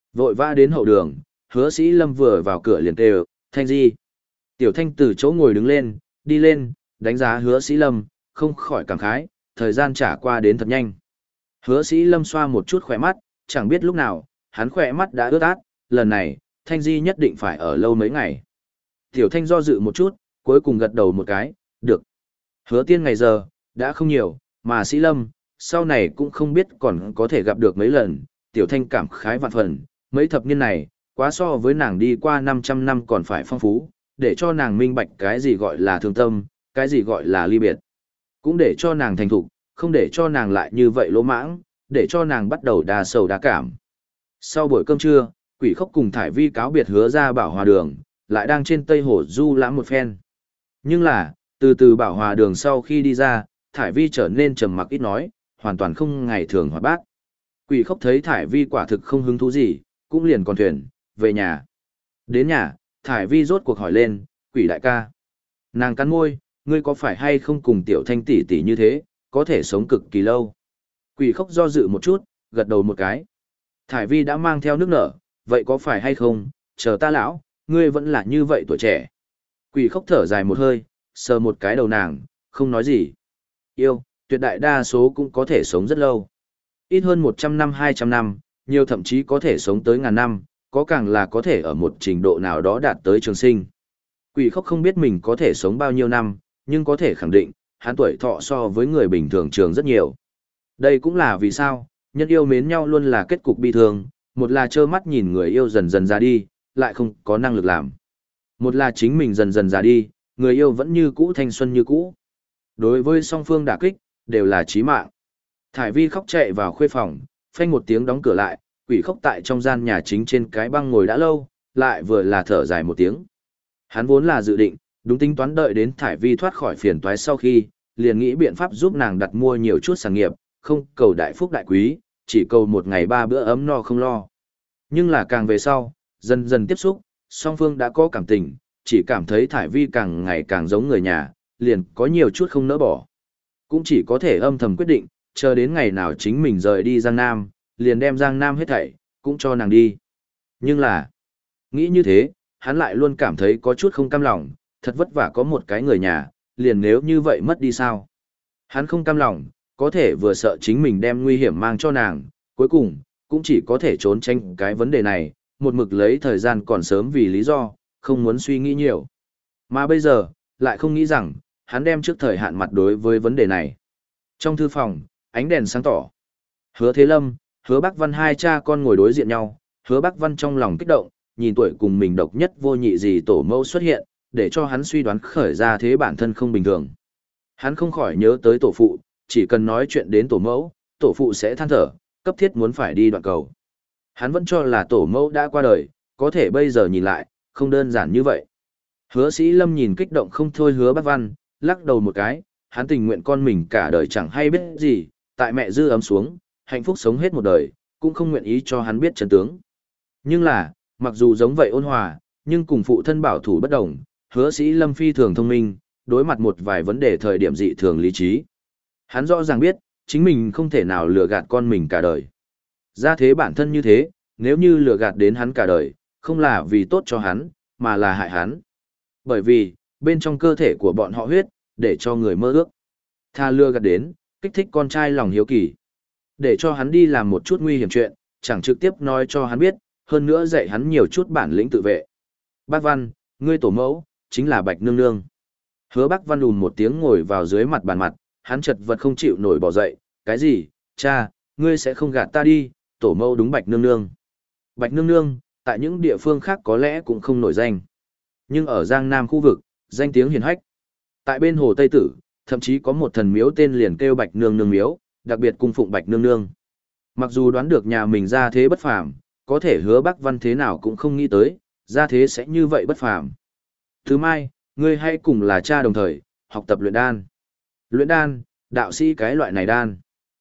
Vội vã đến hậu đường, Hứa Sĩ Lâm vừa vào cửa liền kêu, Thanh Di. Tiểu Thanh từ chỗ ngồi đứng lên, đi lên, đánh giá Hứa Sĩ Lâm, không khỏi cảm khái, thời gian trả qua đến thật nhanh. Hứa Sĩ Lâm xoa một chút khỏe mắt, chẳng biết lúc nào, hắn khỏe mắt đã ướt át, lần này, Thanh Di nhất định phải ở lâu mấy ngày. Tiểu Thanh do dự một chút, cuối cùng gật đầu một cái, được. Hứa Tiên ngày giờ, đã không nhiều, mà Sĩ Lâm, sau này cũng không biết còn có thể gặp được mấy lần. Tiểu Thanh cảm khái vạn phần, mấy thập niên này, quá so với nàng đi qua 500 năm còn phải phong phú, để cho nàng minh bạch cái gì gọi là thương tâm, cái gì gọi là ly biệt. Cũng để cho nàng thành thục, không để cho nàng lại như vậy lỗ mãng, để cho nàng bắt đầu đa sầu đa cảm. Sau buổi cơm trưa, Quỷ Khốc cùng Thải Vi cáo biệt Hứa ra Bảo Hòa Đường, lại đang trên Tây Hồ du lãm một phen. Nhưng là, từ Bảo Hòa Đường sau khi đi ra, Thải Vi trở nên trầm mặc ít nói, hoàn toàn không ngày thường hoạt bát. Quỷ Khốc thấy Thải Vi quả thực không hứng thú gì, cũng liền còn thuyền, về nhà. Đến nhà, Thải Vi rốt cuộc hỏi lên, Quỷ đại ca. Nàng cắn môi, ngươi có phải hay không cùng Tiểu Thanh tỷ tỷ như thế, có thể sống cực kỳ lâu. Quỷ Khốc do dự một chút, gật đầu một cái. Thải Vi đã mang theo nước nở, vậy có phải hay không, chờ ta lão, ngươi vẫn là như vậy tuổi trẻ. Quỷ Khốc thở dài một hơi, sờ một cái đầu nàng, không nói gì. Yêu, tuyệt đại đa số cũng có thể sống rất lâu. Ít hơn 100 năm 200 năm, nhiều thậm chí có thể sống tới ngàn năm, có càng là có thể ở một trình độ nào đó đạt tới trường sinh. Quỷ Khốc không biết mình có thể sống bao nhiêu năm, nhưng có thể khẳng định, hắn tuổi thọ so với người bình thường trường rất nhiều. Đây cũng là vì sao, nhân yêu mến nhau luôn là kết cục bi thương, một là trơ mắt nhìn người yêu dần dần ra đi, lại không có năng lực làm. Một là chính mình dần dần ra đi, người yêu vẫn như cũ thanh xuân như cũ. Đối với song phương đả kích, đều là chí mạng. Thải Vi khóc chạy vào khuê phòng, phanh một tiếng đóng cửa lại, Quỷ Khốc tại trong gian nhà chính trên cái băng ngồi đã lâu, lại vừa là thở dài một tiếng. Hắn vốn là dự định, đúng tính toán đợi đến Thải Vi thoát khỏi phiền toái sau khi, liền nghĩ biện pháp giúp nàng đặt mua nhiều chút sản nghiệp, không cầu đại phúc đại quý, chỉ cầu một ngày 3 bữa ấm no không lo. Nhưng là càng về sau, dần dần tiếp xúc, song phương đã có cảm tình, chỉ cảm thấy Thải Vi càng ngày càng giống người nhà, liền có nhiều chút không nỡ bỏ. Cũng chỉ có thể âm thầm quyết định, chờ đến ngày nào chính mình rời đi Giang Nam, liền đem Giang Nam hết thảy, cũng cho nàng đi. Nhưng là, nghĩ như thế, hắn lại luôn cảm thấy có chút không cam lòng, thật vất vả có một cái người nhà, liền nếu như vậy mất đi sao. Hắn không cam lòng, có thể vừa sợ chính mình đem nguy hiểm mang cho nàng, cuối cùng, cũng chỉ có thể trốn tránh cái vấn đề này, một mực lấy thời gian còn sớm vì lý do, không muốn suy nghĩ nhiều. Mà bây giờ, lại không nghĩ rằng, hắn đem trước thời hạn mặt đối với vấn đề này. Trong thư phòng, ánh đèn sáng tỏ. Hứa Thế Lâm, Hứa Bắc Văn hai cha con ngồi đối diện nhau, Hứa Bắc Văn trong lòng kích động, nhìn tuổi cùng mình độc nhất vô nhị gì tổ mẫu xuất hiện, để cho hắn suy đoán khởi ra thế bản thân không bình thường. Hắn không khỏi nhớ tới tổ phụ, chỉ cần nói chuyện đến tổ mẫu, tổ phụ sẽ than thở, cấp thiết muốn phải đi đoạn cầu. Hắn vẫn cho là tổ mẫu đã qua đời, có thể bây giờ nhìn lại, không đơn giản như vậy. Hứa Sĩ Lâm nhìn kích động không thôi Hứa Bắc Văn, lắc đầu một cái, hắn tình nguyện con mình cả đời chẳng hay biết gì, tại mẹ dư ấm xuống, hạnh phúc sống hết một đời, cũng không nguyện ý cho hắn biết chân tướng. Nhưng là, mặc dù giống vậy ôn hòa, nhưng cùng phụ thân bảo thủ bất đồng, Hứa Sĩ Lâm phi thường thông minh, đối mặt một vài vấn đề thời điểm dị thường lý trí. Hắn rõ ràng biết, chính mình không thể nào lừa gạt con mình cả đời. Ra thế bản thân như thế, nếu như lừa gạt đến hắn cả đời, không là vì tốt cho hắn, mà là hại hắn. Bởi vì, bên trong cơ thể của bọn họ huyết, để cho người mơ ước. Tha lừa gạt đến, kích thích con trai lòng hiếu kỳ. Để cho hắn đi làm một chút nguy hiểm chuyện, chẳng trực tiếp nói cho hắn biết, hơn nữa dạy hắn nhiều chút bản lĩnh tự vệ. Bác Văn, ngươi tổ mẫu, chính là Bạch Nương Nương. Hứa Bác Văn đùn một tiếng ngồi vào dưới mặt bàn mặt, hắn chật vật không chịu nổi bỏ dậy, cái gì, cha, ngươi sẽ không gạt ta đi, tổ mẫu đúng Bạch Nương Nương. Bạch Nương Nương, tại những địa phương khác có lẽ cũng không nổi danh. Nhưng ở Giang Nam khu vực, danh tiếng hiển hách. Tại bên Hồ Tây Tử, thậm chí có một thần miếu tên liền kêu Bạch Nương Nương miếu, đặc biệt cung phụng Bạch Nương Nương. Mặc dù đoán được nhà mình ra thế bất phàm, có thể Hứa Bắc Văn thế nào cũng không nghĩ tới, ra thế sẽ như vậy bất phàm. Thứ mai, ngươi hãy cùng là cha đồng thời, học tập luyện đan. Luyện đan, đạo sĩ cái loại này đan.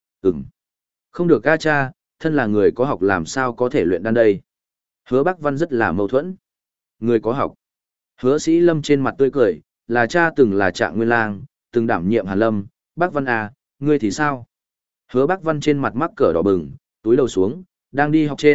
Không được ca cha, thân là người có học làm sao có thể luyện đan đây. Hứa Bắc Văn rất là mâu thuẫn. Người có học. Hứa Sĩ Lâm trên mặt tươi cười, là cha từng là Trạng Nguyên Lang, từng đảm nhiệm Hàn Lâm, Bắc Văn à, ngươi thì sao? Hứa Bắc Văn trên mặt mắc cỡ đỏ bừng, túi đầu xuống, đang đi học trên,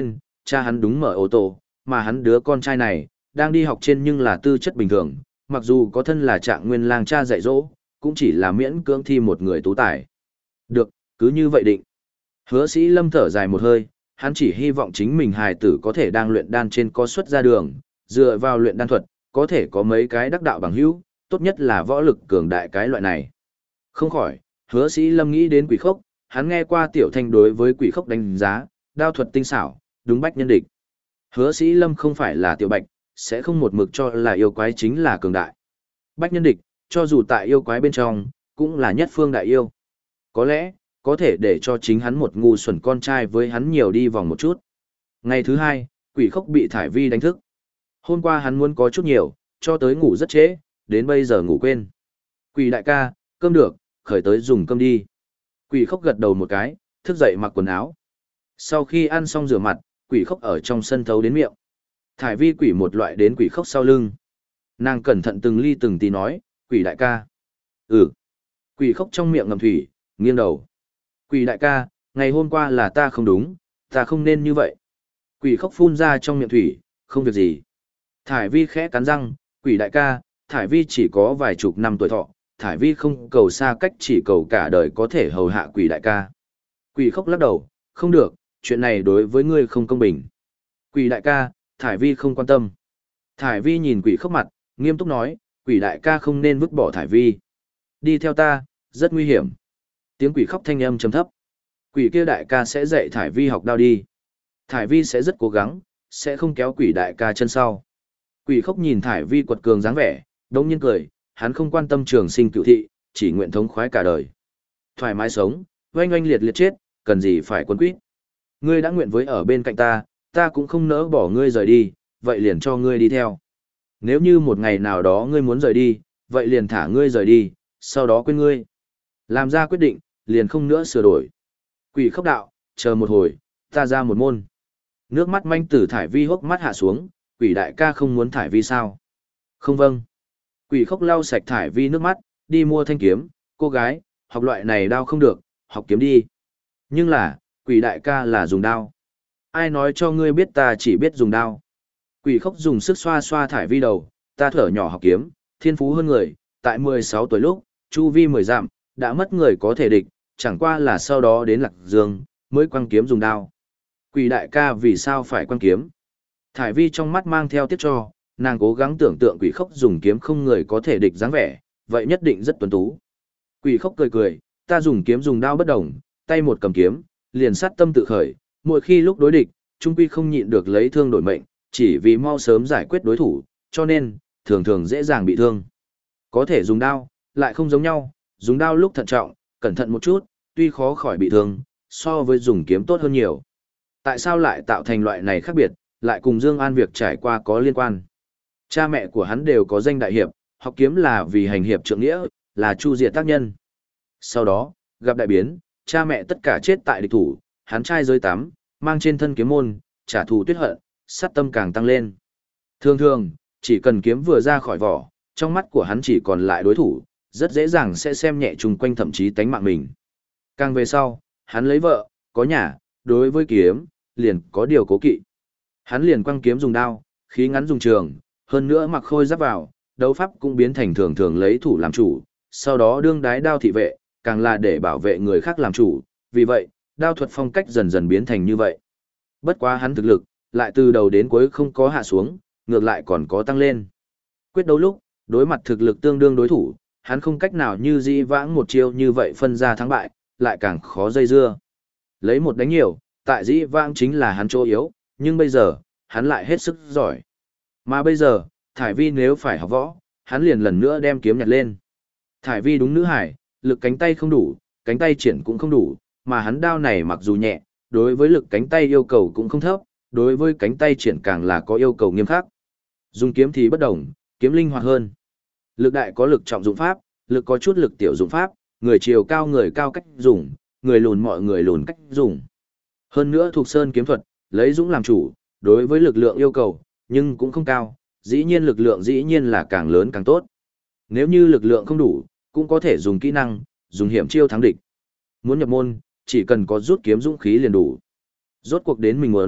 cha hắn đúng mở ô tô, mà hắn đứa con trai này, đang đi học trên nhưng là tư chất bình thường, mặc dù có thân là Trạng Nguyên lang cha dạy dỗ, cũng chỉ là miễn cưỡng thi một người tú tài. Được, cứ như vậy định. Hứa Sĩ Lâm thở dài một hơi, hắn chỉ hy vọng chính mình hài tử có thể đang luyện đan trên có xuất ra đường, dựa vào luyện đan thuật, có thể có mấy cái đắc đạo bằng hữu, tốt nhất là võ lực cường đại cái loại này. Không khỏi, Hứa Sĩ Lâm nghĩ đến Quỷ Khốc, hắn nghe qua Tiểu Thanh đối với Quỷ Khốc đánh giá, đao thuật tinh xảo, đúng bách nhân địch. Hứa Sĩ Lâm không phải là Tiểu Bạch, sẽ không một mực cho là yêu quái chính là cường đại. Bách nhân địch, cho dù tại yêu quái bên trong, cũng là nhất phương đại yêu. Có lẽ, có thể để cho chính hắn một ngu xuẩn con trai với hắn nhiều đi vòng một chút. Ngày thứ hai, Quỷ Khốc bị Thải Vi đánh thức. Hôm qua hắn muốn có chút nhiều, cho tới ngủ rất trễ, đến bây giờ ngủ quên. Quỷ đại ca, cơm được, khởi tới dùng cơm đi. Quỷ Khốc gật đầu một cái, thức dậy mặc quần áo. Sau khi ăn xong rửa mặt, Quỷ Khốc ở trong sân thấu đến miệng. Thải Vi quỷ một loại đến Quỷ Khốc sau lưng. Nàng cẩn thận từng ly từng tí nói, Quỷ đại ca. Ừ. Quỷ Khốc trong miệng ngầm thủy, nghiêng đầu. Quỷ đại ca, ngày hôm qua là ta không đúng, ta không nên như vậy. Quỷ Khốc phun ra trong miệng thủy, không việc gì. Thải Vi khẽ cắn răng, Quỷ đại ca, Thải Vi chỉ có vài chục năm tuổi thọ, Thải Vi không cầu xa cách, chỉ cầu cả đời có thể hầu hạ Quỷ đại ca. Quỷ Khốc lắc đầu, không được, chuyện này đối với ngươi không công bình. Quỷ đại ca, Thải Vi không quan tâm. Thải Vi nhìn Quỷ Khốc mặt, nghiêm túc nói, Quỷ đại ca không nên vứt bỏ Thải Vi. Đi theo ta, rất nguy hiểm. Tiếng Quỷ Khóc thanh âm trầm thấp. Quỷ kia đại ca sẽ dạy Thải Vi học đao đi. Thải Vi sẽ rất cố gắng, sẽ không kéo Quỷ đại ca chân sau. Quỷ Khóc nhìn Thải Vi quật cường dáng vẻ, đông nhiên cười, hắn không quan tâm trường sinh cựu thị, chỉ nguyện thống khoái cả đời. Thoải mái sống, oanh oanh liệt liệt chết, cần gì phải quấn quýt. Ngươi đã nguyện với ở bên cạnh ta, ta cũng không nỡ bỏ ngươi rời đi, vậy liền cho ngươi đi theo. Nếu như một ngày nào đó ngươi muốn rời đi, vậy liền thả ngươi rời đi, sau đó quên ngươi. Làm ra quyết định, liền không nữa sửa đổi. Quỷ Khóc đạo, chờ một hồi, ta ra một môn. Nước mắt manh tử Thải Vi hốc mắt hạ xuống, Quỷ đại ca không muốn Thải Vi sao? Không vâng. Quỷ Khóc lau sạch Thải Vi nước mắt, đi mua thanh kiếm, cô gái, học loại này đao không được, học kiếm đi. Nhưng là, Quỷ đại ca là dùng đao. Ai nói cho ngươi biết ta chỉ biết dùng đao? Quỷ Khóc dùng sức xoa xoa Thải Vi đầu, ta thở nhỏ học kiếm, thiên phú hơn người, tại 16 tuổi lúc, chu vi 10 dặm, đã mất người có thể địch, chẳng qua là sau đó đến Lạc Dương, mới quăng kiếm dùng đao. Quỷ đại ca vì sao phải quăng kiếm? Thải Vi trong mắt mang theo tiếc cho, nàng cố gắng tưởng tượng Quỷ Khóc dùng kiếm không người có thể địch dáng vẻ, vậy nhất định rất tuấn tú. Quỷ Khóc cười cười, ta dùng kiếm dùng đao bất đồng, tay một cầm kiếm, liền sát tâm tự khởi, mỗi khi lúc đối địch, trung quy không nhịn được lấy thương đổi mệnh, chỉ vì mau sớm giải quyết đối thủ, cho nên, thường thường dễ dàng bị thương. Có thể dùng đao, lại không giống nhau, dùng đao lúc thận trọng, cẩn thận một chút, tuy khó khỏi bị thương, so với dùng kiếm tốt hơn nhiều. Tại sao lại tạo thành loại này khác biệt, lại cùng Dương An việc trải qua có liên quan? Cha mẹ của hắn đều có danh đại hiệp, học kiếm là vì hành hiệp trượng nghĩa, là chu diệt tác nhân. Sau đó, gặp đại biến, cha mẹ tất cả chết tại địch thủ, hắn trai rơi tắm, mang trên thân kiếm môn, trả thù tuyết hận, sát tâm càng tăng lên. Thường thường, chỉ cần kiếm vừa ra khỏi vỏ, trong mắt của hắn chỉ còn lại đối thủ, rất dễ dàng sẽ xem nhẹ chung quanh thậm chí tánh mạng mình. Càng về sau, hắn lấy vợ, có nhà, đối với kiếm, liền có điều cố kỵ. Hắn liền quăng kiếm dùng đao, khí ngắn dùng trường, hơn nữa mặc khôi giáp vào, đấu pháp cũng biến thành thường thường lấy thủ làm chủ, sau đó đương đái đao thị vệ, càng là để bảo vệ người khác làm chủ, vì vậy, đao thuật phong cách dần dần biến thành như vậy. Bất quá hắn thực lực, lại từ đầu đến cuối không có hạ xuống, ngược lại còn có tăng lên. Quyết đấu lúc, đối mặt thực lực tương đương đối thủ, hắn không cách nào như dĩ vãng một chiêu như vậy phân ra thắng bại, lại càng khó dây dưa. Lấy một đánh nhiều, tại dĩ vãng chính là hắn chỗ yếu, nhưng bây giờ, hắn lại hết sức giỏi. Mà bây giờ, Thải Vi nếu phải học võ, hắn liền lần nữa đem kiếm nhặt lên. Thải Vi đúng nữ hải, lực cánh tay không đủ, cánh tay triển cũng không đủ, mà hắn đao này mặc dù nhẹ, đối với lực cánh tay yêu cầu cũng không thấp, đối với cánh tay triển càng là có yêu cầu nghiêm khắc. Dùng kiếm thì bất đồng, kiếm linh hoạt hơn. Lực đại có lực trọng dụng pháp, lực có chút lực tiểu dụng pháp, người chiều cao người cao cách dùng, người lùn mọi người lùn cách dùng. Hơn nữa thuộc sơn kiếm thuật, lấy dũng làm chủ, đối với lực lượng yêu cầu, nhưng cũng không cao, dĩ nhiên lực lượng dĩ nhiên là càng lớn càng tốt. Nếu như lực lượng không đủ, cũng có thể dùng kỹ năng, dùng hiểm chiêu thắng địch. Muốn nhập môn, chỉ cần có rút kiếm dũng khí liền đủ. Rốt cuộc đến mình muốn,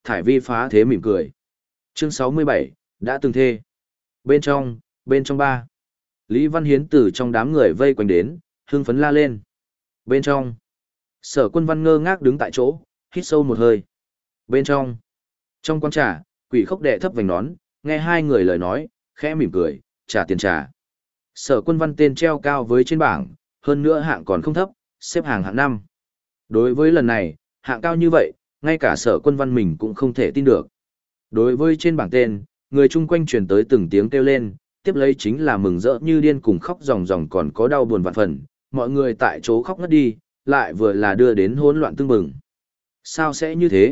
Thải Vi phá thế mỉm cười. Chương 67, đã từng thê. Bên trong ba. Lý Văn Hiến từ trong đám người vây quanh đến, hưng phấn la lên. Bên trong. Sở Quân Văn ngơ ngác đứng tại chỗ, hít sâu một hơi. Bên trong quán trà, Quỷ Khốc đệ thấp vành nón, nghe hai người lời nói, khẽ mỉm cười, trả tiền trà. Sở Quân Văn tên treo cao với trên bảng, hơn nữa hạng còn không thấp, xếp hàng hạng 5. Đối với lần này, hạng cao như vậy, ngay cả Sở Quân Văn mình cũng không thể tin được. Đối với trên bảng tên, người chung quanh truyền tới từng tiếng kêu lên, tiếp lấy chính là mừng rỡ như điên cùng khóc ròng ròng còn có đau buồn vạn phần, mọi người tại chỗ khóc ngất đi, lại vừa là đưa đến hỗn loạn tương bừng. Sao sẽ như thế,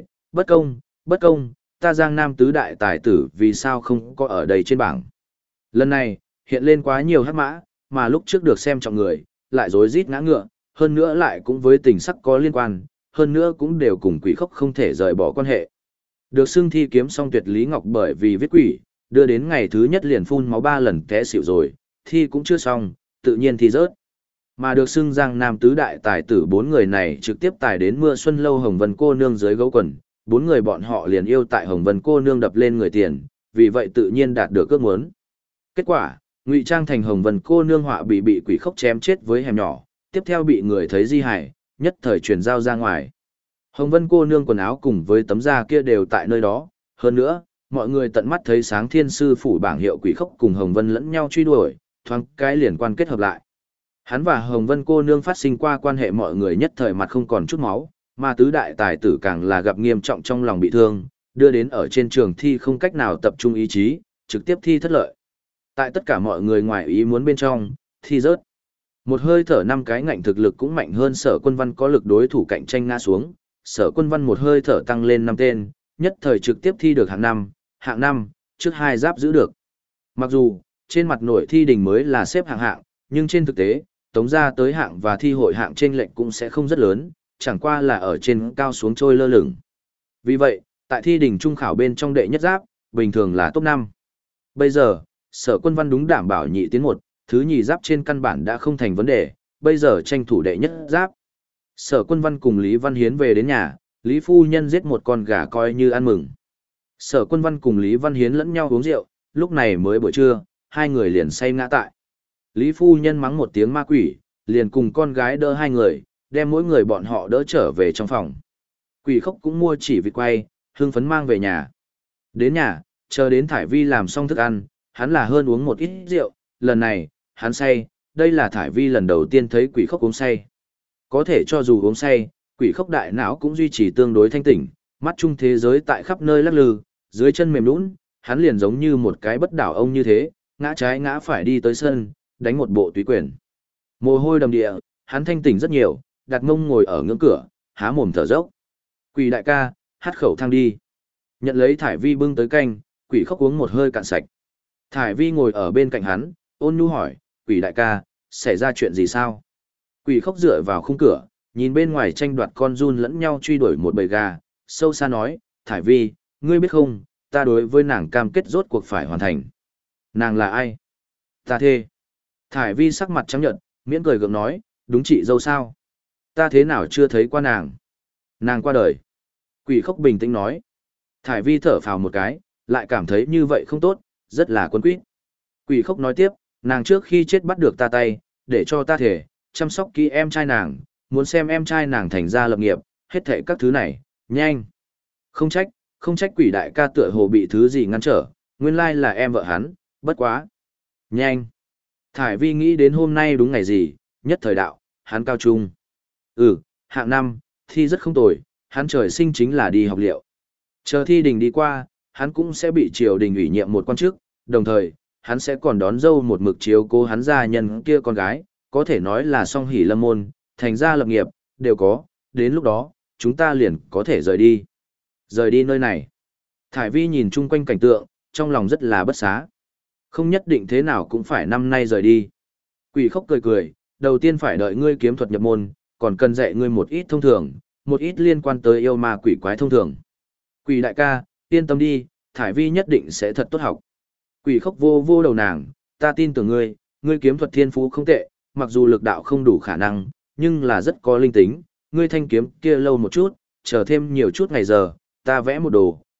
bất công, ta Giang Nam tứ đại tài tử vì sao không có ở đây trên bảng. Lần này, hiện lên quá nhiều hắc mã, mà lúc trước được xem trọng người, lại rối rít ngã ngựa, hơn nữa lại cũng với tình sắc có liên quan, hơn nữa cũng đều cùng Quỷ Khốc không thể rời bỏ quan hệ. Được xưng thi kiếm xong tuyệt Lý Ngọc bởi vì viết quỷ, đưa đến ngày thứ nhất liền phun máu 3 lần té xỉu rồi, thi cũng chưa xong, tự nhiên thi rớt. Mà được xưng Giang Nam tứ đại tài tử 4 người này trực tiếp tài đến Mưa Xuân Lâu Hồng Vân cô nương dưới gấu quần, 4 người bọn họ liền yêu tại Hồng Vân cô nương đập lên người tiền, vì vậy tự nhiên đạt được ước muốn. Kết quả, ngụy trang thành Hồng Vân cô nương họa bị Quỷ Khốc chém chết với hẻm nhỏ, tiếp theo bị người thấy di hài, nhất thời truyền giao ra ngoài. Hồng Vân cô nương quần áo cùng với tấm da kia đều tại nơi đó, hơn nữa, mọi người tận mắt thấy Sáng Thiên sư phủ bảng hiệu Quỷ Khốc cùng Hồng Vân lẫn nhau truy đuổi, thoáng cái liền quan kết hợp lại. Hắn và Hồng Vân cô nương phát sinh qua quan hệ mọi người nhất thời mặt không còn chút máu, mà tứ đại tài tử càng là gặp nghiêm trọng trong lòng bị thương, đưa đến ở trên trường thi không cách nào tập trung ý chí, trực tiếp thi thất lợi. Tại tất cả mọi người ngoài ý muốn bên trong, thi rớt. Một hơi thở 5 cái ngạnh thực lực cũng mạnh hơn Sở Quân Văn có lực đối thủ cạnh tranh ngã xuống, Sở Quân Văn một hơi thở tăng lên 5 tên, nhất thời trực tiếp thi được hạng 5, trước 2 giáp giữ được. Mặc dù, trên mặt nổi thi đình mới là xếp hạng, nhưng trên thực tế, tống ra tới hạng và thi hội hạng trên lệnh cũng sẽ không rất lớn, chẳng qua là ở trên cao xuống trôi lơ lửng. Vì vậy, tại thi đình trung khảo bên trong đệ nhất giáp, bình thường là top 5. Bây giờ, Sở Quân Văn đúng đảm bảo nhị tiến 1, thứ nhì giáp trên căn bản đã không thành vấn đề, bây giờ tranh thủ đệ nhất giáp. Sở Quân Văn cùng Lý Văn Hiến về đến nhà, Lý Phu Nhân giết một con gà coi như ăn mừng. Sở Quân Văn cùng Lý Văn Hiến lẫn nhau uống rượu, lúc này mới buổi trưa, hai người liền say ngã tại. Lý Phu Nhân mắng một tiếng ma quỷ, liền cùng con gái đỡ hai người, đem mỗi người bọn họ đỡ trở về trong phòng. Quỷ Khốc cũng mua chỉ vịt quay, hưng phấn mang về nhà. Đến nhà, chờ đến Thải Vi làm xong thức ăn, hắn là hơn uống một ít rượu, lần này, hắn say, đây là Thải Vi lần đầu tiên thấy Quỷ Khốc uống say. Có thể cho dù uống say, Quỷ Khốc đại não cũng duy trì tương đối thanh tỉnh, mắt chung thế giới tại khắp nơi lắc lư, dưới chân mềm nhũn, hắn liền giống như một cái bất đảo ông như thế, ngã trái ngã phải đi tới sân, đánh một bộ túy quyền. Mồ hôi đầm địa, hắn thanh tỉnh rất nhiều, đặt mông ngồi ở ngưỡng cửa, há mồm thở dốc. Quỷ đại ca, hắt khẩu thang đi. Nhận lấy Thải Vi bưng tới canh, Quỷ Khốc uống một hơi cạn sạch. Thải Vi ngồi ở bên cạnh hắn, ôn nhu hỏi, Quỷ đại ca, xảy ra chuyện gì sao? Quỷ Khốc dựa vào khung cửa, nhìn bên ngoài tranh đoạt con giun lẫn nhau truy đuổi một bầy gà, sâu xa nói, Thải Vi, ngươi biết không, ta đối với nàng cam kết rốt cuộc phải hoàn thành. Nàng là ai? Ta thê. Thải Vi sắc mặt trắng nhợt, miễn cười gượng nói, đúng chị dâu sao? Ta thế nào chưa thấy qua nàng? Nàng qua đời. Quỷ Khốc bình tĩnh nói. Thải Vi thở phào một cái, lại cảm thấy như vậy không tốt, rất là quấn quýt. Quỷ Khốc nói tiếp, nàng trước khi chết bắt được ta tay, để cho ta thể, chăm sóc kỹ em trai nàng, muốn xem em trai nàng thành ra lập nghiệp, hết thảy các thứ này, nhanh. Không trách Quỷ đại ca tựa hồ bị thứ gì ngăn trở, nguyên lai là em vợ hắn, bất quá. Nhanh. Thải Vi nghĩ đến hôm nay đúng ngày gì, nhất thời đạo, hắn cao trung. Hạng 5, thi rất không tồi, hắn trời sinh chính là đi học liệu. Chờ thi đình đi qua, hắn cũng sẽ bị triều đình ủy nhiệm một quan chức, đồng thời, hắn sẽ còn đón dâu một mực chiếu cố hắn gia nhân kia con gái, có thể nói là song hỷ lâm môn, thành gia lập nghiệp, đều có, đến lúc đó, chúng ta liền có thể rời đi. Rời đi nơi này. Thải Vi nhìn chung quanh cảnh tượng, trong lòng rất là bất xá. Không nhất định thế nào cũng phải năm nay rời đi. Quỷ Khốc cười cười, đầu tiên phải đợi ngươi kiếm thuật nhập môn, còn cần dạy ngươi một ít thông thường, một ít liên quan tới yêu ma quỷ quái thông thường. Quỷ đại ca, yên tâm đi, Thải Vi nhất định sẽ thật tốt học. Quỷ Khốc vô vô đầu nàng, ta tin tưởng ngươi, ngươi kiếm thuật thiên phú không tệ, mặc dù lực đạo không đủ khả năng, nhưng là rất có linh tính, ngươi thanh kiếm kia lâu một chút, chờ thêm nhiều chút ngày giờ, ta vẽ một đồ,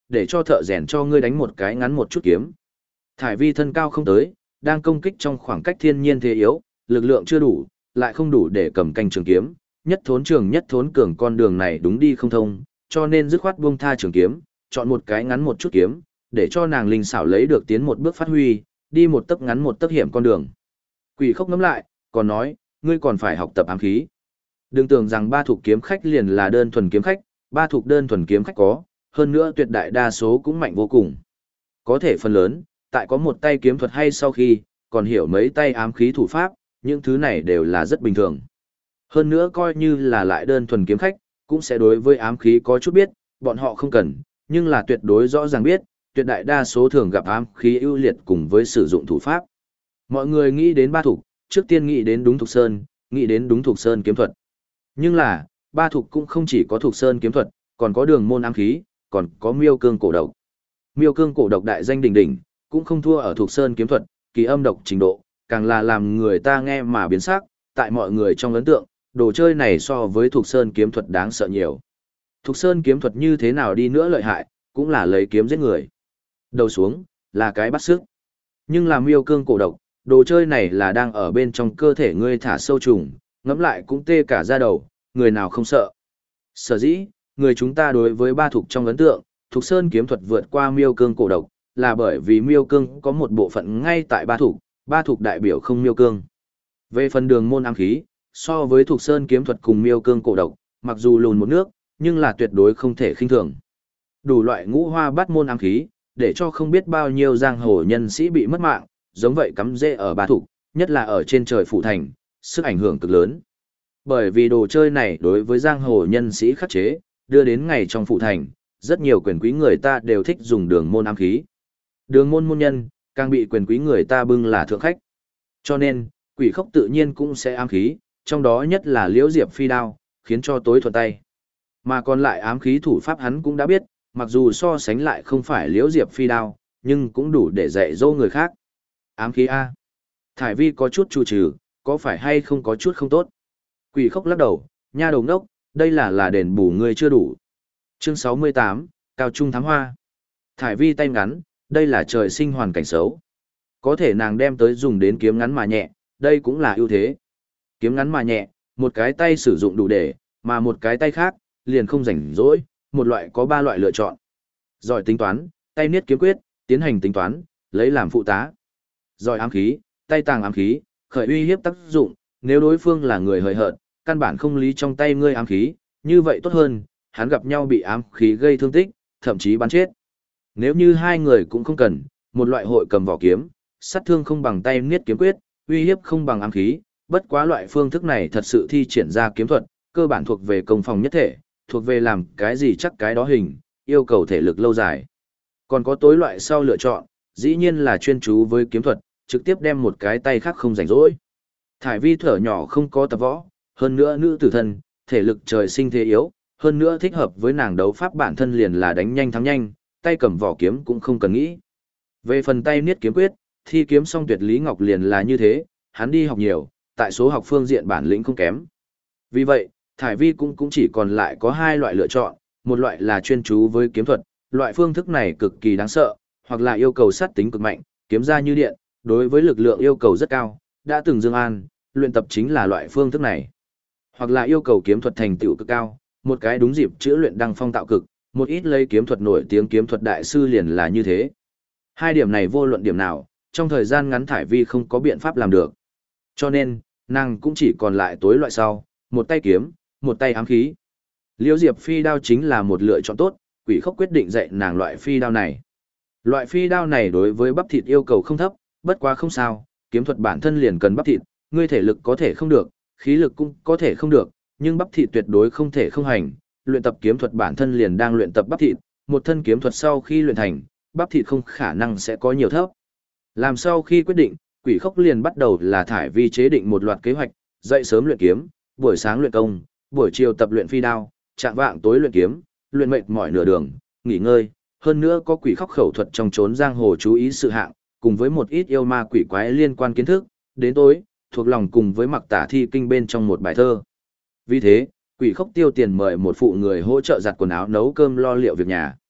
để cho thợ rèn cho ngươi đánh một cái ngắn một chút kiếm. Thải vi thân cao không tới, đang công kích trong khoảng cách thiên nhiên thế yếu, lực lượng chưa đủ, lại không đủ để cầm canh trường kiếm, nhất thốn trường nhất thốn cường con đường này đúng đi không thông, cho nên dứt khoát buông tha trường kiếm, chọn một cái ngắn một chút kiếm, để cho nàng linh xảo lấy được tiến một bước phát huy, đi một tấc ngắn một tấc hiểm con đường. Quỷ Khốc ngẫm lại, còn nói, ngươi còn phải học tập ám khí. Đừng tưởng rằng ba thuộc kiếm khách liền là đơn thuần kiếm khách, ba thuộc đơn thuần kiếm khách có, hơn nữa tuyệt đại đa số cũng mạnh vô cùng. Có thể phần lớn, tại có một tay kiếm thuật hay sau khi, còn hiểu mấy tay ám khí thủ pháp, những thứ này đều là rất bình thường. Hơn nữa coi như là lại đơn thuần kiếm khách, cũng sẽ đối với ám khí có chút biết, bọn họ không cần, nhưng là tuyệt đối rõ ràng biết, tuyệt đại đa số thường gặp ám khí ưu liệt cùng với sử dụng thủ pháp. Mọi người nghĩ đến ba thục, trước tiên nghĩ đến đúng thục sơn, nghĩ đến đúng thục sơn kiếm thuật. Nhưng là, ba thục cũng không chỉ có thục sơn kiếm thuật, còn có đường môn ám khí, còn có miêu cương cổ độc. Miêu cương cổ độc đại danh đỉnh đỉnh, cũng không thua ở thục sơn kiếm thuật, kỳ âm độc trình độ, càng là làm người ta nghe mà biến sắc, tại mọi người trong ấn tượng, đồ chơi này so với thục sơn kiếm thuật đáng sợ nhiều. Thục sơn kiếm thuật như thế nào đi nữa lợi hại, cũng là lấy kiếm giết người. Đầu xuống, là cái bắt sức. Nhưng làm miêu cương cổ độc, đồ chơi này là đang ở bên trong cơ thể ngươi thả sâu trùng, ngẫm lại cũng tê cả da đầu, người nào không sợ. Sở dĩ, người chúng ta đối với ba thục trong ấn tượng, thục sơn kiếm thuật vượt qua miêu cương cổ độc, là bởi vì miêu cương có một bộ phận ngay tại ba thục đại biểu không miêu cương. Về phần đường môn ám khí, so với thục sơn kiếm thuật cùng miêu cương cổ độc, mặc dù lùn một nước, nhưng là tuyệt đối không thể khinh thường. Đủ loại ngũ hoa bát môn ám khí, để cho không biết bao nhiêu giang hồ nhân sĩ bị mất mạng, giống vậy cắm rễ ở ba thục, nhất là ở trên trời phủ thành, sức ảnh hưởng cực lớn. Bởi vì đồ chơi này đối với giang hồ nhân sĩ khắc chế, đưa đến ngày trong phủ thành, rất nhiều quyền quý người ta đều thích dùng đường môn ám khí. Đường môn môn nhân, càng bị quyền quý người ta bưng là thượng khách. Cho nên, Quỷ Khốc tự nhiên cũng sẽ ám khí, trong đó nhất là Liễu Diệp phi đao, khiến cho tối thuận tay. Mà còn lại ám khí thủ pháp hắn cũng đã biết, mặc dù so sánh lại không phải Liễu Diệp phi đao, nhưng cũng đủ để dạy dỗ người khác. Ám khí A. Thải Vi có chút chù trừ, có phải hay không có chút không tốt. Quỷ Khốc lắc đầu, nha đầu ngốc, đây là đền bù ngươi chưa đủ. Chương 68, Cao Trung Thám Hoa. Thải Vi tay ngắn, đây là trời sinh hoàn cảnh xấu. Có thể nàng đem tới dùng đến kiếm ngắn mà nhẹ, đây cũng là ưu thế. Kiếm ngắn mà nhẹ, một cái tay sử dụng đủ để, mà một cái tay khác, liền không rảnh rỗi, một loại có ba loại lựa chọn. Giỏi tính toán, tay niết kiếm quyết, tiến hành tính toán, lấy làm phụ tá. Giỏi ám khí, tay tàng ám khí, khởi uy hiếp tác dụng, nếu đối phương là người hời hợt, căn bản không lý trong tay ngươi ám khí, như vậy tốt hơn, hắn gặp nhau bị ám khí gây thương tích, thậm chí bắn chết. Nếu như hai người cũng không cần, một loại hội cầm vỏ kiếm, sát thương không bằng tay niết kiếm quyết, uy hiếp không bằng ám khí, bất quá loại phương thức này thật sự thi triển ra kiếm thuật, cơ bản thuộc về công phòng nhất thể, thuộc về làm cái gì chắc cái đó hình, yêu cầu thể lực lâu dài. Còn có tối loại sau lựa chọn, dĩ nhiên là chuyên chú với kiếm thuật, trực tiếp đem một cái tay khác không rảnh rỗi. Thải Vi thở nhỏ không có tập võ, hơn nữa nữ tử thân, thể lực trời sinh thế yếu, hơn nữa thích hợp với nàng đấu pháp bản thân liền là đánh nhanh thắng nhanh, tay cầm vỏ kiếm cũng không cần nghĩ. Về phần tay niết kiếm quyết, thi kiếm xong tuyệt Lý Ngọc liền là như thế, hắn đi học nhiều, tại số học phương diện bản lĩnh không kém. Vì vậy, Thải Vi cũng chỉ còn lại có hai loại lựa chọn, một loại là chuyên chú với kiếm thuật, loại phương thức này cực kỳ đáng sợ, hoặc là yêu cầu sát tính cực mạnh, kiếm ra như điện, đối với lực lượng yêu cầu rất cao, đã từng Dương An, luyện tập chính là loại phương thức này. Hoặc là yêu cầu kiếm thuật thành tựu cực cao, một cái đúng dịp chữa luyện đăng phong tạo cực, một ít lấy kiếm thuật nổi tiếng kiếm thuật đại sư liền là như thế. Hai điểm này vô luận điểm nào, trong thời gian ngắn Thải Vi không có biện pháp làm được. Cho nên, nàng cũng chỉ còn lại tối loại sau, một tay kiếm, một tay ám khí. Liễu Diệp phi đao chính là một lựa chọn tốt, Quỷ Khốc quyết định dạy nàng loại phi đao này. Loại phi đao này đối với bắp thịt yêu cầu không thấp, bất quá không sao, kiếm thuật bản thân liền cần bắp thịt, ngươi thể lực có thể không được, khí lực cũng có thể không được, nhưng bắp thịt tuyệt đối không thể không hành. Luyện tập kiếm thuật bản thân liền đang luyện tập bắp thịt, một thân kiếm thuật sau khi luyện thành, bắp thịt không khả năng sẽ có nhiều thấp. Làm sau khi quyết định, Quỷ Khốc liền bắt đầu là Thải Vi chế định một loạt kế hoạch, dậy sớm luyện kiếm, buổi sáng luyện công, buổi chiều tập luyện phi đao, chạng vạng tối luyện kiếm, luyện mệt mỏi nửa đường, nghỉ ngơi, hơn nữa có Quỷ Khốc khẩu thuật trong chốn giang hồ chú ý sự hạng, cùng với một ít yêu ma quỷ quái liên quan kiến thức, đến tối, thuộc lòng cùng với mặc tả thi kinh bên trong một bài thơ. Vì thế, Quỷ Khốc tiêu tiền mời một phụ người hỗ trợ giặt quần áo nấu cơm lo liệu việc nhà.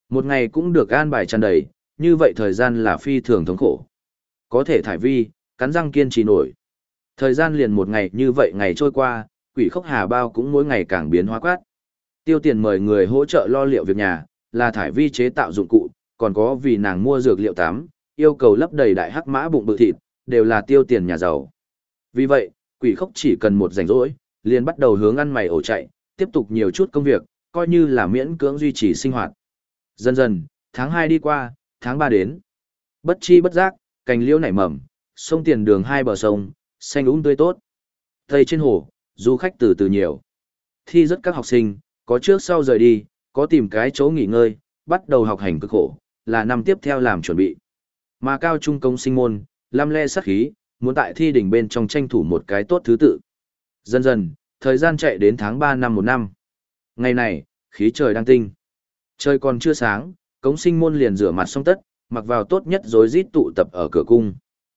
Một ngày cũng được an bài tràn đầy, như vậy thời gian là phi thường thống khổ. Có thể Thải Vi, cắn răng kiên trì nổi. Thời gian liền một ngày như vậy ngày trôi qua, Quỷ Khốc Hà Bao cũng mỗi ngày càng biến hóa quát. Tiêu tiền mời người hỗ trợ lo liệu việc nhà, là Thải Vi chế tạo dụng cụ, còn có vì nàng mua dược liệu tắm, yêu cầu lấp đầy đại hắc mã bụng bự thịt, đều là tiêu tiền nhà giàu. Vì vậy, Quỷ Khốc chỉ cần một rảnh rỗi, liền bắt đầu hướng ăn mày ổ chạy, tiếp tục nhiều chút công việc, coi như là miễn cưỡng duy trì sinh hoạt. Dần dần, tháng 2 đi qua, tháng 3 đến. Bất chi bất giác, cành liễu nảy mầm, sông tiền đường hai bờ sông, xanh tươi tốt. Tây trên hồ, du khách từ từ nhiều. Thi rất các học sinh, có trước sau rời đi, có tìm cái chỗ nghỉ ngơi, bắt đầu học hành cực khổ, là năm tiếp theo làm chuẩn bị. Mà cao trung công sinh môn, lam le sát khí, muốn tại thi đỉnh bên trong tranh thủ một cái tốt thứ tự. Dần dần, thời gian chạy đến tháng 3 năm một năm. Ngày này, khí trời đang tinh. Trời còn chưa sáng, cống sinh môn liền rửa mặt xong tất, mặc vào tốt nhất rối rít tụ tập ở cửa cung.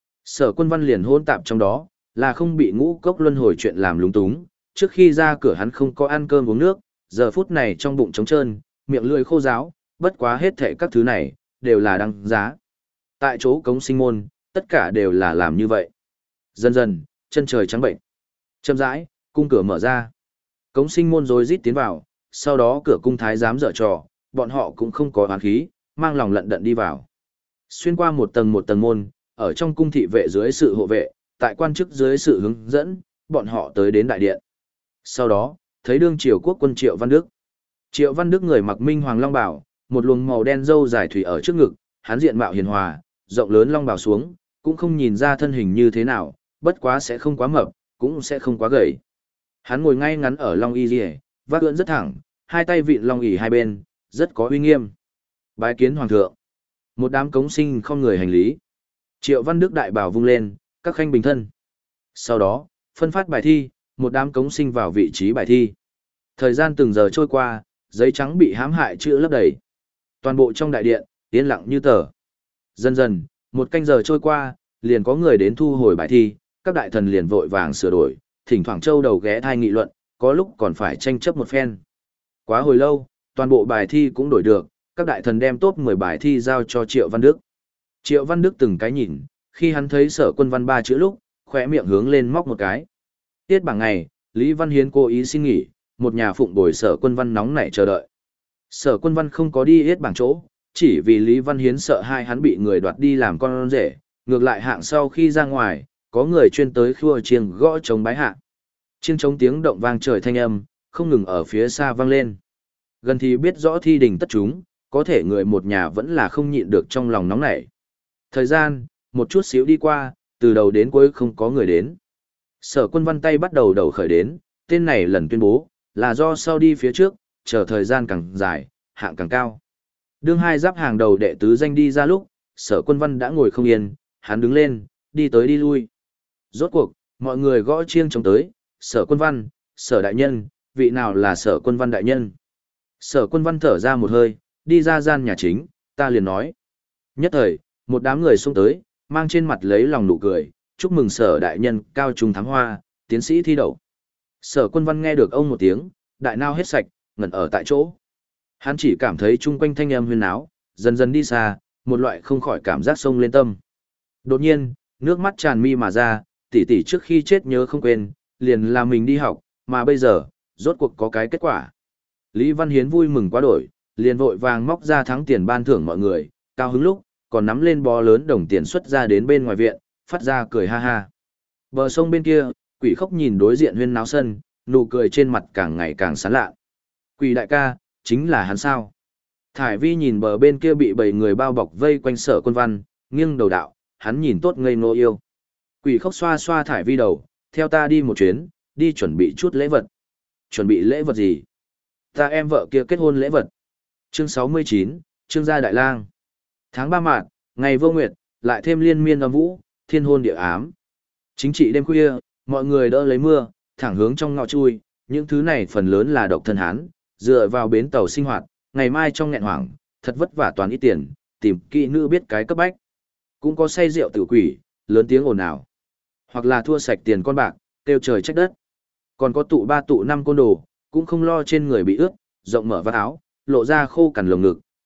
Sở Quân Văn liền hôn tạp trong đó, là không bị ngũ cốc luân hồi chuyện làm lúng túng, trước khi ra cửa hắn không có ăn cơm uống nước, giờ phút này trong bụng trống trơn, miệng lưỡi khô ráo, bất quá hết thảy các thứ này, đều là đăng giá. Tại chỗ cống sinh môn, tất cả đều là làm như vậy. Dần dần, chân trời trắng bệnh. Chậm rãi, cung cửa mở ra. Cống sinh môn rối rít tiến vào, sau đó cửa cung thái giám dở trò, bọn họ cũng không có oán khí, mang lòng lận đận đi vào. Xuyên qua một tầng môn, ở trong cung thị vệ dưới sự hộ vệ, tại quan chức dưới sự hướng dẫn, bọn họ tới đến đại điện. Sau đó, thấy đương triều quốc quân Triệu Văn Đức. Triệu Văn Đức người mặc minh hoàng long bào, một luồng màu đen râu dài thủy ở trước ngực, hắn diện mạo hiền hòa, rộng lớn long bào xuống, cũng không nhìn ra thân hình như thế nào, bất quá sẽ không quá mập, cũng sẽ không quá gầy. Hắn ngồi ngay ngắn ở long y liề, vác ưỡn rất thẳng, hai tay vịn long ỷ hai bên, rất có uy nghiêm. Bái kiến hoàng thượng. Một đám cống sinh không người hành lý. Triệu Văn Đức đại bảo vung lên, các khanh bình thân. Sau đó, phân phát bài thi, một đám cống sinh vào vị trí bài thi. Thời gian từng giờ trôi qua, giấy trắng bị hãm hại chữ lấp đầy. Toàn bộ trong đại điện, yên lặng như tờ. Dần dần, một canh giờ trôi qua, liền có người đến thu hồi bài thi, các đại thần liền vội vàng sửa đổi, thỉnh thoảng châu đầu ghé thai nghị luận, có lúc còn phải tranh chấp một phen. Quá hồi lâu, toàn bộ bài thi cũng đổi được, các đại thần đem top 10 bài thi giao cho Triệu Văn Đức. Triệu Văn Đức từng cái nhìn, khi hắn thấy Sở Quân Văn ba chữ lúc, khỏe miệng hướng lên móc một cái. Tiết bảng ngày, Lý Văn Hiến cố ý xin nghỉ, một nhà phụng bồi Sở Quân Văn nóng nảy chờ đợi. Sở Quân Văn không có đi yết bảng chỗ, chỉ vì Lý Văn Hiến sợ hai hắn bị người đoạt đi làm con rể, ngược lại hạng sau khi ra ngoài, có người chuyên tới khua chiêng gõ trống bái hạ. Chiêng trống tiếng động vang trời thanh âm, không ngừng ở phía xa vang lên. Gần thì biết rõ thi đình tất chúng, có thể người một nhà vẫn là không nhịn được trong lòng nóng nảy. Thời gian, một chút xíu đi qua, từ đầu đến cuối không có người đến. Sở Quân Văn tay bắt đầu đầu khởi đến, tên này lần tuyên bố, là do sau đi phía trước, chờ thời gian càng dài, hạng càng cao. Đương hai giáp hàng đầu đệ tứ danh đi ra lúc, Sở Quân Văn đã ngồi không yên, hắn đứng lên, đi tới đi lui. Rốt cuộc, mọi người gõ chiêng chống tới, Sở Quân Văn, Sở đại nhân, vị nào là Sở Quân Văn đại nhân? Sở Quân Văn thở ra một hơi, đi ra gian nhà chính, ta liền nói. Nhất thời, một đám người xông tới, mang trên mặt lấy lòng nụ cười, chúc mừng Sở đại nhân cao trung thám hoa, tiến sĩ thi đậu. Sở Quân Văn nghe được ông một tiếng, đại nao hết sạch, ngẩn ở tại chỗ. Hắn chỉ cảm thấy chung quanh thanh âm huyên náo, dần dần đi xa, một loại không khỏi cảm giác sông lên tâm. Đột nhiên, nước mắt tràn mi mà ra, tỷ tỷ trước khi chết nhớ không quên, liền là mình đi học, mà bây giờ, rốt cuộc có cái kết quả. Lý Văn Hiến vui mừng quá đổi, liền vội vàng móc ra thắng tiền ban thưởng mọi người, cao hứng lúc, còn nắm lên bó lớn đồng tiền xuất ra đến bên ngoài viện, phát ra cười ha ha. Bờ sông bên kia, Quỷ Khốc nhìn đối diện huyên náo sân, nụ cười trên mặt càng ngày càng sán lạ. Quỷ đại ca, chính là hắn sao? Thải Vi nhìn bờ bên kia bị bầy người bao bọc vây quanh Sở Quân Văn, nghiêng đầu đạo, hắn nhìn tốt ngây ngô yêu. Quỷ Khốc xoa xoa Thải Vi đầu, theo ta đi một chuyến, đi chuẩn bị chút lễ vật. Chuẩn bị lễ vật gì? Ta em vợ kia kết hôn lễ vật. Chương 69, Trương gia đại lang. Tháng 3 mạt, ngày vô nguyệt, lại thêm liên miên âm vũ, thiên hôn địa ám. Chính trị đêm khuya, mọi người đỡ lấy mưa, thẳng hướng trong ngõ chui, những thứ này phần lớn là độc thân hán, dựa vào bến tàu sinh hoạt, ngày mai trong nghẹn hoảng, thật vất vả toàn ít tiền, tìm kỹ nữ biết cái cấp bách. Cũng có say rượu tự quỷ, lớn tiếng ồn ào. Hoặc là thua sạch tiền con bạc, kêu trời trách đất. Còn có tụ 3 tụ 5 côn đồ, cũng không lo trên người bị ướt, rộng mở vạt áo, lộ ra khô cằn lồng ngực,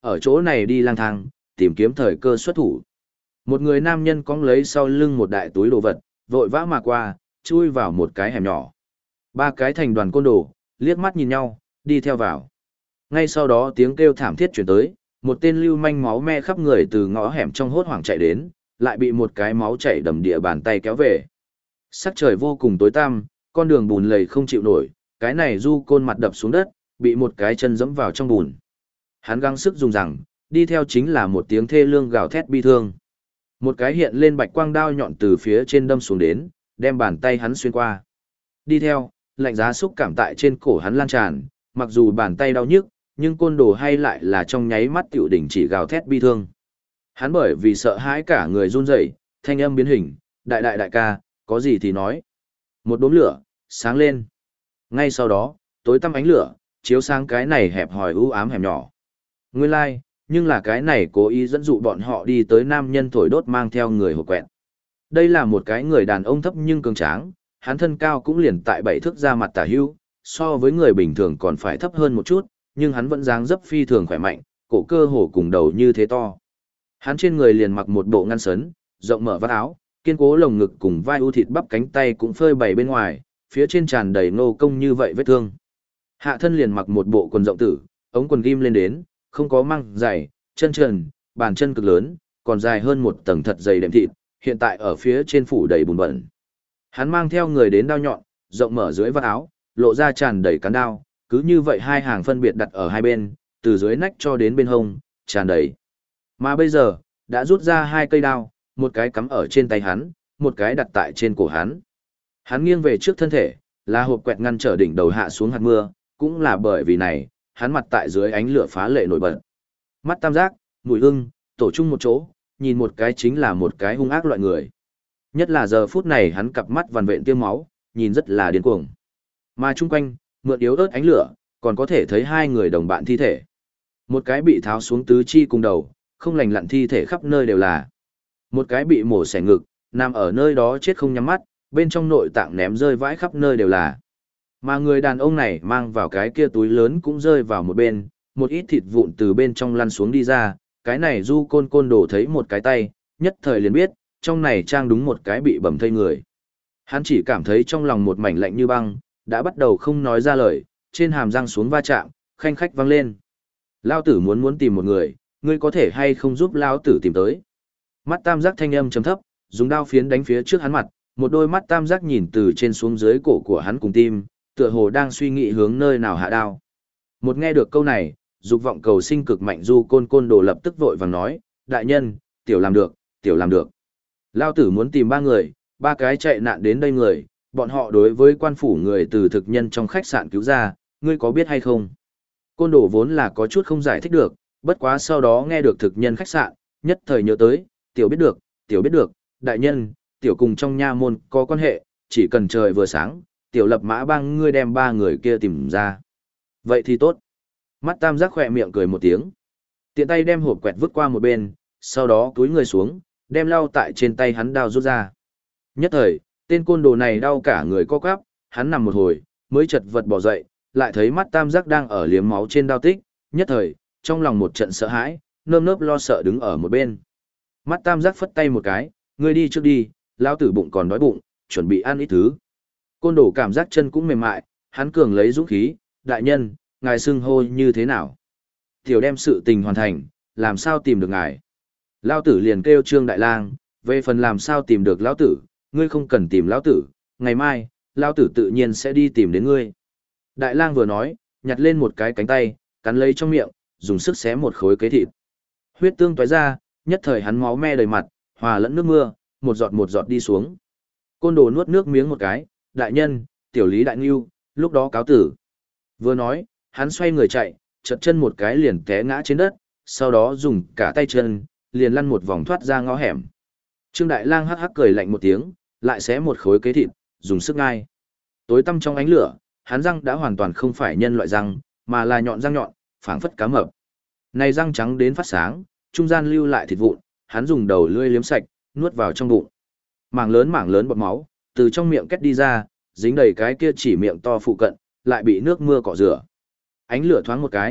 ở chỗ này đi lang thang, tìm kiếm thời cơ xuất thủ. Một người nam nhân cong lấy sau lưng một đại túi đồ vật, vội vã mà qua, chui vào một cái hẻm nhỏ. Ba cái thành đoàn côn đồ, liếc mắt nhìn nhau, đi theo vào. Ngay sau đó tiếng kêu thảm thiết chuyển tới, một tên lưu manh máu me khắp người từ ngõ hẻm trong hốt hoảng chạy đến, lại bị một cái máu chảy đầm địa bàn tay kéo về. Sắc trời vô cùng tối tăm, con đường bùn lầy không chịu nổi, cái này du côn mặt đập xuống đất, bị một cái chân dẫm vào trong bùn. Hắn gắng sức dùng rằng, đi theo chính là một tiếng thê lương gào thét bi thương. Một cái hiện lên bạch quang đao nhọn từ phía trên đâm xuống đến, đem bàn tay hắn xuyên qua. Đi theo, lạnh giá xúc cảm tại trên cổ hắn lan tràn, mặc dù bàn tay đau nhức, nhưng côn đồ hay lại là trong nháy mắt tiểu đỉnh chỉ gào thét bi thương. Hắn bởi vì sợ hãi cả người run rẩy, thanh âm biến hình, đại ca, có gì thì nói. Một đốm lửa, sáng lên. Ngay sau đó, tối tăm ánh lửa, chiếu sáng cái này hẹp hòi u ám hẻm nhỏ. Nguyên lai, nhưng là cái này cố ý dẫn dụ bọn họ đi tới nam nhân thổi đốt mang theo người hộp quẹt. Đây là một cái người đàn ông thấp nhưng cường tráng, hắn thân cao cũng liền tại 7 thước ra mặt tả hữu, so với người bình thường còn phải thấp hơn một chút, nhưng hắn vẫn dáng dấp phi thường khỏe mạnh, cổ cơ hổ cùng đầu như thế to. Hắn trên người liền mặc một bộ ngăn sấn, rộng mở vắt áo, kiên cố lồng ngực cùng vai u thịt bắp cánh tay cũng phơi bày bên ngoài, phía trên tràn đầy nô công như vậy vết thương. Hạ thân liền mặc một bộ quần rộng tử, ống quần ghim lên đến, không có măng dày, chân trần, bàn chân cực lớn, còn dài hơn một tầng thật dày đệm thịt, hiện tại ở phía trên phủ đầy bùn bẩn. Hắn mang theo người đến đao nhọn, rộng mở dưới vắt áo, lộ ra tràn đầy cán đao, cứ như vậy hai hàng phân biệt đặt ở hai bên, từ dưới nách cho đến bên hông, tràn đầy. Mà bây giờ, đã rút ra hai cây đao, một cái cắm ở trên tay hắn, một cái đặt tại trên cổ hắn. Hắn nghiêng về trước thân thể, là hộp quẹt ngăn trở đỉnh đầu hạ xuống hạt mưa, cũng là bởi vì này, hắn mặt tại dưới ánh lửa phá lệ nổi bật. Mắt tam giác, mùi hương, tổ chung một chỗ, nhìn một cái chính là một cái hung ác loại người. Nhất là giờ phút này hắn cặp mắt vằn vện tiêm máu, nhìn rất là điên cuồng. Mà chung quanh, mượn yếu ớt ánh lửa, còn có thể thấy hai người đồng bạn thi thể. Một cái bị tháo xuống tứ chi cùng đầu, không lành lặn thi thể khắp nơi đều là. Một cái bị mổ xẻ ngực, nằm ở nơi đó chết không nhắm mắt, bên trong nội tạng ném rơi vãi khắp nơi đều là. Mà người đàn ông này mang vào cái kia túi lớn cũng rơi vào một bên, một ít thịt vụn từ bên trong lăn xuống đi ra, cái này du côn đồ thấy một cái tay, nhất thời liền biết, trong này trang đúng một cái bị bầm thây người. Hắn chỉ cảm thấy trong lòng một mảnh lạnh như băng, đã bắt đầu không nói ra lời, trên hàm răng xuống va chạm, khanh khách vang lên. Lao tử muốn tìm một người, ngươi có thể hay không giúp Lao tử tìm tới. Mắt tam giác thanh âm trầm thấp, dùng đao phiến đánh phía trước hắn mặt, một đôi mắt tam giác nhìn từ trên xuống dưới cổ của hắn cùng tim, tựa hồ đang suy nghĩ hướng nơi nào hạ đao. Một nghe được câu này, dục vọng cầu sinh cực mạnh du côn đồ lập tức vội vàng nói, đại nhân, tiểu làm được, tiểu làm được. Lao tử muốn tìm ba người, ba cái chạy nạn đến đây người, bọn họ đối với quan phủ người từ thực nhân trong khách sạn cứu ra, ngươi có biết hay không? Côn đồ vốn là có chút không giải thích được, bất quá sau đó nghe được thực nhân khách sạn, nhất thời nhớ tới, tiểu biết được, đại nhân, tiểu cùng trong nha môn có quan hệ, chỉ cần trời vừa sáng, tiểu lập mã bang ngươi đem ba người kia tìm ra. Vậy thì tốt. Mắt tam giác khỏe miệng cười một tiếng. Tiện tay đem hộp quẹt vứt qua một bên, sau đó cúi người xuống, đem lau tại trên tay hắn đao rút ra. Nhất thời, tên côn đồ này đau cả người co quắp, hắn nằm một hồi, mới chật vật bỏ dậy, lại thấy mắt tam giác đang ở liếm máu trên đao tích, nhất thời, trong lòng một trận sợ hãi, nơm nớp lo sợ đứng ở một bên. Mắt tam giác phất tay một cái, ngươi đi trước đi, lão tử bụng còn đói bụng, chuẩn bị ăn ít thứ. Côn đồ cảm giác chân cũng mềm mại, hắn cường lấy dũng khí, đại nhân, ngài xưng hô như thế nào? Tiểu đem sự tình hoàn thành, làm sao tìm được ngài? Lão tử liền kêu Trương Đại Lang, về phần làm sao tìm được lão tử, ngươi không cần tìm lão tử, ngày mai, lão tử tự nhiên sẽ đi tìm đến ngươi. Đại Lang vừa nói, nhặt lên một cái cánh tay, cắn lấy trong miệng, dùng sức xé một khối kế thịt. Huyết tương tóe ra, nhất thời hắn máu me đầy mặt, hòa lẫn nước mưa, một giọt đi xuống. Côn đồ nuốt nước miếng một cái, đại nhân, tiểu lý đại ngưu, lúc đó cáo tử. Vừa nói, hắn xoay người chạy, chật chân một cái liền té ngã trên đất, sau đó dùng cả tay chân, liền lăn một vòng thoát ra ngõ hẻm. Trương Đại Lang hắc hắc cười lạnh một tiếng, lại xé một khối kế thịt, dùng sức ngai. Tối tăm trong ánh lửa, hắn răng đã hoàn toàn không phải nhân loại răng, mà là nhọn răng nhọn, phảng phất cá mập. Này răng trắng đến phát sáng, trung gian lưu lại thịt vụn, hắn dùng đầu lưỡi liếm sạch, nuốt vào trong bụng. Mảng lớn bọt máu, từ trong miệng két đi ra, dính đầy cái kia chỉ miệng to phụ cận, lại bị nước mưa cọ rửa. Ánh lửa thoáng một cái,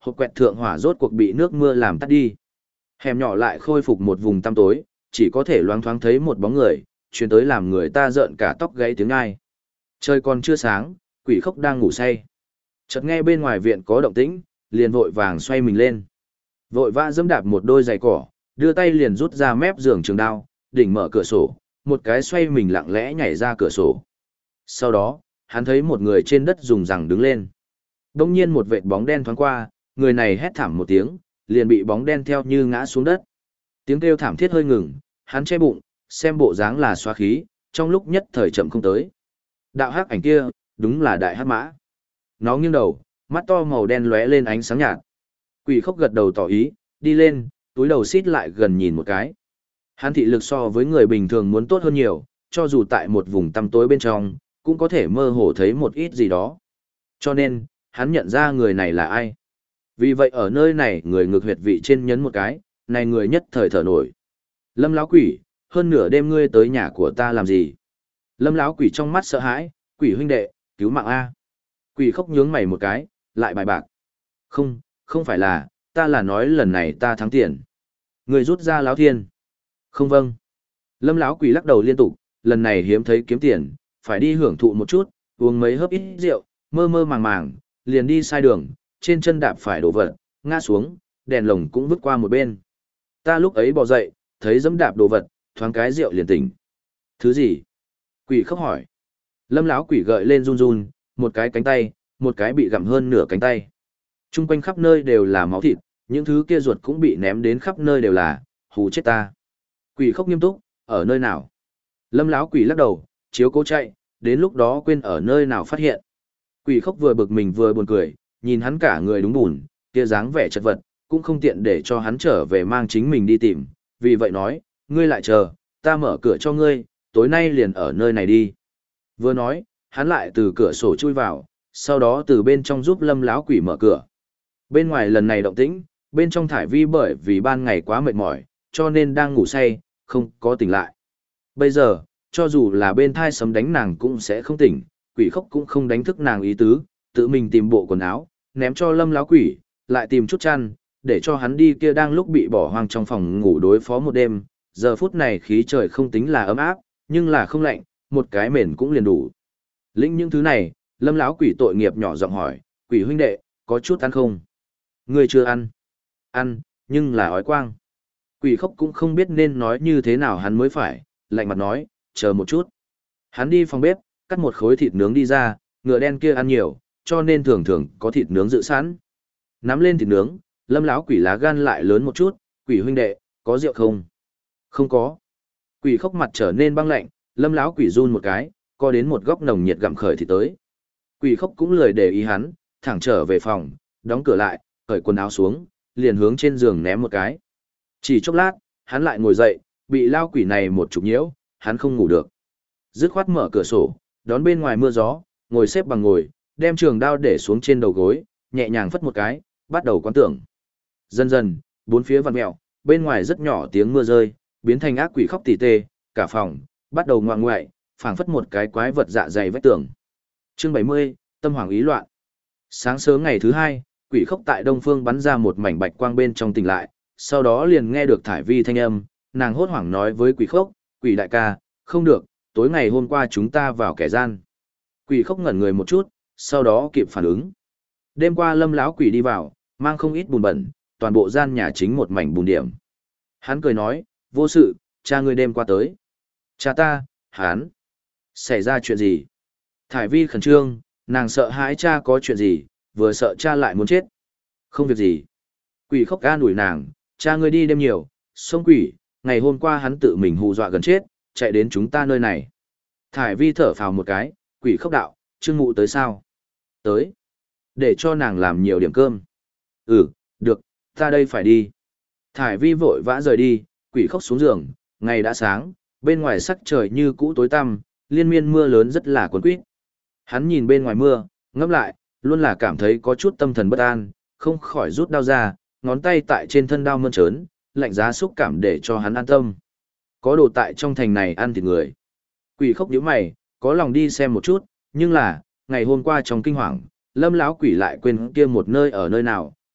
hộp quẹt thượng hỏa rốt cuộc bị nước mưa làm tắt đi. Hẻm nhỏ lại khôi phục một vùng tăm tối, chỉ có thể loáng thoáng thấy một bóng người, truyền tới làm người ta rợn cả tóc gáy tiếng ai. Trời còn chưa sáng, Quỷ Khốc đang ngủ say. Chợt nghe bên ngoài viện có động tĩnh, liền vội vàng xoay mình lên. Vội vã giẫm đạp một đôi giày cỏ, đưa tay liền rút ra mép giường trường đao, đỉnh mở cửa sổ, một cái xoay mình lặng lẽ nhảy ra cửa sổ. Sau đó, hắn thấy một người trên đất dùng rằng đứng lên. Đông nhiên một vệt bóng đen thoáng qua, người này hét thảm một tiếng, liền bị bóng đen theo như ngã xuống đất. Tiếng kêu thảm thiết hơi ngừng, hắn che bụng, xem bộ dáng là xoa khí, trong lúc nhất thời chậm không tới. Đạo hắc ảnh kia, đúng là đại hắc mã. Nó nghiêng đầu, mắt to màu đen lóe lên ánh sáng nhạt. Quỷ Khốc gật đầu tỏ ý, đi lên, túi đầu xít lại gần nhìn một cái. Hắn thị lực so với người bình thường muốn tốt hơn nhiều, cho dù tại một vùng tăm tối bên trong, cũng có thể mơ hồ thấy một ít gì đó. Cho nên, hắn nhận ra người này là ai. Vì vậy ở nơi này người ngược huyệt vị trên nhấn một cái, này người nhất thời thở nổi. Lâm lão quỷ, hơn nửa đêm ngươi tới nhà của ta làm gì? Lâm lão quỷ trong mắt sợ hãi, Quỷ huynh đệ, cứu mạng A. Quỷ Khốc nhướng mày một cái, lại bài bạc. Không, không phải là, ta là nói lần này ta thắng tiền. Người rút ra lão thiên. Không vâng. Lâm lão quỷ lắc đầu liên tục, lần này hiếm thấy kiếm tiền, phải đi hưởng thụ một chút, uống mấy hớp ít rượu, mơ mơ màng màng, liền đi sai đường, trên chân đạp phải đổ vật, ngã xuống, đèn lồng cũng vứt qua một bên. Ta lúc ấy bò dậy, thấy dẫm đạp đồ vật, thoáng cái rượu liền tỉnh. Thứ gì? Quỷ Khốc hỏi. Lâm lão quỷ gợi lên run run, một cái cánh tay, một cái bị gặm hơn nửa cánh tay. Trung quanh khắp nơi đều là máu thịt, những thứ kia ruột cũng bị ném đến khắp nơi đều là, hù chết ta. Quỷ Khốc nghiêm túc, ở nơi nào? Lâm lão quỷ lắc đầu, chiếu cố chạy, đến lúc đó quên ở nơi nào phát hiện. Quỷ Khốc vừa bực mình vừa buồn cười, nhìn hắn cả người đúng bùn, kia dáng vẻ chật vật, cũng không tiện để cho hắn trở về mang chính mình đi tìm, vì vậy nói, ngươi lại chờ, ta mở cửa cho ngươi, tối nay liền ở nơi này đi. Vừa nói, hắn lại từ cửa sổ chui vào, sau đó từ bên trong giúp Lâm lão quỷ mở cửa. Bên ngoài lần này động tĩnh, bên trong Thải Vi bởi vì ban ngày quá mệt mỏi, cho nên đang ngủ say, không có tỉnh lại. Bây giờ, cho dù là bên thai sấm đánh nàng cũng sẽ không tỉnh, Quỷ Khốc cũng không đánh thức nàng ý tứ, tự mình tìm bộ quần áo, ném cho Lâm lão quỷ, lại tìm chút chăn, để cho hắn đi kia đang lúc bị bỏ hoang trong phòng ngủ đối phó một đêm. Giờ phút này khí trời không tính là ấm áp, nhưng là không lạnh, một cái mền cũng liền đủ. Lĩnh những thứ này, Lâm lão quỷ tội nghiệp nhỏ giọng hỏi, Quỷ huynh đệ, có chút ăn không? Ngươi chưa ăn. Ăn, nhưng là ói quang. Quỷ Khốc cũng không biết nên nói như thế nào hắn mới phải, lạnh mặt nói, chờ một chút. Hắn đi phòng bếp, cắt một khối thịt nướng đi ra, ngựa đen kia ăn nhiều, cho nên thường thường có thịt nướng dự sẵn. Nắm lên thịt nướng, Lâm lão quỷ lá gan lại lớn một chút, Quỷ huynh đệ, có rượu không? Không có. Quỷ Khốc mặt trở nên băng lạnh, Lâm lão quỷ run một cái, co đến một góc nồng nhiệt gặm khởi thì tới. Quỷ Khốc cũng lười để ý hắn, thẳng trở về phòng, đóng cửa lại, cởi quần áo xuống, liền hướng trên giường ném một cái. Chỉ chốc lát, hắn lại ngồi dậy, bị lao quỷ này một chục nhiễu, hắn không ngủ được. Dứt khoát mở cửa sổ, đón bên ngoài mưa gió, ngồi xếp bằng ngồi, đem trường đao để xuống trên đầu gối, nhẹ nhàng phất một cái, bắt đầu quán tưởng. Dần dần, bốn phía vặn mèo, bên ngoài rất nhỏ tiếng mưa rơi, biến thành ác quỷ khóc tỉ tê, cả phòng bắt đầu ngoạng ngoại, phảng phất một cái quái vật dạ dày vách tường. Chương 70, tâm hoàng ý loạn. Sáng sớm ngày thứ hai, Quỷ Khốc tại đông phương bắn ra một mảnh bạch quang bên trong tỉnh lại, sau đó liền nghe được Thải Vi thanh âm, nàng hốt hoảng nói với Quỷ Khốc, Quỷ đại ca, không được, tối ngày hôm qua chúng ta vào kẻ gian. Quỷ Khốc ngẩn người một chút, sau đó kịp phản ứng. Đêm qua Lâm lão quỷ đi vào, mang không ít bùn bẩn, toàn bộ gian nhà chính một mảnh bùn điểm. Hắn cười nói, vô sự, cha ngươi đêm qua tới. Cha ta, hắn. Xảy ra chuyện gì? Thải Vi khẩn trương, nàng sợ hãi cha có chuyện gì, vừa sợ cha lại muốn chết. Không việc gì. Quỷ Khốc an ủi nàng, cha ngươi đi đêm nhiều, sông quỷ, ngày hôm qua hắn tự mình hù dọa gần chết, chạy đến chúng ta nơi này. Thải Vi thở phào một cái, Quỷ Khốc đạo, Trương Mụ tới sao? Tới. Để cho nàng làm nhiều điểm cơm. Ừ, được, ta đây phải đi. Thải Vi vội vã rời đi, Quỷ Khốc xuống giường, ngày đã sáng, bên ngoài sắc trời như cũ tối tăm, liên miên mưa lớn rất là cuốn quýt. Hắn nhìn bên ngoài mưa, ngẫm lại, luôn là cảm thấy có chút tâm thần bất an, không khỏi rút đao ra, ngón tay tại trên thân đao mơn trớn, lạnh giá xúc cảm để cho hắn an tâm. Có đồ tại trong thành này ăn thịt người. Quỷ Khốc nhíu mày, có lòng đi xem một chút, nhưng là, ngày hôm qua trong kinh hoàng, Lâm lão quỷ lại quên kia một nơi ở nơi nào,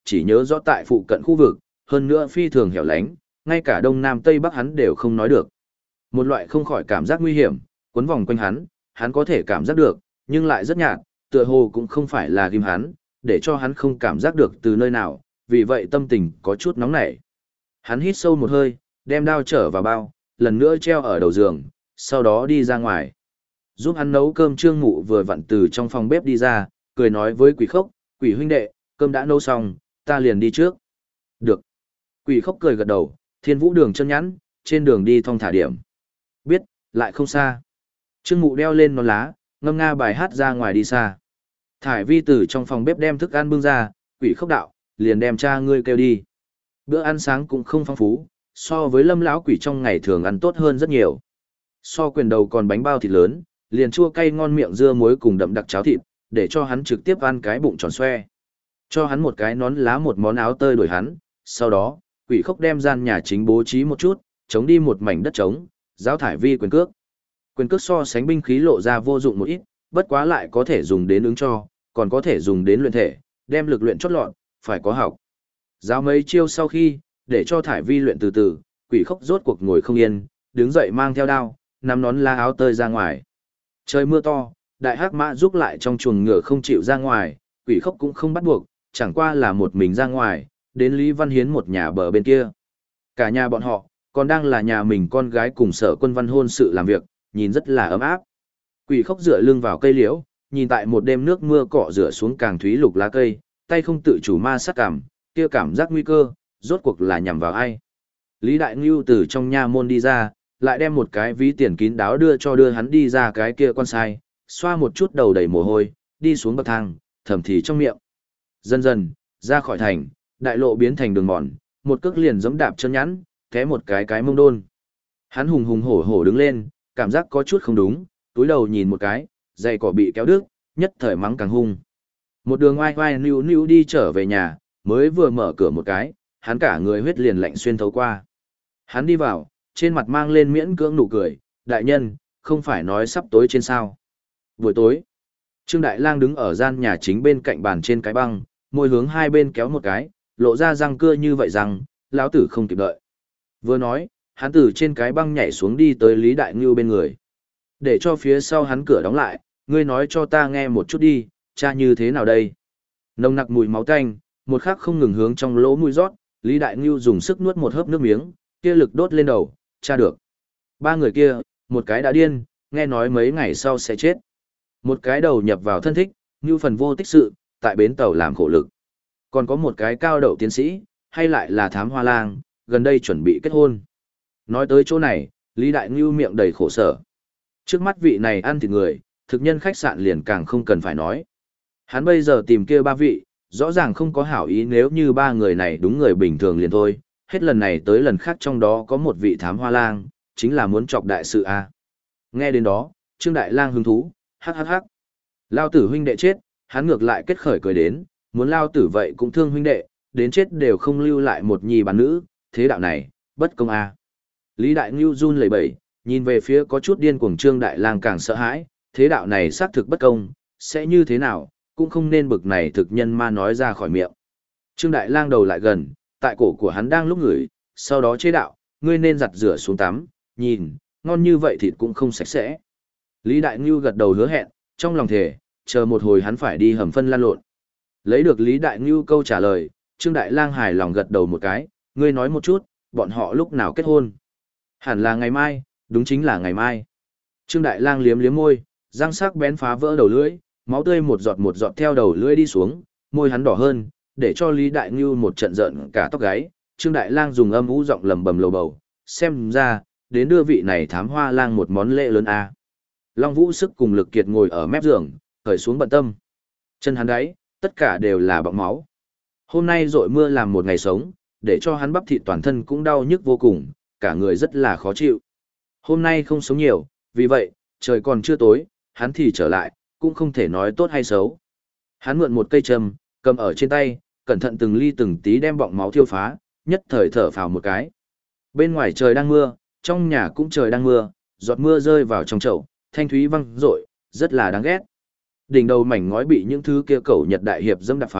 chỉ nhớ rõ tại phụ cận khu vực, hơn nữa phi thường hẻo lánh, ngay cả đông nam tây bắc hắn đều không nói được. Một loại không khỏi cảm giác nguy hiểm, quấn vòng quanh hắn có thể cảm giác được, nhưng lại rất nhạt, tựa hồ cũng không phải là ghim hắn, để cho hắn không cảm giác được từ nơi nào, vì vậy tâm tình có chút nóng nảy. Hắn hít sâu một hơi, đem đao trở vào bao, lần nữa treo ở đầu giường, sau đó đi ra ngoài. Giúp hắn nấu cơm Trương Mụ vừa vặn từ trong phòng bếp đi ra, cười nói với Quỷ Khốc, Quỷ huynh đệ, cơm đã nấu xong, ta liền đi trước. Được. Quỷ Khốc cười gật đầu, Thiên Vũ đường chân nhẵn, trên đường đi thong thả điểm. Biết, lại không xa. Trương Mụ đeo lên nón lá, ngâm nga bài hát ra ngoài đi xa. Thải Vi từ trong phòng bếp đem thức ăn bưng ra, Quỷ Khốc đạo, liền đem cha ngươi kêu đi. Bữa ăn sáng cũng không phong phú, so với Lâm lão quỷ trong ngày thường ăn tốt hơn rất nhiều. So quyền đầu còn bánh bao thịt lớn, liền chua cay ngon miệng dưa muối cùng đậm đặc cháo thịt, để cho hắn trực tiếp ăn cái bụng tròn xoe. Cho hắn một cái nón lá một món áo tơi đổi hắn, sau đó, Quỷ Khốc đem gian nhà chính bố trí một chút, chống đi một mảnh đất trống, giáo Thải Vi quyền cước. Quyền cước so sánh binh khí lộ ra vô dụng một ít, bất quá lại có thể dùng đến ứng cho, còn có thể dùng đến luyện thể, đem lực luyện chót lọt, phải có học. Giáo mấy chiêu sau khi, để cho Thải Vi luyện từ từ, Quỷ Khốc rốt cuộc ngồi không yên, đứng dậy mang theo đao, nắm nón lá áo tơi ra ngoài. Trời mưa to, đại hắc mã giúp lại trong chuồng ngựa không chịu ra ngoài, Quỷ Khốc cũng không bắt buộc, chẳng qua là một mình ra ngoài, đến Lý Văn Hiến một nhà bờ bên kia. Cả nhà bọn họ, còn đang là nhà mình con gái cùng Sở Quân Văn hôn sự làm việc, nhìn rất là ấm áp. Quỷ Khốc dựa lưng vào cây liễu, nhìn tại một đêm nước mưa cọ rửa xuống càng thúy lục lá cây, tay không tự chủ ma sát cảm, kia cảm giác nguy cơ, rốt cuộc là nhằm vào ai. Lý Đại Ngưu từ trong nha môn đi ra, lại đem một cái ví tiền kín đáo đưa hắn đi ra cái kia quan sai, xoa một chút đầu đầy mồ hôi, đi xuống bậc thang, thầm thì trong miệng. Dần dần, ra khỏi thành, đại lộ biến thành đường mòn, một cước liền giẫm đạp chân nhẵn, té một cái mông đôn. Hắn hùng hùng hổ hổ đứng lên, cảm giác có chút không đúng, túi đầu nhìn một cái, giày cỏ bị kéo đứt, nhất thời mắng càng hung. Một đường oai oai nữu nữu đi trở về nhà, mới vừa mở cửa một cái, hắn cả người huyết liền lạnh xuyên thấu qua. Hắn đi vào, trên mặt mang lên miễn cưỡng nụ cười, đại nhân, không phải nói sắp tối trên sao. Buổi tối, Trương Đại Lang đứng ở gian nhà chính bên cạnh bàn trên cái băng, môi hướng hai bên kéo một cái, lộ ra răng cưa như vậy rằng, lão tử không kịp đợi. Vừa nói, hắn từ trên cái băng nhảy xuống đi tới Lý Đại Ngưu bên người. Để cho phía sau hắn cửa đóng lại, ngươi nói cho ta nghe một chút đi, cha như thế nào đây? Nồng nặc mùi máu tanh, một khắc không ngừng hướng trong lỗ mũi rót, Lý Đại Ngưu dùng sức nuốt một hớp nước miếng, kia lực đốt lên đầu, cha được. Ba người kia, một cái đã điên, nghe nói mấy ngày sau sẽ chết. Một cái đầu nhập vào thân thích, như phần vô tích sự, tại bến tàu làm khổ lực. Còn có một cái cao đậu tiến sĩ, hay lại là thám hoa lang, gần đây chuẩn bị kết hôn. Nói tới chỗ này, Lý Đại Ngưu miệng đầy khổ sở. Trước mắt vị này ăn thịt người, thực nhân khách sạn liền càng không cần phải nói. Hắn bây giờ tìm kia ba vị, rõ ràng không có hảo ý, nếu như ba người này đúng người bình thường liền thôi, hết lần này tới lần khác trong đó có một vị thám hoa lang, chính là muốn chọc đại sự a. Nghe đến đó, Trương Đại Lang hứng thú, hắc hắc hắc. Lao tử huynh đệ chết, hắn ngược lại kết khởi cười đến, muốn lao tử vậy cũng thương huynh đệ, đến chết đều không lưu lại một nhi bán nữ, thế đạo này, bất công a. Lý Đại Ngưu run lẩy bẩy, nhìn về phía có chút điên cuồng Trương Đại Lang càng sợ hãi, thế đạo này xác thực bất công, sẽ như thế nào, cũng không nên bực này thực nhân ma nói ra khỏi miệng. Trương Đại Lang đầu lại gần, tại cổ của hắn đang lúc ngửi, sau đó chế đạo, ngươi nên giặt rửa xuống tắm, nhìn, ngon như vậy thịt cũng không sạch sẽ. Lý Đại Ngưu gật đầu hứa hẹn, trong lòng thề, chờ một hồi hắn phải đi hầm phân lan lộn. Lấy được Lý Đại Ngưu câu trả lời, Trương Đại Lang hài lòng gật đầu một cái, ngươi nói một chút, bọn họ lúc nào kết hôn? Hẳn là ngày mai, đúng chính là ngày mai. Trương Đại Lang liếm liếm môi, răng sắc bén phá vỡ đầu lưỡi, máu tươi một giọt theo đầu lưỡi đi xuống, môi hắn đỏ hơn, để cho Lý Đại Ngưu một trận giận cả tóc gáy. Trương Đại Lang dùng âm u giọng lẩm bẩm lầu bầu, xem ra, đến đưa vị này thám hoa lang một món lễ lớn a. Long Vũ sức cùng Lực Kiệt ngồi ở mép giường, khởi xuống bận tâm. Chân hắn đáy, tất cả đều là bọng máu. Hôm nay rội mưa làm một ngày sống, để cho hắn bắp thịt toàn thân cũng đau nhức vô cùng, cả người rất là khó chịu. Hôm nay không sống nhiều, vì vậy, trời còn chưa tối, hắn thì trở lại, cũng không thể nói tốt hay xấu. Hắn mượn một cây châm, cầm ở trên tay, cẩn thận từng ly từng tí đem bọng máu thiêu phá, nhất thời thở phào một cái. Bên ngoài trời đang mưa, trong nhà cũng trời đang mưa, giọt mưa rơi vào trong chậu, thanh thúy văng rội, rất là đáng ghét. Đỉnh đầu mảnh ngói bị những thứ kia cẩu Nhật đại hiệp dẫm đạp phá,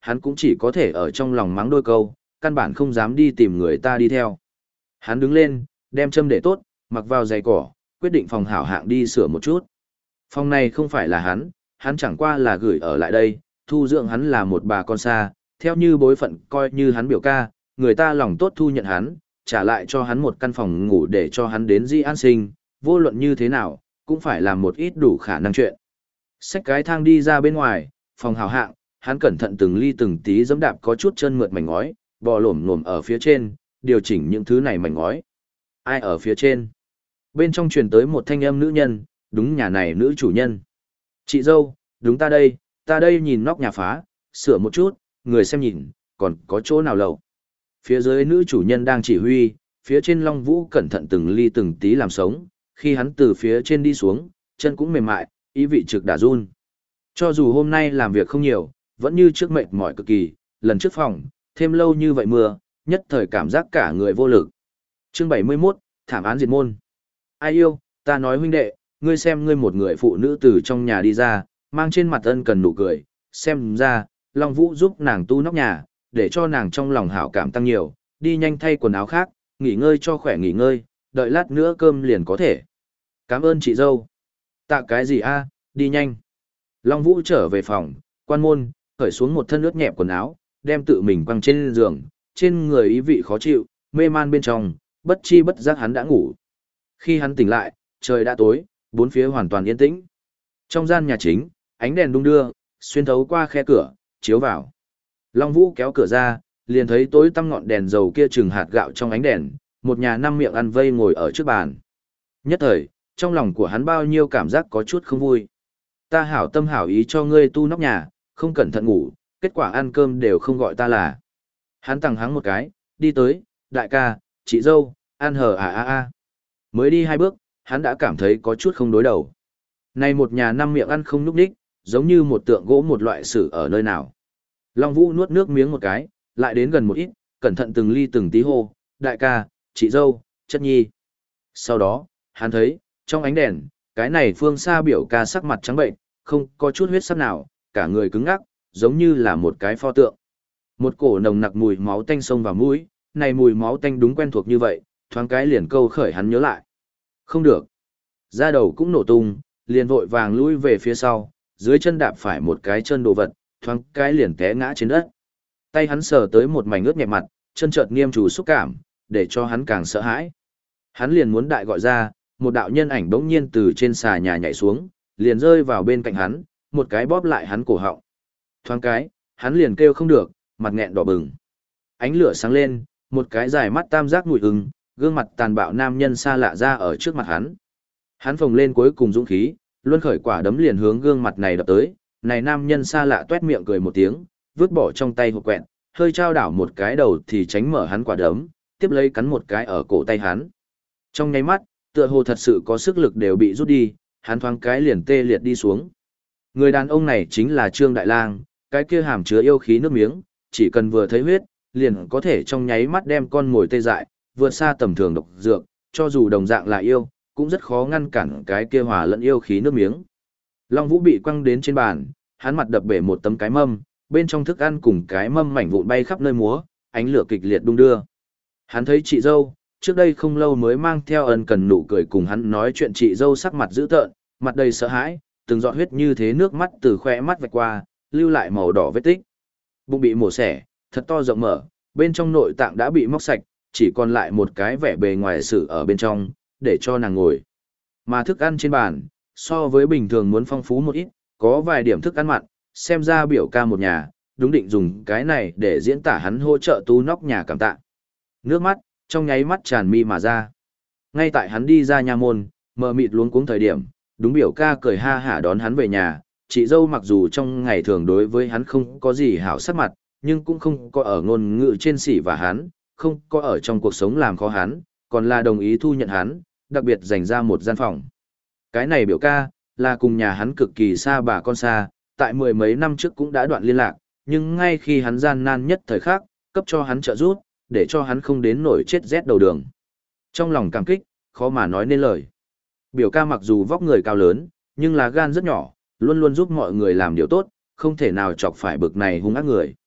hắn cũng chỉ có thể ở trong lòng mắng đôi câu, căn bản không dám đi tìm người ta đi theo. Hắn đứng lên, đem châm để tốt, mặc vào giày cỏ, quyết định phòng hảo hạng đi sửa một chút. Phòng này không phải là hắn chẳng qua là gửi ở lại đây, thu dưỡng hắn là một bà con xa, theo như bối phận coi như hắn biểu ca, người ta lòng tốt thu nhận hắn, trả lại cho hắn một căn phòng ngủ để cho hắn đến di an sinh, vô luận như thế nào, cũng phải làm một ít đủ khả năng chuyện. Xách cái thang đi ra bên ngoài, phòng hảo hạng, hắn cẩn thận từng ly từng tí giẫm đạp có chút chân mượt mảnh ngói, bò lổm lổm ở phía trên, điều chỉnh những thứ này mảnh ngói. Ai ở phía trên? Bên trong truyền tới một thanh âm nữ nhân, đúng nhà này nữ chủ nhân. Chị dâu, đúng ta đây nhìn nóc nhà phá, sửa một chút, người xem nhìn, còn có chỗ nào lầu. Phía dưới nữ chủ nhân đang chỉ huy, phía trên Long Vũ cẩn thận từng ly từng tí làm sống, khi hắn từ phía trên đi xuống, chân cũng mềm mại, ý vị trực đã run. Cho dù hôm nay làm việc không nhiều, vẫn như trước mệt mỏi cực kỳ, lần trước phòng, thêm lâu như vậy mưa, nhất thời cảm giác cả người vô lực. Chương 71, thảm án diệt môn. Ai yêu, ta nói huynh đệ, ngươi xem ngươi một người phụ nữ từ trong nhà đi ra, mang trên mặt ân cần nụ cười, xem ra, Long Vũ giúp nàng tu nóc nhà, để cho nàng trong lòng hảo cảm tăng nhiều, đi nhanh thay quần áo khác, nghỉ ngơi cho khỏe nghỉ ngơi, đợi lát nữa cơm liền có thể. Cảm ơn chị dâu. Tạ cái gì a, đi nhanh. Long Vũ trở về phòng, quan môn, cởi xuống một thân ướt nhẹp quần áo, đem tự mình quăng trên giường, trên người ý vị khó chịu, mê man bên trong, bất chi bất giác hắn đã ngủ. Khi hắn tỉnh lại, trời đã tối, bốn phía hoàn toàn yên tĩnh. Trong gian nhà chính, ánh đèn đung đưa, xuyên thấu qua khe cửa, chiếu vào. Long Vũ kéo cửa ra, liền thấy tối tăm ngọn đèn dầu kia chừng hạt gạo trong ánh đèn, một nhà năm miệng ăn vây ngồi ở trước bàn. Nhất thời, trong lòng của hắn bao nhiêu cảm giác có chút không vui. Ta hảo tâm hảo ý cho ngươi tu nóc nhà, không cẩn thận ngủ, kết quả ăn cơm đều không gọi ta là. Hắn tằng hắng một cái, đi tới, đại ca, chị dâu, ăn hờ à. Mới đi hai bước, hắn đã cảm thấy có chút không đối đầu. Này một nhà năm miệng ăn không núp đích, giống như một tượng gỗ một loại sử ở nơi nào. Long Vũ nuốt nước miếng một cái, lại đến gần một ít, cẩn thận từng ly từng tí hô, đại ca, chị dâu, chất nhi. Sau đó, hắn thấy, trong ánh đèn, cái này phương xa biểu ca sắc mặt trắng bệnh, không có chút huyết sắc nào, cả người cứng ngắc, giống như là một cái pho tượng. Một cổ nồng nặc mùi máu tanh xông vào mũi, này mùi máu tanh đúng quen thuộc như vậy, thoáng cái liền câu khởi hắn nhớ lại. Không được. Da đầu cũng nổ tung, liền vội vàng lui về phía sau, dưới chân đạp phải một cái chân đồ vật, thoáng cái liền té ngã trên đất. Tay hắn sờ tới một mảnh ướt nhẹp mặt, chân chợt nghiêm chủ xúc cảm, để cho hắn càng sợ hãi. Hắn liền muốn đại gọi ra, một đạo nhân ảnh bỗng nhiên từ trên xà nhà nhảy xuống, liền rơi vào bên cạnh hắn, một cái bóp lại hắn cổ họng. Thoáng cái, hắn liền kêu không được, mặt nghẹn đỏ bừng. Ánh lửa sáng lên, một cái dài mắt tam giác mùi ưng, gương mặt tàn bạo nam nhân xa lạ ra ở trước mặt hắn. Hắn phồng lên cuối cùng dũng khí, luân khởi quả đấm liền hướng gương mặt này đập tới, này nam nhân xa lạ tuét miệng cười một tiếng, vứt bỏ trong tay hộp quẹt, hơi trao đảo một cái đầu thì tránh mở hắn quả đấm, tiếp lấy cắn một cái ở cổ tay hắn. Trong nháy mắt, tựa hồ thật sự có sức lực đều bị rút đi, hắn thoáng cái liền tê liệt đi xuống. Người đàn ông này chính là Trương Đại Lang, cái kia hàm chứa yêu khí nước miếng, chỉ cần vừa thấy huyết, liền có thể trong nháy mắt đem con mồi tê dại, vượt xa tầm thường độc dược, cho dù đồng dạng là yêu, cũng rất khó ngăn cản cái kia hòa lẫn yêu khí nước miếng. Long Vũ bị quăng đến trên bàn, hắn mặt đập bể một tấm cái mâm, bên trong thức ăn cùng cái mâm mảnh vụn bay khắp nơi múa, ánh lửa kịch liệt đung đưa. Hắn thấy chị dâu, trước đây không lâu mới mang theo ân cần nụ cười cùng hắn nói chuyện, chị dâu sắc mặt dữ tợn, mặt đầy sợ hãi, từng giọt huyết như thế nước mắt từ khóe mắt vạch qua, lưu lại màu đỏ vết tích. Bụng bị mổ xẻ, thật to rộng mở, bên trong nội tạng đã bị móc sạch, chỉ còn lại một cái vẻ bề ngoài sự ở bên trong, để cho nàng ngồi. Mà thức ăn trên bàn, so với bình thường muốn phong phú một ít, có vài điểm thức ăn mặn, xem ra biểu ca một nhà, đúng định dùng cái này để diễn tả hắn hỗ trợ tu nóc nhà cảm tạ. Nước mắt, trong nháy mắt tràn mi mà ra. Ngay tại hắn đi ra nhà môn, mờ mịt luống cuống thời điểm, đúng biểu ca cười ha hả đón hắn về nhà, chị dâu mặc dù trong ngày thường đối với hắn không có gì hảo sắc mặt, nhưng cũng không có ở ngôn ngữ trên sỉ và hắn, không có ở trong cuộc sống làm khó hắn, còn là đồng ý thu nhận hắn, đặc biệt dành ra một gian phòng. Cái này biểu ca, là cùng nhà hắn cực kỳ xa bà con xa, tại mười mấy năm trước cũng đã đoạn liên lạc, nhưng ngay khi hắn gian nan nhất thời khắc, cấp cho hắn trợ giúp, để cho hắn không đến nổi chết rét đầu đường. Trong lòng cảm kích, khó mà nói nên lời. Biểu ca mặc dù vóc người cao lớn, nhưng là gan rất nhỏ, luôn luôn giúp mọi người làm điều tốt, không thể nào chọc phải bực này hung ác người.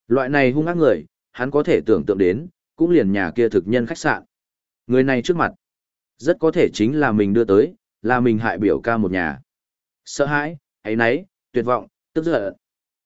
Loại này hung ác người, hắn có thể tưởng tượng đến, cũng liền nhà kia thực nhân khách sạn. Người này trước mặt, rất có thể chính là mình đưa tới, là mình hại biểu ca một nhà. Sợ hãi, ấy nấy, tuyệt vọng, tức giận.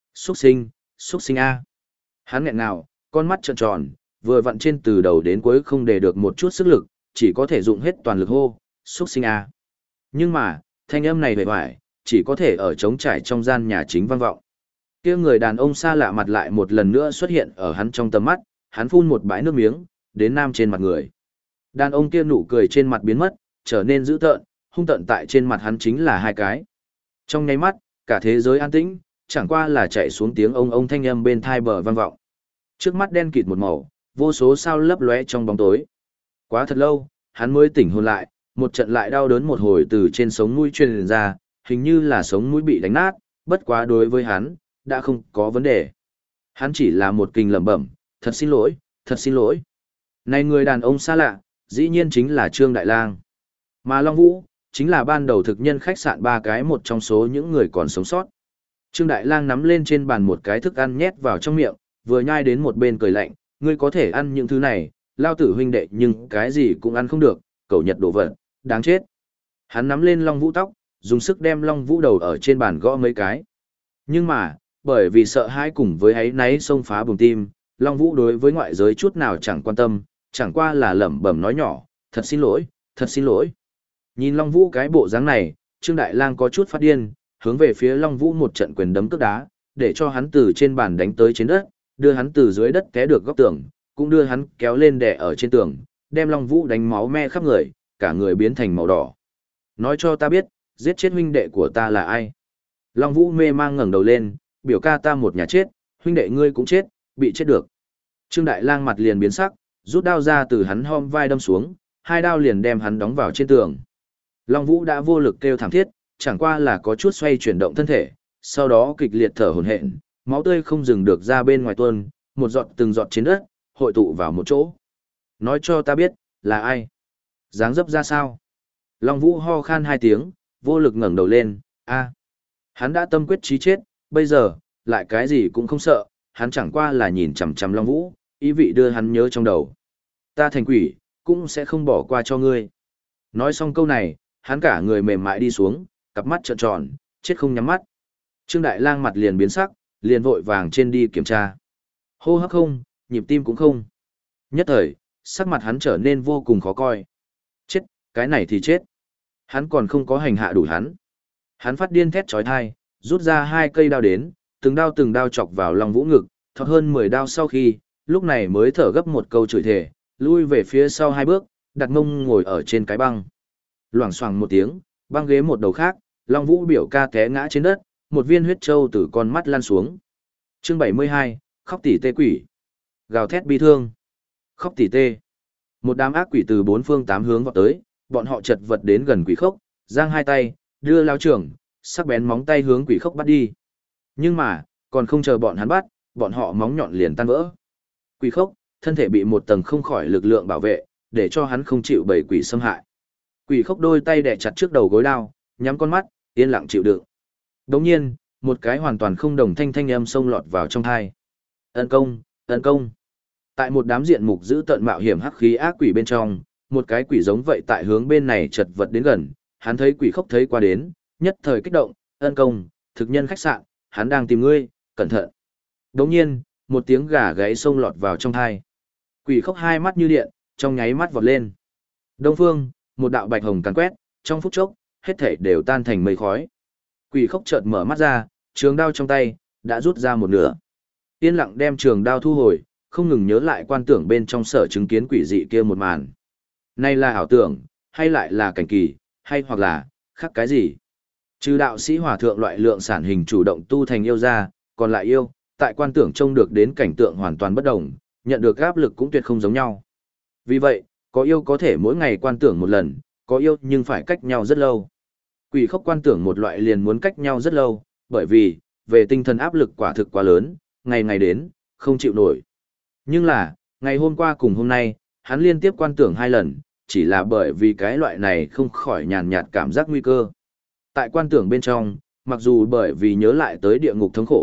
Xuất sinh A. Hắn nghẹn ngào, con mắt trợn tròn, vừa vặn trên từ đầu đến cuối không để được một chút sức lực, chỉ có thể dụng hết toàn lực hô, xuất sinh A. Nhưng mà, thanh âm này bề ngoài, chỉ có thể ở trống trải trong gian nhà chính vang vọng. Kia người đàn ông xa lạ mặt lại một lần nữa xuất hiện ở hắn trong tầm mắt, hắn phun một bãi nước miếng, đến nam trên mặt người. Đàn ông kia nụ cười trên mặt biến mất, trở nên dữ tợn, hung tợn tại trên mặt hắn chính là hai cái. Trong nháy mắt, cả thế giới an tĩnh, chẳng qua là chạy xuống tiếng ông thanh âm bên thai bờ vang vọng. Trước mắt đen kịt một màu, vô số sao lấp lóe trong bóng tối. Quá thật lâu, hắn mới tỉnh hồn lại, một trận lại đau đớn một hồi từ trên sống mũi truyền ra, hình như là sống mũi bị đánh nát, bất quá đối với hắn, đã không có vấn đề. Hắn chỉ là một kình lẩm bẩm, thật xin lỗi, thật xin lỗi. Này người đàn ông xa lạ, dĩ nhiên chính là Trương Đại Lang. Mà Long Vũ, chính là ban đầu thực nhân khách sạn ba cái một trong số những người còn sống sót. Trương Đại Lang nắm lên trên bàn một cái thức ăn nhét vào trong miệng, vừa nhai đến một bên cười lạnh, ngươi có thể ăn những thứ này, lao tử huynh đệ nhưng cái gì cũng ăn không được, cẩu nhật đồ vật, đáng chết. Hắn nắm lên Long Vũ tóc, dùng sức đem Long Vũ đầu ở trên bàn gõ mấy cái. Nhưng mà, bởi vì sợ hãi cùng với ấy náy xông phá bùng tim, Long Vũ đối với ngoại giới chút nào chẳng quan tâm, chẳng qua là lẩm bẩm nói nhỏ, thật xin lỗi, thật xin lỗi. Nhìn Long Vũ cái bộ dáng này, Trương Đại Lang có chút phát điên, hướng về phía Long Vũ một trận quyền đấm cước đá, để cho hắn từ trên bàn đánh tới trên đất, đưa hắn từ dưới đất té được góc tường, cũng đưa hắn kéo lên đè ở trên tường, đem Long Vũ đánh máu me khắp người, cả người biến thành màu đỏ. Nói cho ta biết, giết chết huynh đệ của ta là ai? Long Vũ mê mang ngẩng đầu lên, biểu ca ta một nhà chết, huynh đệ ngươi cũng chết, bị chết được. Trương Đại Lang mặt liền biến sắc, rút đao ra từ hắn hông vai đâm xuống, hai đao liền đem hắn đóng vào trên tường. Long Vũ đã vô lực kêu thảm thiết, chẳng qua là có chút xoay chuyển động thân thể, sau đó kịch liệt thở hổn hển, máu tươi không dừng được ra bên ngoài tuôn, một giọt từng giọt trên đất, hội tụ vào một chỗ. Nói cho ta biết, là ai? Dáng dấp ra sao? Long Vũ ho khan hai tiếng, vô lực ngẩng đầu lên, a. Hắn đã tâm quyết chí chết, bây giờ, lại cái gì cũng không sợ, hắn chẳng qua là nhìn chằm chằm Long Vũ, ý vị đưa hắn nhớ trong đầu. Ta thành quỷ, cũng sẽ không bỏ qua cho ngươi. Nói xong câu này, hắn cả người mềm mại đi xuống, cặp mắt trợn tròn, chết không nhắm mắt. Trương Đại Lang mặt liền biến sắc, liền vội vàng trên đi kiểm tra. Hô hấp không, nhịp tim cũng không. Nhất thời, sắc mặt hắn trở nên vô cùng khó coi. Chết, cái này thì chết. Hắn còn không có hành hạ đủ hắn. Hắn phát điên thét chói tai, rút ra hai cây đao đến, từng đao chọc vào Long Vũ ngực, thọt hơn 10 đao sau khi, lúc này mới thở gấp một câu chửi thề, lui về phía sau hai bước, đặt mông ngồi ở trên cái băng. Loảng xoảng một tiếng, băng ghế một đầu khác, Long Vũ biểu ca té ngã trên đất, một viên huyết trâu từ con mắt lan xuống. Chương 72, khóc tỉ tê quỷ. Gào thét bi thương. Khóc tỉ tê. Một đám ác quỷ từ bốn phương tám hướng vọt tới, bọn họ chật vật đến gần quỷ khốc, giang hai tay, đưa lao trưởng, sắc bén móng tay hướng quỷ khốc bắt đi. Nhưng mà, còn không chờ bọn hắn bắt, bọn họ móng nhọn liền tan vỡ. Quỷ khốc, thân thể bị một tầng không khỏi lực lượng bảo vệ, để cho hắn không chịu bầy quỷ xâm hại. Quỷ khốc đôi tay đè chặt trước đầu gối đao, nhắm con mắt, yên lặng chịu đựng. Đồng nhiên, một cái hoàn toàn không đồng thanh âm xông lọt vào trong tai. Ân công, ân công. Tại một đám diện mục giữ tận mạo hiểm hắc khí ác quỷ bên trong, một cái quỷ giống vậy tại hướng bên này chật vật đến gần, hắn thấy quỷ khốc thấy qua đến, nhất thời kích động, ân công, thực nhân khách sạn, hắn đang tìm ngươi, cẩn thận. Đồng nhiên, một tiếng gà gáy xông lọt vào trong tai. Quỷ khốc hai mắt như điện, trong nháy mắt vọt lên. Đông phương, một đạo bạch hồng càn quét, trong phút chốc, hết thảy đều tan thành mây khói. Quỷ khốc chợt mở mắt ra, trường đao trong tay, đã rút ra một nửa. Yên lặng đem trường đao thu hồi, không ngừng nhớ lại quan tưởng bên trong sở chứng kiến quỷ dị kia một màn. Này là ảo tưởng, hay lại là cảnh kỳ, hay hoặc là, khác cái gì? Trừ đạo sĩ hòa thượng loại lượng sản hình chủ động tu thành yêu ra, còn lại yêu, tại quan tưởng trông được đến cảnh tượng hoàn toàn bất đồng, nhận được áp lực cũng tuyệt không giống nhau. Vì vậy, có yêu có thể mỗi ngày quan tưởng một lần, có yêu nhưng phải cách nhau rất lâu. Quỷ khốc quan tưởng một loại liền muốn cách nhau rất lâu, bởi vì, về tinh thần áp lực quả thực quá lớn, ngày ngày đến, không chịu nổi. Nhưng là, ngày hôm qua cùng hôm nay, hắn liên tiếp quan tưởng 2 lần, chỉ là bởi vì cái loại này không khỏi nhàn nhạt cảm giác nguy cơ. Tại quan tưởng bên trong, mặc dù bởi vì nhớ lại tới địa ngục thống khổ,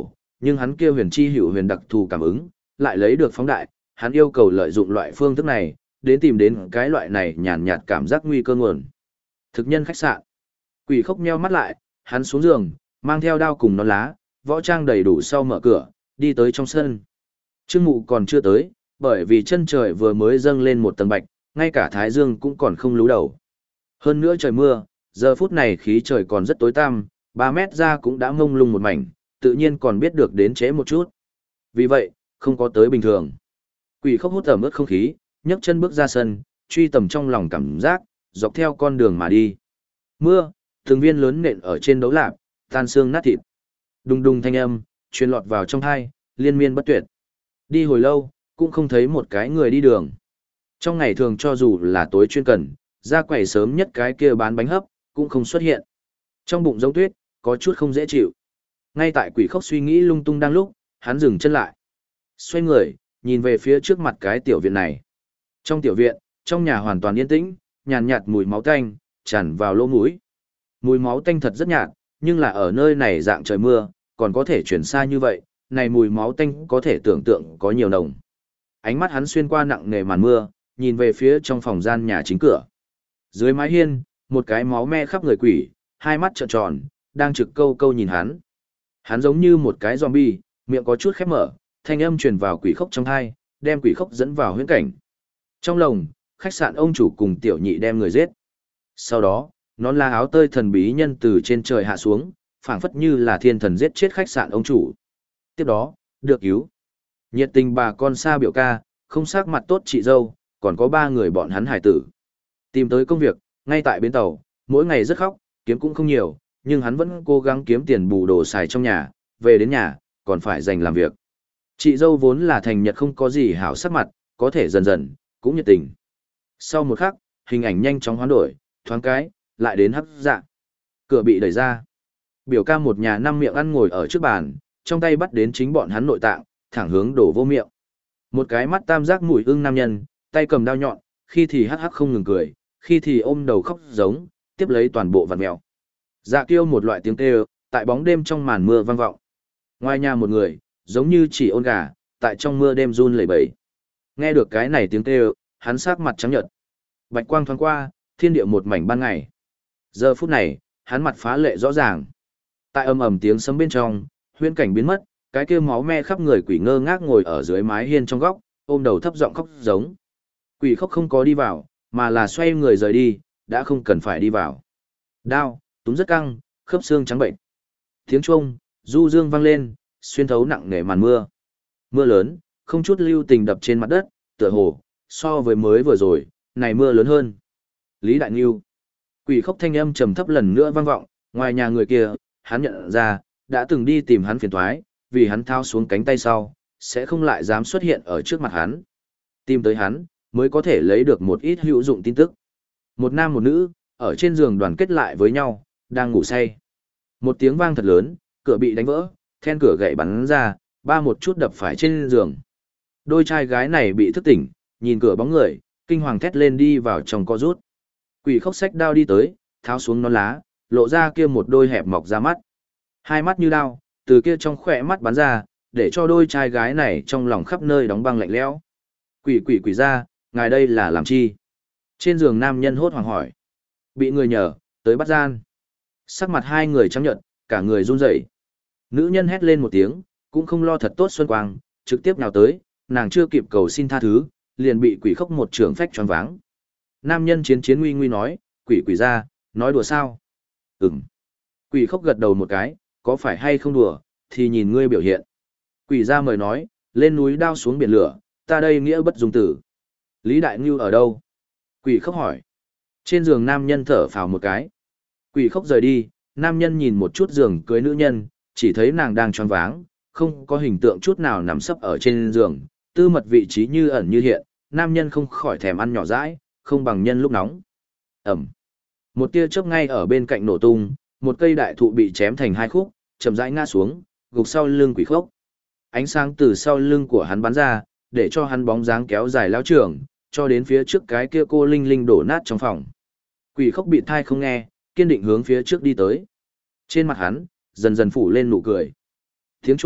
nhưng hắn kia huyền chi hữu huyền đặc thù cảm ứng, lại lấy được phóng đại, hắn yêu cầu lợi dụng loại phương thức này, đến tìm đến cái loại này nhàn nhạt cảm giác nguy cơ nguồn. Thực nhân khách sạn. Quỷ Khốc nheo mắt lại, hắn xuống giường, mang theo đao cùng nón lá, võ trang đầy đủ sau mở cửa, đi tới trong sân. Trương Mụ còn chưa tới, bởi vì chân trời vừa mới dâng lên một tầng bạch, ngay cả thái dương cũng còn không lú đầu. Hơn nữa trời mưa, giờ phút này khí trời còn rất tối tăm, 3 mét ra cũng đã mông lung một mảnh, tự nhiên còn biết được đến trễ một chút. Vì vậy, không có tới bình thường. Quỷ Khốc hút ẩm ướt không khí, nhấc chân bước ra sân, truy tầm trong lòng cảm giác, dọc theo con đường mà đi. Mưa, từng viên lớn nện ở trên đấu lạp, tan xương nát thịt. Đùng đùng thanh âm, truyền lọt vào trong tai, liên miên bất tuyệt. Đi hồi lâu, cũng không thấy một cái người đi đường. Trong ngày thường cho dù là tối chuyên cần, ra quầy sớm nhất cái kia bán bánh hấp, cũng không xuất hiện. Trong bụng giống tuyết, có chút không dễ chịu. Ngay tại Quỷ Khốc suy nghĩ lung tung đang lúc, hắn dừng chân lại. Xoay người, nhìn về phía trước mặt cái tiểu viện này. Trong tiểu viện, trong nhà hoàn toàn yên tĩnh, nhàn nhạt mùi máu tanh, tràn vào lỗ mũi. Mùi máu tanh thật rất nhạt, nhưng là ở nơi này dạng trời mưa, còn có thể chuyển xa như vậy, này mùi máu tanh có thể tưởng tượng có nhiều nồng. Ánh mắt hắn xuyên qua nặng nề màn mưa, nhìn về phía trong phòng gian nhà chính cửa. Dưới mái hiên, một cái máu me khắp người quỷ, hai mắt trợn tròn, đang trực câu câu nhìn hắn. Hắn giống như một cái zombie, miệng có chút khép mở, thanh âm truyền vào Quỷ Khốc trong tai, đem Quỷ Khốc dẫn vào huyễn cảnh. Trong lồng, khách sạn ông chủ cùng tiểu nhị đem người giết. Sau đó, nón lá áo tơi thần bí nhân từ trên trời hạ xuống, phảng phất như là thiên thần giết chết khách sạn ông chủ. Tiếp đó, được cứu. Nhiệt tình bà con xa biểu ca, không sắc mặt tốt chị dâu, còn có 3 người bọn hắn hải tử. Tìm tới công việc, ngay tại bến tàu, mỗi ngày rất khóc, kiếm cũng không nhiều, nhưng hắn vẫn cố gắng kiếm tiền bù đồ xài trong nhà, về đến nhà, còn phải dành làm việc. Chị dâu vốn là thành nhật không có gì hảo sắc mặt, có thể dần dần, cũng nhiệt tình. Sau một khắc, hình ảnh nhanh chóng hoán đổi, thoáng cái, lại đến hấp dạ. Cửa bị đẩy ra. Biểu ca một nhà 5 miệng ăn ngồi ở trước bàn, trong tay bắt đến chính bọn hắn nội tạng, thẳng hướng đổ vô miệng. Một cái mắt tam giác mũi ưng nam nhân, tay cầm đao nhọn, khi thì hắc hắc không ngừng cười, khi thì ôm đầu khóc giống, tiếp lấy toàn bộ vặn mèo. Dạ kêu một loại tiếng kêu, tại bóng đêm trong màn mưa vang vọng. Ngoài nhà một người, giống như chỉ ôn gà, tại trong mưa đêm run lẩy bẩy. Nghe được cái này tiếng kêu, hắn sắc mặt trắng nhợt. Bạch quang thoáng qua, thiên địa một mảnh ban ngày. Giờ phút này, hắn mặt phá lệ rõ ràng. Tại ầm ầm tiếng sấm bên trong, huyễn cảnh biến mất, cái kia máu me khắp người quỷ ngơ ngác ngồi ở dưới mái hiên trong góc, ôm đầu thấp giọng khóc giống. Quỷ Khốc không có đi vào, mà là xoay người rời đi, đã không cần phải đi vào. Đao, túm rất căng, khớp xương trắng bệnh. Tiếng chuông, du dương vang lên, xuyên thấu nặng nề màn mưa. Mưa lớn, không chút lưu tình đập trên mặt đất, tựa hồ, so với mới vừa rồi, này mưa lớn hơn. Lý Đại Ngưu. Quỷ Khốc thanh âm trầm thấp lần nữa vang vọng, ngoài nhà người kia, hắn nhận ra, đã từng đi tìm hắn phiền toái, vì hắn thao xuống cánh tay sau, sẽ không lại dám xuất hiện ở trước mặt hắn. Tìm tới hắn, mới có thể lấy được một ít hữu dụng tin tức. Một nam một nữ, ở trên giường đoàn kết lại với nhau, đang ngủ say. Một tiếng vang thật lớn, cửa bị đánh vỡ, then cửa gậy bắn ra, ba một chút đập phải trên giường. Đôi trai gái này bị thức tỉnh, nhìn cửa bóng người, kinh hoàng thét lên đi vào trong co rút. Quỷ Khốc xách đao đi tới, tháo xuống nón lá, lộ ra kia một đôi hẹp mọc ra mắt. Hai mắt như đao, từ kia trong khỏe mắt bắn ra, để cho đôi trai gái này trong lòng khắp nơi đóng băng lạnh lẽo. Quỷ ra, ngài đây là làm chi? Trên giường nam nhân hốt hoảng hỏi. Bị người nhờ, tới bắt gian. Sắc mặt hai người trắng nhợt, cả người run rẩy. Nữ nhân hét lên một tiếng, cũng không lo thật tốt xuân quang, trực tiếp nhào tới, nàng chưa kịp cầu xin tha thứ, liền bị Quỷ Khốc một trường phách choáng váng. Nam nhân chiến nguy nguy nói, quỷ ra, nói đùa sao? Ừm. Quỷ Khốc gật đầu một cái, có phải hay không đùa, thì nhìn ngươi biểu hiện. Quỷ ra mời nói, lên núi đao xuống biển lửa, ta đây nghĩa bất dung tử. Lý Đại Ngưu ở đâu? Quỷ Khốc hỏi. Trên giường nam nhân thở phào một cái. Quỷ Khốc rời đi, nam nhân nhìn một chút giường cưới nữ nhân, chỉ thấy nàng đang choáng váng, không có hình tượng chút nào nằm sấp ở trên giường, tư mật vị trí như ẩn như hiện, nam nhân không khỏi thèm ăn nhỏ dãi, không bằng nhân lúc nóng. Ẩm. Một tia chớp ngay ở bên cạnh nổ tung, một cây đại thụ bị chém thành hai khúc, chậm rãi ngã xuống, gục sau lưng Quỷ Khốc. Ánh sáng từ sau lưng của hắn bắn ra, để cho hắn bóng dáng kéo dài lao trường, cho đến phía trước cái kia cô linh linh đổ nát trong phòng. Quỷ Khốc bị thai không nghe, kiên định hướng phía trước đi tới. Trên mặt hắn, dần dần phủ lên nụ cười. Tiếng chuông,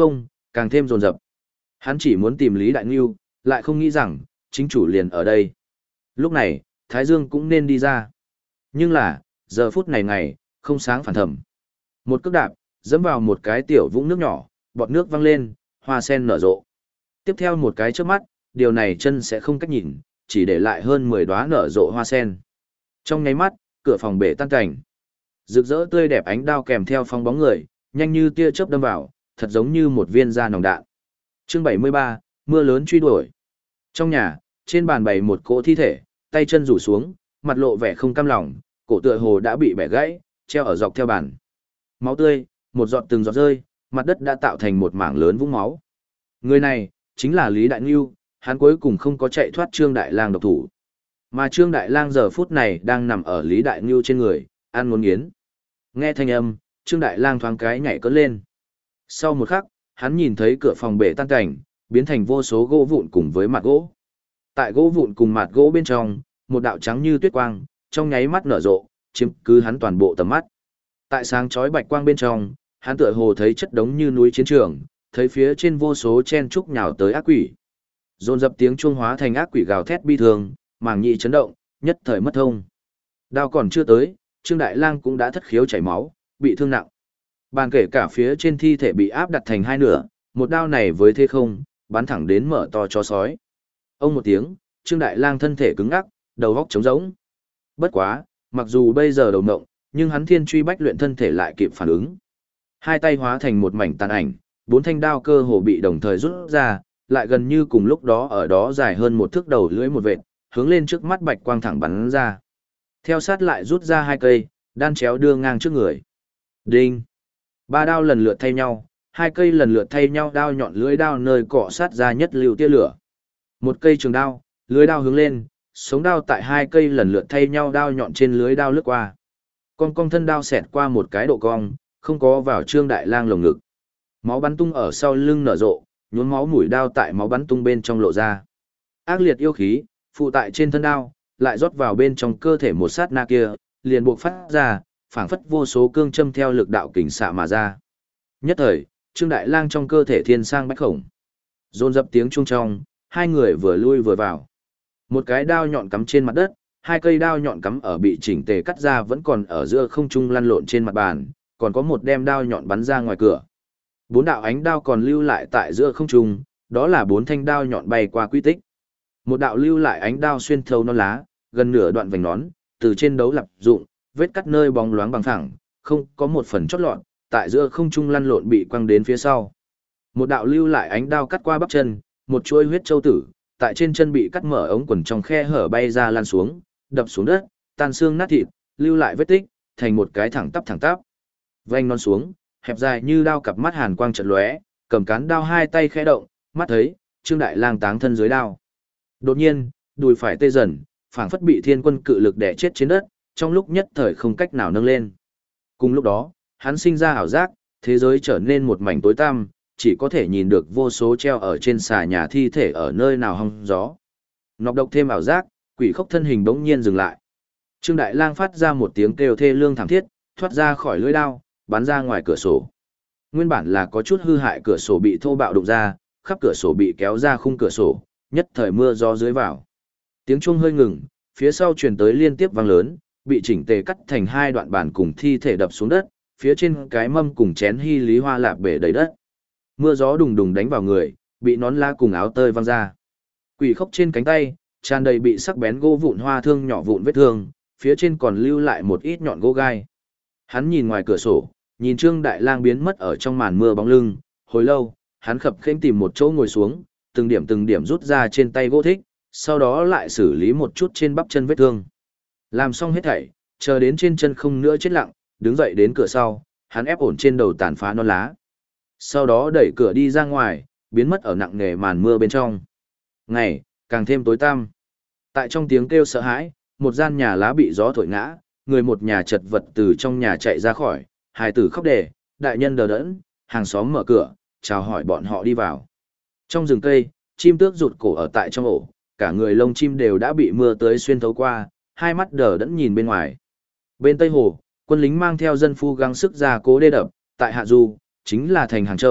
càng thêm dồn dập. Hắn chỉ muốn tìm Lý Đại Ngưu, lại không nghĩ rằng, chính chủ liền ở đây. Lúc này, Thái Dương cũng nên đi ra. Nhưng là, giờ phút này ngày, không sáng phản thầm. Một cước đạp, dẫm vào một cái tiểu vũng nước nhỏ, bọt nước văng lên, hoa sen nở rộ. Tiếp theo một cái trước mắt, điều này chân sẽ không cách nhìn, chỉ để lại hơn 10 đóa nở rộ hoa sen. Trong nháy mắt, cửa phòng bể tan cảnh. Rực rỡ tươi đẹp ánh đao kèm theo phong bóng người, nhanh như tia chớp đâm vào, thật giống như một viên da nòng đạn. Chương 73, mưa lớn truy đuổi. Trong nhà, trên bàn bày một cỗ thi thể, tay chân rủ xuống, mặt lộ vẻ không cam lòng, cổ tựa hồ đã bị bẻ gãy, treo ở dọc theo bàn. Máu tươi, một giọt từng giọt rơi, mặt đất đã tạo thành một mảng lớn vũng máu. Người này, chính là Lý Đại Ngưu, hắn cuối cùng không có chạy thoát Trương Đại Lang độc thủ. Mà Trương Đại Lang giờ phút này đang nằm ở Lý Đại Ngưu trên người, ăn ngốn nghiến. Nghe thanh âm, Trương Đại Lang thoáng cái nhảy cất lên. Sau một khắc, hắn nhìn thấy cửa phòng bể tan cảnh, biến thành vô số gỗ vụn cùng với mặt gỗ. Tại gỗ vụn cùng mặt gỗ bên trong, một đạo trắng như tuyết quang, trong nháy mắt nở rộ, chiếm cứ hắn toàn bộ tầm mắt. Tại sáng chói bạch quang bên trong, hắn tựa hồ thấy chất đống như núi chiến trường, thấy phía trên vô số chen trúc nhào tới ác quỷ. Dồn dập tiếng chuông hóa thành ác quỷ gào thét bi thương, màng nhĩ chấn động, nhất thời mất thông. Đao còn chưa tới, Trương Đại Lang cũng đã thất khiếu chảy máu, bị thương nặng. Bàn kể cả phía trên thi thể bị áp đặt thành hai nửa, một đao này với thế không, bắn thẳng đến mở to chó sói. Ông một tiếng, Trương Đại Lang thân thể cứng ngắc, đầu óc trống rỗng. Bất quá, mặc dù bây giờ đầu ngộng, nhưng hắn thiên truy bách luyện thân thể lại kịp phản ứng. Hai tay hóa thành một mảnh tàn ảnh, bốn thanh đao cơ hồ bị đồng thời rút ra, lại gần như cùng lúc đó ở đó dài hơn một thước đầu lưỡi một vệt, hướng lên trước mắt bạch quang thẳng bắn ra. Theo sát lại rút ra hai cây, đan chéo đưa ngang trước người. Đinh! Ba đao lần lượt thay nhau, hai cây lần lượt thay nhau đao nhọn lưỡi đao nơi cọ sát ra nhất lưu tia lửa. Một cây trường đao, lưỡi đao hướng lên, sống đao tại hai cây lần lượt thay nhau đao nhọn trên lưỡi đao lướt qua. Cong thân đao xẹt qua một cái độ cong, không có vào Trương Đại Lang lồng ngực. Máu bắn tung ở sau lưng nở rộ, nhuốm máu mũi đao tại máu bắn tung bên trong lộ ra. Ác liệt yêu khí, phụ tại trên thân đao, lại rót vào bên trong cơ thể một sát na kia, liền buộc phát ra, phảng phất vô số cương châm theo lực đạo kình xạ mà ra. Nhất thời, Trương Đại Lang trong cơ thể thiên sang bách khổng. Dồn dập tiếng chuông trong, hai người vừa lui vừa vào. Một cái đao nhọn cắm trên mặt đất, hai cây đao nhọn cắm ở bị chỉnh tề cắt ra vẫn còn ở giữa không trung lăn lộn trên mặt bàn, còn có một đem đao nhọn bắn ra ngoài cửa. Bốn đạo ánh đao còn lưu lại tại giữa không trung, đó là bốn thanh đao nhọn bay qua quy tích. Một đạo lưu lại ánh đao xuyên thấu nón lá, gần nửa đoạn vành nón, từ trên đấu lập dụng, vết cắt nơi bóng loáng bằng phẳng, không có một phần chót lọt, tại giữa không trung lăn lộn bị quăng đến phía sau. Một đạo lưu lại ánh đao cắt qua bắp chân, một chuôi huyết châu tử, tại trên chân bị cắt mở ống quần trong khe hở bay ra lăn xuống, đập xuống đất, tan xương nát thịt, lưu lại vết tích, thành một cái thẳng tắp thẳng tắp. Vành nón xuống, hẹp dài như đao cặp mắt hàn quang chợt lóe, cầm cán đao hai tay khẽ động, mắt thấy, Trương Đại Lang táng thân dưới đao. Đột nhiên, đùi phải tê dần, phảng phất bị thiên quân cự lực đè chết trên đất, trong lúc nhất thời không cách nào nâng lên. Cùng lúc đó, hắn sinh ra ảo giác, thế giới trở nên một mảnh tối tăm, chỉ có thể nhìn được vô số treo ở trên xà nhà thi thể ở nơi nào hong gió. Nọc độc thêm ảo giác, quỷ khốc thân hình bỗng nhiên dừng lại. Trương Đại Lang phát ra một tiếng kêu thê lương thảm thiết, thoát ra khỏi lưỡi đao, bắn ra ngoài cửa sổ. Nguyên bản là có chút hư hại cửa sổ bị thô bạo đụng ra, khắp cửa sổ bị kéo ra khung cửa sổ, nhất thời mưa gió dưới vào. Tiếng chuông hơi ngừng, phía sau truyền tới liên tiếp vang lớn, bị chỉnh tề cắt thành hai đoạn bàn cùng thi thể đập xuống đất, phía trên cái mâm cùng chén hy lý hoa lạp bể đầy đất. Mưa gió đùng đùng đánh vào người, bị nón lá cùng áo tơi văng ra. Quỷ khốc trên cánh tay, tràn đầy bị sắc bén gỗ vụn hoa thương nhỏ vụn vết thương, phía trên còn lưu lại một ít nhọn gỗ gai. Hắn nhìn ngoài cửa sổ, nhìn Trương Đại Lang biến mất ở trong màn mưa bóng lưng, hồi lâu, hắn khập khiễng tìm một chỗ ngồi xuống, từng điểm rút ra trên tay gỗ thích, sau đó lại xử lý một chút trên bắp chân vết thương. Làm xong hết thảy, chờ đến trên chân không nữa chết lặng, đứng dậy đến cửa sau, hắn ép ổn trên đầu tàn phá non lá. Sau đó đẩy cửa đi ra ngoài, biến mất ở nặng nề màn mưa bên trong. Ngày, càng thêm tối tăm. Tại trong tiếng kêu sợ hãi, một gian nhà lá bị gió thổi ngã, người một nhà chật vật từ trong nhà chạy ra khỏi, hài tử khóc đẻ, đại nhân đờ đẫn, hàng xóm mở cửa, chào hỏi bọn họ đi vào. Trong rừng cây, chim tước rụt cổ ở tại trong ổ, cả người lông chim đều đã bị mưa tới xuyên thấu qua, hai mắt đờ đẫn nhìn bên ngoài. Bên Tây Hồ, quân lính mang theo dân phu gắng sức ra cố đê đập, tại Hạ Du, chính là thành Hàng Châu,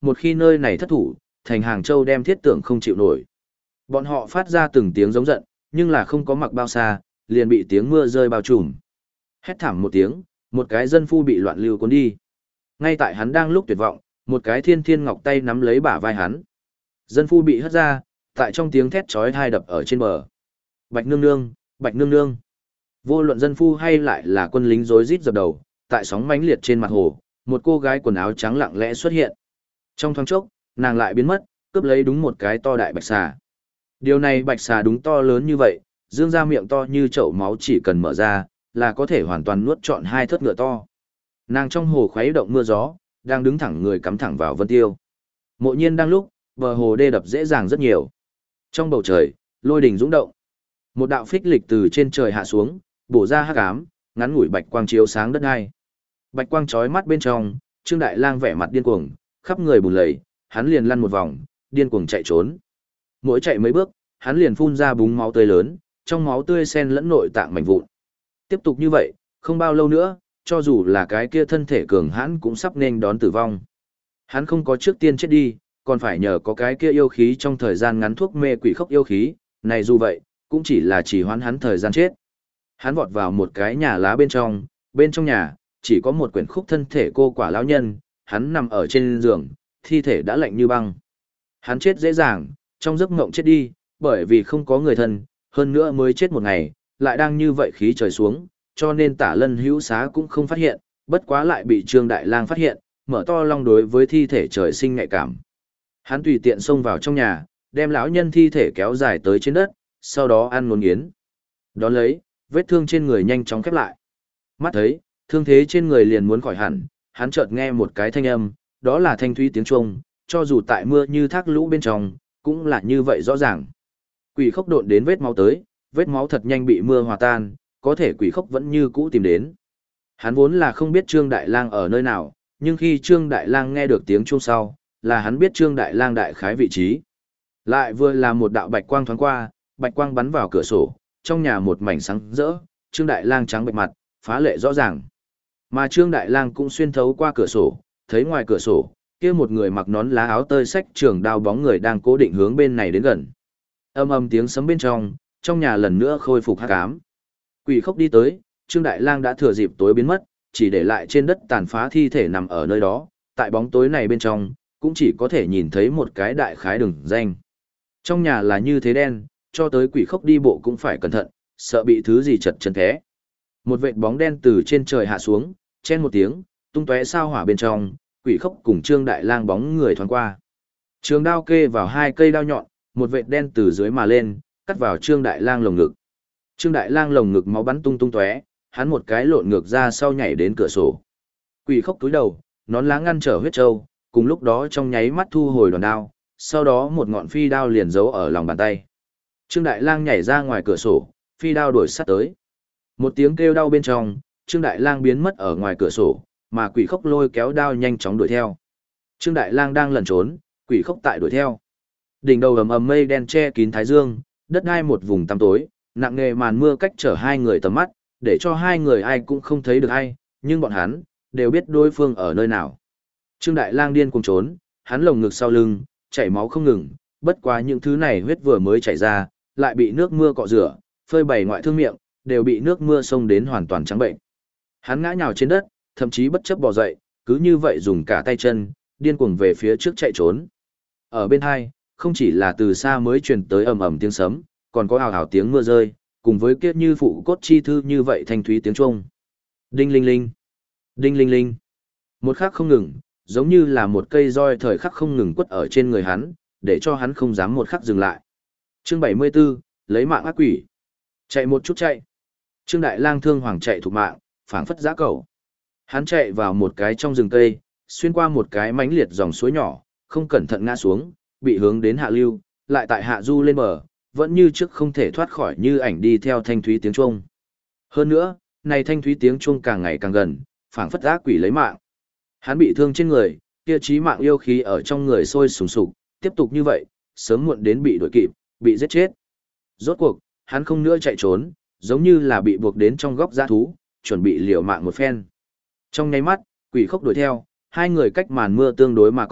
một khi nơi này thất thủ, thành Hàng Châu đem thiết tưởng không chịu nổi. Bọn họ phát ra từng tiếng giống giận, nhưng là không có mặc bao xa, liền bị tiếng mưa rơi bao trùm. Hét thảm một tiếng, một cái dân phu bị loạn lưu cuốn đi. Ngay tại hắn đang lúc tuyệt vọng, một cái thiên thiên ngọc tay nắm lấy bả vai hắn. Dân phu bị hất ra, tại trong tiếng thét chói tai đập ở trên bờ. Bạch nương nương, bạch nương nương. Vô luận dân phu hay lại là quân lính rối rít dập đầu, tại sóng mãnh liệt trên mặt hồ, một cô gái quần áo trắng lặng lẽ xuất hiện. Trong thoáng chốc, nàng lại biến mất, cướp lấy đúng một cái to đại bạch xà. Điều này bạch xà đúng to lớn như vậy, dương ra miệng to như chậu máu chỉ cần mở ra, là có thể hoàn toàn nuốt trọn hai thớt ngựa to. Nàng trong hồ khuấy động mưa gió, đang đứng thẳng người cắm thẳng vào Vân Tiêu. Mộ Nhiên đang lúc, bờ hồ đê đập dễ dàng rất nhiều. Trong bầu trời, lôi đình dũng động. Một đạo phích lịch từ trên trời hạ xuống, bổ ra hắc ám, ngắn ngủi bạch quang chiếu sáng đất hai. Bạch quang chói mắt bên trong, Trương Đại Lang vẻ mặt điên cuồng, khắp người bùn lầy, hắn liền lăn một vòng, điên cuồng chạy trốn. Mỗi chạy mấy bước, hắn liền phun ra búng máu tươi lớn, trong máu tươi xen lẫn nội tạng mảnh vụn. Tiếp tục như vậy, không bao lâu nữa, cho dù là cái kia thân thể cường hãn cũng sắp nên đón tử vong. Hắn không có trước tiên chết đi, còn phải nhờ có cái kia yêu khí trong thời gian ngắn thuốc mê quỷ khốc yêu khí, này dù vậy, cũng chỉ là chỉ hoãn hắn thời gian chết. Hắn vọt vào một cái nhà lá bên trong nhà, chỉ có một quyển khúc thân thể cô quả lão nhân, hắn nằm ở trên giường, thi thể đã lạnh như băng. Hắn chết dễ dàng, trong giấc mộng chết đi, bởi vì không có người thân, hơn nữa mới chết một ngày, lại đang như vậy khí trời xuống, cho nên Tả Lân Hữu Xá cũng không phát hiện, bất quá lại bị Trương Đại Lang phát hiện, mở to long đối với thi thể trời sinh nhạy cảm. Hắn tùy tiện xông vào trong nhà, đem lão nhân thi thể kéo dài tới trên đất, sau đó ăn nôn nghiến. Đón lấy, vết thương trên người nhanh chóng khép lại. Mắt thấy, thương thế trên người liền muốn khỏi hẳn, hắn chợt nghe một cái thanh âm, đó là thanh thúy tiếng chuông, cho dù tại mưa như thác lũ bên trong, cũng là như vậy rõ ràng. Quỷ khốc độn đến vết máu tới, vết máu thật nhanh bị mưa hòa tan, có thể quỷ khốc vẫn như cũ tìm đến. Hắn vốn là không biết Trương Đại Lang ở nơi nào, nhưng khi Trương Đại Lang nghe được tiếng chuông sau, là hắn biết Trương Đại Lang đại khái vị trí. Lại vừa là một đạo bạch quang thoáng qua, bạch quang bắn vào cửa sổ, trong nhà một mảnh sáng rỡ, Trương Đại Lang trắng bệch mặt, phá lệ rõ ràng. Mà Trương Đại Lang cũng xuyên thấu qua cửa sổ, thấy ngoài cửa sổ, kia một người mặc nón lá áo tơi xách trường đao bóng người đang cố định hướng bên này đến gần. Âm âm tiếng sấm bên trong nhà lần nữa khôi phục hắc ám. Quỷ khốc đi tới, Trương Đại Lang đã thừa dịp tối biến mất, chỉ để lại trên đất tàn phá thi thể nằm ở nơi đó, tại bóng tối này bên trong, cũng chỉ có thể nhìn thấy một cái đại khái đường danh. Trong nhà là như thế đen, cho tới quỷ khốc đi bộ cũng phải cẩn thận, sợ bị thứ gì chật chân té. Một vệt bóng đen từ trên trời hạ xuống, chen một tiếng, tung tóe sao hỏa bên trong, quỷ khốc cùng Trương Đại Lang bóng người thoáng qua. Trường đao kê vào hai cây đao nhọn, một vệt đen từ dưới mà lên, cắt vào Trương Đại Lang lồng ngực. Trương Đại Lang lồng ngực máu bắn tung tung tóe, hắn một cái lộn ngược ra sau nhảy đến cửa sổ. Quỷ khốc túi đầu, nón lá ngăn trở huyết châu, cùng lúc đó trong nháy mắt thu hồi đòn đao, sau đó một ngọn phi đao liền giấu ở lòng bàn tay. Trương Đại Lang nhảy ra ngoài cửa sổ, phi đao đuổi sát tới. Một tiếng kêu đau bên trong, Trương Đại Lang biến mất ở ngoài cửa sổ, mà quỷ khốc lôi kéo đao nhanh chóng đuổi theo. Trương Đại Lang đang lẩn trốn, quỷ khốc tại đuổi theo. Đỉnh đầu ầm ầm mây đen che kín thái dương, đất đai một vùng tăm tối, nặng nề màn mưa cách trở hai người tầm mắt, để cho hai người ai cũng không thấy được ai, nhưng bọn hắn đều biết đối phương ở nơi nào. Trương Đại Lang điên cuồng trốn, hắn lồng ngực sau lưng, chảy máu không ngừng, bất quá những thứ này huyết vừa mới chảy ra, lại bị nước mưa cọ rửa, phơi bày ngoại thương miệng, đều bị nước mưa xông đến hoàn toàn trắng bệnh. Hắn ngã nhào trên đất, thậm chí bất chấp bò dậy, cứ như vậy dùng cả tay chân, điên cuồng về phía trước chạy trốn. Ở bên hai, không chỉ là từ xa mới truyền tới ầm ầm tiếng sấm, còn có ào ào tiếng mưa rơi, cùng với kiết như phụ cốt chi thư như vậy thanh thúy tiếng chuông. Đinh linh linh, đinh linh linh. Một khắc không ngừng, giống như là một cây roi thời khắc không ngừng quất ở trên người hắn, để cho hắn không dám một khắc dừng lại. Chương 74, lấy mạng ác quỷ. Chạy một chút chạy. Trương Đại Lang thương hoàng chạy thục mạng, phảng phất giã cẩu. Hắn chạy vào một cái trong rừng cây, xuyên qua một cái mánh liệt dòng suối nhỏ, không cẩn thận ngã xuống, bị hướng đến hạ lưu, lại tại hạ du lên bờ, vẫn như trước không thể thoát khỏi như ảnh đi theo thanh thúy tiếng chuông. Hơn nữa, này thanh thúy tiếng chuông càng ngày càng gần, phảng phất ác quỷ lấy mạng. Hắn bị thương trên người, kia chí mạng yêu khí ở trong người sôi sùng sục, tiếp tục như vậy, sớm muộn đến bị đuổi kịp, bị giết chết. Rốt cuộc, hắn không nữa chạy trốn, giống như là bị buộc đến trong góc dã thú, chuẩn bị liều mạng một phen. Trong nháy mắt, quỷ khốc đuổi theo, hai người cách màn mưa tương đối mà coi,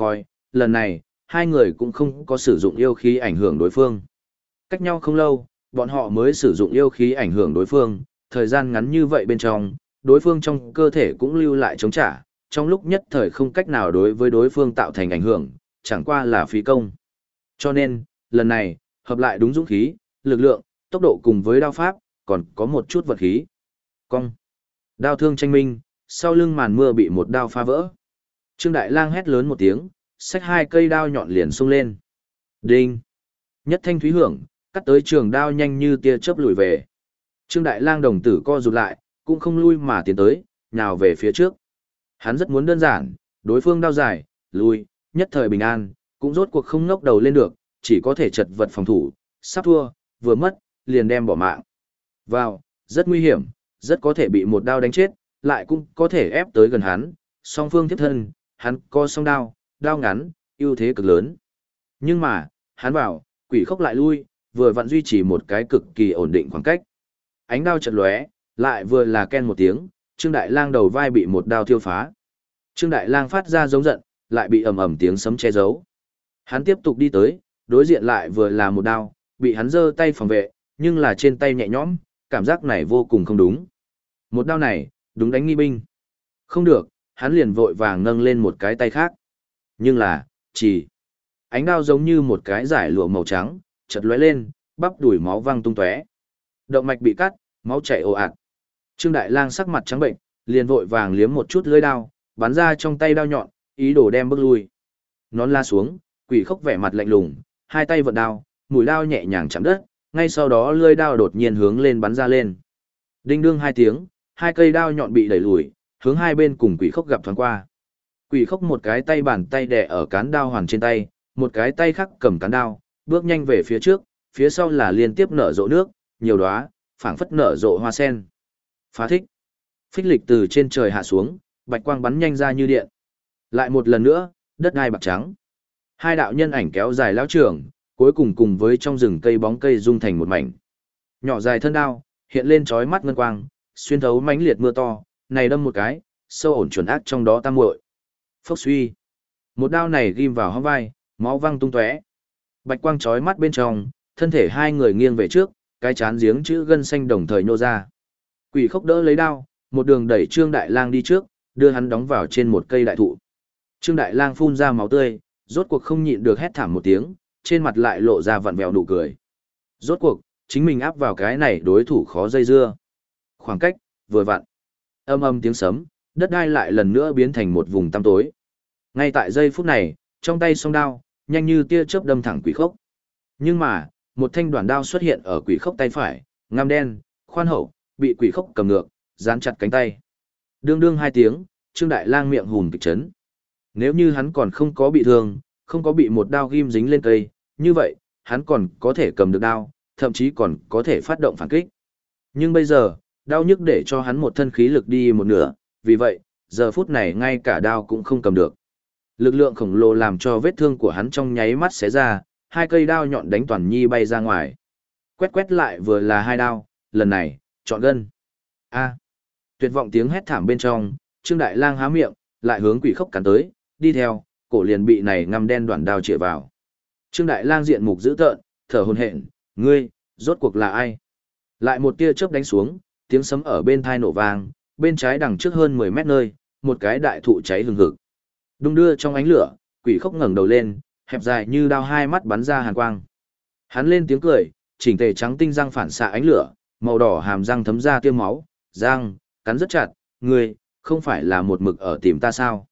lần này, hai người cũng không có sử dụng yêu khí ảnh hưởng đối phương. Cách nhau không lâu, bọn họ mới sử dụng yêu khí ảnh hưởng đối phương, thời gian ngắn như vậy bên trong, đối phương trong cơ thể cũng lưu lại chống trả, trong lúc nhất thời không cách nào đối với đối phương tạo thành ảnh hưởng, chẳng qua là phí công. Cho nên, lần này, hợp lại đúng dũng khí, lực lượng, tốc độ cùng với đao pháp, còn có một chút vật khí. Cong. Đao thương tranh minh, sau lưng màn mưa bị một đao phá vỡ. Trương Đại Lang hét lớn một tiếng, xách hai cây đao nhọn liền xông lên. Đinh. Nhất thanh thúy hưởng, cắt tới trường đao nhanh như tia chớp lùi về. Trương Đại Lang đồng tử co rụt lại, cũng không lui mà tiến tới, nhào về phía trước. Hắn rất muốn đơn giản, đối phương đao dài, lui, nhất thời bình an, cũng rốt cuộc không ngóc đầu lên được, chỉ có thể chật vật phòng thủ, sắp thua, vừa mất, liền đem bỏ mạng. Vào, rất nguy hiểm, rất có thể bị một đao đánh chết, lại cũng có thể ép tới gần hắn, song phương tiếp thân, hắn co song đao, đao ngắn, ưu thế cực lớn. Nhưng mà, hắn vào, quỷ khốc lại lui, vừa vặn duy trì một cái cực kỳ ổn định khoảng cách. Ánh đao chợt lóe, lại vừa là ken một tiếng, Trương Đại Lang đầu vai bị một đao thiêu phá. Trương Đại Lang phát ra giống giận, lại bị ầm ầm tiếng sấm che giấu. Hắn tiếp tục đi tới, đối diện lại vừa là một đao, bị hắn giơ tay phòng vệ, nhưng là trên tay nhẹ nhõm, cảm giác này vô cùng không đúng. Một đao này, đúng đánh nghi binh. Không được, hắn liền vội vàng nâng lên một cái tay khác. Nhưng là, chỉ ánh đao giống như một cái giải lụa màu trắng, chợt lóe lên, bắp đùi máu văng tung tóe. Động mạch bị cắt, máu chảy ồ ạt. Trương Đại Lang sắc mặt trắng bệnh, liền vội vàng liếm một chút lưỡi đao, bắn ra trong tay đao nhọn, ý đồ đem bước lui. Nón la xuống, quỷ khốc vẻ mặt lạnh lùng, hai tay vận đao, mũi đao nhẹ nhàng chạm đất, ngay sau đó lưỡi đao đột nhiên hướng lên bắn ra lên. Đinh đương hai tiếng, hai cây đao nhọn bị đẩy lùi, hướng hai bên cùng quỷ khốc gặp thoáng qua. Quỷ khốc một cái tay bàn tay đè ở cán đao hoàn trên tay, một cái tay khác cầm cán đao, bước nhanh về phía trước, phía sau là liên tiếp nở rộ nước, nhiều đóa, phảng phất nở rộ hoa sen. Phá thích. Phích lịch từ trên trời hạ xuống, bạch quang bắn nhanh ra như điện. Lại một lần nữa, đất đai bạc trắng. Hai đạo nhân ảnh kéo dài lão trường, cuối cùng cùng với trong rừng cây bóng cây dung thành một mảnh. Nhỏ dài thân đao, hiện lên chói mắt ngân quang, xuyên thấu mãnh liệt mưa to, này đâm một cái, sâu ổn chuẩn ác trong đó tam muội. Phốc suy. Một đao này ghim vào hông vai, máu văng tung tóe. Bạch quang chói mắt bên trong, thân thể hai người nghiêng về trước, cái chán giếng chữ gân xanh đồng thời nhô ra. Quỷ khốc đỡ lấy đao, một đường đẩy Trương Đại Lang đi trước, đưa hắn đóng vào trên một cây đại thụ. Trương Đại Lang phun ra máu tươi, rốt cuộc không nhịn được hét thảm một tiếng, trên mặt lại lộ ra vặn vẹo nụ cười. Rốt cuộc, chính mình áp vào cái này đối thủ khó dây dưa. Khoảng cách, vừa vặn. Âm âm tiếng sấm, đất đai lại lần nữa biến thành một vùng tăm tối. Ngay tại giây phút này, trong tay song đao, nhanh như tia chớp đâm thẳng quỷ khốc. Nhưng mà, một thanh đoạn đao xuất hiện ở quỷ khốc tay phải, ngăm đen, khoan hậu, bị quỷ khốc cầm ngược, dán chặt cánh tay. Đương đương hai tiếng, Trương Đại Lang miệng hùn kịch chấn. Nếu như hắn còn không có bị thương, không có bị một đao ghim dính lên cây, như vậy, hắn còn có thể cầm được đao, thậm chí còn có thể phát động phản kích. Nhưng bây giờ, đau nhức để cho hắn một thân khí lực đi một nửa, vì vậy, giờ phút này ngay cả đao cũng không cầm được. Lực lượng khổng lồ làm cho vết thương của hắn trong nháy mắt xé ra, hai cây đao nhọn đánh toàn nhi bay ra ngoài. Quét quét lại vừa là hai đao, lần này, chọn gân. A. Tuyệt vọng tiếng hét thảm bên trong, Trương Đại Lang há miệng, lại hướng quỷ khốc cắn tới, đi theo, cổ liền bị này ngăm đen đoạn đao chĩa vào. Trương Đại Lang diện mục dữ tợn, thở hổn hển, ngươi, rốt cuộc là ai? Lại một tia chớp đánh xuống, tiếng sấm ở bên tai nổ vang, bên trái đằng trước hơn 10 mét nơi, một cái đại thụ cháy hừng hực. Đung đưa trong ánh lửa, quỷ khốc ngẩng đầu lên, hẹp dài như đao hai mắt bắn ra hàn quang. Hắn lên tiếng cười, chỉnh tề trắng tinh răng phản xạ ánh lửa, màu đỏ hàm răng thấm ra tia máu, răng cắn rất chặt, ngươi, không phải là một mực ở tìm ta sao?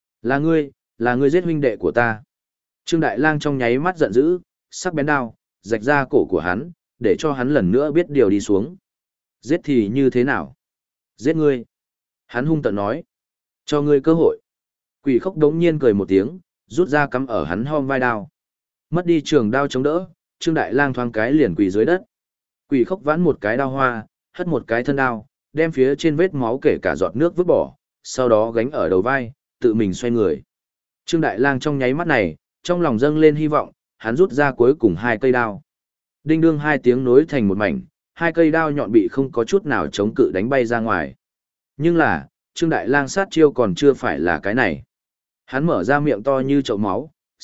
Là ngươi giết huynh đệ của ta. Trương Đại Lang trong nháy mắt giận dữ, sắc bén đao, rạch ra cổ của hắn, để cho hắn lần nữa biết điều đi xuống. Giết thì như thế nào? Giết ngươi. Hắn hung tợn nói. Cho ngươi cơ hội. Quỷ khốc đống nhiên cười một tiếng, rút ra cắm ở hắn hông vai đao. Mất đi trường đao chống đỡ, Trương Đại Lang thoáng cái liền quỳ dưới đất. Quỷ khốc vãn một cái đao hoa, hất một cái thân đao, đem phía trên vết máu kể cả giọt nước vứt bỏ, sau đó gánh ở đầu vai, tự mình xoay người. Trương Đại Lang trong nháy mắt này, trong lòng dâng lên hy vọng, hắn rút ra cuối cùng hai cây đao. Đinh đương hai tiếng nối thành một mảnh, hai cây đao nhọn bị không có chút nào chống cự đánh bay ra ngoài. Nhưng là, Trương Đại Lang sát chiêu còn chưa phải là cái này. Hắn mở ra miệng to như chậu máu,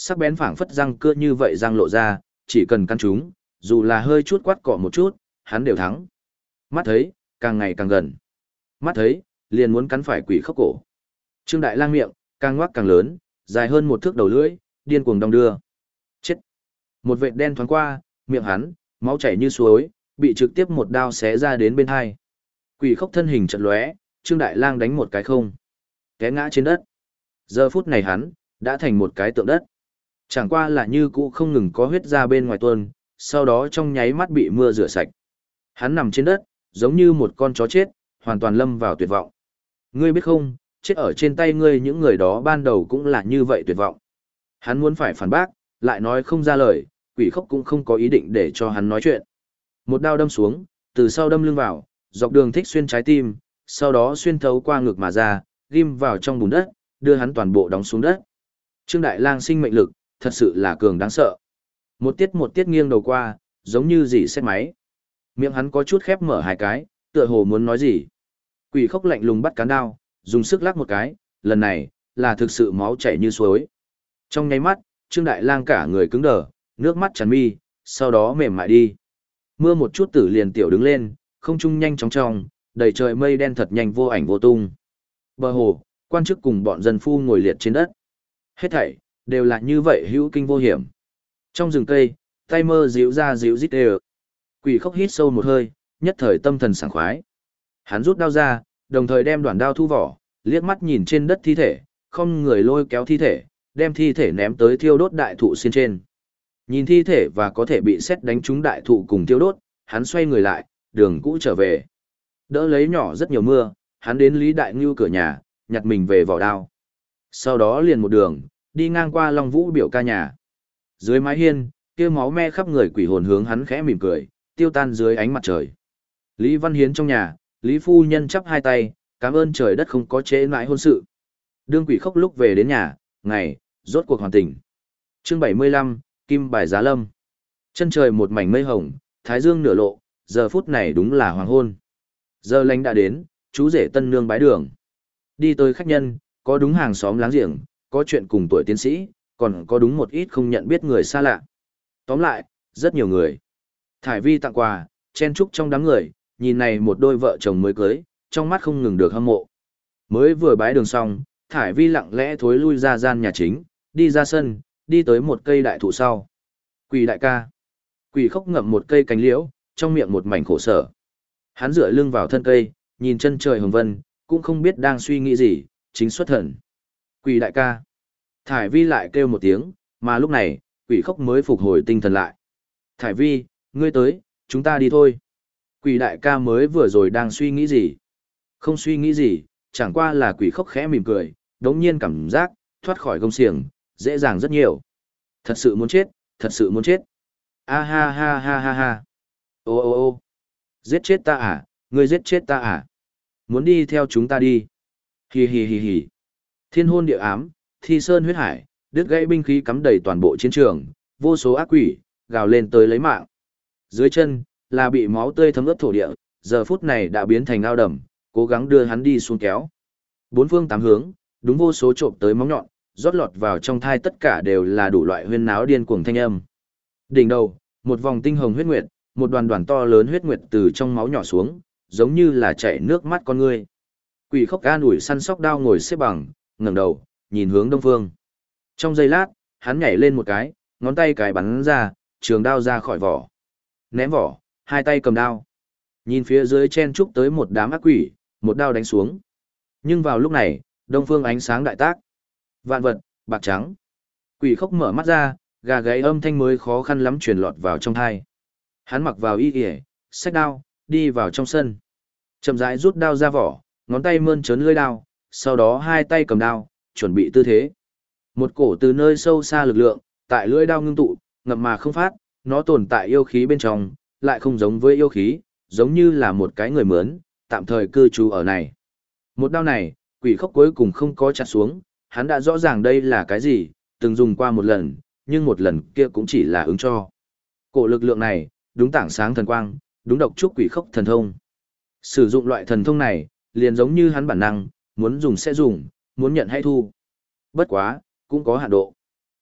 Sắc bén phảng phất răng cưa như vậy răng lộ ra, chỉ cần căn chúng, dù là hơi chút quát cọ một chút, hắn đều thắng. Mắt thấy, càng ngày càng gần. Mắt thấy, liền muốn cắn phải quỷ khốc cổ. Trương Đại Lang miệng, càng ngoác càng lớn, dài hơn một thước đầu lưỡi, điên cuồng đong đưa. Chết! Một vệt đen thoáng qua, miệng hắn, máu chảy như suối, bị trực tiếp một đao xé ra đến bên hai. Quỷ khốc thân hình chợt lóe, Trương Đại Lang đánh một cái không. Té ngã trên đất. Giờ phút này hắn, đã thành một cái tượng đất. Chẳng qua là như cũ không ngừng có huyết ra bên ngoài tuôn, sau đó trong nháy mắt bị mưa rửa sạch. Hắn nằm trên đất, giống như một con chó chết, hoàn toàn lâm vào tuyệt vọng. Ngươi biết không, chết ở trên tay ngươi những người đó ban đầu cũng là như vậy tuyệt vọng. Hắn muốn phải phản bác, lại nói không ra lời, quỷ khốc cũng không có ý định để cho hắn nói chuyện. Một đao đâm xuống, từ sau đâm lưng vào, dọc đường thích xuyên trái tim, sau đó xuyên thấu qua ngực mà ra, ghim vào trong bùn đất, đưa hắn toàn bộ đóng xuống đất. Trương Đại Lang sinh mệnh lực, thật sự là cường đáng sợ. Một tiết nghiêng đầu qua, giống như dỉ xét máy. Miệng hắn có chút khép mở hai cái, tựa hồ muốn nói gì. Quỷ khốc lạnh lùng bắt cán đao, dùng sức lắc một cái, lần này, là thực sự máu chảy như suối. Trong nháy mắt, Trương Đại Lang cả người cứng đờ, nước mắt tràn mi, sau đó mềm mại đi. Mưa một chút tử liền tiểu đứng lên, không trung nhanh chóng trong, đầy trời mây đen thật nhanh vô ảnh vô tung. Bờ hồ, quan chức cùng bọn dân phu ngồi liệt trên đất. Hết thảy, đều là như vậy hữu kinh vô hiểm. Trong rừng cây, tay mơ díu ra díu rít đều. Quỷ khốc hít sâu một hơi, nhất thời tâm thần sảng khoái. Hắn rút đao ra, đồng thời đem đoạn đao thu vỏ, liếc mắt nhìn trên đất thi thể, không người lôi kéo thi thể, đem thi thể ném tới thiêu đốt đại thụ xiên trên. Nhìn thi thể và có thể bị sét đánh trúng đại thụ cùng thiêu đốt, hắn xoay người lại, đường cũ trở về. Đỡ lấy nhỏ rất nhiều mưa, hắn đến Lý Đại Ngưu cửa nhà, nhặt mình về vỏ đao. Sau đó liền một đường, đi ngang qua Long Vũ biểu ca nhà. Dưới mái hiên, kia máu me khắp người quỷ hồn hướng hắn khẽ mỉm cười, tiêu tan dưới ánh mặt trời. Lý Văn Hiến trong nhà, Lý Phu Nhân chắp hai tay, cảm ơn trời đất không có trễ nãi hôn sự. Đương quỷ khốc lúc về đến nhà, ngày, rốt cuộc hoàn tình. Chương 75, Kim Bài Giá Lâm. Chân trời một mảnh mây hồng, thái dương nửa lộ, giờ phút này đúng là hoàng hôn. Giờ lành đã đến, chú rể tân nương bái đường. Đi tới khách nhân, có đúng hàng xóm láng giềng, có chuyện cùng tuổi tiến sĩ, còn có đúng một ít không nhận biết người xa lạ. Tóm lại, rất nhiều người. Thải Vi tặng quà, chen chúc trong đám người, nhìn này một đôi vợ chồng mới cưới, trong mắt không ngừng được hâm mộ. Mới vừa bái đường xong, Thải Vi lặng lẽ thối lui ra gian nhà chính, đi ra sân, đi tới một cây đại thụ sau. Quỷ đại ca. Quỷ khốc ngậm một cây cánh liễu, trong miệng một mảnh khổ sở. Hắn dựa lưng vào thân cây, nhìn chân trời hồng vân, cũng không biết đang suy nghĩ gì, chính xuất thần. Quỷ đại ca. Thải Vi lại kêu một tiếng, mà lúc này, quỷ khốc mới phục hồi tinh thần lại. Thải Vi, ngươi tới, chúng ta đi thôi. Quỷ đại ca mới vừa rồi đang suy nghĩ gì? Không suy nghĩ gì, chẳng qua là quỷ khốc khẽ mỉm cười, đống nhiên cảm giác, thoát khỏi gông xiềng, dễ dàng rất nhiều. Thật sự muốn chết, thật sự muốn chết. A ha ha ha ha ha. Ô ô ô. Giết chết ta à, ngươi giết chết ta à? Muốn đi theo chúng ta đi. Hì hì hì hì. Thiên hôn địa ám, thi sơn huyết hải, đứt gãy binh khí cắm đầy toàn bộ chiến trường, vô số ác quỷ, gào lên tới lấy mạng. Dưới chân, là bị máu tươi thấm ướt thổ địa, giờ phút này đã biến thành ao đầm, cố gắng đưa hắn đi xuống kéo. Bốn phương tám hướng, đúng vô số trộm tới móng nhọn, rót lọt vào trong thai tất cả đều là đủ loại huyên náo điên cuồng thanh âm. Đỉnh đầu, một vòng tinh hồng huyết nguyệt, một đoàn đoàn to lớn huyết nguyệt từ trong máu nhỏ xuống, giống như là chảy nước mắt con người. Quỷ khốc an ủi săn sóc đao ngồi xếp bằng, ngẩng đầu, nhìn hướng đông phương. Trong giây lát, hắn nhảy lên một cái, ngón tay cái bắn ra, trường đao ra khỏi vỏ. Ném vỏ, hai tay cầm đao. Nhìn phía dưới chen trúc tới một đám ác quỷ, một đao đánh xuống. Nhưng vào lúc này, đông phương ánh sáng đại tác. Vạn vật, bạc trắng. Quỷ khốc mở mắt ra, gà gáy âm thanh mới khó khăn lắm truyền lọt vào trong thai. Hắn mặc vào y ỉa, xách đao, đi vào trong sân. Chậm rãi rút đao ra vỏ, ngón tay mơn trớn lưỡi đao, sau đó hai tay cầm đao, chuẩn bị tư thế. Một cổ từ nơi sâu xa lực lượng, tại lưỡi đao ngưng tụ, ngậm mà không phát, nó tồn tại yêu khí bên trong, lại không giống với yêu khí, giống như là một cái người mướn, tạm thời cư trú ở này. Một đao này, quỷ khốc cuối cùng không có chặt xuống, hắn đã rõ ràng đây là cái gì, từng dùng qua một lần, nhưng một lần kia cũng chỉ là ứng cho. Cổ lực lượng này, đúng tảng sáng thần quang, đúng độc trúc quỷ khốc thần thông. Sử dụng loại thần thông này, liền giống như hắn bản năng, muốn dùng sẽ dùng, muốn nhận hay thu. Bất quá, cũng có hạn độ.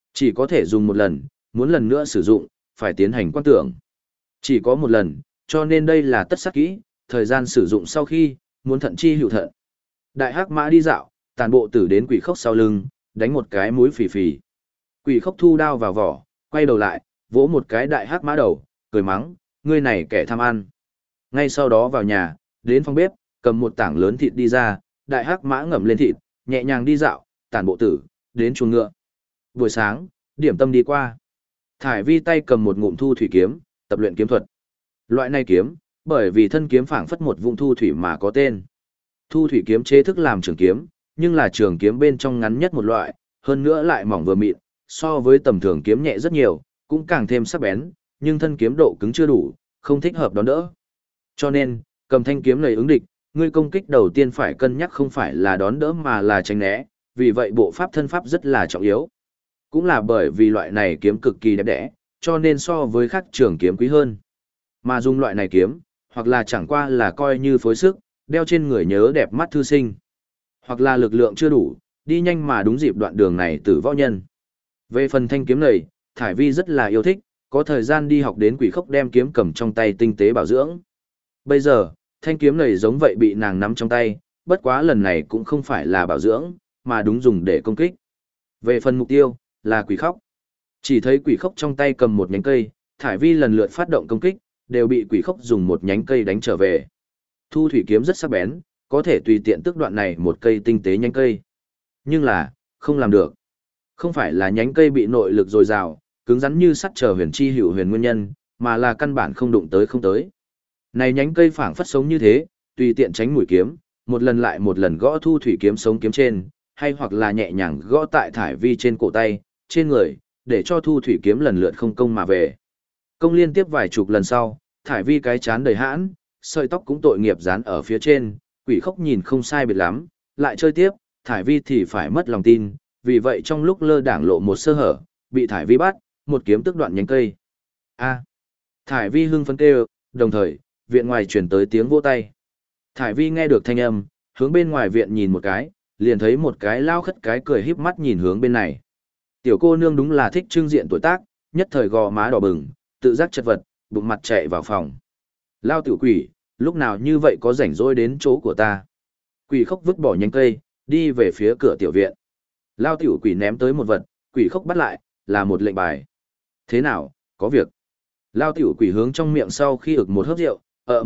Chỉ có thể dùng một lần, muốn lần nữa sử dụng, phải tiến hành quan tưởng. Chỉ có một lần, cho nên đây là tất sắc kỹ, thời gian sử dụng sau khi, muốn thận chi hữu thận. Đại hắc mã đi dạo, tàn bộ tử đến quỷ khốc sau lưng, đánh một cái mũi phì phì. Quỷ khốc thu đao vào vỏ, quay đầu lại, vỗ một cái đại hắc mã đầu, cười mắng, ngươi này kẻ tham ăn. Ngay sau đó vào nhà, đến phòng bếp, cầm một tảng lớn thịt đi ra, đại hắc mã ngậm lên thịt, nhẹ nhàng đi dạo, tản bộ tử, đến chuồng ngựa. Buổi sáng, điểm tâm đi qua. Thải Vi tay cầm một ngụm thu thủy kiếm, tập luyện kiếm thuật. Loại này kiếm, bởi vì thân kiếm phảng phất một vũng thu thủy mà có tên. Thu thủy kiếm chế thức làm trường kiếm, nhưng là trường kiếm bên trong ngắn nhất một loại, hơn nữa lại mỏng vừa mịn, so với tầm thường kiếm nhẹ rất nhiều, cũng càng thêm sắc bén, nhưng thân kiếm độ cứng chưa đủ, không thích hợp đón đỡ. Cho nên, cầm thanh kiếm này ứng địch, ngươi công kích đầu tiên phải cân nhắc không phải là đón đỡ mà là tránh né, vì vậy bộ pháp thân pháp rất là trọng yếu. Cũng là bởi vì loại này kiếm cực kỳ đẹp đẽ, cho nên so với khác trường kiếm quý hơn. Mà dùng loại này kiếm, hoặc là chẳng qua là coi như phối sức, đeo trên người nhớ đẹp mắt thư sinh. Hoặc là lực lượng chưa đủ, đi nhanh mà đúng dịp đoạn đường này tử võ nhân. Về phần thanh kiếm này, Thải Vi rất là yêu thích, có thời gian đi học đến quỷ khốc đem kiếm cầm trong tay tinh tế bảo dưỡng. Bây giờ, thanh kiếm này giống vậy bị nàng nắm trong tay, bất quá lần này cũng không phải là bảo dưỡng, mà đúng dùng để công kích. Về phần mục tiêu, là quỷ khốc. Chỉ thấy quỷ khốc trong tay cầm một nhánh cây, Thải Vi lần lượt phát động công kích, đều bị quỷ khốc dùng một nhánh cây đánh trở về. Thu thủy kiếm rất sắc bén, có thể tùy tiện tước đoạn này một cây tinh tế nhánh cây. Nhưng là, không làm được. Không phải là nhánh cây bị nội lực dồi dào, cứng rắn như sắt chờ huyền chi hữu huyền nguyên nhân, mà là căn bản không đụng tới không tới. Này nhánh cây phảng phất sống như thế, tùy tiện tránh mũi kiếm, một lần lại một lần gõ thu thủy kiếm sống kiếm trên, hay hoặc là nhẹ nhàng gõ tại Thải Vi trên cổ tay, trên người, để cho thu thủy kiếm lần lượt không công mà về. Công liên tiếp vài chục lần sau, Thải Vi cái chán đầy hãn, sợi tóc cũng tội nghiệp dán ở phía trên, quỷ khốc nhìn không sai biệt lắm, lại chơi tiếp, Thải Vi thì phải mất lòng tin, vì vậy trong lúc lơ đảng lộ một sơ hở, bị Thải Vi bắt, một kiếm tức đoạn nhánh cây. A. Thải Vi hưng phấn kêu, đồng thời, viện ngoài truyền tới tiếng vỗ tay. Thải Vi nghe được thanh âm, hướng bên ngoài viện nhìn một cái, liền thấy một cái lao khất cái cười híp mắt nhìn hướng bên này. Tiểu cô nương đúng là thích trưng diện tuổi tác, nhất thời gò má đỏ bừng, tự giác chật vật, bụng mặt chạy vào phòng. Lao tiểu quỷ, lúc nào như vậy có rảnh rỗi đến chỗ của ta. Quỷ khốc vứt bỏ nhánh cây, đi về phía cửa tiểu viện. Lao tiểu quỷ ném tới một vật, quỷ khốc bắt lại, là một lệnh bài. Thế nào, có việc. Lao tiểu quỷ hướng trong miệng sau khi ực một hớp rượu,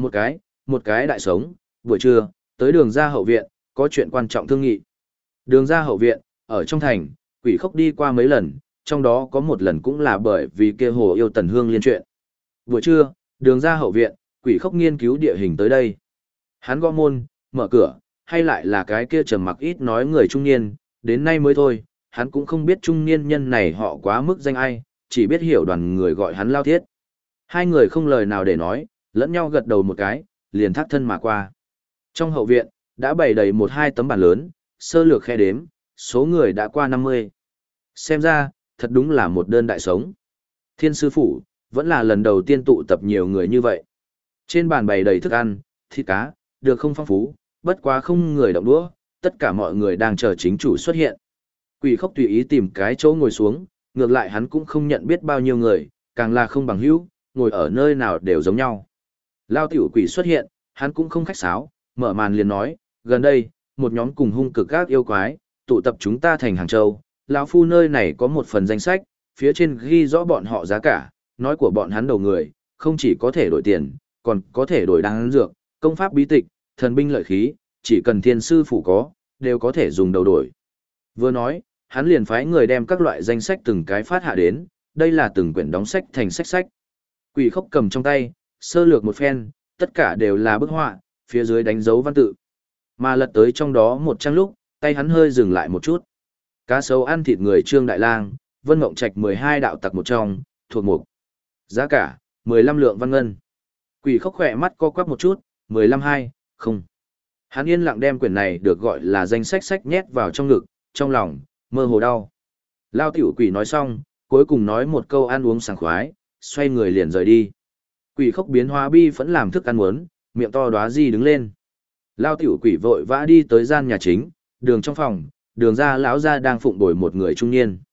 một cái đại sống, buổi trưa, tới đường ra hậu viện, có chuyện quan trọng thương nghị. Đường ra hậu viện, ở trong thành, quỷ khốc đi qua mấy lần, trong đó có một lần cũng là bởi vì kia hồ yêu tần hương liên chuyện. Buổi trưa, đường ra hậu viện, quỷ khốc nghiên cứu địa hình tới đây. Hắn gõ môn, mở cửa, hay lại là cái kia trầm mặc ít nói người trung niên, đến nay mới thôi, hắn cũng không biết trung niên nhân này họ quá mức danh ai, chỉ biết hiểu đoàn người gọi hắn Lao Thiết. Hai người không lời nào để nói, lẫn nhau gật đầu một cái, liền thác thân mà qua. Trong hậu viện, đã bày đầy một hai tấm bàn lớn, sơ lược khe đếm, số người đã qua 50. Xem ra, thật đúng là một đơn đại sống. Thiên sư phủ, vẫn là lần đầu tiên tụ tập nhiều người như vậy. Trên bàn bày đầy thức ăn, thịt cá, được không phong phú, bất quá không người động đũa, tất cả mọi người đang chờ chính chủ xuất hiện. Quỷ khốc tùy ý tìm cái chỗ ngồi xuống, ngược lại hắn cũng không nhận biết bao nhiêu người, càng là không bằng hữu, ngồi ở nơi nào đều giống nhau. Lao tiểu quỷ xuất hiện, hắn cũng không khách sáo, mở màn liền nói, gần đây, một nhóm cùng hung cực các yêu quái, tụ tập chúng ta thành Hàng Châu, lão phu nơi này có một phần danh sách, phía trên ghi rõ bọn họ giá cả, nói của bọn hắn đầu người, không chỉ có thể đổi tiền, còn có thể đổi đan dược, công pháp bí tịch, thần binh lợi khí, chỉ cần thiên sư phủ có, đều có thể dùng đầu đổi. Vừa nói, hắn liền phái người đem các loại danh sách từng cái phát hạ đến, đây là từng quyển đóng sách thành sách. Quỷ khốc cầm trong tay, sơ lược một phen, tất cả đều là bức họa, phía dưới đánh dấu văn tự. Mà lật tới trong đó một trang lúc, tay hắn hơi dừng lại một chút. Cá sấu ăn thịt người Trương Đại Lang, Vân Mộng Trạch 12 đạo tặc một trong, thuộc mục. Giá cả, 15 lượng văn ngân. Quỷ khốc khỏe mắt co quắp một chút, 15 không. Hắn yên lặng đem quyển này được gọi là danh sách nhét vào trong ngực, trong lòng, mơ hồ đau. Lao tiểu quỷ nói xong, cuối cùng nói một câu ăn uống sảng khoái, xoay người liền rời đi. Quỷ khốc biến hóa bi vẫn làm thức ăn muốn, miệng to đóa di đứng lên. Lao tiểu quỷ vội vã đi tới gian nhà chính, đường trong phòng, đường ra lão ra đang phụng bồi một người trung niên.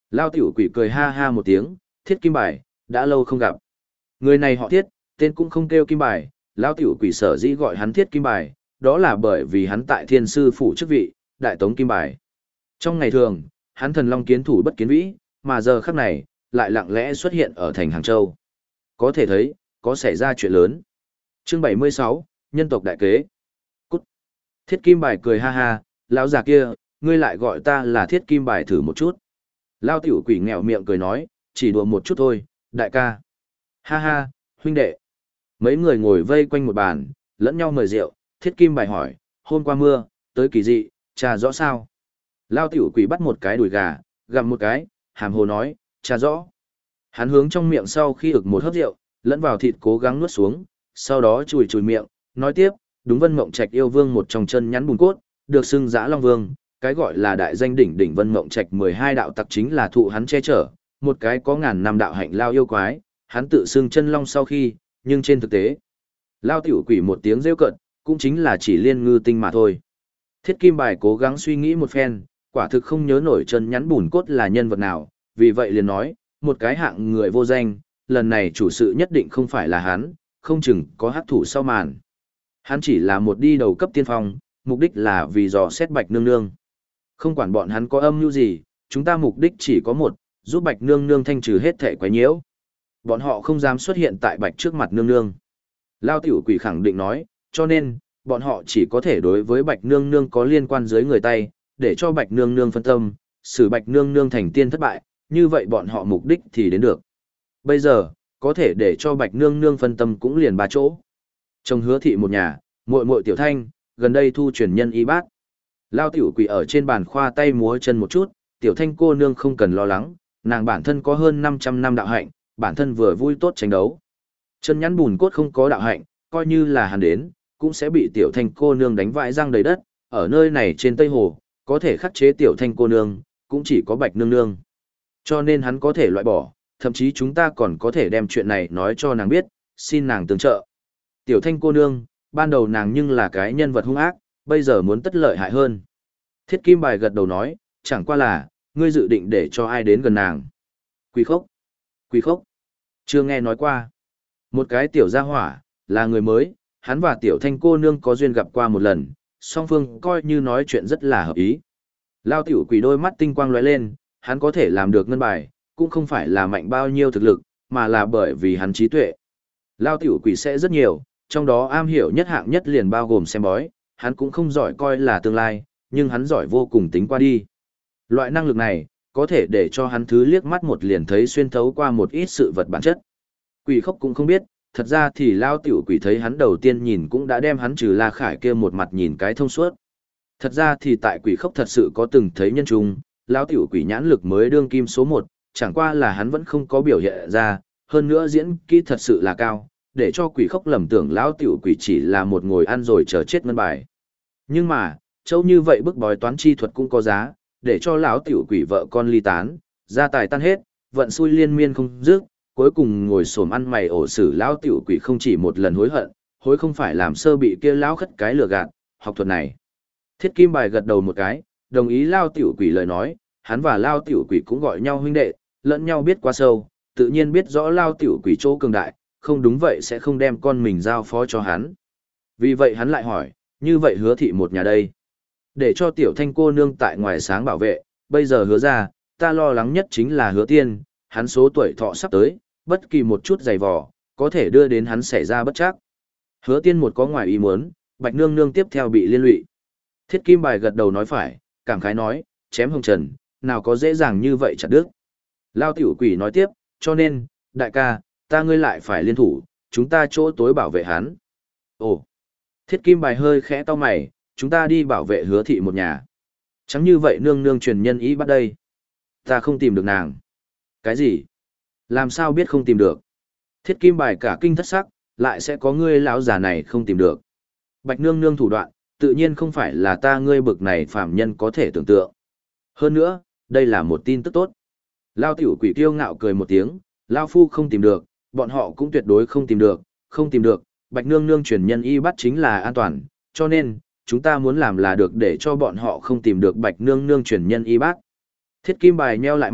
Lao tiểu quỷ cười ha ha một tiếng, Thiết Kim Bài, đã lâu không gặp. Người này họ Thiết, tên cũng không kêu Kim Bài, Lao tiểu quỷ sở dĩ gọi hắn Thiết Kim Bài, đó là bởi vì hắn tại Thiên Sư phủ chức vị, Đại Tống Kim Bài. Trong ngày thường, hắn thần long kiến thủ bất kiến vĩ, mà giờ khắc này, lại lặng lẽ xuất hiện ở thành Hàng Châu. Có thể thấy, có xảy ra chuyện lớn. Chương 76, nhân tộc đại kế. Cút. Thiết Kim Bài cười ha ha, lão già kia, ngươi lại gọi ta là Thiết Kim Bài thử một chút. Lao tiểu quỷ nghẹo miệng cười nói, chỉ đùa một chút thôi, đại ca. Ha ha, huynh đệ. Mấy người ngồi vây quanh một bàn, lẫn nhau mời rượu, Thiết Kim Bài hỏi, hôm qua mưa, tới kỳ dị, trà rõ sao? Lao tiểu quỷ bắt một cái đùi gà, gặm một cái, hàm hồ nói, trà rõ. Hắn hướng trong miệng sau khi ực một hớp rượu, lẫn vào thịt cố gắng nuốt xuống, sau đó chùi chùi miệng, nói tiếp, đúng Vân Mộng Trạch yêu vương một trong chân nhắn bùn cốt, được xưng Dã Long Vương, cái gọi là đại danh đỉnh đỉnh Vân Mộng Trạch 12 đạo tặc chính là thụ hắn che chở, một cái có ngàn năm đạo hạnh lao yêu quái, hắn tự xưng chân long sau khi, nhưng trên thực tế, Lao tiểu quỷ một tiếng rêu cận, cũng chính là chỉ liên ngư tinh mà thôi. Thiết Kim Bài cố gắng suy nghĩ một phen, quả thực không nhớ nổi chân nhắn bùn cốt là nhân vật nào, vì vậy liền nói, một cái hạng người vô danh, lần này chủ sự nhất định không phải là hắn, không chừng có hắc thủ sau màn. Hắn chỉ là một đi đầu cấp tiên phong, mục đích là vì dò xét Bạch Nương Nương. Không quản bọn hắn có âm mưu gì, chúng ta mục đích chỉ có một, giúp Bạch Nương Nương thanh trừ hết thể quái nhiễu. Bọn họ không dám xuất hiện tại Bạch trước mặt Nương Nương. Lao tiểu quỷ khẳng định nói, cho nên, bọn họ chỉ có thể đối với Bạch Nương Nương có liên quan dưới người tay, để cho Bạch Nương Nương phân tâm, xử Bạch Nương Nương thành tiên thất bại, như vậy bọn họ mục đích thì đến được. Bây giờ, có thể để cho Bạch Nương Nương phân tâm cũng liền ba chỗ. Trong Hứa thị một nhà, muội muội Tiểu Thanh, gần đây thu truyền nhân y bát. Lao tiểu quỷ ở trên bàn khoa tay múa chân một chút, Tiểu Thanh cô nương không cần lo lắng, nàng bản thân có hơn 500 năm đạo hạnh, bản thân vừa vui tốt tranh đấu. Chân nhắn bùn cốt không có đạo hạnh, coi như là hắn đến, cũng sẽ bị Tiểu Thanh cô nương đánh vãi răng đầy đất, ở nơi này trên Tây Hồ, có thể khắc chế Tiểu Thanh cô nương, cũng chỉ có Bạch Nương Nương. Cho nên hắn có thể loại bỏ, thậm chí chúng ta còn có thể đem chuyện này nói cho nàng biết, xin nàng tương trợ. Tiểu Thanh cô nương, ban đầu nàng nhưng là cái nhân vật hung ác, bây giờ muốn tất lợi hại hơn. Thiết Kim Bài gật đầu nói, chẳng qua là, ngươi dự định để cho ai đến gần nàng. Quỷ khốc. Quỷ khốc. Chưa nghe nói qua. Một cái tiểu gia hỏa, là người mới, hắn và Tiểu Thanh cô nương có duyên gặp qua một lần, song phương coi như nói chuyện rất là hợp ý. Lao tiểu quỷ đôi mắt tinh quang lóe lên, hắn có thể làm được ngân bài, cũng không phải là mạnh bao nhiêu thực lực, mà là bởi vì hắn trí tuệ. Lao tiểu quỷ sẽ rất nhiều, trong đó am hiểu nhất hạng nhất liền bao gồm xem bói, hắn cũng không giỏi coi là tương lai, nhưng hắn giỏi vô cùng tính qua đi. Loại năng lực này, có thể để cho hắn thứ liếc mắt một liền thấy xuyên thấu qua một ít sự vật bản chất. Quỷ khốc cũng không biết, thật ra thì Lao tiểu quỷ thấy hắn đầu tiên nhìn cũng đã đem hắn trừ La Khải kia một mặt nhìn cái thông suốt. Thật ra thì tại quỷ khốc thật sự có từng thấy nhân trùng, Lao tiểu quỷ nhãn lực mới đương kim số 1, chẳng qua là hắn vẫn không có biểu hiện ra, hơn nữa diễn kỹ thật sự là cao, để cho quỷ khốc lầm tưởng lão tiểu quỷ chỉ là một ngồi ăn rồi chờ chết ngân bài. Nhưng mà, châu như vậy bức bói toán chi thuật cũng có giá, để cho lão tiểu quỷ vợ con ly tán, gia tài tan hết, vận xui liên miên không dứt, cuối cùng ngồi xổm ăn mày ổ xử lão tiểu quỷ không chỉ một lần hối hận, hối không phải làm sơ bị kia lão khất cái lừa gạt, học thuật này. Thiết Kim Bài gật đầu một cái, đồng ý lão tiểu quỷ lời nói, hắn và lão tiểu quỷ cũng gọi nhau huynh đệ, lẫn nhau biết quá sâu, tự nhiên biết rõ lão tiểu quỷ chỗ cường đại, không đúng vậy sẽ không đem con mình giao phó cho hắn. Vì vậy hắn lại hỏi, như vậy Hứa thị một nhà đây, để cho Tiểu Thanh cô nương tại ngoài sáng bảo vệ, bây giờ Hứa ra, ta lo lắng nhất chính là Hứa Tiên, hắn số tuổi thọ sắp tới, bất kỳ một chút dày vò, có thể đưa đến hắn xảy ra bất trắc. Hứa Tiên một có ngoài ý muốn, Bạch Nương Nương tiếp theo bị liên lụy. Thiết Kim Bài gật đầu nói phải, cảm khái nói, chém hồng trần, nào có dễ dàng như vậy chặt đứt. Lao tiểu quỷ nói tiếp, cho nên, đại ca, ta ngươi lại phải liên thủ, chúng ta chỗ tối bảo vệ hắn. Ồ, Thiết Kim Bài hơi khẽ to mày, chúng ta đi bảo vệ Hứa thị một nhà. Chẳng như vậy nương nương truyền nhân ý bắt đây. Ta không tìm được nàng. Cái gì? Làm sao biết không tìm được? Thiết Kim Bài cả kinh thất sắc, lại sẽ có ngươi lão già này không tìm được. Bạch nương nương thủ đoạn, tự nhiên không phải là ta ngươi bực này phàm nhân có thể tưởng tượng. Hơn nữa, đây là một tin tức tốt. Lao tiểu quỷ kiêu ngạo cười một tiếng, Lao phu không tìm được, bọn họ cũng tuyệt đối không tìm được, không tìm được, Bạch nương nương truyền nhân y bắt chính là an toàn, cho nên, chúng ta muốn làm là được để cho bọn họ không tìm được Bạch nương nương truyền nhân y bắt. Thiết Kim Bài nheo lại mắt,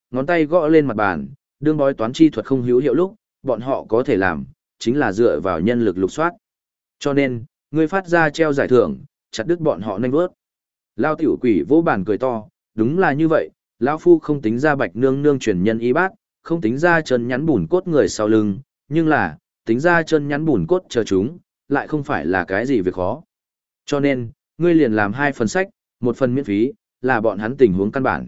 ngón tay gõ lên mặt bàn, đương bói toán chi thuật không hữu hiệu lúc, bọn họ có thể làm, chính là dựa vào nhân lực lục soát. Cho nên, ngươi phát ra treo giải thưởng, chặt đứt bọn họ nhanh vớt. Lao tiểu quỷ vỗ bàn cười to, đúng là như vậy, lão phu không tính ra Bạch nương nương truyền nhân y bát, không tính ra chân nhắn bùn cốt người sau lưng, nhưng là, tính ra chân nhắn bùn cốt chờ chúng, lại không phải là cái gì việc khó. Cho nên, ngươi liền làm 2 phần sách, 1 phần miễn phí, là bọn hắn tình huống căn bản.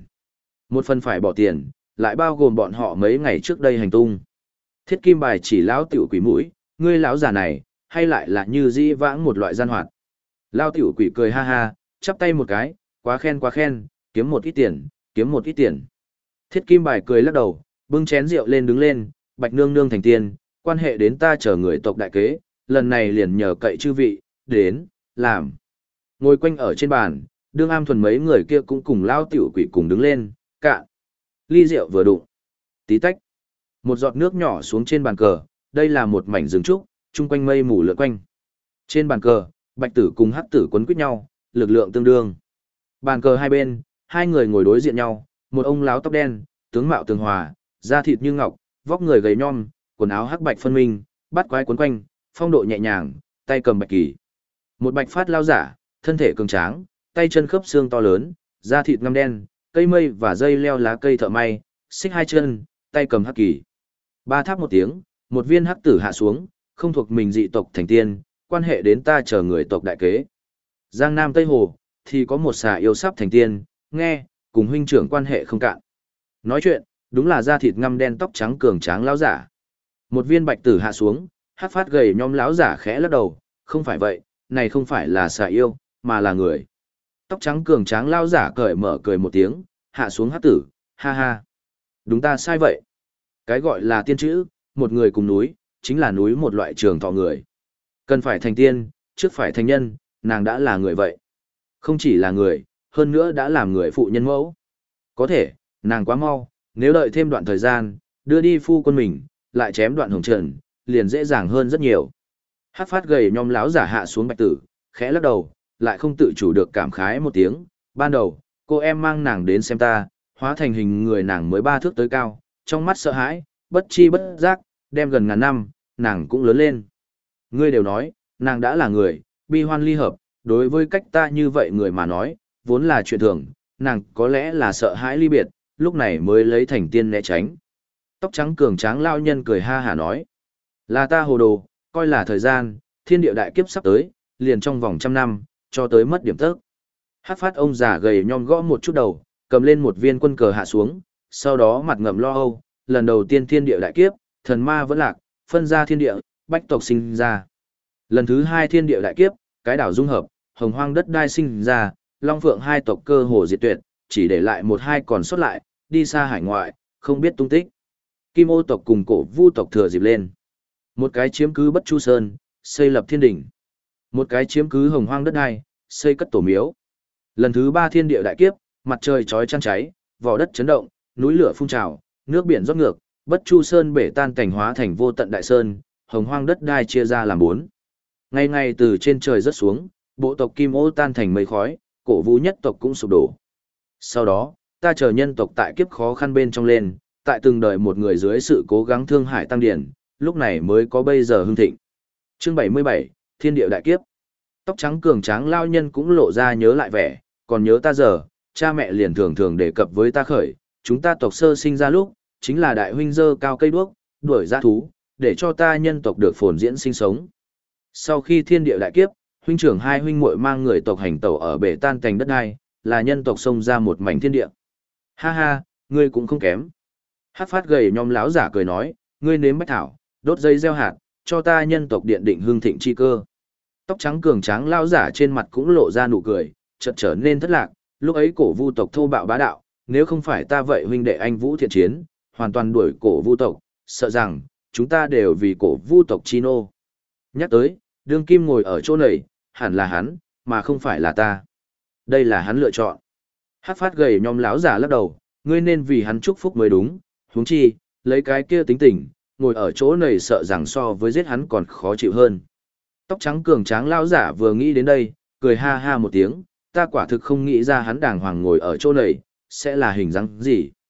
1 phần phải bỏ tiền, lại bao gồm bọn họ mấy ngày trước đây hành tung. Thiết kim bài chỉ lão tiểu quỷ mũi, ngươi lão già này, hay lại là như dĩ vãng một loại gian hoạt. Lão tiểu quỷ cười ha ha, chắp tay một cái, quá khen, kiếm một ít tiền, kiếm một ít tiền. Thiết kim bài cười lắc đầu, bưng chén rượu lên đứng lên, Bạch nương nương thành tiên, quan hệ đến ta chờ người tộc đại kế, lần này liền nhờ cậy chư vị, đến, làm. Ngồi quanh ở trên bàn, đương am thuần mấy người kia cũng cùng lao tiểu quỷ cùng đứng lên, cạn. Ly rượu vừa đụng. Tí tách. Một giọt nước nhỏ xuống trên bàn cờ, đây là một mảnh rừng trúc, chung quanh mây mù lượn quanh. Trên bàn cờ, bạch tử cùng hắc tử quấn quýt nhau, lực lượng tương đương. Bàn cờ hai bên, 2 người ngồi đối diện nhau, một ông láo tóc đen, tướng mạo tường hòa, da thịt như ngọc, vóc người gầy nhom, quần áo hắc bạch phân minh, bắt quái quấn quanh, phong độ nhẹ nhàng, tay cầm bạch kỳ. Một bạch phát lao giả, thân thể cường tráng, tay chân khớp xương to lớn, da thịt ngăm đen, cây mây và dây leo lá cây thợ may, xích 2 chân, tay cầm hắc kỳ. 3 tháp một tiếng, một viên hắc tử hạ xuống, không thuộc mình dị tộc thành tiên, quan hệ đến ta chờ người tộc đại kế. Giang Nam Tây Hồ, thì có một xà yêu sắp thành tiên, nghe, cùng huynh trưởng quan hệ không cạn. Nói chuyện, đúng là da thịt ngăm đen tóc trắng cường tráng lão giả. Một viên bạch tử hạ xuống, hắc phát gầy nhom lão giả khẽ lắc đầu, không phải vậy, này không phải là xà yêu, mà là người. Tóc trắng cường tráng lão giả cởi mở cười một tiếng, hạ xuống hắc tử, ha ha. Đúng ta sai vậy. Cái gọi là tiên chữ, một người cùng núi, chính là núi một loại trường thọ người. Cần phải thành tiên, trước phải thành nhân, nàng đã là người vậy. Không chỉ là người, hơn nữa đã làm người phụ nhân mẫu. Có thể, nàng quá mau, nếu đợi thêm đoạn thời gian, đưa đi phu quân mình, lại chém đoạn hồng trần, liền dễ dàng hơn rất nhiều. Hắc phát gầy nhom láo giả hạ xuống bạch tử, khẽ lắc đầu, lại không tự chủ được cảm khái một tiếng. Ban đầu, cô em mang nàng đến xem ta, hóa thành hình người nàng mới 3 thước tới cao, trong mắt sợ hãi, bất chi bất giác, đem gần ngàn năm, nàng cũng lớn lên. Ngươi đều nói, nàng đã là người, bi hoan ly hợp, đối với cách ta như vậy người mà nói, vốn là chuyện thường, nàng có lẽ là sợ hãi ly biệt, lúc này mới lấy thành tiên né tránh. Tóc trắng cường tráng lao nhân cười ha hả nói, là ta hồ đồ, coi là thời gian, thiên địa đại kiếp sắp tới, liền trong vòng 100 năm, cho tới mất điểm tấc. Hắc phát ông già gầy nhom gõ một chút đầu, cầm lên một viên quân cờ hạ xuống, sau đó mặt ngậm lo âu, lần đầu tiên thiên địa đại kiếp, thần ma vẫn lạc, phân ra thiên địa, bách tộc sinh ra. Lần thứ 2 thiên địa đại kiếp, cái đảo dung hợp, hồng hoang đất đai sinh ra, long phượng 2 tộc cơ hồ diệt tuyệt, chỉ để lại 1-2 còn sót lại, đi xa hải ngoại, không biết tung tích. Kim Ô tộc cùng Cổ Vu tộc thừa dịp lên. Một cái chiếm cứ Bất Chu Sơn, xây lập thiên đỉnh. Một cái chiếm cứ hồng hoang đất đai, xây cất tổ miếu. Lần thứ 3 thiên địa đại kiếp, mặt trời chói chang cháy, vỏ đất chấn động, núi lửa phun trào, nước biển rót ngược, Bất Chu Sơn bể tan cảnh hóa thành vô tận đại sơn, hồng hoang đất đai chia ra làm 4. Ngày ngày từ trên trời rớt xuống, bộ tộc Kim Ô tan thành mây khói, Cổ Vũ nhất tộc cũng sụp đổ. Sau đó, ta chờ nhân tộc tại kiếp khó khăn bên trong lên, tại từng đời một người dưới sự cố gắng thương hải tăng điển, lúc này mới có bây giờ hưng thịnh. Chương 77, Thiên địa đại kiếp. Tóc trắng cường tráng lao nhân cũng lộ ra nhớ lại vẻ, còn nhớ ta giờ, cha mẹ liền thường thường đề cập với ta khởi, chúng ta tộc sơ sinh ra lúc, chính là đại huynh dơ cao cây đuốc, đuổi dã thú, để cho ta nhân tộc được phồn diễn sinh sống. Sau khi thiên địa đại kiếp, huynh trưởng 2 huynh muội mang người tộc hành tẩu ở bể tan cành đất đai, là nhân tộc xông ra một mảnh thiên địa. Ha ha, ngươi cũng không kém. Hắc phát gầy nhom láo giả cười nói, ngươi nếm bách thảo, đốt dây gieo hạt, cho ta nhân tộc điện định hương thịnh chi cơ. Tóc trắng cường tráng lao giả trên mặt cũng lộ ra nụ cười, chợt trở nên thất lạc, lúc ấy Cổ Vu tộc thô bạo bá đạo, nếu không phải ta vậy huynh đệ anh vũ thiện chiến, hoàn toàn đuổi Cổ Vu tộc, sợ rằng chúng ta đều vì Cổ Vu tộc chi nô. Nhắc tới, đương kim ngồi ở chỗ này, hẳn là hắn, mà không phải là ta. Đây là hắn lựa chọn. Hắc phát gầy nhom láo giả lắc đầu, ngươi nên vì hắn chúc phúc mới đúng, huống chi, lấy cái kia tính tình, ngồi ở chỗ này sợ rằng so với giết hắn còn khó chịu hơn. Tóc trắng cường tráng lão giả vừa nghĩ đến đây, cười ha ha một tiếng, ta quả thực không nghĩ ra hắn đàng hoàng ngồi ở chỗ này, sẽ là hình dáng gì.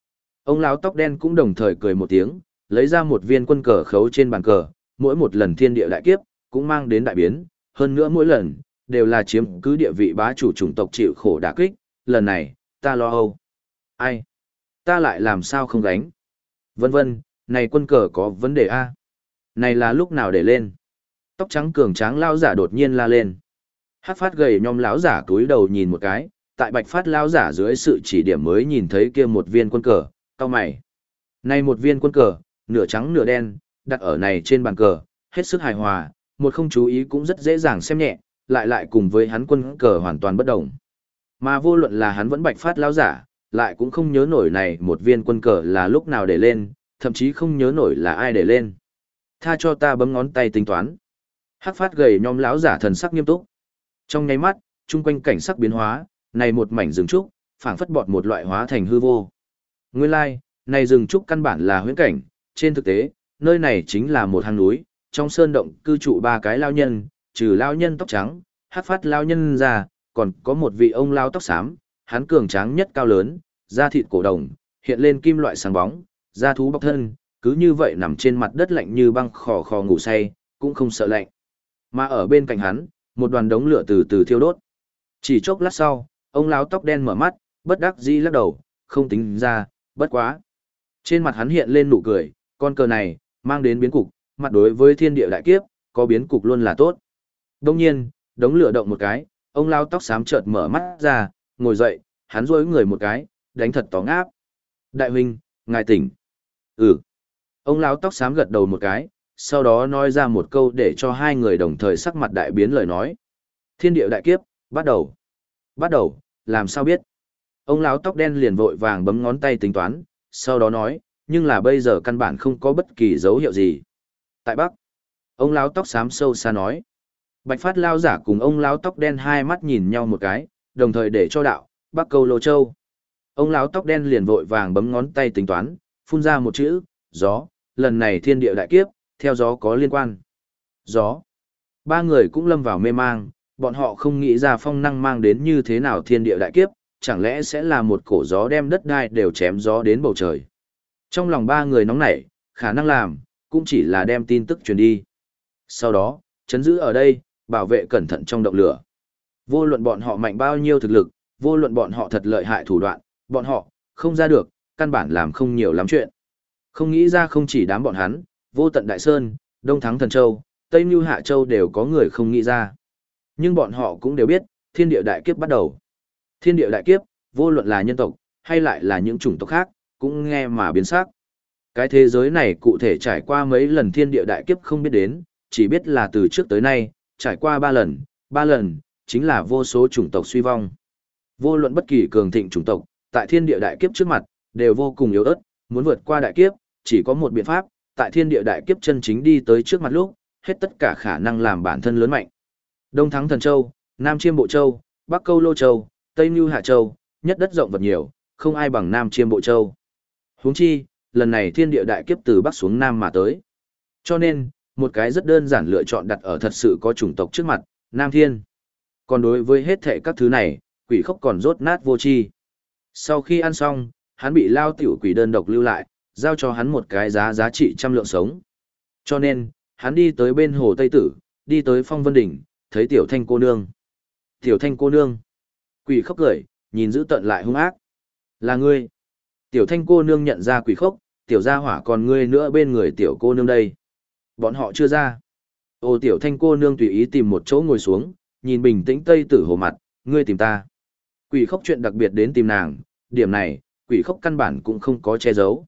Ông lão tóc đen cũng đồng thời cười một tiếng, lấy ra một viên quân cờ khấu trên bàn cờ, mỗi một lần thiên địa đại kiếp, cũng mang đến đại biến, hơn nữa mỗi lần, đều là chiếm cứ địa vị bá chủ chủng tộc chịu khổ đả kích, lần này, ta lo âu. Ai? Ta lại làm sao không gánh? Vân vân, này quân cờ có vấn đề a? Này là lúc nào để lên? Tóc trắng cường tráng lão giả đột nhiên la lên. Hắc phát gầy nhom lão giả túi đầu nhìn một cái, tại bạch phát lão giả dưới sự chỉ điểm mới nhìn thấy kia một viên quân cờ, cau mày. Này một viên quân cờ, nửa trắng nửa đen, đặt ở này trên bàn cờ, hết sức hài hòa, một không chú ý cũng rất dễ dàng xem nhẹ, lại cùng với hắn quân cờ hoàn toàn bất đồng. Mà vô luận là hắn vẫn bạch phát lão giả, lại cũng không nhớ nổi này một viên quân cờ là lúc nào để lên, thậm chí không nhớ nổi là ai để lên. Tha cho ta bấm ngón tay tính toán. Hắc phát gầy nhom lão giả thần sắc nghiêm túc. Trong nháy mắt, chung quanh cảnh sắc biến hóa, này một mảnh rừng trúc, phảng phất bọt một loại hóa thành hư vô. Nguyên lai, này rừng trúc căn bản là huyễn cảnh, trên thực tế, nơi này chính là một hang núi, trong sơn động cư trụ ba cái lao nhân, trừ lao nhân tóc trắng, hắc phát lao nhân ra, còn có một vị ông lao tóc xám, hắn cường tráng nhất cao lớn, da thịt cổ đồng, hiện lên kim loại sáng bóng, da thú bọc thân, cứ như vậy nằm trên mặt đất lạnh như băng khò khò ngủ say, cũng không sợ lạnh. Mà ở bên cạnh hắn, một đoàn đống lửa từ từ thiêu đốt. Chỉ chốc lát sau, ông lão tóc đen mở mắt, bất đắc dĩ lắc đầu, không tính ra, bất quá. Trên mặt hắn hiện lên nụ cười, con cờ này, mang đến biến cục, mặt đối với thiên địa đại kiếp, có biến cục luôn là tốt. Đông nhiên, đống lửa động một cái, ông lão tóc xám chợt mở mắt ra, ngồi dậy, hắn duỗi người một cái, đánh thật tó ngáp. Đại huynh, ngài tỉnh. Ừ. Ông lão tóc xám gật đầu một cái, sau đó nói ra một câu để cho hai người đồng thời sắc mặt đại biến lời nói. Thiên địa đại kiếp, bắt đầu. Bắt đầu, làm sao biết? Ông lão tóc đen liền vội vàng bấm ngón tay tính toán, sau đó nói, nhưng là bây giờ căn bản không có bất kỳ dấu hiệu gì. Tại Bắc, ông lão tóc xám sâu xa nói. Bạch phát lao giả cùng ông lão tóc đen hai mắt nhìn nhau một cái, đồng thời để cho đạo, Bắc Câu Lô Châu. Ông lão tóc đen liền vội vàng bấm ngón tay tính toán, phun ra một chữ, gió, lần này thiên địa đại kiếp, theo gió có liên quan. Gió. Ba người cũng lâm vào mê mang, bọn họ không nghĩ ra phong năng mang đến như thế nào thiên địa đại kiếp, chẳng lẽ sẽ là một cổ gió đem đất đai đều chém gió đến bầu trời. Trong lòng ba người nóng nảy, khả năng làm, cũng chỉ là đem tin tức truyền đi. Sau đó, chấn giữ ở đây, bảo vệ cẩn thận trong động lửa. Vô luận bọn họ mạnh bao nhiêu thực lực, vô luận bọn họ thật lợi hại thủ đoạn, bọn họ, không ra được, căn bản làm không nhiều lắm chuyện. Không nghĩ ra không chỉ đám bọn hắn, vô tận Đại Sơn, Đông Thắng Thần Châu, Tây Nưu Hạ Châu đều có người không nghĩ ra. Nhưng bọn họ cũng đều biết, thiên địa đại kiếp bắt đầu. Thiên địa đại kiếp, vô luận là nhân tộc, hay lại là những chủng tộc khác, cũng nghe mà biến sắc. Cái thế giới này cụ thể trải qua mấy lần thiên địa đại kiếp không biết đến, chỉ biết là từ trước tới nay, trải qua ba lần, chính là vô số chủng tộc suy vong. Vô luận bất kỳ cường thịnh chủng tộc, tại thiên địa đại kiếp trước mặt, đều vô cùng yếu ớt, muốn vượt qua đại kiếp, chỉ có một biện pháp, tại thiên địa đại kiếp chân chính đi tới trước mặt lúc, hết tất cả khả năng làm bản thân lớn mạnh. Đông Thắng Thần Châu, Nam Chiêm Bộ Châu, Bắc Câu Lô Châu, Tây Nưu Hạ Châu, nhất đất rộng vật nhiều, không ai bằng Nam Chiêm Bộ Châu. Huống chi, lần này thiên địa đại kiếp từ Bắc xuống Nam mà tới. Cho nên, một cái rất đơn giản lựa chọn đặt ở thật sự có chủng tộc trước mặt, Nam Thiên. Còn đối với hết thệ các thứ này, quỷ khốc còn rốt nát vô chi. Sau khi ăn xong, hắn bị lao tiểu quỷ đơn độc lưu lại, giao cho hắn một cái giá trị 100 lượng sống. Cho nên, hắn đi tới bên hồ Tây Tử, đi tới Phong Vân Đỉnh, thấy Tiểu Thanh cô nương. Tiểu Thanh cô nương. Quỷ khốc cười, nhìn dữ tợn lại hung ác. Là ngươi. Tiểu Thanh cô nương nhận ra quỷ khốc, tiểu gia hỏa còn ngươi nữa bên người tiểu cô nương đây. Bọn họ chưa ra. Ô Tiểu Thanh cô nương tùy ý tìm một chỗ ngồi xuống, nhìn bình tĩnh Tây Tử hồ mặt, ngươi tìm ta. Quỷ khốc chuyện đặc biệt đến tìm nàng, điểm này, quỷ khốc căn bản cũng không có che giấu.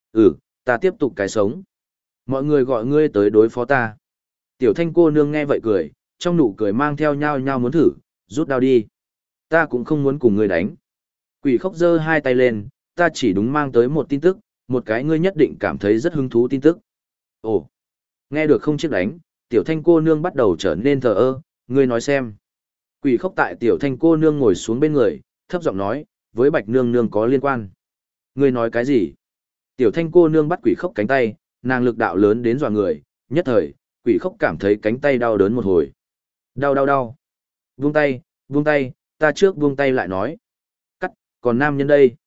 Ta tiếp tục cái sống. Mọi người gọi ngươi tới đối phó ta. Tiểu Thanh cô nương nghe vậy cười, trong nụ cười mang theo nhao nhao muốn thử, rút đao đi. Ta cũng không muốn cùng ngươi đánh. Quỷ khốc giơ hai tay lên, ta chỉ đúng mang tới một tin tức, một cái ngươi nhất định cảm thấy rất hứng thú tin tức. Ồ, nghe được không chiếc đánh, Tiểu Thanh cô nương bắt đầu trở nên thờ ơ, ngươi nói xem. Quỷ khốc tại Tiểu Thanh cô nương ngồi xuống bên người, thấp giọng nói, với Bạch nương nương có liên quan. Ngươi nói cái gì? Tiểu Thanh cô nương bắt quỷ khốc cánh tay, nàng lực đạo lớn đến dọa người, nhất thời, quỷ khốc cảm thấy cánh tay đau đớn một hồi. Đau. Buông tay, ta trước buông tay lại nói. Cắt, còn nam nhân đây.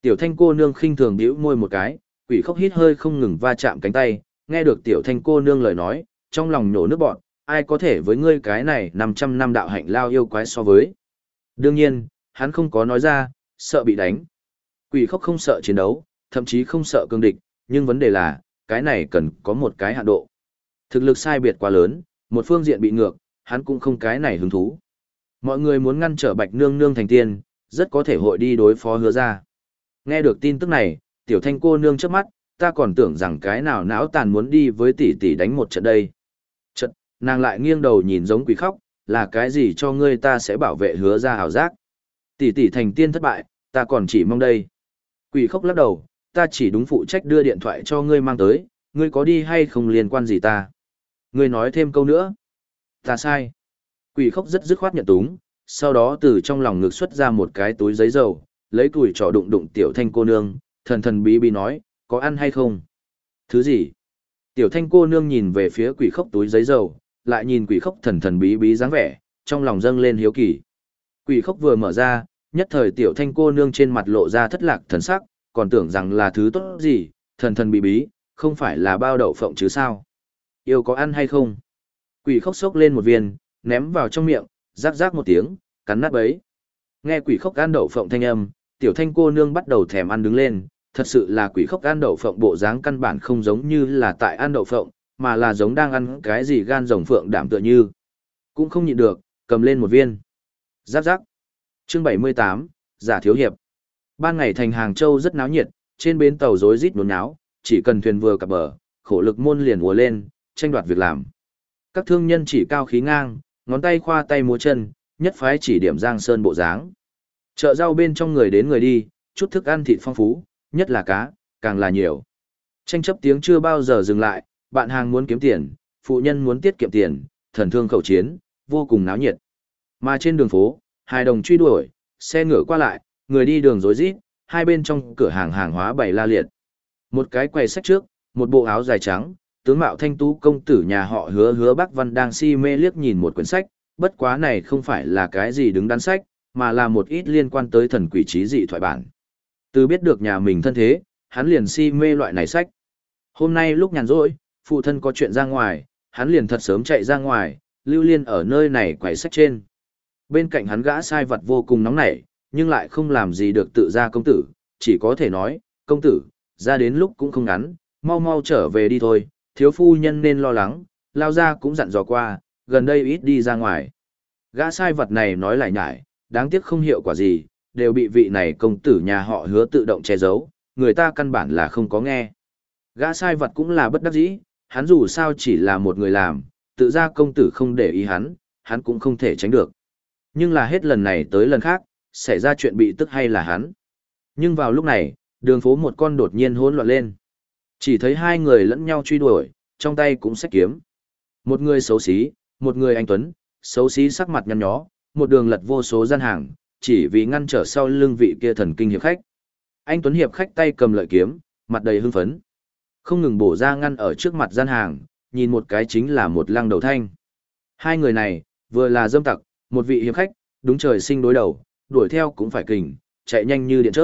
Tiểu thanh cô nương khinh thường bĩu môi một cái, quỷ khốc hít hơi không ngừng va chạm cánh tay, nghe được tiểu thanh cô nương lời nói, trong lòng nhổ nước bọt, ai có thể với ngươi cái này 500 năm đạo hạnh lao yêu quái so với. Đương nhiên, hắn không có nói ra, sợ bị đánh. Quỷ khốc không sợ chiến đấu, thậm chí không sợ cương địch, nhưng vấn đề là, cái này cần có một cái hạn độ. Thực lực sai biệt quá lớn, một phương diện bị ngược, hắn cũng không cái này hứng thú. Mọi người muốn ngăn trở Bạch Nương Nương thành tiên, rất có thể hội đi đối phó Hứa ra. Nghe được tin tức này, tiểu thanh cô nương trước mắt, ta còn tưởng rằng cái nào não tàn muốn đi với tỷ tỷ đánh một trận đây. Trận, nàng lại nghiêng đầu nhìn giống quỷ khóc, là cái gì cho ngươi ta sẽ bảo vệ Hứa ra hảo giác. Tỷ tỷ thành tiên thất bại, ta còn chỉ mong đây. Quỷ khóc lắc đầu, ta chỉ đúng phụ trách đưa điện thoại cho ngươi mang tới, ngươi có đi hay không liên quan gì ta. Ngươi nói thêm câu nữa. Ta sai. Quỷ khóc rất dứt khoát nhận túng, sau đó từ trong lòng ngực xuất ra một cái túi giấy dầu, lấy củi trỏ đụng đụng tiểu thanh cô nương, thần thần bí bí nói, có ăn hay không? Thứ gì? Tiểu thanh cô nương nhìn về phía quỷ khóc túi giấy dầu, lại nhìn quỷ khóc thần thần bí bí dáng vẻ, trong lòng dâng lên hiếu kỳ. Quỷ khóc vừa mở ra, nhất thời tiểu thanh cô nương trên mặt lộ ra thất lạc thần sắc, còn tưởng rằng là thứ tốt gì, thần thần bí bí, không phải là bao đậu phộng chứ sao? Yêu có ăn hay không? Quỷ khóc xốc lên một viên, ném vào trong miệng, rác rác một tiếng, cắn nát bấy. Nghe quỷ khóc ăn đậu phộng thanh âm, tiểu thanh cô nương bắt đầu thèm ăn đứng lên, thật sự là quỷ khóc ăn đậu phộng bộ dáng căn bản không giống như là tại ăn đậu phộng, mà là giống đang ăn cái gì gan rồng phượng đảm tựa như. Cũng không nhịn được, cầm lên một viên. Rác rác. Chương 78, Giả Thiếu Hiệp. Ban ngày thành Hàng Châu rất náo nhiệt, trên bến tàu rối rít nôn náo, chỉ cần thuyền vừa cập bờ, khổ lực môn liền ùa lên, tranh đoạt việc làm. Các thương nhân chỉ cao khí ngang, ngón tay khoa tay múa chân, nhất phái chỉ điểm Giang Sơn bộ dáng. Chợ rau bên trong người đến người đi, chút thức ăn thịt phong phú, nhất là cá, càng là nhiều. Tranh chấp tiếng chưa bao giờ dừng lại, bạn hàng muốn kiếm tiền, phụ nhân muốn tiết kiệm tiền, thần thương khẩu chiến, vô cùng náo nhiệt. Mà trên đường phố, hài đồng truy đuổi, xe ngựa qua lại, người đi đường rối rít, hai bên trong cửa hàng hàng hóa bày la liệt. Một cái quầy sách trước, một bộ áo dài trắng, tướng mạo thanh tú công tử nhà họ Hứa Bác Văn đang si mê liếc nhìn một quyển sách, bất quá này không phải là cái gì đứng đắn sách, mà là một ít liên quan tới thần quỷ trí dị thoại bản. Từ biết được nhà mình thân thế, hắn liền si mê loại này sách. Hôm nay lúc nhàn rỗi, phụ thân có chuyện ra ngoài, hắn liền thật sớm chạy ra ngoài, lưu liên ở nơi này quầy sách trên. Bên cạnh hắn gã sai vật vô cùng nóng nảy, nhưng lại không làm gì được tự ra công tử, chỉ có thể nói, công tử, ra đến lúc cũng không ngắn, mau mau trở về đi thôi, thiếu phu nhân nên lo lắng, lao ra cũng dặn dò qua, gần đây ít đi ra ngoài. Gã sai vật này nói lại nhải, đáng tiếc không hiệu quả gì, đều bị vị này công tử nhà họ Hứa tự động che giấu, người ta căn bản là không có nghe. Gã sai vật cũng là bất đắc dĩ, hắn dù sao chỉ là một người làm, tự ra công tử không để ý hắn cũng không thể tránh được. Nhưng là hết lần này tới lần khác, xảy ra chuyện bị tức hay là hắn. Nhưng vào lúc này, đường phố một con đột nhiên hỗn loạn lên. Chỉ thấy hai người lẫn nhau truy đuổi, trong tay cũng xách kiếm. Một người xấu xí, một người anh tuấn, xấu xí sắc mặt nhăn nhó, một đường lật vô số gian hàng, chỉ vì ngăn trở sau lưng vị kia thần kinh hiệp khách. Anh tuấn hiệp khách tay cầm lợi kiếm, mặt đầy hưng phấn. Không ngừng bổ ra ngăn ở trước mặt gian hàng, nhìn một cái chính là một lăng đầu thanh. Hai người này, vừa là dâm tặc, một vị hiệp khách, đúng trời sinh đối đầu, đuổi theo cũng phải kình, chạy nhanh như điện chớp.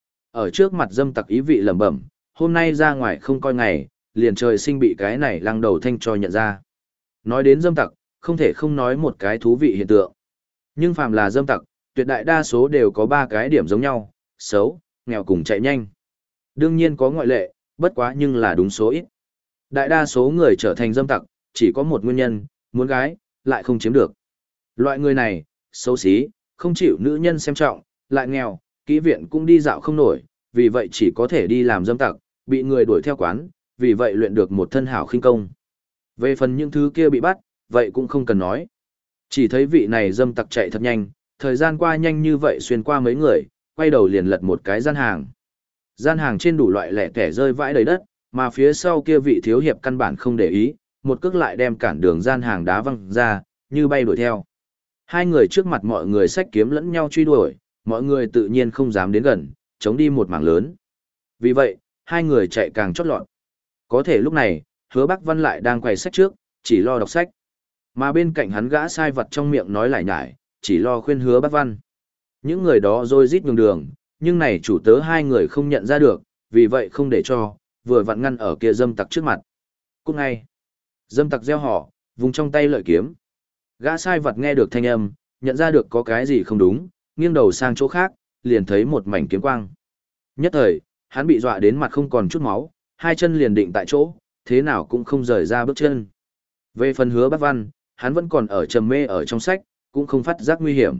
Ở trước mặt dâm tặc ý vị lẩm bẩm, hôm nay ra ngoài không coi ngày, liền trời sinh bị cái này lăng đầu thanh cho nhận ra. Nói đến dâm tặc, không thể không nói một cái thú vị hiện tượng. Nhưng phàm là dâm tặc, tuyệt đại đa số đều có ba cái điểm giống nhau, xấu, nghèo cùng chạy nhanh. Đương nhiên có ngoại lệ, bất quá nhưng là đúng số ít. Đại đa số người trở thành dâm tặc, chỉ có một nguyên nhân, muốn gái, lại không chiếm được. Loại người này, xấu xí, không chịu nữ nhân xem trọng, lại nghèo, kỹ viện cũng đi dạo không nổi, vì vậy chỉ có thể đi làm dâm tặc, bị người đuổi theo quán, vì vậy luyện được một thân hảo khinh công. Về phần những thứ kia bị bắt, vậy cũng không cần nói. Chỉ thấy vị này dâm tặc chạy thật nhanh, thời gian qua nhanh như vậy xuyên qua mấy người, quay đầu liền lật một cái gian hàng. Gian hàng trên đủ loại lẻ tẻ rơi vãi đầy đất, mà phía sau kia vị thiếu hiệp căn bản không để ý, một cước lại đem cản đường gian hàng đá văng ra, như bay đuổi theo. Hai người trước mặt mọi người xách kiếm lẫn nhau truy đuổi, mọi người tự nhiên không dám đến gần, chống đi một mảng lớn. Vì vậy, hai người chạy càng chót lọt. Có thể lúc này, Hứa Bắc Văn lại đang quầy sách trước, chỉ lo đọc sách. Mà bên cạnh hắn gã sai vật trong miệng nói lại nhải, chỉ lo khuyên Hứa Bắc Văn. Những người đó rôi rít nhường đường, nhưng này chủ tớ hai người không nhận ra được, vì vậy không để cho, vừa vặn ngăn ở kia dâm tặc trước mặt. Cút ngay. Dâm tặc gieo họ, vùng trong tay lợi kiếm. Gã sai vật nghe được thanh âm, nhận ra được có cái gì không đúng, nghiêng đầu sang chỗ khác, liền thấy một mảnh kiếm quang. Nhất thời, hắn bị dọa đến mặt không còn chút máu, hai chân liền định tại chỗ, thế nào cũng không rời ra bước chân. Về phần Hứa Bắc Văn, hắn vẫn còn ở trầm mê ở trong sách, cũng không phát giác nguy hiểm.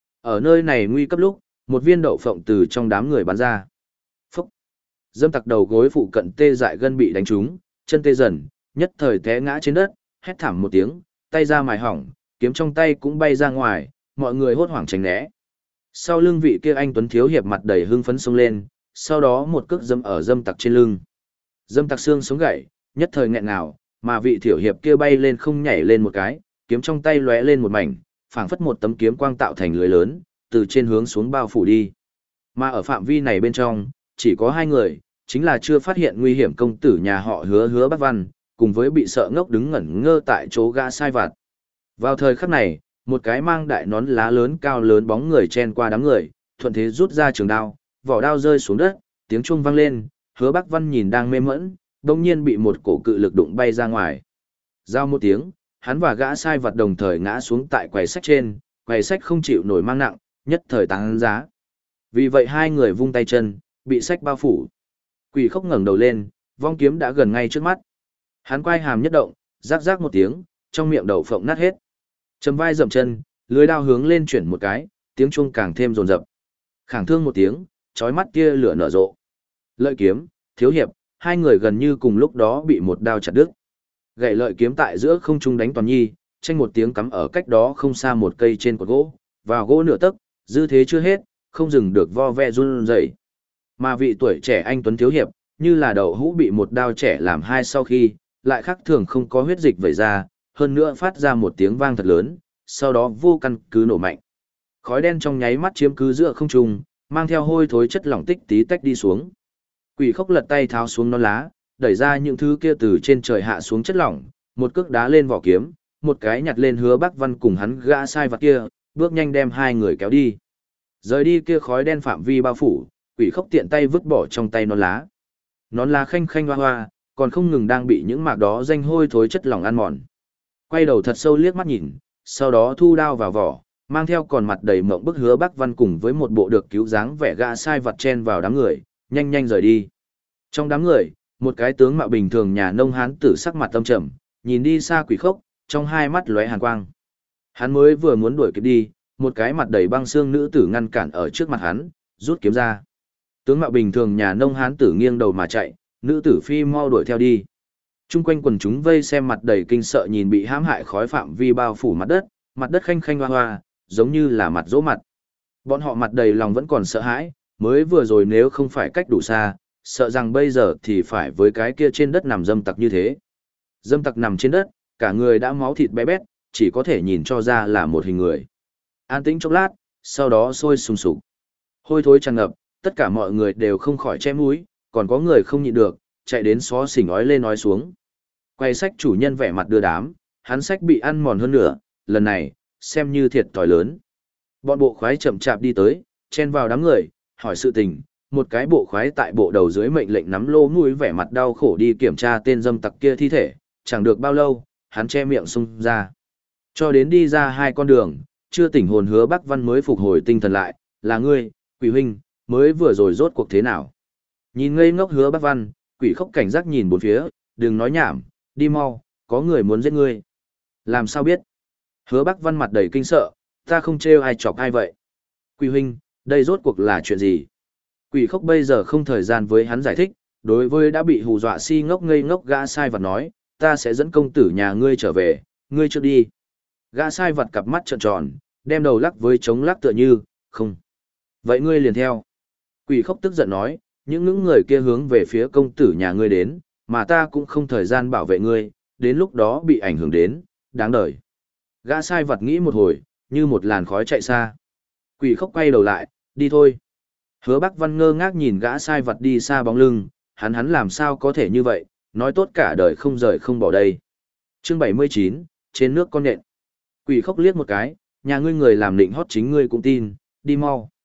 Ở nơi này nguy cấp lúc, một viên đậu phộng từ trong đám người bắn ra. Phúc! Dâm tặc đầu gối phụ cận tê dại gân bị đánh trúng, chân tê dần, nhất thời té ngã trên đất, hét thảm một tiếng, tay ra mài hỏng, kiếm trong tay cũng bay ra ngoài, mọi người hốt hoảng tránh né. Sau lưng vị kia anh tuấn thiếu hiệp mặt đầy hưng phấn xông lên, sau đó một cước dâm ở dâm tặc trên lưng. Dâm tặc xương sống gãy, nhất thời nghẹn ngào, mà vị thiểu hiệp kia bay lên không nhảy lên một cái, kiếm trong tay lóe lên một mảnh, phảng phất một tấm kiếm quang tạo thành lưới lớn, từ trên hướng xuống bao phủ đi. Mà ở phạm vi này bên trong, chỉ có hai người, chính là chưa phát hiện nguy hiểm công tử nhà họ Hứa Bắc Văn, cùng với bị sợ ngốc đứng ngẩn ngơ tại chỗ gã sai vặt. Vào thời khắc này, một cái mang đại nón lá lớn cao lớn bóng người chen qua đám người, thuận thế rút ra trường đao, vỏ đao rơi xuống đất, tiếng chuông vang lên, Hứa Bắc Văn nhìn đang mê mẫn, đồng nhiên bị một cổ cự lực đụng bay ra ngoài. Giao một tiếng, hắn và gã sai vật đồng thời ngã xuống tại quầy sách trên, quầy sách không chịu nổi mang nặng, nhất thời tăng giá. Vì vậy hai người vung tay chân, bị sách bao phủ. Quỷ Khốc ngẩng đầu lên, vong kiếm đã gần ngay trước mắt. Hắn quay hàm nhất động, rắc rắc một tiếng, trong miệng đậu phộng nát hết. Chầm vai dậm chân, lưới đao hướng lên chuyển một cái, tiếng chuông càng thêm rồn rập. Khảng thương một tiếng, chói mắt kia lửa nở rộ. Lợi kiếm, thiếu hiệp, hai người gần như cùng lúc đó bị một đao chặt đứt. Gậy lợi kiếm tại giữa không trung đánh toàn nhi, tranh một tiếng cắm ở cách đó không xa một cây trên cột gỗ, vào gỗ nửa tấc, dư thế chưa hết, không dừng được vo ve run rẩy. Mà vị tuổi trẻ anh tuấn thiếu hiệp, như là đậu hũ bị một đao trẻ làm hai sau khi, lại khác thường không có huyết dịch vẩy ra, hơn nữa phát ra một tiếng vang thật lớn, sau đó vô căn cứ nổ mạnh. Khói đen trong nháy mắt chiếm cứ giữa không trung, mang theo hôi thối chất lỏng tích tí tách đi xuống. Quỷ Khốc lật tay tháo xuống nón lá, đẩy ra những thứ kia từ trên trời hạ xuống chất lỏng, một cước đá lên vỏ kiếm, một cái nhặt lên Hứa Bắc Văn cùng hắn gã sai vặt kia, bước nhanh đem hai người kéo đi. Rời đi kia khói đen phạm vi bao phủ, Quỷ Khốc tiện tay vứt bỏ trong tay nón lá. Nón lá khanh khanh hoa hoa, còn không ngừng đang bị những mạc đó danh hôi thối chất lỏng ăn mòn. Quay đầu thật sâu liếc mắt nhìn, sau đó thu đao vào vỏ, mang theo còn mặt đầy mộng bức Hứa Bắc Văn cùng với một bộ được cứu dáng vẻ gã sai vặt chen vào đám người, nhanh nhanh rời đi. Trong đám người, một cái tướng mạo bình thường nhà nông hán tử sắc mặt âm trầm, nhìn đi xa Quỷ Khốc, trong hai mắt lóe hàn quang. Hắn mới vừa muốn đuổi kịp đi, một cái mặt đầy băng xương nữ tử ngăn cản ở trước mặt hắn, rút kiếm ra. Tướng mạo bình thường nhà nông hán tử nghiêng đầu mà chạy, nữ tử phi mau đuổi theo đi. Trung quanh quần chúng vây xem mặt đầy kinh sợ nhìn bị hãm hại khói phạm vi bao phủ mặt đất khanh khanh hoa hoa, giống như là mặt dỗ mặt. Bọn họ mặt đầy lòng vẫn còn sợ hãi, mới vừa rồi nếu không phải cách đủ xa, sợ rằng bây giờ thì phải với cái kia trên đất nằm dâm tặc như thế. Dâm tặc nằm trên đất, cả người đã máu thịt bé bét, chỉ có thể nhìn cho ra là một hình người. An tĩnh chốc lát, sau đó sôi sùng sục. Hôi thối tràn ngập, tất cả mọi người đều không khỏi che mũi, còn có người không nhịn được, chạy đến xó xỉnh ói lên ói xuống. Quay sách chủ nhân vẻ mặt đưa đám, hắn sách bị ăn mòn hơn nửa, lần này, xem như thiệt thòi lớn. Bọn bộ khoái chậm chạp đi tới, chen vào đám người, hỏi sự tình, một cái bộ khoái tại bộ đầu dưới mệnh lệnh nắm lô mũi vẻ mặt đau khổ đi kiểm tra tên dâm tặc kia thi thể, chẳng được bao lâu, hắn che miệng sung ra. Cho đến đi ra hai con đường, chưa tỉnh hồn Hứa Bắc Văn mới phục hồi tinh thần lại, là ngươi, Quỷ huynh, mới vừa rồi rốt cuộc thế nào. Nhìn ngây ngốc Hứa Bắc Văn, Quỷ Khốc cảnh giác nhìn bốn phía, đừng nói nhảm, đi mau, có người muốn giết ngươi. Làm sao biết? Hứa Bắc Văn mặt đầy kinh sợ, ta không trêu ai chọc ai vậy. Quỷ huynh, đây rốt cuộc là chuyện gì? Quỷ Khốc bây giờ không thời gian với hắn giải thích, đối với đã bị hù dọa si ngốc ngây ngốc gã sai vật nói, ta sẽ dẫn công tử nhà ngươi trở về, ngươi trước đi. Gã sai vật cặp mắt trợn tròn, đem đầu lắc với chống lắc tựa như, không. Vậy ngươi liền theo. Quỷ Khốc tức giận nói, những người kia hướng về phía công tử nhà ngươi đến, mà ta cũng không thời gian bảo vệ ngươi, đến lúc đó bị ảnh hưởng đến, đáng đời. Gã sai vật nghĩ một hồi, như một làn khói chạy xa. Quỷ Khốc quay đầu lại, đi thôi. Hứa Bắc Văn ngơ ngác nhìn gã sai vật đi xa bóng lưng, hắn làm sao có thể như vậy, nói tốt cả đời không rời không bỏ đây. Chương 79, trên nước con nện. Quỷ Khốc liếc một cái, nhà ngươi người làm định hót chính ngươi cũng tin, đi mau.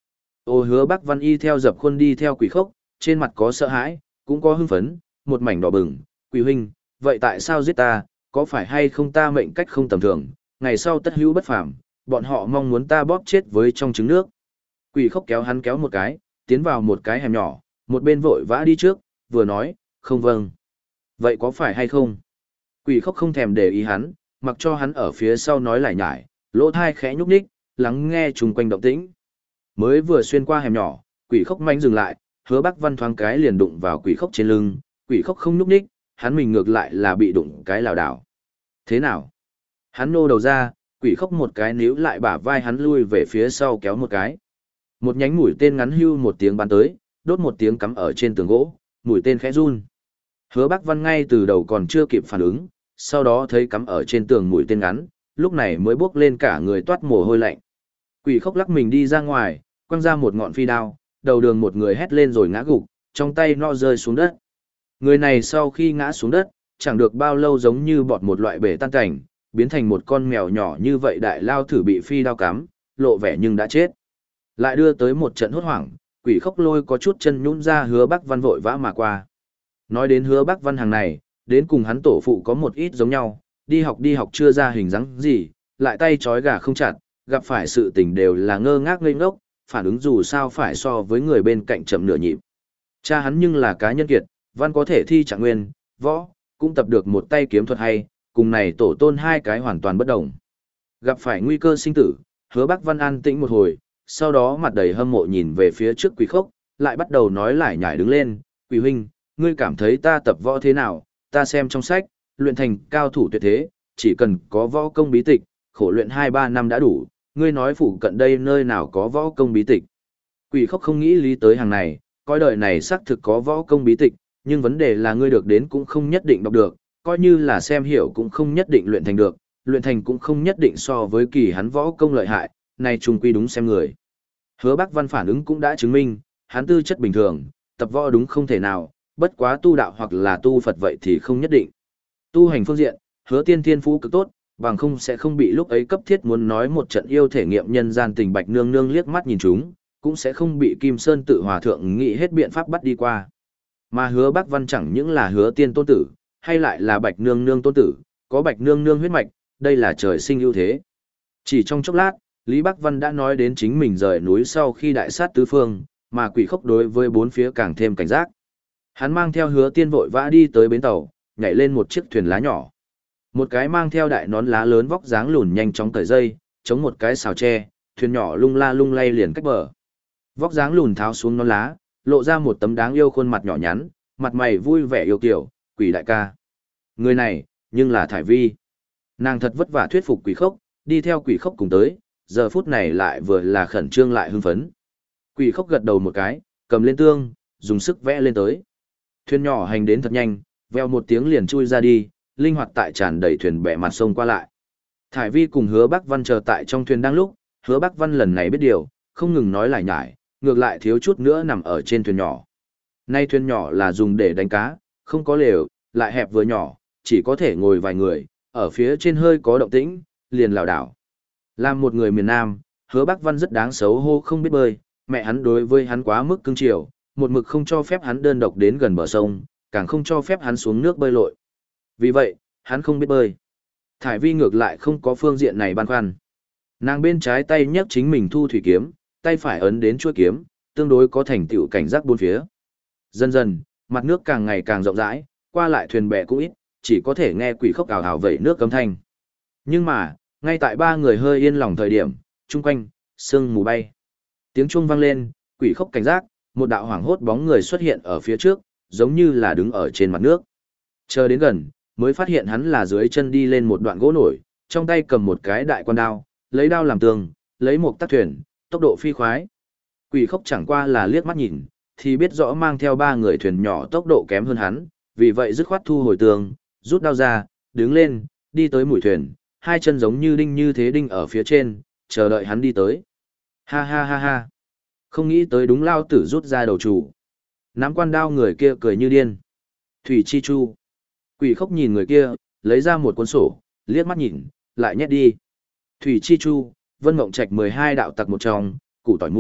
Ô Hứa Bắc Văn y theo dập khuôn đi theo Quỷ Khốc, trên mặt có sợ hãi, cũng có hưng phấn, một mảnh đỏ bừng, "Quỷ huynh, vậy tại sao giết ta, có phải hay không ta mệnh cách không tầm thường, ngày sau tất hữu bất phàm, bọn họ mong muốn ta bóp chết với trong trứng nước." Quỷ Khốc kéo hắn kéo một cái, tiến vào một cái hẻm nhỏ, một bên vội vã đi trước, vừa nói, "Không vâng. Vậy có phải hay không?" Quỷ Khốc không thèm để ý hắn, mặc cho hắn ở phía sau nói lải nhải, lỗ thai khẽ nhúc nhích, lắng nghe chung quanh động tĩnh. Mới vừa xuyên qua hẻm nhỏ, Quỷ Khốc mạnh dừng lại, Hứa Bắc Văn thoáng cái liền đụng vào Quỷ Khốc trên lưng, Quỷ Khốc không nhúc nhích, hắn mình ngược lại là bị đụng cái lảo đảo. Thế nào? Hắn nô đầu ra, Quỷ Khốc một cái níu lại bả vai hắn lui về phía sau kéo một cái. Một nhánh mũi tên ngắn hưu một tiếng bắn tới, đốt một tiếng cắm ở trên tường gỗ, mũi tên khẽ run. Hứa Bắc Văn ngay từ đầu còn chưa kịp phản ứng, sau đó thấy cắm ở trên tường mũi tên ngắn, lúc này mới bước lên cả người toát mồ hôi lạnh. Quỷ Khốc lắc mình đi ra ngoài, quăng ra một ngọn phi đao, đầu đường một người hét lên rồi ngã gục, trong tay nó rơi xuống đất. Người này sau khi ngã xuống đất, chẳng được bao lâu giống như bọt một loại bể tan cảnh, biến thành một con mèo nhỏ như vậy đại lao thử bị phi đao cắm, lộ vẻ nhưng đã chết. Lại đưa tới một trận hốt hoảng, Quỷ Khốc lôi có chút chân nhũn ra Hứa Bắc Văn vội vã mà qua. Nói đến Hứa Bắc Văn hàng này, đến cùng hắn tổ phụ có một ít giống nhau, đi học chưa ra hình dáng gì, lại tay trói gà không chặt, gặp phải sự tình đều là ngơ ngác ngây ngốc, phản ứng dù sao phải so với người bên cạnh chậm nửa nhịp. Cha hắn nhưng là cá nhân kiệt, văn có thể thi trạng nguyên, võ, cũng tập được một tay kiếm thuật hay, cùng này tổ tôn hai cái hoàn toàn bất đồng. Gặp phải nguy cơ sinh tử, Hứa Bắc Văn an tĩnh một hồi, sau đó mặt đầy hâm mộ nhìn về phía trước Quỷ Khốc, lại bắt đầu nói lải nhải đứng lên, "Quỷ huynh, ngươi cảm thấy ta tập võ thế nào, ta xem trong sách, luyện thành cao thủ tuyệt thế, chỉ cần có võ công bí tịch, khổ luyện 2-3 năm đã đủ, ngươi nói phụ cận đây nơi nào có võ công bí tịch." Quỷ Khốc không nghĩ lý tới hàng này, coi đời này xác thực có võ công bí tịch, nhưng vấn đề là ngươi được đến cũng không nhất định đọc được, coi như là xem hiểu cũng không nhất định luyện thành được, luyện thành cũng không nhất định so với kỳ hắn võ công lợi hại, này trùng quy đúng xem người. Hứa Bắc Văn phản ứng cũng đã chứng minh, hắn tư chất bình thường, tập võ đúng không thể nào, bất quá tu đạo hoặc là tu Phật vậy thì không nhất định. Tu hành phương diện, Hứa Tiên thiên phú cực tốt, bằng không sẽ không bị lúc ấy cấp thiết muốn nói một trận yêu thể nghiệm nhân gian tình Bạch Nương Nương liếc mắt nhìn chúng, cũng sẽ không bị Kim Sơn tự hòa thượng nghĩ hết biện pháp bắt đi qua. Mà Hứa Bắc Văn chẳng những là Hứa Tiên tôn tử, hay lại là Bạch Nương Nương tôn tử, có Bạch Nương Nương huyết mạch, đây là trời sinh ưu thế. Chỉ trong chốc lát, Lý Bắc Văn đã nói đến chính mình rời núi sau khi đại sát tứ phương, mà Quỷ Khốc đối với bốn phía càng thêm cảnh giác. Hắn mang theo Hứa Tiên vội vã đi tới bến tàu, nhảy lên một chiếc thuyền lá nhỏ. Một cái mang theo đại nón lá lớn vóc dáng lùn nhanh chóng cởi dây, chống một cái xào tre, thuyền nhỏ lung la lung lay liền cách bờ. Vóc dáng lùn tháo xuống nón lá, lộ ra một tấm đáng yêu khuôn mặt nhỏ nhắn, mặt mày vui vẻ yêu kiều, Quỷ đại ca. Người này, nhưng là Thải Vi. Nàng thật vất vả thuyết phục Quỷ Khốc, đi theo Quỷ Khốc cùng tới, giờ phút này lại vừa là khẩn trương lại hưng phấn. Quỷ Khốc gật đầu một cái, cầm lên tương, dùng sức vẽ lên tới. Thuyền nhỏ hành đến thật nhanh, veo một tiếng liền chui ra đi, linh hoạt tại tràn đầy thuyền bè mặt sông qua lại. Thải Vi cùng Hứa Bắc Văn chờ tại trong thuyền đang lúc, Hứa Bắc Văn lần này biết điều, không ngừng nói lải nhải, ngược lại thiếu chút nữa nằm ở trên thuyền nhỏ. Nay thuyền nhỏ là dùng để đánh cá, không có lều, lại hẹp vừa nhỏ, chỉ có thể ngồi vài người, ở phía trên hơi có động tĩnh, liền lảo đảo. Làm một người miền Nam, Hứa Bắc Văn rất đáng xấu hô không biết bơi, mẹ hắn đối với hắn quá mức cưng chiều, một mực không cho phép hắn đơn độc đến gần bờ sông, càng không cho phép hắn xuống nước bơi lội. Vì vậy, hắn không biết bơi. Thải Vi ngược lại không có phương diện này băn khoăn. Nàng bên trái tay nhấc chính mình thu thủy kiếm, tay phải ấn đến chuôi kiếm, tương đối có thành tựu cảnh giác bốn phía. Dần dần, mặt nước càng ngày càng rộng rãi, qua lại thuyền bè cũng ít, chỉ có thể nghe Quỷ Khốc ào ào vẩy nước cấm thanh. Nhưng mà, ngay tại ba người hơi yên lòng thời điểm, chung quanh, sương mù bay. Tiếng chuông vang lên, Quỷ Khốc cảnh giác, một đạo hoảng hốt bóng người xuất hiện ở phía trước, giống như là đứng ở trên mặt nước. Chờ đến gần, mới phát hiện hắn là dưới chân đi lên một đoạn gỗ nổi, trong tay cầm một cái đại quan đao, lấy đao làm tường, lấy một tắc thuyền, tốc độ phi khoái. Quỷ Khốc chẳng qua là liếc mắt nhìn, thì biết rõ mang theo ba người thuyền nhỏ tốc độ kém hơn hắn, vì vậy dứt khoát thu hồi tường, rút đao ra, đứng lên, đi tới mũi thuyền, hai chân giống như đinh như thế đinh ở phía trên, chờ đợi hắn đi tới. Ha ha ha ha. Không nghĩ tới đúng lao tử rút ra đầu chủ. Nắm quan đao người kia cười như điên. Thủy Chi Chu. Quỷ Khốc nhìn người kia, lấy ra một cuốn sổ, liếc mắt nhìn, lại nhét đi. Thủy Chi Chu, Vân Mộng Trạch 12 đạo tặc một trong, củ tỏi mũi,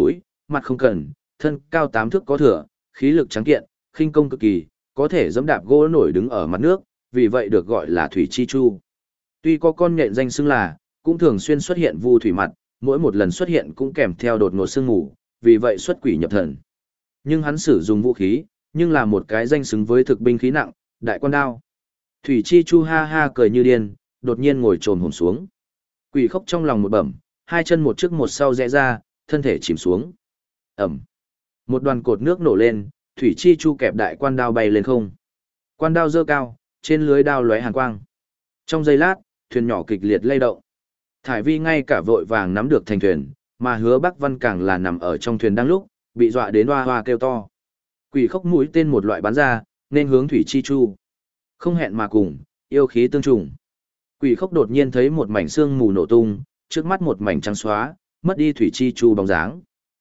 mặt không cần, thân cao 8 thước có thừa, khí lực trắng kiện, khinh công cực kỳ, có thể giẫm đạp gỗ nổi đứng ở mặt nước, vì vậy được gọi là thủy chi chu. Tuy có con nhện danh xưng là, cũng thường xuyên xuất hiện vu thủy mặt, mỗi một lần xuất hiện cũng kèm theo đột ngột sương mù, vì vậy xuất quỷ nhập thần. Nhưng hắn sử dụng vũ khí, nhưng là một cái danh xứng với thực binh khí nặng, đại quan đao. Thủy chi chu ha ha cười như điên, đột nhiên ngồi trồm hổm xuống. Quỷ khốc trong lòng một bẩm, hai chân một trước một sau rẽ ra, thân thể chìm xuống. Ẩm. Một đoàn cột nước nổ lên, thủy chi chu kẹp đại quan đao bay lên không. Quan đao giơ cao, trên lưới đao lóe hàn quang. Trong giây lát, thuyền nhỏ kịch liệt lay động. Thải Vi ngay cả vội vàng nắm được thành thuyền, mà Hứa Bắc Văn càng là nằm ở trong thuyền đang lúc, bị dọa đến hoa hoa kêu to. Quỷ khốc mũi tên một loại bắn ra, nên hướng thủy chi chu. Không hẹn mà cùng, yêu khí tương trùng. Quỷ khốc đột nhiên thấy một mảnh sương mù nổ tung, trước mắt một mảnh trắng xóa, mất đi thủy chi chu bóng dáng.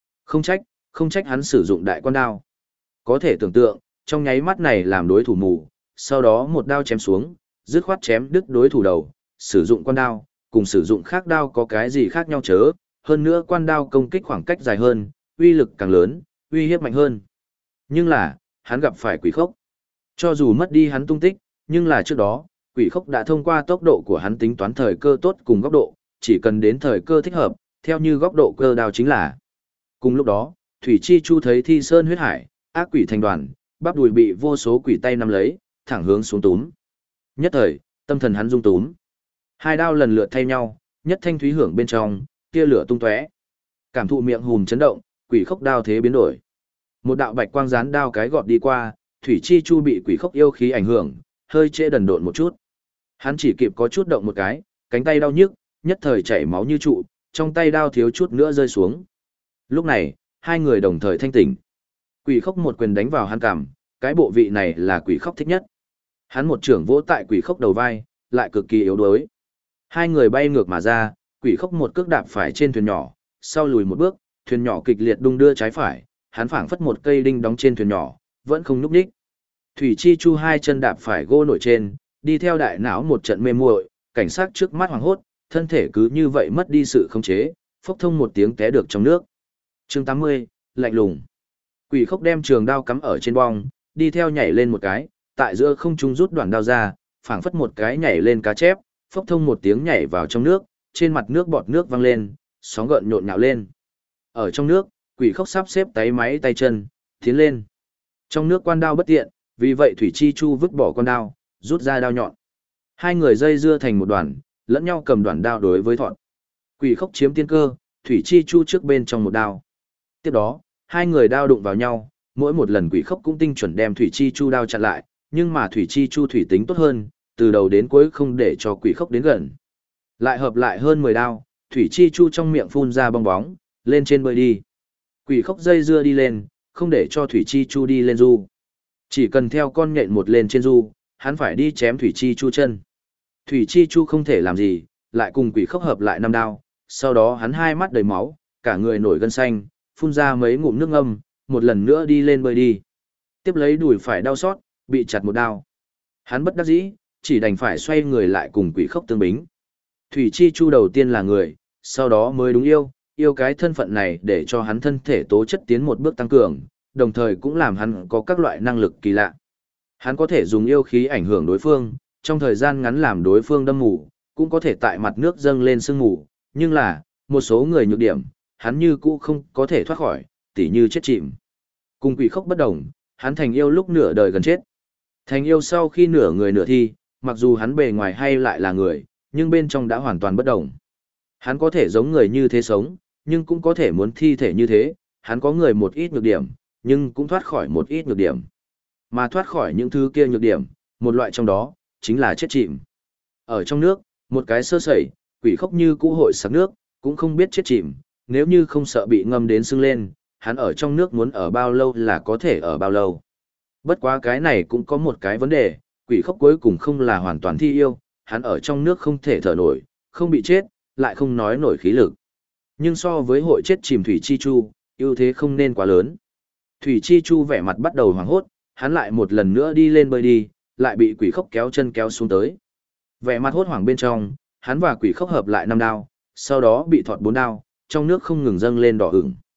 Không trách hắn sử dụng đại quan đao. Có thể tưởng tượng, trong nháy mắt này làm đối thủ mù, sau đó một đao chém xuống, dứt khoát chém đứt đối thủ đầu, sử dụng quan đao, cùng sử dụng khác đao có cái gì khác nhau chớ, hơn nữa quan đao công kích khoảng cách dài hơn, uy lực càng lớn, uy hiếp mạnh hơn. Nhưng là, hắn gặp phải quỷ khốc. Cho dù mất đi hắn tung tích, nhưng là trước đó, quỷ khốc đã thông qua tốc độ của hắn tính toán thời cơ tốt cùng góc độ, chỉ cần đến thời cơ thích hợp, theo như góc độ cơ đao chính là. Cùng lúc đó, Thủy Chi Chu thấy Thi Sơn huyết hải, ác quỷ thành đoàn, bắp đùi bị vô số quỷ tay nắm lấy, thẳng hướng xuống túm. Nhất thời, tâm thần hắn rung túm. Hai đao lần lượt thay nhau, nhất thanh thúy hưởng bên trong, tia lửa tung tóe. Cảm thụ miệng hùm chấn động, quỷ khốc đao thế biến đổi. Một đạo bạch quang dán đao cái gọt đi qua, Thủy Chi Chu bị quỷ khốc yêu khí ảnh hưởng, hơi trễ đần độn một chút. Hắn chỉ kịp có chút động một cái, cánh tay đau nhức, nhất thời chảy máu như trụ, trong tay đao thiếu chút nữa rơi xuống. Lúc này, hai người đồng thời thanh tỉnh. Quỷ khốc một quyền đánh vào hắn cằm, cái bộ vị này là quỷ khốc thích nhất. Hắn một trưởng vỗ tại quỷ khốc đầu vai, lại cực kỳ yếu đuối. Hai người bay ngược mà ra, quỷ khốc một cước đạp phải trên thuyền nhỏ, sau lùi một bước, thuyền nhỏ kịch liệt đung đưa trái phải, hắn phảng phất một cây đinh đóng trên thuyền nhỏ, vẫn không nhúc nhích. Thủy Chi Chu hai chân đạp phải gỗ nổi trên, đi theo đại não một trận mê muội, cảnh sát trước mắt hoảng hốt, thân thể cứ như vậy mất đi sự khống chế, phốc thông một tiếng té được trong nước. Chương 80, lạnh lùng. Quỷ khốc đem trường đao cắm ở trên bong, đi theo nhảy lên một cái, tại giữa không trung rút đoạn đao ra, phảng phất một cái nhảy lên cá chép, phốc thông một tiếng nhảy vào trong nước, trên mặt nước bọt nước văng lên, sóng gợn nhộn nhạo lên. Ở trong nước, quỷ khốc sắp xếp tay máy tay chân, tiến lên. Trong nước quan đao bất tiện, vì vậy Thủy Chi Chu vứt bỏ con đao, rút ra đao nhọn. Hai người dây dưa thành một đoàn, lẫn nhau cầm đoạn đao đối với thọn. Quỷ khốc chiếm tiên cơ, Thủy Chi Chu trước bên trong một đao. Tiếp đó, hai người đao đụng vào nhau, mỗi một lần quỷ khốc cũng tinh chuẩn đem Thủy Chi Chu đao chặn lại, nhưng mà Thủy Chi Chu thủy tính tốt hơn, từ đầu đến cuối không để cho quỷ khốc đến gần. Lại hợp lại hơn 10 đao, Thủy Chi Chu trong miệng phun ra bong bóng, lên trên bơi đi. Quỷ khốc dây dưa đi lên, không để cho Thủy Chi Chu đi lên du. Chỉ cần theo con nhện một lên trên du, hắn phải đi chém Thủy Chi Chu chân. Thủy Chi Chu không thể làm gì, lại cùng quỷ khốc hợp lại 5 đao, sau đó hắn hai mắt đầy máu, cả người nổi gân xanh, phun ra mấy ngụm nước ngâm, một lần nữa đi lên bơi đi. Tiếp lấy đùi phải đau xót, bị chặt một đao. Hắn bất đắc dĩ, chỉ đành phải xoay người lại cùng quỷ khốc tương bính. Thủy Chi Chu đầu tiên là người, sau đó mới đúng yêu cái thân phận này để cho hắn thân thể tố chất tiến một bước tăng cường, đồng thời cũng làm hắn có các loại năng lực kỳ lạ. Hắn có thể dùng yêu khí ảnh hưởng đối phương, trong thời gian ngắn làm đối phương đâm mù, cũng có thể tại mặt nước dâng lên sương mù, nhưng là, một số người nhược điểm, hắn như cũ không có thể thoát khỏi, tỉ như chết chìm. Cùng quỷ khốc bất đồng, hắn thành yêu lúc nửa đời gần chết. Thành yêu sau khi nửa người nửa thi, mặc dù hắn bề ngoài hay lại là người, nhưng bên trong đã hoàn toàn bất đồng. Hắn có thể giống người như thế sống, nhưng cũng có thể muốn thi thể như thế, hắn có người một ít nhược điểm, nhưng cũng thoát khỏi một ít nhược điểm. Mà thoát khỏi những thứ kia nhược điểm, một loại trong đó, chính là chết chìm. Ở trong nước, một cái sơ sẩy, quỷ khốc như cũ hội sặc nước, cũng không biết chết chìm, nếu như không sợ bị ngâm đến sưng lên, hắn ở trong nước muốn ở bao lâu là có thể ở bao lâu. Bất quá cái này cũng có một cái vấn đề, quỷ khốc cuối cùng không là hoàn toàn thi yêu, hắn ở trong nước không thể thở nổi, không bị chết, lại không nói nổi khí lực. Nhưng so với hội chết chìm Thủy Chi Chu, ưu thế không nên quá lớn. Thủy Chi Chu vẻ mặt bắt đầu hoảng hốt, hắn lại một lần nữa đi lên bơi đi, lại bị quỷ khốc kéo chân kéo xuống tới. Vẻ mặt hốt hoảng bên trong, hắn và quỷ khốc hợp lại 5 đao, sau đó bị thọt 4 đao, trong nước không ngừng dâng lên đỏ ửng.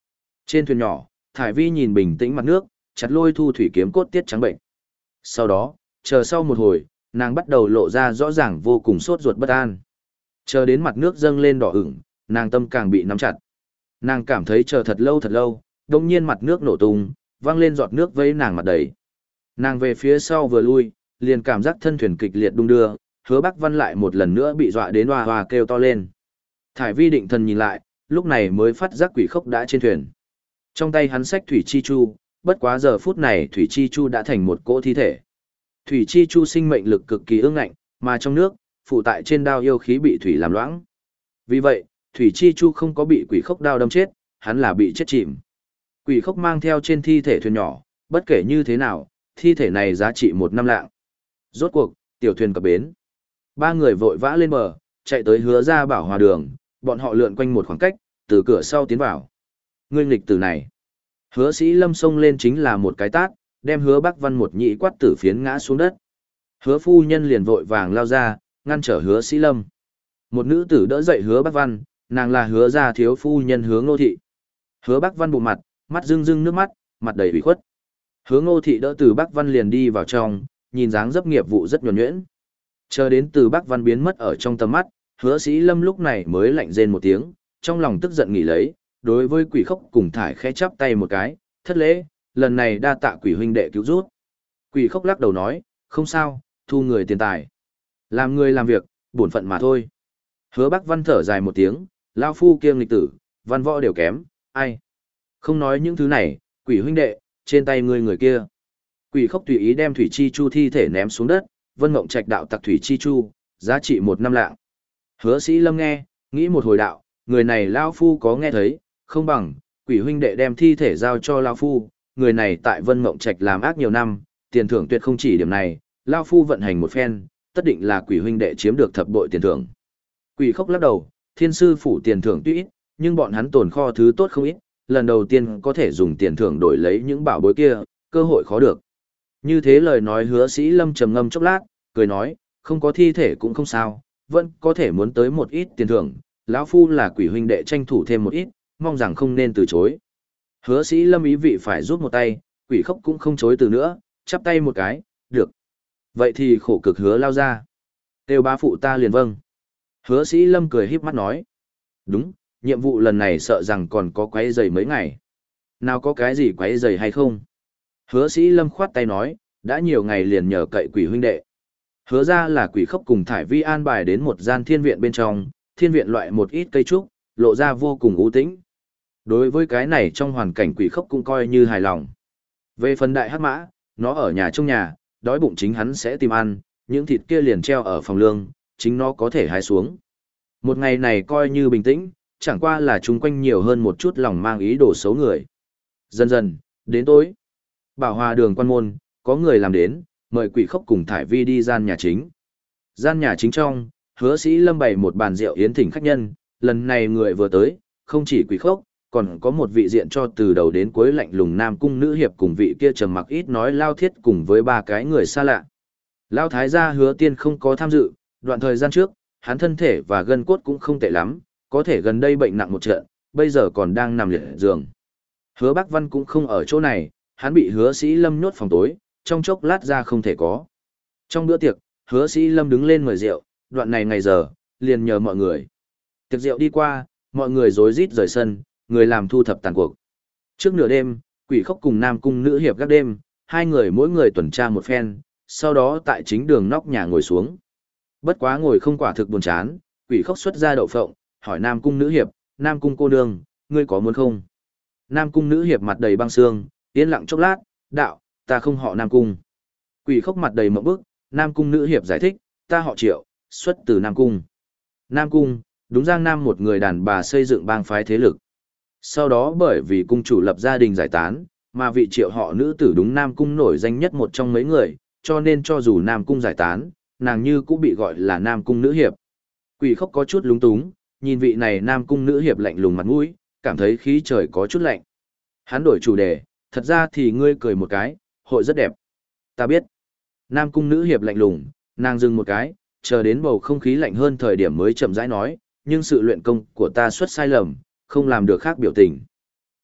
Trên thuyền nhỏ, Thải Vi nhìn bình tĩnh mặt nước, chặt lôi thu thủy kiếm cốt tiết trắng bệnh. Sau đó, chờ sau một hồi, nàng bắt đầu lộ ra rõ ràng vô cùng sốt ruột bất an. Chờ đến mặt nước dâng lên đỏ ửng, nàng tâm càng bị nắm chặt. Nàng cảm thấy chờ thật lâu, đồng nhiên mặt nước nổ tung, văng lên giọt nước với nàng mặt đầy. Nàng về phía sau vừa lui, liền cảm giác thân thuyền kịch liệt đung đưa, Hứa Bắc Văn lại một lần nữa bị dọa đến hoa hoa kêu to lên. Thải Vi định thần nhìn lại, lúc này mới phát giác Quỷ Khốc đã trên thuyền. Trong tay hắn xách thủy chi chu, bất quá giờ phút này thủy chi chu đã thành một cỗ thi thể. Thủy chi chu sinh mệnh lực cực kỳ ương ngạnh, mà trong nước, phụ tại trên đao yêu khí bị thủy làm loãng. Vì vậy, thủy chi chu không có bị Quỷ Khốc đao đâm chết, hắn là bị chết chìm. Quỷ Khốc mang theo trên thi thể thuyền nhỏ, bất kể như thế nào, thi thể này giá trị 1 năm lạng. Rốt cuộc, tiểu thuyền cập bến. Ba người vội vã lên bờ, chạy tới Hứa ra Bảo Hòa đường, bọn họ lượn quanh một khoảng cách, từ cửa sau tiến vào. Ngươi nghịch tử này. Hứa Sĩ Lâm xông lên chính là một cái tát, đem Hứa Bắc Văn một nhị quát tử phiến ngã xuống đất. Hứa phu nhân liền vội vàng lao ra, ngăn trở Hứa Sĩ Lâm. Một nữ tử đỡ dậy Hứa Bắc Văn, nàng là Hứa gia thiếu phu nhân Hứa Ngô Thị. Hứa Bắc Văn bụng mặt, mắt rưng rưng nước mắt, mặt đầy ủy khuất. Hứa Ngô Thị đỡ Từ Bắc Văn liền đi vào trong, nhìn dáng dấp nghiệp vụ rất nhuần nhuyễn. Chờ đến Từ Bắc Văn biến mất ở trong tầm mắt, Hứa Sĩ Lâm lúc này mới lạnh rên một tiếng, trong lòng tức giận nghỉ lấy, đối với Quỷ Khốc cùng Thải khẽ chắp tay một cái, thất lễ, lần này đa tạ Quỷ huynh đệ cứu giúp. Quỷ Khốc lắc đầu nói, không sao, thu người tiền tài. Làm người làm việc, bổn phận mà thôi. Hứa Bắc Văn thở dài một tiếng, lao phu kiêng lịch tử, văn võ đều kém, ai. Không nói những thứ này, Quỷ huynh đệ, trên tay ngươi người kia. Quỷ Khốc tùy ý đem thủy chi chu thi thể ném xuống đất, Vân Mộng Trạch đạo tặc thủy chi chu, giá trị 1 năm lạng. Hứa Sĩ Lâm nghe, nghĩ một hồi đạo, người này lao phu có nghe thấy, không bằng, Quỷ huynh đệ đem thi thể giao cho lao phu, người này tại Vân Mộng Trạch làm ác nhiều năm, tiền thưởng tuyệt không chỉ điểm này, lao phu vận hành một phen, tất định là Quỷ huynh đệ chiếm được thập bội tiền thưởng. Quỷ Khốc lắc đầu, Thiên sư phủ tiền thưởng tuy ít, nhưng bọn hắn tồn kho thứ tốt không ít, lần đầu tiên có thể dùng tiền thưởng đổi lấy những bảo bối kia, cơ hội khó được. Như thế lời nói Hứa Sĩ Lâm trầm ngâm chốc lát, cười nói, không có thi thể cũng không sao, vẫn có thể muốn tới một ít tiền thưởng, lão phu là Quỷ huynh đệ tranh thủ thêm một ít, mong rằng không nên từ chối. Hứa Sĩ Lâm ý vị phải giúp một tay, Quỷ Khốc cũng không chối từ nữa, chắp tay một cái, được. Vậy thì khổ cực Hứa lao ra. Kêu bá phụ ta liền vâng. Hứa Sĩ Lâm cười híp mắt nói, đúng, nhiệm vụ lần này sợ rằng còn có quấy rầy mấy ngày. Nào có cái gì quấy rầy hay không? Hứa Sĩ Lâm khoát tay nói, đã nhiều ngày liền nhờ cậy Quỷ huynh đệ. Hứa ra là Quỷ Khốc cùng Thải Vi an bài đến một gian thiên viện bên trong, thiên viện loại một ít cây trúc, lộ ra vô cùng u tĩnh. Đối với cái này trong hoàn cảnh Quỷ Khốc cũng coi như hài lòng. Về phần đại hắc mã, nó ở nhà trong nhà, đói bụng chính hắn sẽ tìm ăn, những thịt kia liền treo ở phòng lương, chính nó có thể hái xuống. Một ngày này coi như bình tĩnh, chẳng qua là chung quanh nhiều hơn một chút lòng mang ý đồ xấu người. Dần dần, đến tối, Bảo Hòa đường quan môn, có người làm đến, mời Quỷ Khốc cùng Thải Vi đi gian nhà chính. Gian nhà chính trong, Hứa Sĩ Lâm bày một bàn rượu yến thỉnh khách nhân, lần này người vừa tới, không chỉ Quỷ Khốc, còn có một vị diện cho từ đầu đến cuối lạnh lùng nam cung nữ hiệp cùng vị kia trầm mặc ít nói Lao Thiết cùng với 3 cái người xa lạ. Lao Thái gia Hứa Tiên không có tham dự, đoạn thời gian trước, hắn thân thể và gân cốt cũng không tệ lắm, có thể gần đây bệnh nặng một trận, bây giờ còn đang nằm liệt giường. Hứa Bắc Văn cũng không ở chỗ này, hắn bị Hứa Sĩ Lâm nhốt phòng tối, trong chốc lát ra không thể có. Trong bữa tiệc, Hứa Sĩ Lâm đứng lên mời rượu, đoạn này ngày giờ, liền nhờ mọi người. Tiệc rượu đi qua, mọi người rối rít rời sân, người làm thu thập tàn cuộc. Trước nửa đêm, Quỷ Khốc cùng Nam cung nữ hiệp gác đêm, hai người mỗi người tuần tra một phen, sau đó tại chính đường nóc nhà ngồi xuống. Bất quá ngồi không quả thực buồn chán, Quỷ Khốc xuất ra đậu phộng, hỏi Nam cung nữ hiệp, Nam cung cô nương, ngươi có muốn không? Nam cung nữ hiệp mặt đầy băng xương, yên lặng chốc lát, đạo, ta không họ Nam cung. Quỷ Khốc mặt đầy mộng bức, Nam cung nữ hiệp giải thích, ta họ Triệu, xuất từ Nam cung. Nam cung, đúng Giang Nam một người đàn bà xây dựng bang phái thế lực. Sau đó bởi vì cung chủ lập gia đình giải tán, mà vị Triệu họ nữ tử đúng Nam cung nổi danh nhất một trong mấy người, cho nên cho dù Nam cung giải tán, nàng như cũng bị gọi là Nam cung nữ hiệp. Quỷ Khốc có chút lúng túng, nhìn vị này Nam cung nữ hiệp lạnh lùng mặt mũi, cảm thấy khí trời có chút lạnh. Hắn đổi chủ đề, thật ra thì ngươi cười một cái, hội rất đẹp. Ta biết. Nam cung nữ hiệp lạnh lùng, nàng dừng một cái, chờ đến bầu không khí lạnh hơn thời điểm mới chậm rãi nói, nhưng sự luyện công của ta xuất sai lầm, không làm được khác biểu tình.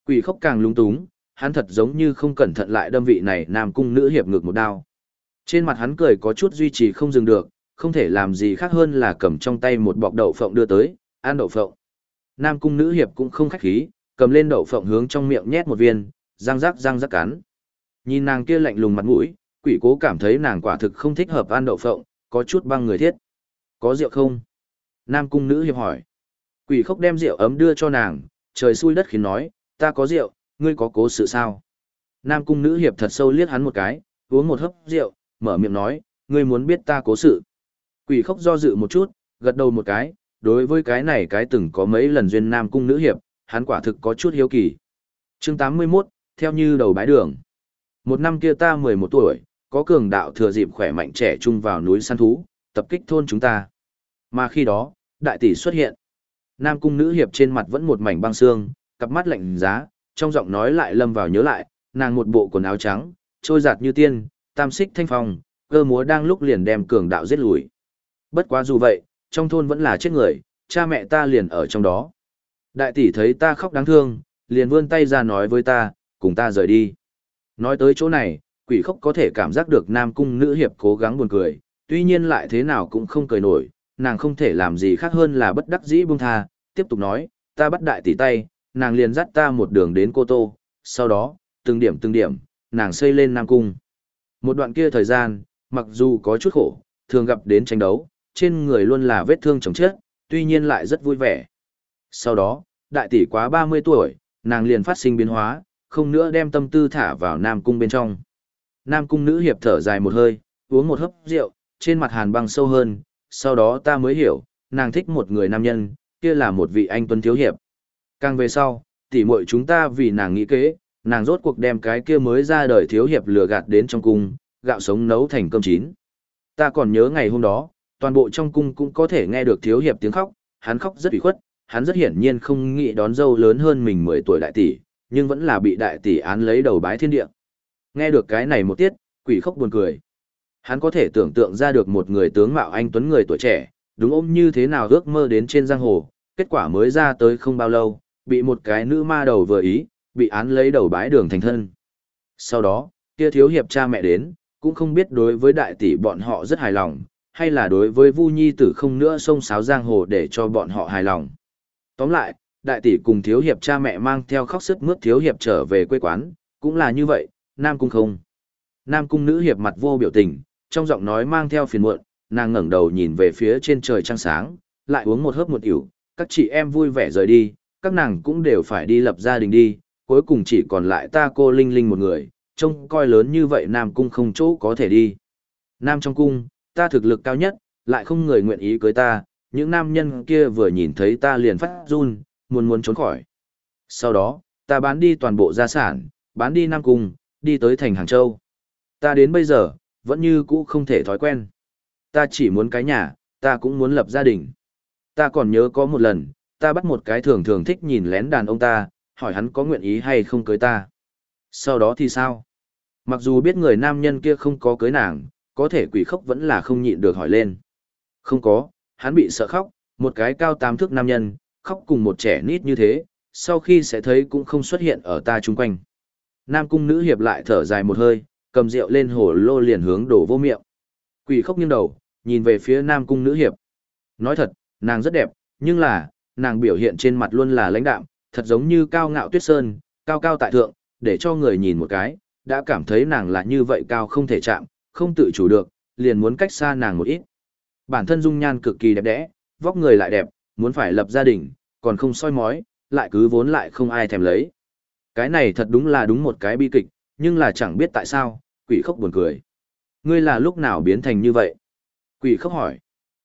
Quỷ Khốc càng lúng túng, hắn thật giống như không cẩn thận lại đâm vị này nam cung nữ hiệp ngược một đao. Trên mặt hắn cười có chút duy trì không dừng được, không thể làm gì khác hơn là cầm trong tay một bọc đậu phộng đưa tới, ăn đậu phộng. Nam cung nữ hiệp cũng không khách khí, cầm lên đậu phộng hướng trong miệng nhét một viên, răng rắc cắn. Nhìn nàng kia lạnh lùng mặt mũi, Quỷ Cố cảm thấy nàng quả thực không thích hợp ăn đậu phộng, có chút băng người thiết. Có rượu không? Nam cung nữ hiệp hỏi. Quỷ Khốc đem rượu ấm đưa cho nàng, trời xui đất khiến nói, ta có rượu, ngươi có cố sự sao? Nam cung nữ hiệp thật sâu liếc hắn một cái, uống một hớp rượu, mở miệng nói, ngươi muốn biết ta cố sự. Quỷ Khốc do dự một chút, gật đầu một cái, đối với cái này cái từng có mấy lần duyên nam cung nữ hiệp, hắn quả thực có chút hiếu kỳ. Chương 81, theo như đầu bái đường. Một năm kia ta 11 tuổi, có cường đạo thừa dịp khỏe mạnh trẻ trung vào núi săn thú, tập kích thôn chúng ta. Mà khi đó, đại tỷ xuất hiện. Nam cung nữ hiệp trên mặt vẫn một mảnh băng xương, cặp mắt lạnh giá, trong giọng nói lại lâm vào nhớ lại, nàng một bộ quần áo trắng, trôi giạt như tiên, tam xích thanh phong, cơ múa đang lúc liền đem cường đạo giết lùi. Bất quá dù vậy, trong thôn vẫn là chết người, cha mẹ ta liền ở trong đó. Đại tỷ thấy ta khóc đáng thương, liền vươn tay ra nói với ta, cùng ta rời đi. Nói tới chỗ này, Quỷ Khốc có thể cảm giác được Nam cung nữ hiệp cố gắng buồn cười, tuy nhiên lại thế nào cũng không cười nổi, nàng không thể làm gì khác hơn là bất đắc dĩ buông tha, tiếp tục nói, ta bắt đại tỷ tay, nàng liền dắt ta một đường đến Cô Tô, sau đó, từng điểm, nàng xây lên Nam cung. Một đoạn kia thời gian, mặc dù có chút khổ, thường gặp đến tranh đấu, trên người luôn là vết thương chồng chết, tuy nhiên lại rất vui vẻ. Sau đó, đại tỷ quá 30 tuổi, nàng liền phát sinh biến hóa, không nữa đem tâm tư thả vào Nam cung bên trong. Nam cung nữ hiệp thở dài một hơi, uống một hớp rượu, trên mặt hàn băng sâu hơn, sau đó ta mới hiểu, nàng thích một người nam nhân, kia là một vị anh tuấn thiếu hiệp. Càng về sau, tỷ muội chúng ta vì nàng nghĩ kế, nàng rốt cuộc đem cái kia mới ra đời thiếu hiệp lừa gạt đến trong cung, gạo sống nấu thành cơm chín. Ta còn nhớ ngày hôm đó, toàn bộ trong cung cũng có thể nghe được thiếu hiệp tiếng khóc, hắn khóc rất ủy khuất, hắn rất hiển nhiên không nghĩ đón dâu lớn hơn mình 10 tuổi đại tỷ, nhưng vẫn là bị đại tỷ án lấy đầu bái thiên địa. Nghe được cái này một tiết, Quỷ Khốc buồn cười. Hắn có thể tưởng tượng ra được một người tướng mạo anh tuấn người tuổi trẻ, đúng ôm như thế nào ước mơ đến trên giang hồ, kết quả mới ra tới không bao lâu, bị một cái nữ ma đầu vừa ý, bị án lấy đầu bái đường thành thân. Sau đó, kia thiếu hiệp cha mẹ đến, cũng không biết đối với đại tỷ bọn họ rất hài lòng, hay là đối với Vu Nhi tử không nữa xông xáo giang hồ để cho bọn họ hài lòng. Tóm lại, đại tỷ cùng thiếu hiệp cha mẹ mang theo khóc sướt mướt thiếu hiệp trở về quê quán, cũng là như vậy, Nam cung không. Nam cung nữ hiệp mặt vô biểu tình, trong giọng nói mang theo phiền muộn, nàng ngẩng đầu nhìn về phía trên trời trăng sáng, lại uống một hớp một ỉu, các chị em vui vẻ rời đi, các nàng cũng đều phải đi lập gia đình đi, cuối cùng chỉ còn lại ta cô Linh Linh một người, trông coi lớn như vậy Nam cung không chỗ có thể đi. Nam trong cung, ta thực lực cao nhất, lại không người nguyện ý cưới ta, những nam nhân kia vừa nhìn thấy ta liền phát run, muốn trốn khỏi. Sau đó, ta bán đi toàn bộ gia sản, bán đi Nam cung, đi tới thành Hàng Châu. Ta đến bây giờ, vẫn như cũ không thể thói quen. Ta chỉ muốn cái nhà, ta cũng muốn lập gia đình. Ta còn nhớ có một lần, ta bắt một cái thường thường thích nhìn lén đàn ông ta, hỏi hắn có nguyện ý hay không cưới ta. Sau đó thì sao? Mặc dù biết người nam nhân kia không có cưới nàng, có thể Quỷ Khốc vẫn là không nhịn được hỏi lên. Không có, hắn bị sợ khóc, một cái cao 8 thước nam nhân, khóc cùng một trẻ nít như thế, sau khi sẽ thấy cũng không xuất hiện ở ta chung quanh. Nam cung nữ hiệp lại thở dài một hơi, cầm rượu lên hồ lô liền hướng đổ vô miệng. Quỷ Khốc nghiêng đầu, nhìn về phía Nam cung nữ hiệp. Nói thật, nàng rất đẹp, nhưng là, nàng biểu hiện trên mặt luôn là lãnh đạm, thật giống như cao ngạo tuyết sơn, cao cao tại thượng, để cho người nhìn một cái, đã cảm thấy nàng là như vậy cao không thể chạm, không tự chủ được, liền muốn cách xa nàng một ít. Bản thân dung nhan cực kỳ đẹp đẽ, vóc người lại đẹp, muốn phải lập gia đình, còn không soi mói, lại cứ vốn lại không ai thèm lấy. Cái này thật đúng là đúng một cái bi kịch, nhưng là chẳng biết tại sao, Quỷ Khốc buồn cười. Ngươi là lúc nào biến thành như vậy? Quỷ Khốc hỏi.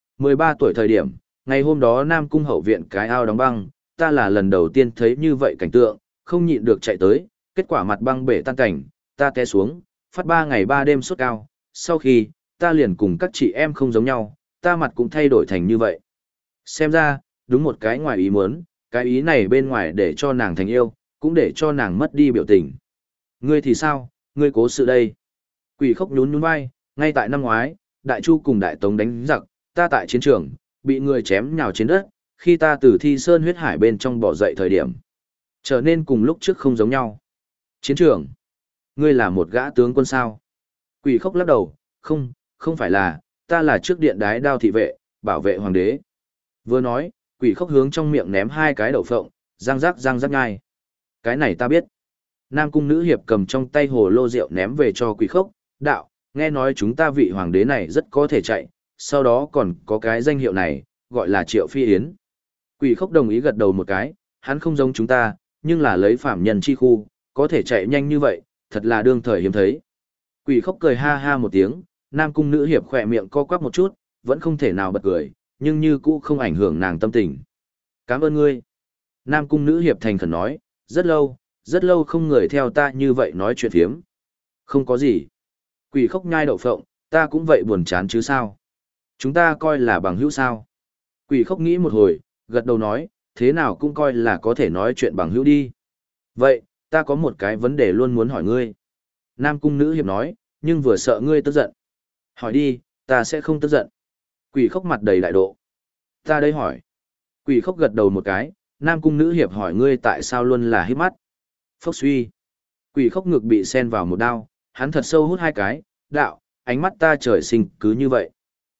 13 tuổi thời điểm, ngày hôm đó Nam cung hậu viện cái ao đóng băng, ta là lần đầu tiên thấy như vậy cảnh tượng, không nhịn được chạy tới, kết quả mặt băng bể tan cảnh, ta té xuống, phát 3 ngày 3 đêm sốt cao, sau khi, ta liền cùng các chị em không giống nhau, ta mặt cũng thay đổi thành như vậy. Xem ra, đúng một cái ngoài ý muốn, cái ý này bên ngoài để cho nàng thành yêu, cũng để cho nàng mất đi biểu tình. Ngươi thì sao, ngươi cố sự đây. Quỷ Khốc nhún nhún vai, ngay tại năm ngoái, Đại Chu cùng Đại Tống đánh giặc, ta tại chiến trường, bị người chém nhào trên đất, khi ta từ Thi Sơn huyết hải bên trong bỏ dậy thời điểm. Trở nên cùng lúc trước không giống nhau. Chiến trường. Ngươi là một gã tướng quân sao? Quỷ khốc lắc đầu, không, không phải là, ta là trước điện đái đao thị vệ, bảo vệ hoàng đế. Vừa nói, quỷ khốc hướng trong miệng ném hai cái đậu phộng, răng rắc ngay. Cái này ta biết. Nam cung nữ hiệp cầm trong tay hồ lô rượu ném về cho quỷ khốc, đạo, nghe nói chúng ta vị hoàng đế này rất có thể chạy, sau đó còn có cái danh hiệu này, gọi là Triệu Phi Yến. Quỷ khốc đồng ý gật đầu một cái, hắn không giống chúng ta, nhưng là lấy phạm nhân chi khu, có thể chạy nhanh như vậy, thật là đương thời hiếm thấy. Quỷ khốc cười ha ha một tiếng, Nam cung nữ hiệp khỏe miệng co quắp một chút, vẫn không thể nào bật cười, nhưng như cũ không ảnh hưởng nàng tâm tình. Cảm ơn ngươi. Nam cung nữ hiệp thành khẩn nói, rất lâu không người theo ta như vậy nói chuyện phiếm. Không có gì. Quỷ khốc nhai đậu phộng, ta cũng vậy buồn chán chứ sao. Chúng ta coi là bằng hữu sao. Quỷ khốc nghĩ một hồi, gật đầu nói, thế nào cũng coi là có thể nói chuyện bằng hữu đi. Vậy, ta có một cái vấn đề luôn muốn hỏi ngươi. Nam cung nữ hiệp nói, nhưng vừa sợ ngươi tức giận. Hỏi đi, ta sẽ không tức giận. Quỷ khốc mặt đầy đại độ. Ta đây hỏi. Quỷ khốc gật đầu một cái, Nam cung nữ hiệp hỏi ngươi tại sao luôn là hít mắt. Phốc suy. Quỷ khốc ngực bị sen vào một đao, hắn thật sâu hút hai cái, đạo, ánh mắt ta trời sinh cứ như vậy.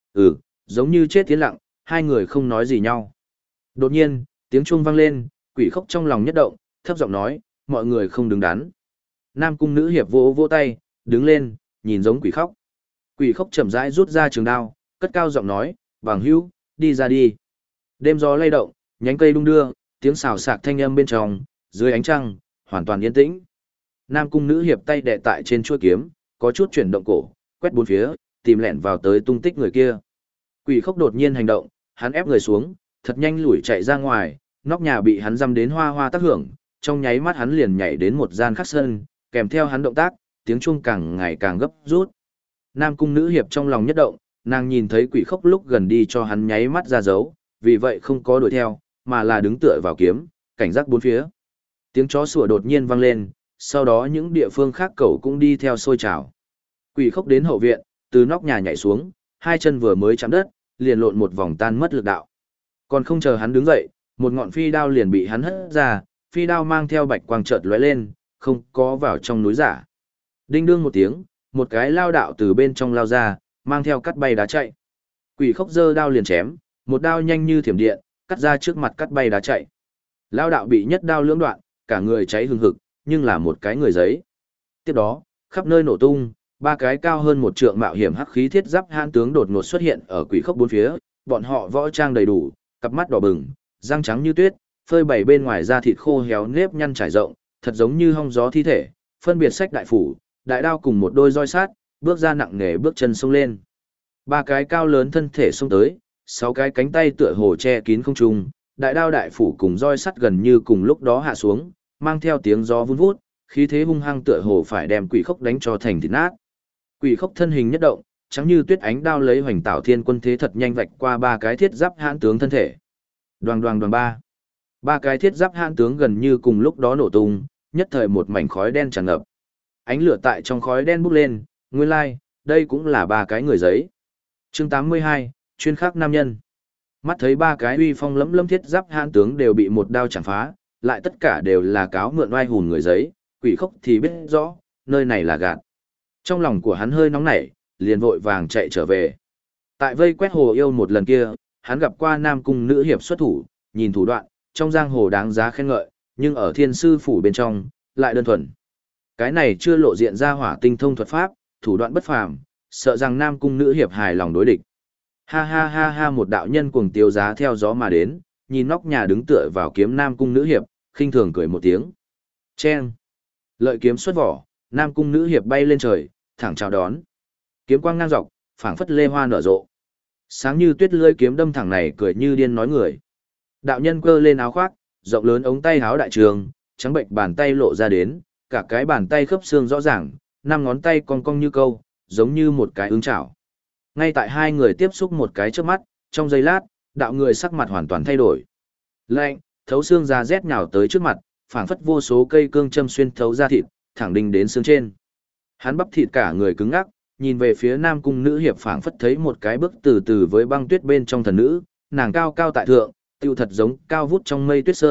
Giống như chết tiến lặng, hai người không nói gì nhau. Đột nhiên, tiếng chuông vang lên, quỷ khốc trong lòng nhất động, thấp giọng nói, mọi người không đứng đắn. Nam cung nữ hiệp vỗ vỗ tay, đứng lên, nhìn giống quỷ khốc. Quỷ khốc chậm rãi rút ra trường đao, cất cao giọng nói, bằng hữu, đi ra đi. Đêm gió lay động, nhánh cây đung đưa, tiếng xào xạc thanh âm bên trong, dưới ánh trăng, hoàn toàn yên tĩnh. Nam cung nữ hiệp tay đè tại trên chuôi kiếm, có chút chuyển động cổ, quét bốn phía, tìm lẹn vào tới tung tích người kia. Quỷ khốc đột nhiên hành động, hắn ép người xuống, thật nhanh lủi chạy ra ngoài, nóc nhà bị hắn dăm đến hoa hoa tác hưởng, trong nháy mắt hắn liền nhảy đến một gian khác sân, kèm theo hắn động tác, tiếng chuông càng ngày càng gấp rút. Nam cung nữ hiệp trong lòng nhất động, nàng nhìn thấy quỷ khốc lúc gần đi cho hắn nháy mắt ra dấu, vì vậy không có đuổi theo, mà là đứng tựa vào kiếm, cảnh giác bốn phía. Tiếng chó sủa đột nhiên vang lên, sau đó những địa phương khác cẩu cũng đi theo sôi trào. Quỷ khốc đến hậu viện, từ nóc nhà nhảy xuống, hai chân vừa mới chạm đất, liền lộn một vòng tan mất lực đạo. Còn không chờ hắn đứng dậy, một ngọn phi đao liền bị hắn hất ra, phi đao mang theo bạch quang chợt lóe lên, không có vào trong núi giả. Đinh đương một tiếng, một cái lao đạo từ bên trong lao ra, mang theo cắt bay đá chạy. Quỷ khốc giơ đao liền chém, một đao nhanh như thiểm điện, cắt ra trước mặt cắt bay đá chạy. Lao đạo bị nhất đao lưỡng đoạn, cả người cháy hừng hực, nhưng là một cái người giấy. Tiếp đó, khắp nơi nổ tung, ba cái cao hơn một trượng mạo hiểm hắc khí thiết giáp hãn tướng đột ngột xuất hiện ở quỷ khốc bốn phía, bọn họ võ trang đầy đủ, cặp mắt đỏ bừng, răng trắng như tuyết, phơi bày bên ngoài da thịt khô héo nếp nhăn trải rộng, thật giống như hong gió thi thể, phân biệt sách đại phủ, đại đao cùng một đôi roi sát, bước ra nặng nề bước chân xông lên. Ba cái cao lớn thân thể xông tới, sáu cái cánh tay tựa hồ che kín không trung, đại đao đại phủ cùng roi sắt gần như cùng lúc đó hạ xuống, mang theo tiếng gió vun vút, khí thế hung hăng tựa hồ phải đem quỷ khốc đánh cho thành thịt nát. Quỷ khốc thân hình nhất động, trắng như tuyết ánh đao lấy hoành tạo thiên quân thế thật nhanh vạch qua ba cái thiết giáp hãn tướng thân thể. Đoàng đoàng đoàng ba. Ba cái thiết giáp hãn tướng gần như cùng lúc đó nổ tung, nhất thời một mảnh khói đen tràn ngập. Ánh lửa tại trong khói đen bốc lên, nguyên lai, đây cũng là ba cái người giấy. Chương 82, chuyên khắc nam nhân. Mắt thấy ba cái uy phong lẫm lẫm thiết giáp hãn tướng đều bị một đao chạm phá, lại tất cả đều là cáo mượn oai hùn người giấy, quỷ khốc thì biết rõ, nơi này là gạt. Trong lòng của hắn hơi nóng nảy, liền vội vàng chạy trở về. Tại vây quét hồ yêu một lần kia, hắn gặp qua Nam cung nữ hiệp xuất thủ, nhìn thủ đoạn, trong giang hồ đáng giá khen ngợi, nhưng ở thiên sư phủ bên trong, lại đơn thuần. Cái này chưa lộ diện ra hỏa tinh thông thuật pháp, thủ đoạn bất phàm, sợ rằng Nam cung nữ hiệp hài lòng đối địch. Ha ha ha ha, một đạo nhân cuồng tiêu giá theo gió mà đến, nhìn nóc nhà đứng tựa vào kiếm Nam cung nữ hiệp, khinh thường cười một tiếng. Chen! Lợi kiếm xuất vỏ, Nam cung nữ hiệp bay lên trời, thẳng chào đón. Kiếm quang ngang dọc, phảng phất lê hoa nở rộ. Sáng như tuyết lưỡi kiếm đâm thẳng này cười như điên nói người. Đạo nhân cơ lên áo khoác, rộng lớn ống tay áo đại trường, trắng bệnh bàn tay lộ ra đến, cả cái bàn tay khớp xương rõ ràng, năm ngón tay cong cong như câu, giống như một cái ứng chảo. Ngay tại hai người tiếp xúc một cái trước mắt, trong giây lát, đạo người sắc mặt hoàn toàn thay đổi. Lạnh, thấu xương ra rét nhào tới trước mặt, phảng phất vô số cây cương châm xuyên thấu ra thịt, thẳng đinh đến xương trên. Hắn bắp thịt cả người cứng ngắc, nhìn về phía Nam cung nữ hiệp phảng phất thấy một cái bước từ từ với băng tuyết bên trong thần nữ, nàng cao cao tại thượng, tiêu thật giống cao vút trong mây tuyết sơn,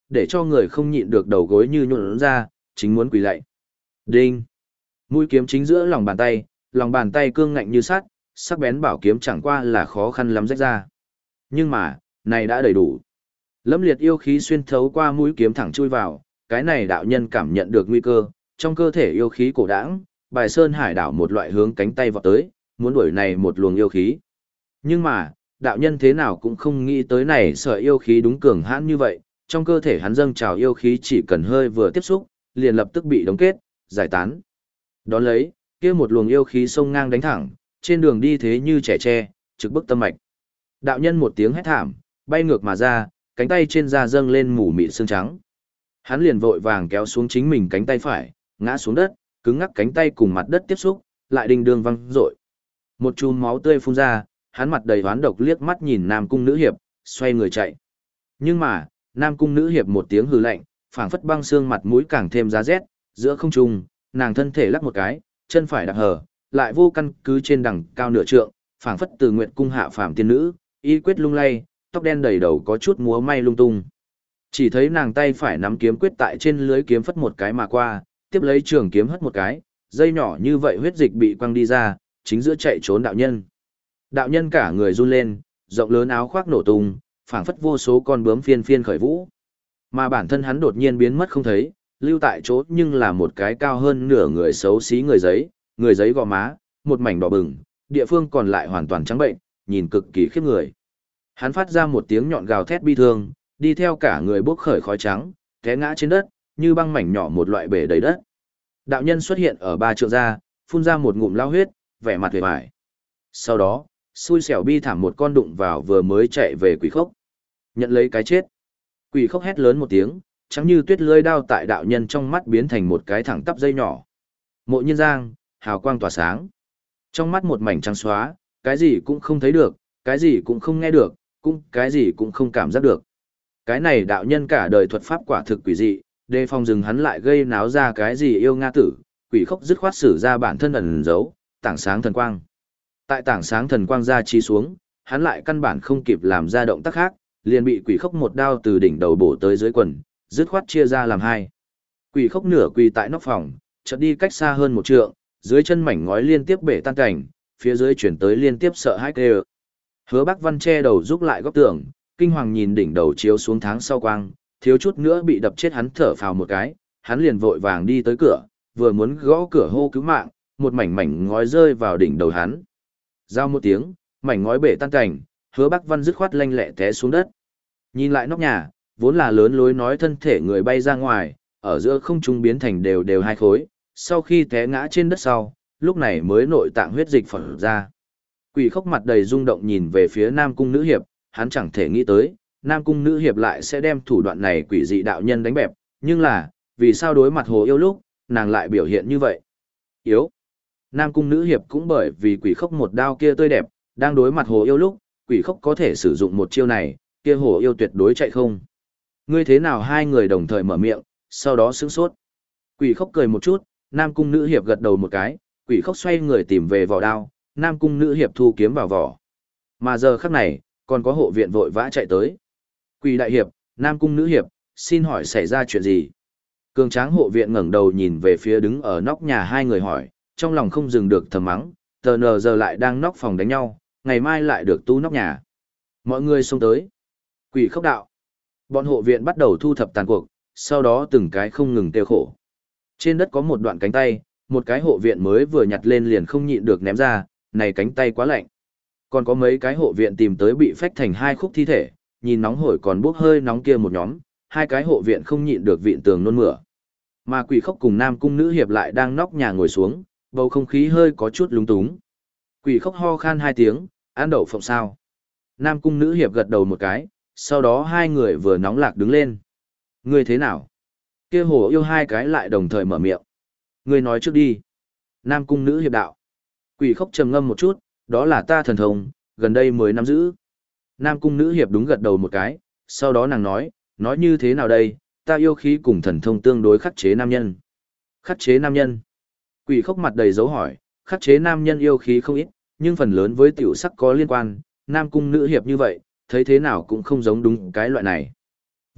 để cho người không nhịn được đầu gối như nhũn ra, chính muốn quỳ lạy. Đinh! Mũi kiếm chính giữa lòng bàn tay cương ngạnh như sắt, sắc bén bảo kiếm chẳng qua là khó khăn lắm rách ra. Nhưng mà, này đã đầy đủ. Lẫm liệt yêu khí xuyên thấu qua mũi kiếm thẳng chui vào, cái này đạo nhân cảm nhận được nguy cơ, trong cơ thể yêu khí cổ đãng, bài sơn hải đảo một loại hướng cánh tay vọt tới, muốn đuổi này một luồng yêu khí. Nhưng mà, đạo nhân thế nào cũng không nghĩ tới này sợi yêu khí đúng cường hãn như vậy, trong cơ thể hắn dâng trào yêu khí chỉ cần hơi vừa tiếp xúc, liền lập tức bị đóng kết, giải tán. Đón lấy, kia một luồng yêu khí xông ngang đánh thẳng, trên đường đi thế như trẻ tre, trực bức tâm mạch. Đạo nhân một tiếng hét thảm, bay ngược mà ra, cánh tay trên da dâng lên mù mịn xương trắng. Hắn liền vội vàng kéo xuống chính mình cánh tay phải, ngã xuống đất, cứng ngắc cánh tay cùng mặt đất tiếp xúc, lại đinh đường văng rội. Một chùm máu tươi phun ra, hắn mặt đầy hoán độc liếc mắt nhìn Nam Cung Nữ Hiệp, xoay người chạy. Nhưng mà, Nam Cung Nữ Hiệp một tiếng hừ lạnh, phảng phất băng xương mặt mũi càng thêm giá rét, giữa không trung, nàng thân thể lắc một cái, chân phải đạp hở, lại vô căn cứ trên đằng cao nửa trượng, phảng phất từ nguyệt cung hạ phàm tiên nữ, y quyết lung lay, tóc đen đầy đầu có chút múa may lung tung. Chỉ thấy nàng tay phải nắm kiếm quyết tại trên lưới kiếm phất một cái mà qua, tiếp lấy trường kiếm hất một cái, dây nhỏ như vậy huyết dịch bị quăng đi ra, chính giữa chạy trốn đạo nhân. Đạo nhân cả người run lên, rộng lớn áo khoác nổ tung, phảng phất vô số con bướm phiên phiên khởi vũ. Mà bản thân hắn đột nhiên biến mất không thấy, lưu tại chỗ nhưng là một cái cao hơn nửa người xấu xí người giấy gò má, một mảnh đỏ bừng, địa phương còn lại hoàn toàn trắng bệnh, nhìn cực kỳ khiếp người. Hắn phát ra một tiếng nhọn gào thét bi thương, đi theo cả người bốc khởi khói trắng, té ngã trên đất, như băng mảnh nhỏ một loại bể đầy đất. Đạo nhân xuất hiện ở ba trượng ra, phun ra một ngụm lao huyết, vẻ mặt vẻ vải. Sau đó, xui xẻo bi thảm một con đụng vào vừa mới chạy về quỷ khốc. Nhận lấy cái chết. Quỷ khốc hét lớn một tiếng, trắng như tuyết lưỡi đao tại đạo nhân trong mắt biến thành một cái thẳng tắp dây nhỏ. Mộ Nhiên Giang, hào quang tỏa sáng. Trong mắt một mảnh trắng xóa, cái gì cũng không thấy được, cái gì cũng không nghe được, cũng cái gì cũng không cảm giác được. Cái này đạo nhân cả đời thuật pháp quả thực quỷ dị, đề phòng dừng hắn lại gây náo ra cái gì yêu nga tử, quỷ khốc dứt khoát sử ra bản thân ẩn giấu, tảng sáng thần quang. Tại tảng sáng thần quang ra chi xuống, hắn lại căn bản không kịp làm ra động tác khác, liền bị quỷ khốc một đao từ đỉnh đầu bổ tới dưới quần, dứt khoát chia ra làm hai. Quỷ khốc nửa quỳ tại nóc phòng, chợt đi cách xa hơn một trượng, dưới chân mảnh ngói liên tiếp bể tan cảnh, phía dưới chuyển tới liên tiếp sợ hãi kêu. Hứa Bắc Văn che đầu giúp lại góc tường, kinh hoàng nhìn đỉnh đầu chiếu xuống tháng sau quang, thiếu chút nữa bị đập chết, hắn thở phào một cái, hắn liền vội vàng đi tới cửa, vừa muốn gõ cửa hô cứu mạng, một mảnh ngói rơi vào đỉnh đầu hắn. Giao một tiếng, mảnh ngói bể tan cảnh, Hứa Bắc Văn dứt khoát lanh lẹ té xuống đất. Nhìn lại nóc nhà, vốn là lớn lối nói thân thể người bay ra ngoài, ở giữa không trung biến thành đều đều hai khối, sau khi té ngã trên đất sau, lúc này mới nội tạng huyết dịch phở ra. Quỷ khốc mặt đầy rung động nhìn về phía Nam Cung Nữ Hiệp, hắn chẳng thể nghĩ tới, Nam Cung Nữ Hiệp lại sẽ đem thủ đoạn này quỷ dị đạo nhân đánh bẹp, nhưng là, vì sao đối mặt Hồ Yêu lúc, nàng lại biểu hiện như vậy? Yếu. Nam Cung Nữ Hiệp cũng bởi vì quỷ khốc một đao kia tươi đẹp, đang đối mặt Hồ Yêu lúc, quỷ khốc có thể sử dụng một chiêu này, kia Hồ Yêu tuyệt đối chạy không. Ngươi thế nào hai người đồng thời mở miệng, sau đó sững sốt. Quỷ khốc cười một chút, Nam Cung Nữ Hiệp gật đầu một cái, quỷ khốc xoay người tìm về vỏ đao, Nam Cung Nữ Hiệp thu kiếm vào vỏ. Mà giờ khắc này, còn có hộ viện vội vã chạy tới. Quỷ đại hiệp, Nam Cung Nữ Hiệp, xin hỏi xảy ra chuyện gì? Cường tráng hộ viện ngẩng đầu nhìn về phía đứng ở nóc nhà hai người hỏi, trong lòng không dừng được thầm mắng, tờ nờ giờ lại đang nóc phòng đánh nhau, ngày mai lại được tu nóc nhà. Mọi người xông tới. Quỷ khốc đạo. Bọn hộ viện bắt đầu thu thập tàn cuộc, sau đó từng cái không ngừng tiêu khổ. Trên đất có một đoạn cánh tay, một cái hộ viện mới vừa nhặt lên liền không nhịn được ném ra, này cánh tay quá lạnh. Còn có mấy cái hộ viện tìm tới bị phách thành hai khúc thi thể, nhìn nóng hổi còn bốc hơi nóng kia một nhóm, hai cái hộ viện không nhịn được vịn tường nôn mửa. Mà quỷ khốc cùng Nam Cung Nữ Hiệp lại đang nóc nhà ngồi xuống, bầu không khí hơi có chút lúng túng. Quỷ khốc ho khan hai tiếng, ăn đậu phộng sao. Nam Cung Nữ Hiệp gật đầu một cái, sau đó hai người vừa nóng lạc đứng lên. Ngươi thế nào? Kia Hồ Yêu hai cái lại đồng thời mở miệng. Ngươi nói trước đi. Nam Cung Nữ Hiệp đạo. Quỷ khốc trầm ngâm một chút, đó là ta thần thông, gần đây mới nắm giữ. Nam Cung Nữ Hiệp đúng gật đầu một cái, sau đó nàng nói như thế nào đây, ta yêu khí cùng thần thông tương đối khắc chế nam nhân. Khắc chế nam nhân. Quỷ khốc mặt đầy dấu hỏi, khắc chế nam nhân yêu khí không ít, nhưng phần lớn với tiểu sắc có liên quan, Nam Cung Nữ Hiệp như vậy, thấy thế nào cũng không giống đúng cái loại này. Vâng,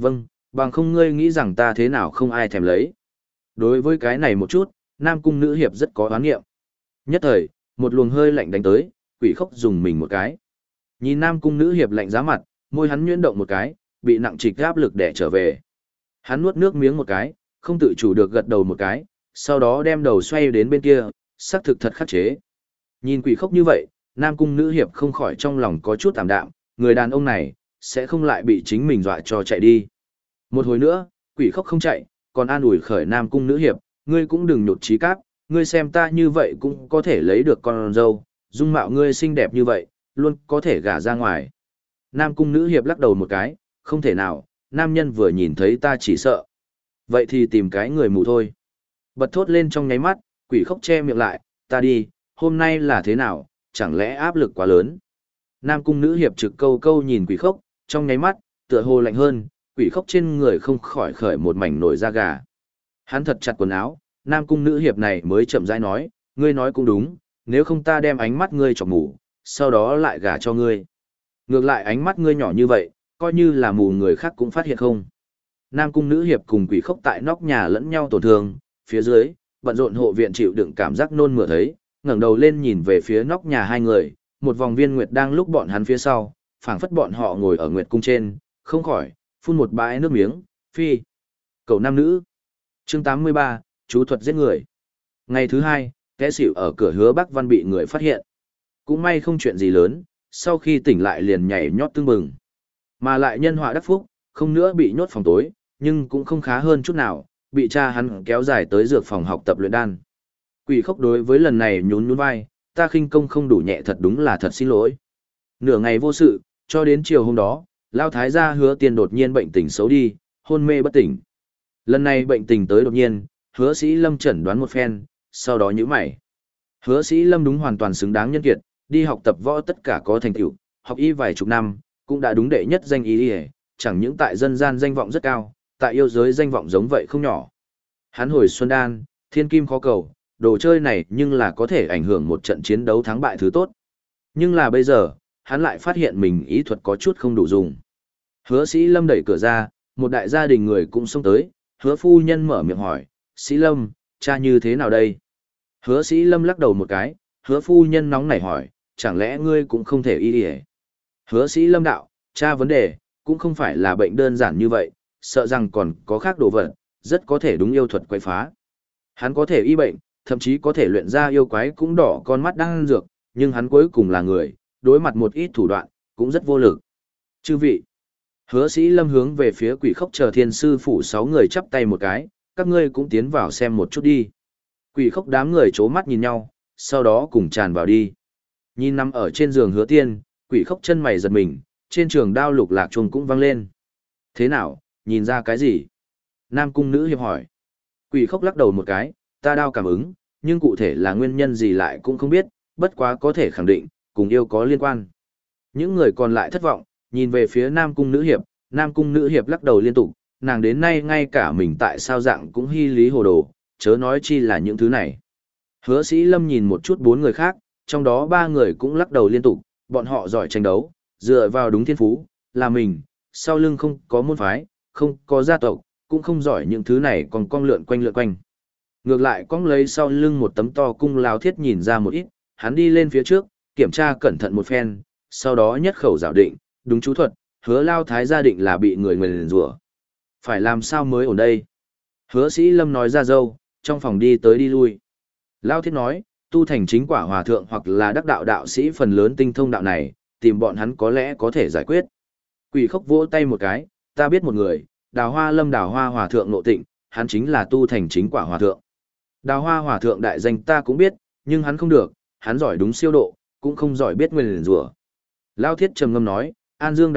bằng không ngươi nghĩ rằng ta thế nào không ai thèm lấy. Đối với cái này một chút, Nam Cung Nữ Hiệp rất có oán nghiệm. Nhất thời, một luồng hơi lạnh đánh tới, Quỷ Khốc dùng mình một cái. Nhìn Nam Cung Nữ Hiệp lạnh giá mặt, môi hắn nhuyễn động một cái, bị nặng trịch áp lực đè trở về. Hắn nuốt nước miếng một cái, không tự chủ được gật đầu một cái, sau đó đem đầu xoay đến bên kia, xác thực thật khắc chế. Nhìn Quỷ Khốc như vậy, Nam Cung Nữ Hiệp không khỏi trong lòng có chút tạm đạm, người đàn ông này, sẽ không lại bị chính mình dọa cho chạy đi. Một hồi nữa, Quỷ Khốc không chạy, còn an ủi khởi Nam Cung Nữ Hiệp, ngươi cũng đừng nhụt chí cáp, ngươi xem ta như vậy cũng có thể lấy được con dâu, dung mạo ngươi xinh đẹp như vậy, luôn có thể gả ra ngoài. Nam Cung Nữ Hiệp lắc đầu một cái, không thể nào, nam nhân vừa nhìn thấy ta chỉ sợ. Vậy thì tìm cái người mù thôi. Bật thốt lên trong nháy mắt, Quỷ Khốc che miệng lại, ta đi, hôm nay là thế nào, chẳng lẽ áp lực quá lớn. Nam Cung Nữ Hiệp trực câu câu nhìn Quỷ Khốc, trong nháy mắt, tựa hồ lạnh hơn, Quỷ Khốc trên người không khỏi khởi một mảnh nổi da gà. Hắn thật chặt quần áo, Nam Cung Nữ Hiệp này mới chậm rãi nói, ngươi nói cũng đúng, nếu không ta đem ánh mắt ngươi chọc mù, sau đó lại gả cho ngươi. Ngược lại ánh mắt ngươi nhỏ như vậy, coi như là mù người khác cũng phát hiện không. Nam Cung Nữ Hiệp cùng Quỷ Khốc tại nóc nhà lẫn nhau tổn thương, phía dưới, bận rộn hộ viện chịu đựng cảm giác nôn mửa thấy, ngẩng đầu lên nhìn về phía nóc nhà hai người, một vòng viên nguyệt đang lúc bọn hắn phía sau, phảng phất bọn họ ngồi ở nguyệt cung trên, không khỏi phun một bãi nước miếng, phi. Cầu nam nữ. Chương 83, chú thuật giết người. Ngày thứ hai, kẻ xỉu ở cửa Hứa Bắc Văn bị người phát hiện. Cũng may không chuyện gì lớn, sau khi tỉnh lại liền nhảy nhót tưng bừng. Mà lại nhân họa đắc phúc, không nữa bị nhốt phòng tối, nhưng cũng không khá hơn chút nào, bị cha hắn kéo dài tới dược phòng học tập luyện đan. Quỷ Khốc đối với lần này nhún nhún vai, ta khinh công không đủ nhẹ thật đúng là thật xin lỗi. Nửa ngày vô sự, cho đến chiều hôm đó, Lao Thái gia Hứa Tiên đột nhiên bệnh tình xấu đi, hôn mê bất tỉnh. Lần này bệnh tình tới đột nhiên, Hứa Sĩ Lâm chẩn đoán một phen, sau đó nhíu mày. Hứa Sĩ Lâm đúng hoàn toàn xứng đáng nhân kiệt, đi học tập võ tất cả có thành tựu, học y vài chục năm, cũng đã đúng đệ nhất danh y, chẳng những tại dân gian danh vọng rất cao, tại yêu giới danh vọng giống vậy không nhỏ. Hắn hồi xuân đan, thiên kim khó cầu, đồ chơi này nhưng là có thể ảnh hưởng một trận chiến đấu thắng bại thứ tốt. Nhưng là bây giờ, hắn lại phát hiện mình ý thuật có chút không đủ dùng. Hứa Sĩ Lâm đẩy cửa ra, một đại gia đình người cũng xông tới, Hứa phu nhân mở miệng hỏi, Sĩ Lâm, cha như thế nào đây? Hứa Sĩ Lâm lắc đầu một cái, Hứa phu nhân nóng nảy hỏi, chẳng lẽ ngươi cũng không thể y y? Hứa Sĩ Lâm đạo, cha vấn đề, cũng không phải là bệnh đơn giản như vậy, sợ rằng còn có khác đồ vật, rất có thể đúng yêu thuật quấy phá. Hắn có thể y bệnh, thậm chí có thể luyện ra yêu quái cũng đỏ con mắt đang dược, nhưng hắn cuối cùng là người, đối mặt một ít thủ đoạn, cũng rất vô lực. Chư vị, Hứa Sĩ Lâm hướng về phía Quỷ Khốc chờ Thiên sư phủ 6 người chắp tay một cái, các ngươi cũng tiến vào xem một chút đi. Quỷ Khốc đám người chố mắt nhìn nhau, sau đó cùng tràn vào đi. Nhìn nằm ở trên giường Hứa Tiên, Quỷ Khốc chân mày giật mình, trên trường đao lục lạc chuông cũng vang lên. Thế nào, nhìn ra cái gì? Nam Cung Nữ Hiệp hỏi. Quỷ Khốc lắc đầu một cái, ta đao cảm ứng, nhưng cụ thể là nguyên nhân gì lại cũng không biết, bất quá có thể khẳng định, cùng yêu có liên quan. Những người còn lại thất vọng, nhìn về phía Nam Cung Nữ Hiệp, Nam Cung Nữ Hiệp lắc đầu liên tục, nàng đến nay ngay cả mình tại sao dạng cũng hy lý hồ đồ, chớ nói chi là những thứ này. Hứa Sĩ Lâm nhìn một chút 4 người khác, trong đó 3 người cũng lắc đầu liên tục, bọn họ giỏi tranh đấu, dựa vào đúng thiên phú, là mình, sau lưng không có môn phái, không có gia tộc, cũng không giỏi những thứ này còn cong lượn quanh. Ngược lại cong lấy sau lưng một tấm to cung lao thiết nhìn ra một ít, hắn đi lên phía trước, kiểm tra cẩn thận một phen, sau đó nhất khẩu giảo định, đúng chú thuật, Hứa Lao Thái gia định là bị người nguyền rủa. Phải làm sao mới ổn đây? Hứa Sĩ Lâm nói ra dâu, trong phòng đi tới đi lui. Lao thiết nói, tu thành chính quả hòa thượng hoặc là đắc đạo đạo sĩ phần lớn tinh thông đạo này, tìm bọn hắn có lẽ có thể giải quyết. Quỷ Khốc vỗ tay một cái, ta biết một người, Đào Hoa Lâm Đào Hoa hòa thượng nội tịnh, hắn chính là tu thành chính quả hòa thượng. Đào Hoa hòa thượng đại danh ta cũng biết, nhưng hắn không được, hắn giỏi đúng siêu độ, cũng không giỏi biết nguyền rủa. Lao thiết trầm ngâm nói, An Dương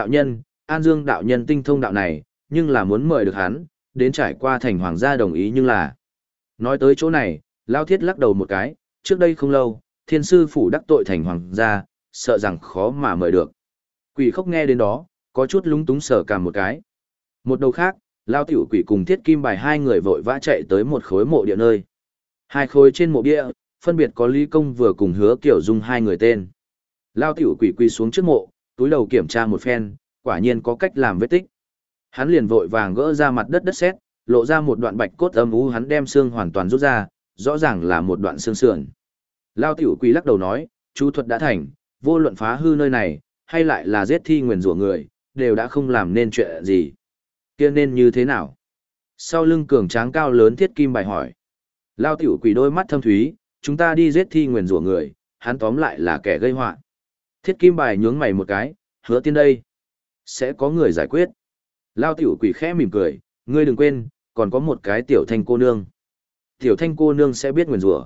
đạo nhân tinh thông đạo này, nhưng là muốn mời được hắn, đến trải qua thành hoàng gia đồng ý nhưng là. Nói tới chỗ này, Lao thiết lắc đầu một cái, trước đây không lâu, Thiên sư phủ đắc tội thành hoàng gia, sợ rằng khó mà mời được. Quỷ Khốc nghe đến đó, có chút lúng túng sờ cả một cái. Một đầu khác, Lao tiểu quỷ cùng Thiết Kim Bài 2 người vội vã chạy tới một khối mộ địa nơi. 2 khối trên mộ bia, phân biệt có Lý Công vừa cùng Hứa Kiểu Dung 2 người tên. Lao tiểu quỷ quỳ xuống trước mộ, túi đầu kiểm tra một phen, quả nhiên có cách làm vết tích. Hắn liền vội vàng gỡ ra mặt đất đất sét, lộ ra một đoạn bạch cốt âm u, hắn đem xương hoàn toàn rút ra, rõ ràng là một đoạn xương sườn. Lao tiểu quỷ lắc đầu nói, chú thuật đã thành, vô luận phá hư nơi này, hay lại là giết thi nguyền rủa người, đều đã không làm nên chuyện gì. Kia nên như thế nào? Sau lưng cường tráng cao lớn Thiết Kim Bài hỏi. Lao tiểu quỷ đôi mắt thâm thúy, chúng ta đi giết thi nguyền rủa người, hắn tóm lại là kẻ gây họa. Thiết Kim Bài nhướng mày một cái, Hứa Tiên đây. Sẽ có người giải quyết. Lao tiểu quỷ khẽ mỉm cười, ngươi đừng quên, còn có một cái tiểu thanh cô nương. Tiểu thanh cô nương sẽ biết nguyền rủa.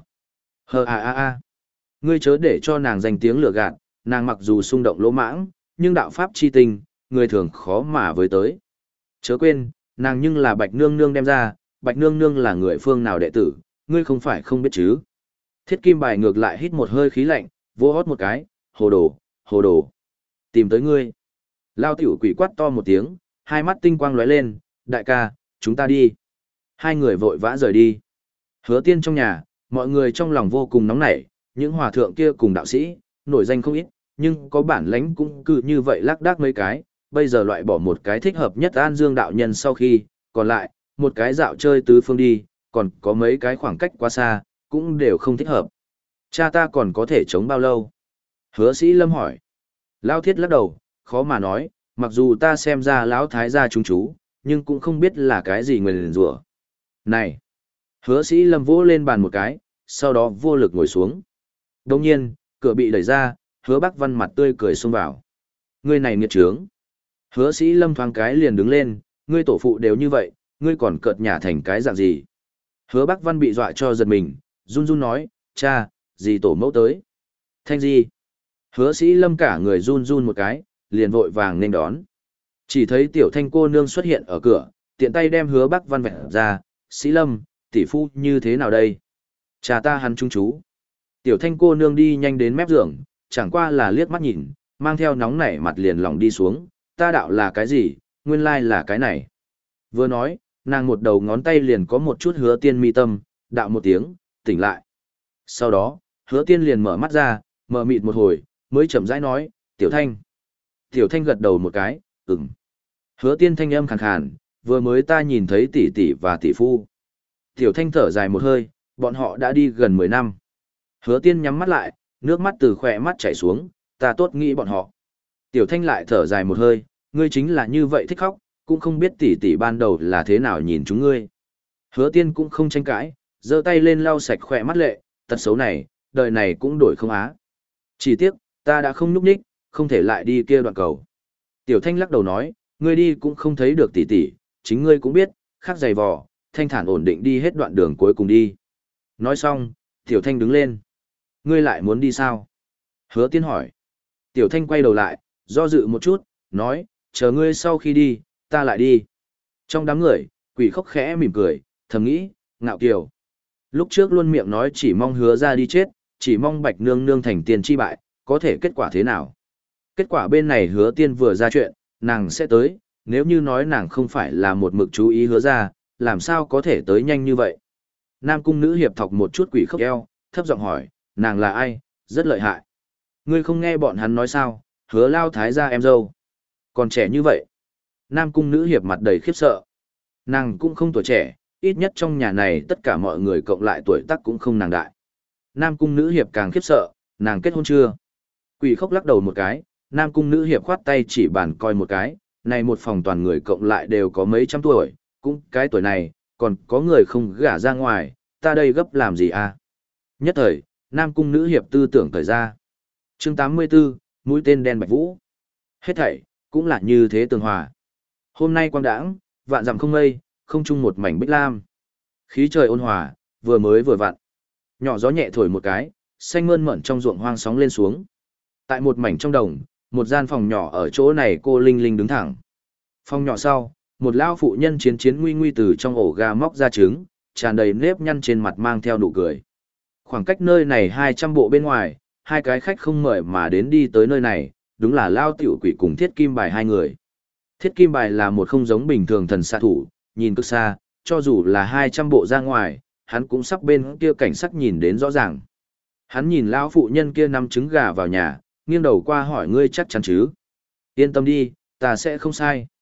Ngươi chớ để cho nàng danh tiếng lừa gạt, nàng mặc dù xung động lỗ mãng, nhưng đạo pháp chi tinh, người thường khó mà với tới. Chớ quên, nàng nhưng là Bạch Nương Nương đem ra, Bạch Nương Nương là người phương nào đệ tử, ngươi không phải không biết chứ. Thiết Kim Bài ngược lại hít một hơi khí lạnh, vỗ hót một cái, hồ đồ, hồ đồ. Tìm tới ngươi. Lao tiểu quỷ quát to một tiếng, hai mắt tinh quang lóe lên, đại ca, chúng ta đi. Hai người vội vã rời đi. Hứa Tiên trong nhà, mọi người trong lòng vô cùng nóng nảy, những hòa thượng kia cùng đạo sĩ, nổi danh không ít, nhưng có bản lãnh cũng cứ như vậy lác đác mấy cái, bây giờ loại bỏ một cái thích hợp nhất An Dương đạo nhân sau khi, còn lại, một cái dạo chơi tứ phương đi, còn có mấy cái khoảng cách quá xa, cũng đều không thích hợp. Cha ta còn có thể chống bao lâu? Hứa Sĩ Lâm hỏi. Lao Thiết lắc đầu, khó mà nói, mặc dù ta xem ra lão thái gia chúng chú, nhưng cũng không biết là cái gì nguyền rủa. Này! Hứa Sĩ Lâm vỗ lên bàn một cái, sau đó vô lực ngồi xuống. Đồng nhiên, cửa bị đẩy ra, Hứa Bắc Văn mặt tươi cười xông vào. Ngươi này nghiệt trướng. Hứa Sĩ Lâm thoáng cái liền đứng lên, ngươi tổ phụ đều như vậy, ngươi còn cợt nhả thành cái dạng gì? Hứa Bắc Văn bị dọa cho giật mình, run run nói, cha, dì tổ mẫu tới. Thanh gì? Hứa Sĩ Lâm cả người run run một cái, liền vội vàng nên đón. Chỉ thấy tiểu thanh cô nương xuất hiện ở cửa, tiện tay đem Hứa Bắc Văn vẹn ra, Sĩ Lâm, tỷ phu như thế nào đây? Cha ta hắn trung chú. Tiểu thanh cô nương đi nhanh đến mép giường, chẳng qua là liếc mắt nhìn, mang theo nóng nảy mặt liền lỏng đi xuống, ta đạo là cái gì, nguyên lai là cái này. Vừa nói, nàng một đầu ngón tay liền có một chút Hứa Tiên mi tâm, đạo một tiếng, tỉnh lại. Sau đó, Hứa Tiên liền mở mắt ra, mở mịt một hồi, mới chậm rãi nói, tiểu thanh. Tiểu thanh gật đầu một cái, ừm. Hứa Tiên thanh âm khàn khàn, vừa mới ta nhìn thấy tỷ tỷ và tỷ phu. Tiểu thanh thở dài một hơi, bọn họ đã đi gần 10 năm. Hứa Tiên nhắm mắt lại, nước mắt từ khỏe mắt chảy xuống, ta tốt nghĩ bọn họ. Tiểu thanh lại thở dài một hơi, ngươi chính là như vậy thích khóc, cũng không biết tỷ tỷ ban đầu là thế nào nhìn chúng ngươi. Hứa Tiên cũng không tranh cãi, giơ tay lên lau sạch khỏe mắt lệ, tật xấu này, đời này cũng đổi không á. Chỉ tiếc, ta đã không núp ních, không thể lại đi kia đoạn cầu. Tiểu thanh lắc đầu nói, ngươi đi cũng không thấy được tỷ tỷ, chính ngươi cũng biết, khắc giày vò, thanh thản ổn định đi hết đoạn đường cuối cùng đi. Nói xong, Tiểu thanh đứng lên. Ngươi lại muốn đi sao? Hứa Tiên hỏi. Tiểu thanh quay đầu lại, do dự một chút, nói, chờ ngươi sau khi đi, ta lại đi. Trong đám người, quỷ khóc khẽ mỉm cười, thầm nghĩ, ngạo kiều. Lúc trước luôn miệng nói chỉ mong Hứa ra đi chết, chỉ mong Bạch Nương Nương thành tiền chi bại, có thể kết quả thế nào? Kết quả bên này Hứa Tiên vừa ra chuyện, nàng sẽ tới, nếu như nói nàng không phải là một mực chú ý Hứa ra, làm sao có thể tới nhanh như vậy? Nam cung nữ hiệp thọc một chút quỷ khóc eo, thấp giọng hỏi, nàng là ai, rất lợi hại. Ngươi không nghe bọn hắn nói sao, Hứa lao thái gia em dâu. Còn trẻ như vậy. Nam cung nữ hiệp mặt đầy khiếp sợ. Nàng cũng không tuổi trẻ, ít nhất trong nhà này tất cả mọi người cộng lại tuổi tác cũng không nàng đại. Nam cung nữ hiệp càng khiếp sợ, nàng kết hôn chưa? Quỷ khóc lắc đầu một cái, Nam cung nữ hiệp khoát tay chỉ bàn coi một cái, này một phòng toàn người cộng lại đều có mấy trăm tuổi, cũng cái tuổi này, còn có người không gả ra ngoài, ta đây gấp làm gì à? Nhất thời, Nam cung nữ hiệp tư tưởng thời ra. Chương 84, mũi tên đen bạch vũ. Hết thảy, cũng là như thế tường hòa. Hôm nay quang đãng, vạn dặm không mây, không chung một mảnh bích lam. Khí trời ôn hòa, vừa mới vừa vặn. Nhỏ gió nhẹ thổi một cái, xanh mơn mởn trong ruộng hoang sóng lên xuống. Tại một mảnh trong đồng, một gian phòng nhỏ ở chỗ này cô Linh Linh đứng thẳng. Phòng nhỏ sau, một lao phụ nhân chiến chiến nguy nguy từ trong ổ gà móc ra trứng, tràn đầy nếp nhăn trên mặt mang theo nụ cười. Khoảng cách nơi này 200 bộ bên ngoài, hai cái khách không mời mà đến đi tới nơi này, đúng là Lao Tiểu Quỷ cùng Thiết Kim Bài hai người. Thiết Kim Bài là một không giống bình thường thần xạ thủ, nhìn cực xa, cho dù là 200 bộ ra ngoài, hắn cũng sắp bên kia cảnh sắc nhìn đến rõ ràng. Hắn nhìn lão phụ nhân kia nắm trứng gà vào nhà, nghiêng đầu qua hỏi ngươi chắc chắn chứ. Yên tâm đi, ta sẽ không sai.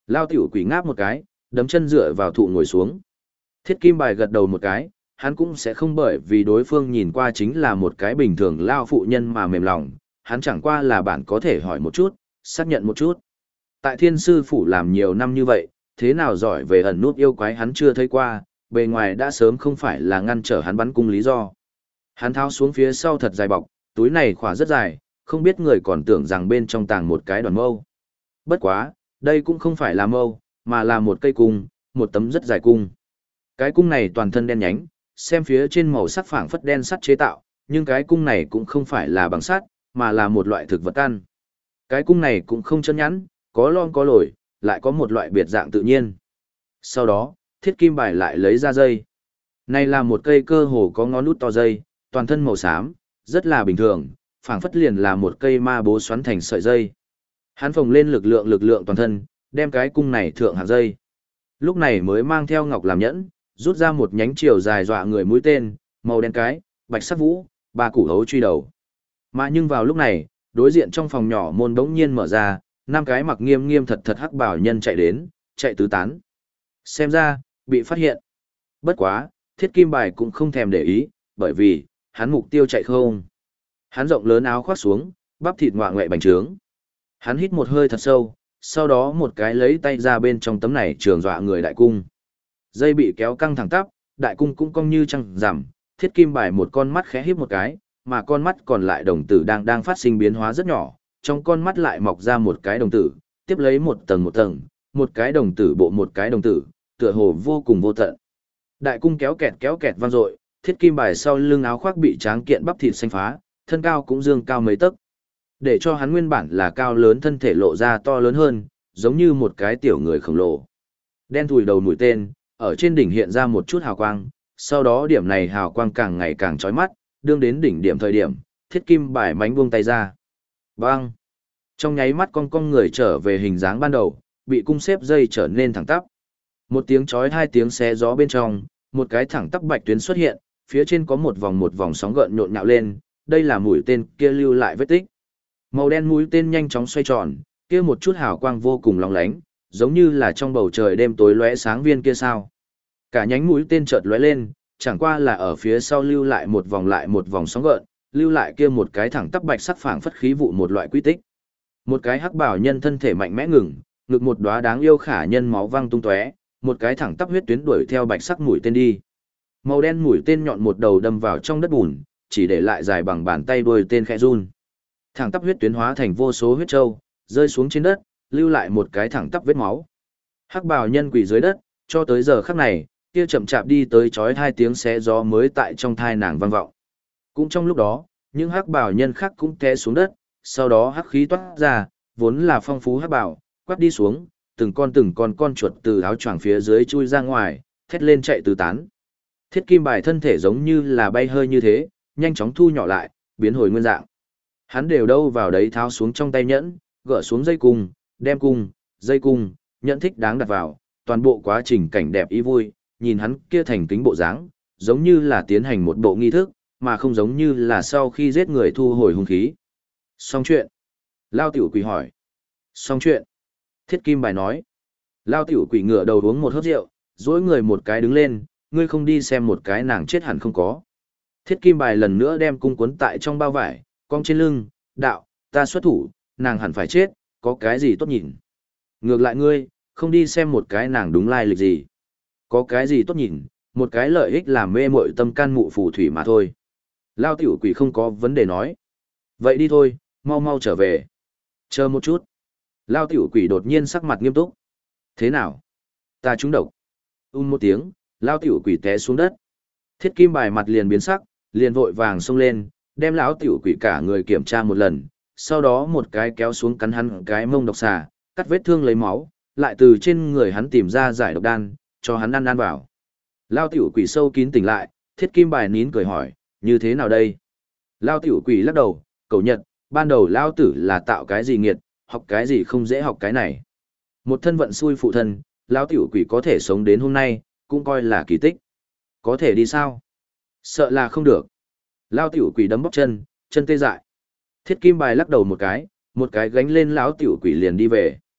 Lao tiểu quỷ ngáp một cái, đấm chân dựa vào thụ ngồi xuống. Thiết kim bài gật đầu một cái, hắn cũng sẽ không bởi vì đối phương nhìn qua chính là một cái bình thường lao phụ nhân mà mềm lòng, hắn chẳng qua là bạn có thể hỏi một chút, xác nhận một chút. Tại thiên sư phủ làm nhiều năm như vậy, thế nào giỏi về ẩn nút yêu quái hắn chưa thấy qua, bề ngoài đã sớm không phải là ngăn trở hắn bắn cung lý do. Hắn tháo xuống phía sau thật dài bọc, túi này khỏa rất dài, không biết người còn tưởng rằng bên trong tàng một cái đoàn mâu. Bất quá, đây cũng không phải là mâu, mà là một cây cung, một tấm rất dài cung. Cái cung này toàn thân đen nhánh, xem phía trên màu sắc phảng phất đen sắt chế tạo, nhưng cái cung này cũng không phải là bằng sắt, mà là một loại thực vật căn. Cái cung này cũng không chân nhẵn, có lon có lồi, lại có một loại biệt dạng tự nhiên. Sau đó, thiết kim bài lại lấy ra dây. Này là một cây cơ hồ có ngón út to dây, toàn thân màu xám, rất là bình thường, phảng phất liền là một cây ma bố xoắn thành sợi dây. Hắn phồng lên lực lượng toàn thân, đem cái cung này thượng hạng dây. Lúc này mới mang theo ngọc làm nhẫn, rút ra một nhánh chiều dài dọa người mũi tên, màu đen cái, bạch sắc vũ, ba củ hấu truy đầu. Mà nhưng vào lúc này, đối diện trong phòng nhỏ môn bỗng nhiên mở ra, năm cái mặc nghiêm nghiêm thật thật hắc bảo nhân chạy đến, chạy tứ tán. Xem ra, bị phát hiện. Bất quá, thiết kim bài cũng không thèm để ý, bởi vì, hắn mục tiêu chạy không. Hắn rộng lớn áo khoác xuống, bắp thịt ngoạ ngoại bành trướng. Hắn hít một hơi thật sâu, sau đó một cái lấy tay ra bên trong tấm này trường dọa người đại cung. Dây bị kéo căng thẳng tắp, đại cung cũng cong như trăng rằm, thiết kim bài một con mắt khẽ híp một cái, mà con mắt còn lại đồng tử đang phát sinh biến hóa rất nhỏ, trong con mắt lại mọc ra một cái đồng tử, tiếp lấy một tầng, một cái đồng tử bộ một cái đồng tử, tựa hồ vô cùng vô tận. Đại cung kéo kẹt vang dội, thiết kim bài sau lưng áo khoác bị tráng kiện bắp thịt xanh phá, thân cao cũng dương cao mấy tấc. Để cho hắn nguyên bản là cao lớn thân thể lộ ra to lớn hơn, giống như một cái tiểu người khổng lồ. Đen thùi đầu mũi tên, ở trên đỉnh hiện ra một chút hào quang, sau đó điểm này hào quang càng ngày càng chói mắt, đương đến đỉnh điểm thời điểm, thiết kim bài mánh buông tay ra. Bang! Trong nháy mắt con người trở về hình dáng ban đầu, bị cung xếp dây trở nên thẳng tắp. Một tiếng chói hai tiếng xé gió bên trong, một cái thẳng tắp bạch tuyến xuất hiện, phía trên có một vòng sóng gợn nhộn nhạo lên, đây là mũi tên kia lưu lại vết tích. Màu đen mũi tên nhanh chóng xoay tròn, kia một chút hào quang vô cùng lóng lánh, giống như là trong bầu trời đêm tối lóe sáng viên kia sao. Cả nhánh mũi tên chợt lóe lên, chẳng qua là ở phía sau lưu lại một vòng sóng gợn, lưu lại kia một cái thẳng tắp bạch sắc phảng phất khí vụ một loại quy tích. Một cái hắc bảo nhân thân thể mạnh mẽ ngừng, ngực một đóa đáng yêu khả nhân máu văng tung tóe, một cái thẳng tắp huyết tuyến đuổi theo bạch sắc mũi tên đi. Màu đen mũi tên nhọn một đầu đâm vào trong đất bùn, chỉ để lại dài bằng bàn tay đuôi tên khẽ run. Thẳng tắp huyết tuyến hóa thành vô số huyết châu, rơi xuống trên đất, lưu lại một cái thẳng tắp vết máu. Hắc bào nhân quỳ dưới đất, cho tới giờ khắc này, kia chậm chạp đi tới chói hai tiếng xé gió mới tại trong thai nàng vang vọng. Cũng trong lúc đó, những hắc bào nhân khác cũng té xuống đất, sau đó hắc khí toát ra, vốn là phong phú hắc bào, quát đi xuống, từng con chuột từ áo choàng phía dưới chui ra ngoài, thét lên chạy tứ tán. Thiết kim bài thân thể giống như là bay hơi như thế, nhanh chóng thu nhỏ lại, biến hồi nguyên dạng. Hắn đều đâu vào đấy tháo xuống trong tay nhẫn, gỡ xuống dây cung, đem cung, dây cung, nhẫn thích đáng đặt vào, toàn bộ quá trình cảnh đẹp ý vui, nhìn hắn kia thành kính bộ dáng, giống như là tiến hành một bộ nghi thức, mà không giống như là sau khi giết người thu hồi hung khí. Xong chuyện. Lao tiểu quỷ hỏi. Xong chuyện. Thiết kim bài nói. Lao tiểu quỷ ngửa đầu uống một hớp rượu, dỗi người một cái đứng lên, ngươi không đi xem một cái nàng chết hẳn không có. Thiết kim bài lần nữa đem cung cuốn tại trong bao vải, cong trên lưng, đạo, ta xuất thủ, nàng hẳn phải chết, có cái gì tốt nhìn. Ngược lại ngươi, không đi xem một cái nàng đúng lai lịch gì. Có cái gì tốt nhìn, một cái lợi ích làm mê muội tâm can mụ phù thủy mà thôi. Lao tiểu quỷ không có vấn đề nói. Vậy đi thôi, mau mau trở về. Chờ một chút. Lao tiểu quỷ đột nhiên sắc mặt nghiêm túc. Thế nào? Ta trúng độc. Một tiếng, Lao tiểu quỷ té xuống đất. Thiết kim bài mặt liền biến sắc, liền vội vàng xông lên, đem lão tiểu quỷ cả người kiểm tra một lần, sau đó một cái kéo xuống cắn hắn cái mông độc xà, cắt vết thương lấy máu, lại từ trên người hắn tìm ra giải độc đan, cho hắn ăn vào. Lao tiểu quỷ sâu kín tỉnh lại, thiết kim bài nín cười hỏi, như thế nào đây? Lao tiểu quỷ lắc đầu, cầu nhật, ban đầu lao tử là tạo cái gì nghiệt, học cái gì không dễ học cái này. Một thân vận xui phụ thân, lao tiểu quỷ có thể sống đến hôm nay, cũng coi là kỳ tích. Có thể đi sao? Sợ là không được. Lao tiểu quỷ đấm bóc chân, chân tê dại. Thiết kim bài lắc đầu một cái gánh lên lão tiểu quỷ liền đi về.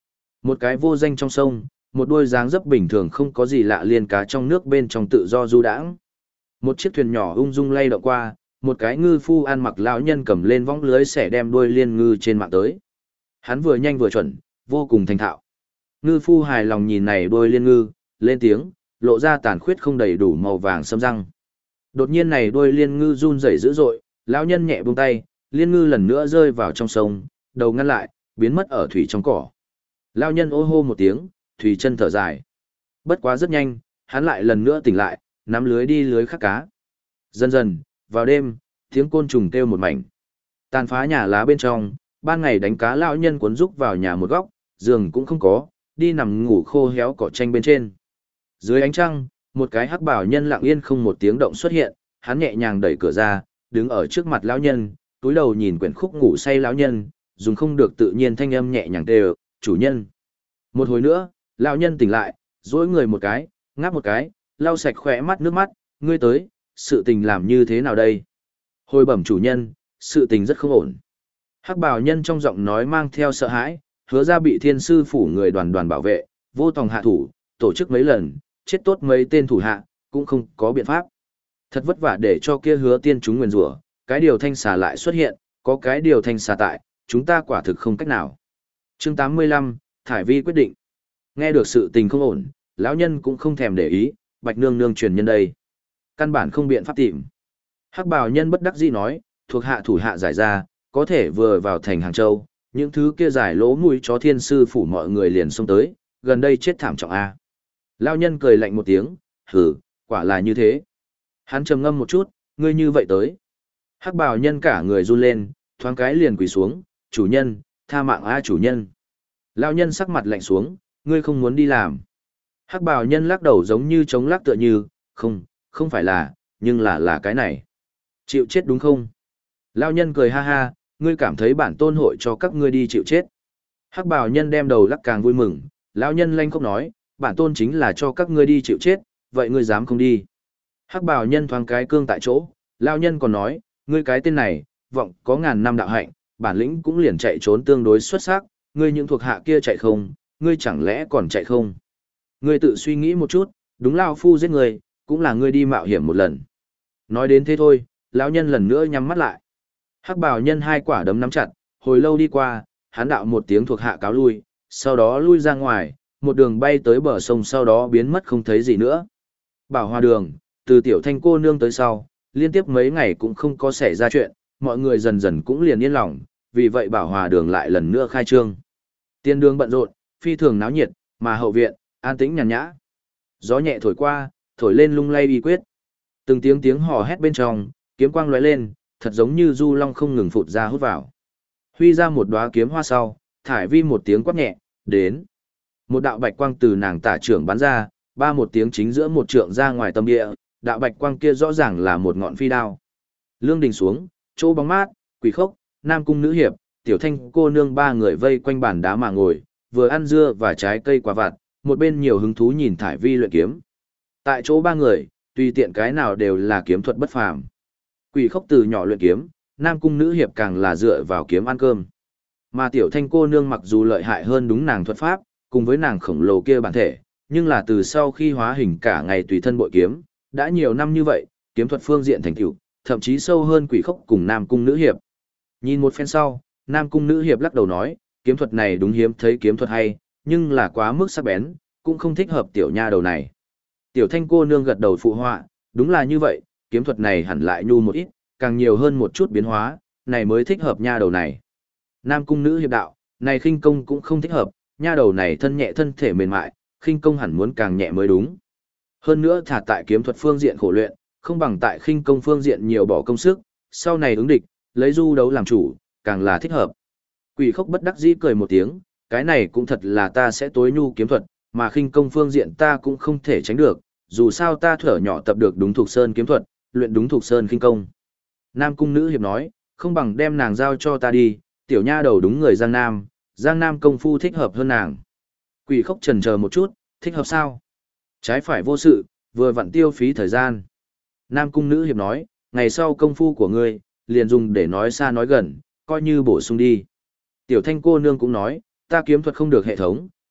Một cái vô danh trong sông, một đuôi dáng dấp bình thường không có gì lạ liên cá trong nước bên trong tự do du đãng. Một chiếc thuyền nhỏ ung dung lay động qua, một cái ngư phu ăn mặc lão nhân cầm lên võng lưới xẻ đem đuôi liên ngư trên mạng tới. Hắn vừa nhanh vừa chuẩn, vô cùng thành thạo. Ngư phu hài lòng nhìn này đuôi liên ngư, lên tiếng, lộ ra tàn khuyết không đầy đủ màu vàng sâm răng. Đột nhiên này đuôi liên ngư run rẩy dữ dội, lão nhân nhẹ buông tay, liên ngư lần nữa rơi vào trong sông, đầu ngăn lại, biến mất ở thủy trong cỏ. Lão nhân ô hô một tiếng, thủy chân thở dài. Bất quá rất nhanh, hắn lại lần nữa tỉnh lại, nắm lưới đi lưới khắc cá. Dần dần, vào đêm, tiếng côn trùng kêu một mảnh. Tàn phá nhà lá bên trong, ban ngày đánh cá lão nhân cuốn rúc vào nhà một góc, giường cũng không có, đi nằm ngủ khô héo cỏ tranh bên trên. Dưới ánh trăng, một cái hắc bảo nhân lặng yên không một tiếng động xuất hiện, hắn nhẹ nhàng đẩy cửa ra, đứng ở trước mặt lão nhân, túi đầu nhìn quyển khúc ngủ say lão nhân, dùng không được tự nhiên thanh âm nhẹ nhàng đều, "Chủ nhân." Một hồi nữa, lão nhân tỉnh lại, duỗi người một cái, ngáp một cái, lau sạch khỏe mắt nước mắt, "Ngươi tới, sự tình làm như thế nào đây?" Hồi bẩm chủ nhân, sự tình rất không ổn. Hắc bào nhân trong giọng nói mang theo sợ hãi, hứa ra bị thiên sư phủ người đoàn đoàn bảo vệ, vô tòng hạ thủ, tổ chức mấy lần, chết tốt mấy tên thủ hạ, cũng không có biện pháp. Thật vất vả để cho kia hứa tiên chúng nguyền rủa, cái điều thanh xà lại xuất hiện, có cái điều thanh xà tại, chúng ta quả thực không cách nào. Chương 85, Thải Vi quyết định. Nghe được sự tình không ổn, lão nhân cũng không thèm để ý, Bạch nương nương truyền nhân đây. Căn bản không biện pháp tìm. Hắc bào nhân bất đắc dĩ nói, thuộc hạ thủ hạ giải ra, có thể vừa vào thành Hàng Châu, những thứ kia giải lỗ mũi chó thiên sư phủ mọi người liền xông tới, gần đây chết thảm trọng A. Lão nhân cười lạnh một tiếng, hừ, quả là như thế. Hắn trầm ngâm một chút, ngươi như vậy tới. Hắc bào nhân cả người run lên, thoáng cái liền quỳ xuống, chủ nhân, tha mạng A chủ nhân. Lão nhân sắc mặt lạnh xuống, ngươi không muốn đi làm. Hắc bào nhân lắc đầu giống như chống lắc tựa như, không phải là, nhưng là cái này. Chịu chết đúng không? Lão nhân cười ha ha, ngươi cảm thấy bản tôn hội cho các ngươi đi chịu chết. Hắc bào nhân đem đầu lắc càng vui mừng, lão nhân lanh khóc nói, bản tôn chính là cho các ngươi đi chịu chết, vậy ngươi dám không đi? Hắc bào nhân thoáng cái cương tại chỗ, lão nhân còn nói, ngươi cái tên này, vọng có ngàn năm đạo hạnh, bản lĩnh cũng liền chạy trốn tương đối xuất sắc, ngươi những thuộc hạ kia chạy không, ngươi chẳng lẽ còn chạy không? Ngươi tự suy nghĩ một chút, đúng lão phu giết ngươi, cũng là ngươi đi mạo hiểm một lần. Nói đến thế thôi, lão nhân lần nữa nhắm mắt lại. Hắc bào nhân hai quả đấm nắm chặt, hồi lâu đi qua, hắn đạo một tiếng thuộc hạ cáo lui, sau đó lui ra ngoài, một đường bay tới bờ sông sau đó biến mất không thấy gì nữa. Bảo Hoa Đường, từ tiểu thanh cô nương tới sau, liên tiếp mấy ngày cũng không có xảy ra chuyện, mọi người dần dần cũng liền yên lòng, vì vậy Bảo Hòa Đường lại lần nữa khai trương. Tiên đường bận rộn, phi thường náo nhiệt, mà hậu viện, an tĩnh nhàn nhã. Gió nhẹ thổi qua, thổi lên lung lay y quyết. Từng tiếng tiếng hò hét bên trong, kiếm quang lóe lên, thật giống như du long không ngừng phụt ra hút vào. Huy ra một đóa kiếm hoa sau, Thải Vi một tiếng quát nhẹ, đến. Một đạo bạch quang từ nàng tả trưởng bắn ra, ba một tiếng chính giữa một trượng ra ngoài tâm địa, đạo bạch quang kia rõ ràng là một ngọn phi đao. Lương đình xuống, chỗ bóng mát, quỷ khốc, nam cung nữ hiệp, tiểu thanh cô nương ba người vây quanh bàn đá mà ngồi, vừa ăn dưa và trái cây quả vặt, một bên nhiều hứng thú nhìn Thải Vi luyện kiếm. Tại chỗ ba người, tùy tiện cái nào đều là kiếm thuật bất phàm. Quỷ khốc từ nhỏ luyện kiếm, nam cung nữ hiệp càng là dựa vào kiếm ăn cơm. Mà tiểu thanh cô nương mặc dù lợi hại hơn đúng nàng thuật pháp, cùng với nàng khổng lồ kia bản thể, nhưng là từ sau khi hóa hình cả ngày tùy thân bội kiếm, đã nhiều năm như vậy, kiếm thuật phương diện thành tựu, thậm chí sâu hơn quỷ khốc cùng nam cung nữ hiệp. Nhìn một phen sau, nam cung nữ hiệp lắc đầu nói, kiếm thuật này đúng hiếm thấy kiếm thuật hay, nhưng là quá mức sắc bén, cũng không thích hợp tiểu nha đầu này. Tiểu thanh cô nương gật đầu phụ họa, đúng là như vậy, kiếm thuật này hẳn lại nhu một ít, càng nhiều hơn một chút biến hóa, này mới thích hợp nha đầu này. Nam cung nữ hiệp đạo, này khinh công cũng không thích hợp, nha đầu này thân nhẹ thân thể mềm mại, khinh công hẳn muốn càng nhẹ mới đúng. Hơn nữa thả tại kiếm thuật phương diện khổ luyện, không bằng tại khinh công phương diện nhiều bỏ công sức, sau này ứng địch, lấy du đấu làm chủ, càng là thích hợp. Quỷ khốc bất đắc dĩ cười một tiếng, cái này cũng thật là ta sẽ tối nhu kiếm thuật, mà khinh công phương diện ta cũng không thể tránh được, dù sao ta thuở nhỏ tập được đúng thuộc sơn kiếm thuật, luyện đúng thuộc sơn khinh công. Nam cung nữ hiệp nói, không bằng đem nàng giao cho ta đi, tiểu nha đầu đúng người Giang Nam công phu thích hợp hơn nàng. Quỷ khốc chần chờ một chút, thích hợp sao? Trái phải vô sự, vừa vặn tiêu phí thời gian. Nam cung nữ hiệp nói, ngày sau công phu của ngươi, liền dùng để nói xa nói gần, coi như bổ sung đi. Tiểu thanh cô nương cũng nói, ta kiếm thuật không được hệ thống,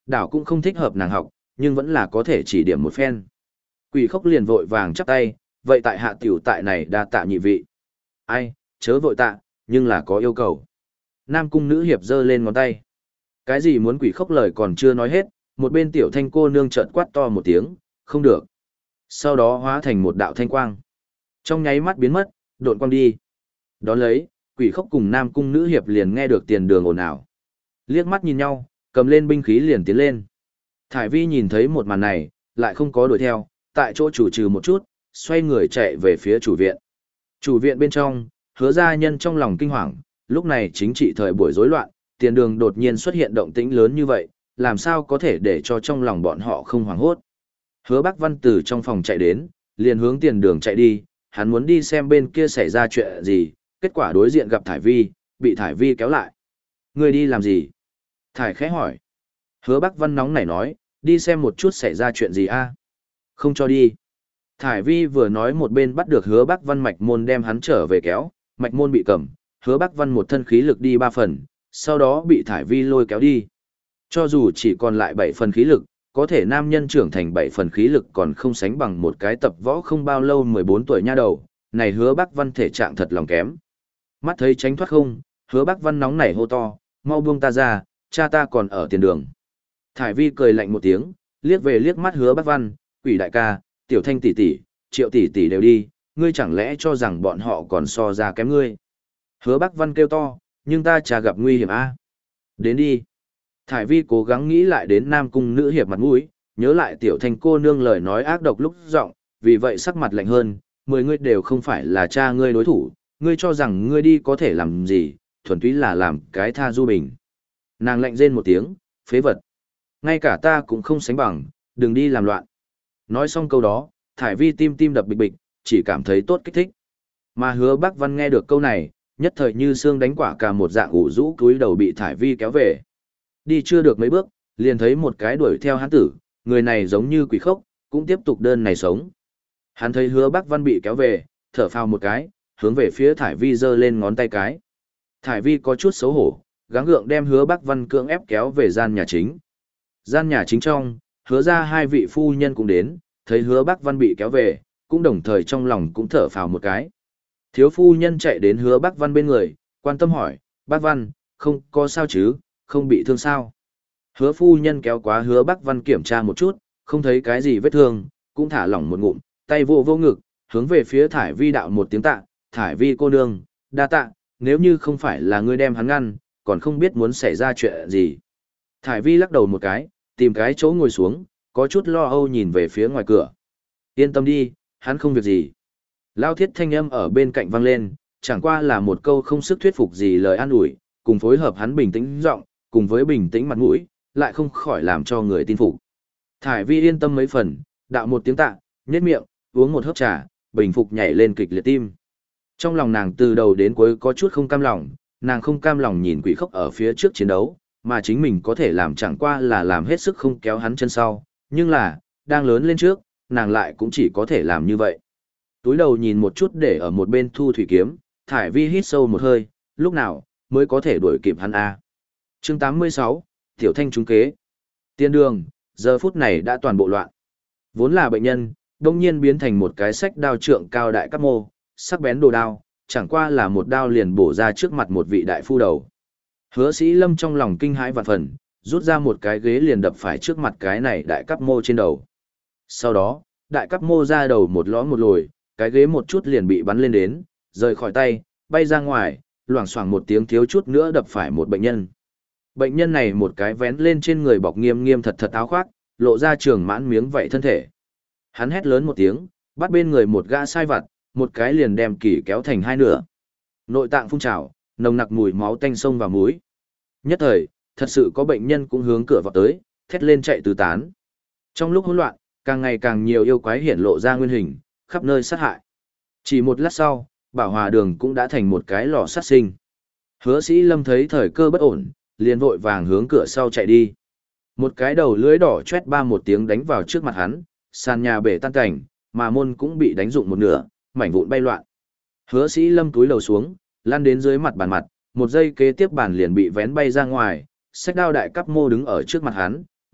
đảo cũng không thích hợp nàng học, nhưng vẫn là có thể chỉ điểm một phen. Quỷ khốc liền vội vàng chắp tay, vậy tại hạ tiểu tại này đa tạ nhị vị. Ai, chớ vội tạ, nhưng là có yêu cầu. Nam cung nữ hiệp giơ lên ngón tay. Cái gì muốn quỷ khốc lời còn chưa nói hết, một bên tiểu thanh cô nương chợt quát to một tiếng, không được. Sau đó hóa thành một đạo thanh quang. Trong nháy mắt biến mất, độn quang đi. Đón lấy, quỷ khốc cùng nam cung nữ hiệp liền nghe được tiền đường ồn ào. Liếc mắt nhìn nhau, cầm lên binh khí liền tiến lên. Thải vi nhìn thấy một màn này, lại không có đuổi theo, tại chỗ chủ trừ một chút, xoay người chạy về phía chủ viện. Chủ viện bên trong, Hứa gia nhân trong lòng kinh hoàng, lúc này chính trị thời buổi rối loạn, tiền đường đột nhiên xuất hiện động tĩnh lớn như vậy, làm sao có thể để cho trong lòng bọn họ không hoảng hốt. Hứa Bắc Văn từ trong phòng chạy đến, liền hướng tiền đường chạy đi, hắn muốn đi xem bên kia xảy ra chuyện gì, kết quả đối diện gặp Thải Vi, bị Thải Vi kéo lại. Người đi làm gì? Thải khẽ hỏi. Hứa Bắc Văn nóng nảy nói, đi xem một chút xảy ra chuyện gì a? Không cho đi. Thải Vi vừa nói một bên bắt được Hứa Bắc Văn mạch môn đem hắn trở về kéo, mạch môn bị cầm, Hứa Bắc Văn một thân khí lực đi 3 phần, sau đó bị Thải Vi lôi kéo đi. Cho dù chỉ còn lại 7 phần khí lực, có thể nam nhân trưởng thành 7 phần khí lực còn không sánh bằng một cái tập võ không bao lâu 14 tuổi nha đầu, này Hứa Bắc Văn thể trạng thật lòng kém. Mắt thấy tránh thoát không, Hứa Bắc Văn nóng nảy hô to, mau buông ta ra, cha ta còn ở tiền đường. Thải Vi cười lạnh một tiếng, liếc về liếc mắt Hứa Bắc Văn, quỷ đại ca, tiểu thanh tỷ tỷ, triệu tỷ tỷ đều đi, ngươi chẳng lẽ cho rằng bọn họ còn so ra kém ngươi. Hứa Bắc Văn kêu to, nhưng ta chả gặp nguy hiểm a. Đến đi. Thải Vi cố gắng nghĩ lại đến Nam cung nữ hiệp mặt mũi, nhớ lại tiểu thanh cô nương lời nói ác độc lúc giọng, vì vậy sắc mặt lạnh hơn, 10 ngươi đều không phải là cha ngươi đối thủ, ngươi cho rằng ngươi đi có thể làm gì, thuần túy là làm cái tha du bình. Nàng lạnh rên một tiếng, phế vật. Ngay cả ta cũng không sánh bằng, đừng đi làm loạn. Nói xong câu đó, Thải Vi tim tim đập bịch bịch, chỉ cảm thấy tốt kích thích. Mà Hứa Bắc Văn nghe được câu này, nhất thời như xương đánh quả cà một dạng ủ rũ cúi đầu bị Thải Vi kéo về. Đi chưa được mấy bước, liền thấy một cái đuổi theo hắn tử, người này giống như quỷ khốc, cũng tiếp tục đơn này sống. Hắn thấy Hứa Bắc Văn bị kéo về, thở phào một cái, hướng về phía Thải Vi giơ lên ngón tay cái. Thải Vi có chút xấu hổ, gắng gượng đem Hứa Bắc Văn cưỡng ép kéo về gian nhà chính. Gian nhà chính trong, Hứa ra 2 vị phu nhân cũng đến, thấy Hứa Bắc Văn bị kéo về, cũng đồng thời trong lòng cũng thở phào một cái. Thiếu phu nhân chạy đến Hứa Bắc Văn bên người, quan tâm hỏi, Bắc Văn, không có sao chứ, không bị thương sao? Hứa phu nhân kéo quá Hứa Bắc Văn kiểm tra một chút, không thấy cái gì vết thương, cũng thả lỏng một ngụm, tay vô vô ngực, hướng về phía Thải Vi đạo một tiếng tạ, Thải Vi cô nương, đa tạ, nếu như không phải là ngươi đem hắn ngăn, còn không biết muốn xảy ra chuyện gì. Thải Vi lắc đầu một cái, tìm cái chỗ ngồi xuống, có chút lo âu nhìn về phía ngoài cửa. Yên tâm đi, hắn không việc gì. Lao thiết thanh âm ở bên cạnh vang lên, chẳng qua là một câu không sức thuyết phục gì lời an ủi, cùng phối hợp hắn bình tĩnh giọng, cùng với bình tĩnh mặt mũi, lại không khỏi làm cho người tin phục. Thải Vi yên tâm mấy phần, đạo một tiếng tạ, nhếch miệng, uống một hớp trà, bình phục nhảy lên kịch liệt tim. Trong lòng nàng từ đầu đến cuối có chút không cam lòng, nàng không cam lòng nhìn quỷ khốc ở phía trước chiến đấu, mà chính mình có thể làm chẳng qua là làm hết sức không kéo hắn chân sau, nhưng là, đang lớn lên trước, nàng lại cũng chỉ có thể làm như vậy. Túi đầu nhìn một chút để ở một bên thu thủy kiếm, Thải Vi hít sâu một hơi, lúc nào mới có thể đuổi kịp hắn a. Chương 86, Tiểu Thanh trúng kế. Tiên đường, giờ phút này đã toàn bộ loạn. Vốn là bệnh nhân, đông nhiên biến thành một cái sách đao trượng cao đại cấp mô, sắc bén đồ đao, chẳng qua là một đao liền bổ ra trước mặt một vị đại phu đầu. Hứa Sĩ Lâm trong lòng kinh hãi vạn phần, rút ra một cái ghế liền đập phải trước mặt cái này đại cấp mô trên đầu. Sau đó, đại cấp mô ra đầu một lõm một lồi, cái ghế một chút liền bị bắn lên đến, rời khỏi tay, bay ra ngoài, loảng xoảng một tiếng thiếu chút nữa đập phải một bệnh nhân. Bệnh nhân này một cái vén lên trên người bọc nghiêm nghiêm thật thật áo khoác, lộ ra trường mãn miếng vậy thân thể. Hắn hét lớn một tiếng, bắt bên người một gã sai vặt, một cái liền đem kỷ kéo thành 2 nửa. Nội tạng phun trào, nồng nặc mùi máu tanh sông vào mũi. Nhất thời, thật sự có bệnh nhân cũng hướng cửa vào tới, thét lên chạy tứ tán. Trong lúc hỗn loạn, càng ngày càng nhiều yêu quái hiển lộ ra nguyên hình, khắp nơi sát hại. Chỉ một lát sau, Bảo Hòa Đường cũng đã thành một cái lò sát sinh. Hứa Sĩ Lâm thấy thời cơ bất ổn, liền vội vàng hướng cửa sau chạy đi. Một cái đầu lưỡi đỏ choét ba một tiếng đánh vào trước mặt hắn, sàn nhà bể tan cảnh, mà môn cũng bị đánh rụng một nửa, mảnh vụn bay loạn. Hứa Sĩ Lâm túi lầu xuống, lăn đến dưới mặt bàn mặt, một giây kế tiếp bàn liền bị vén bay ra ngoài, sách đao đại cấp mô đứng ở trước mặt hắn,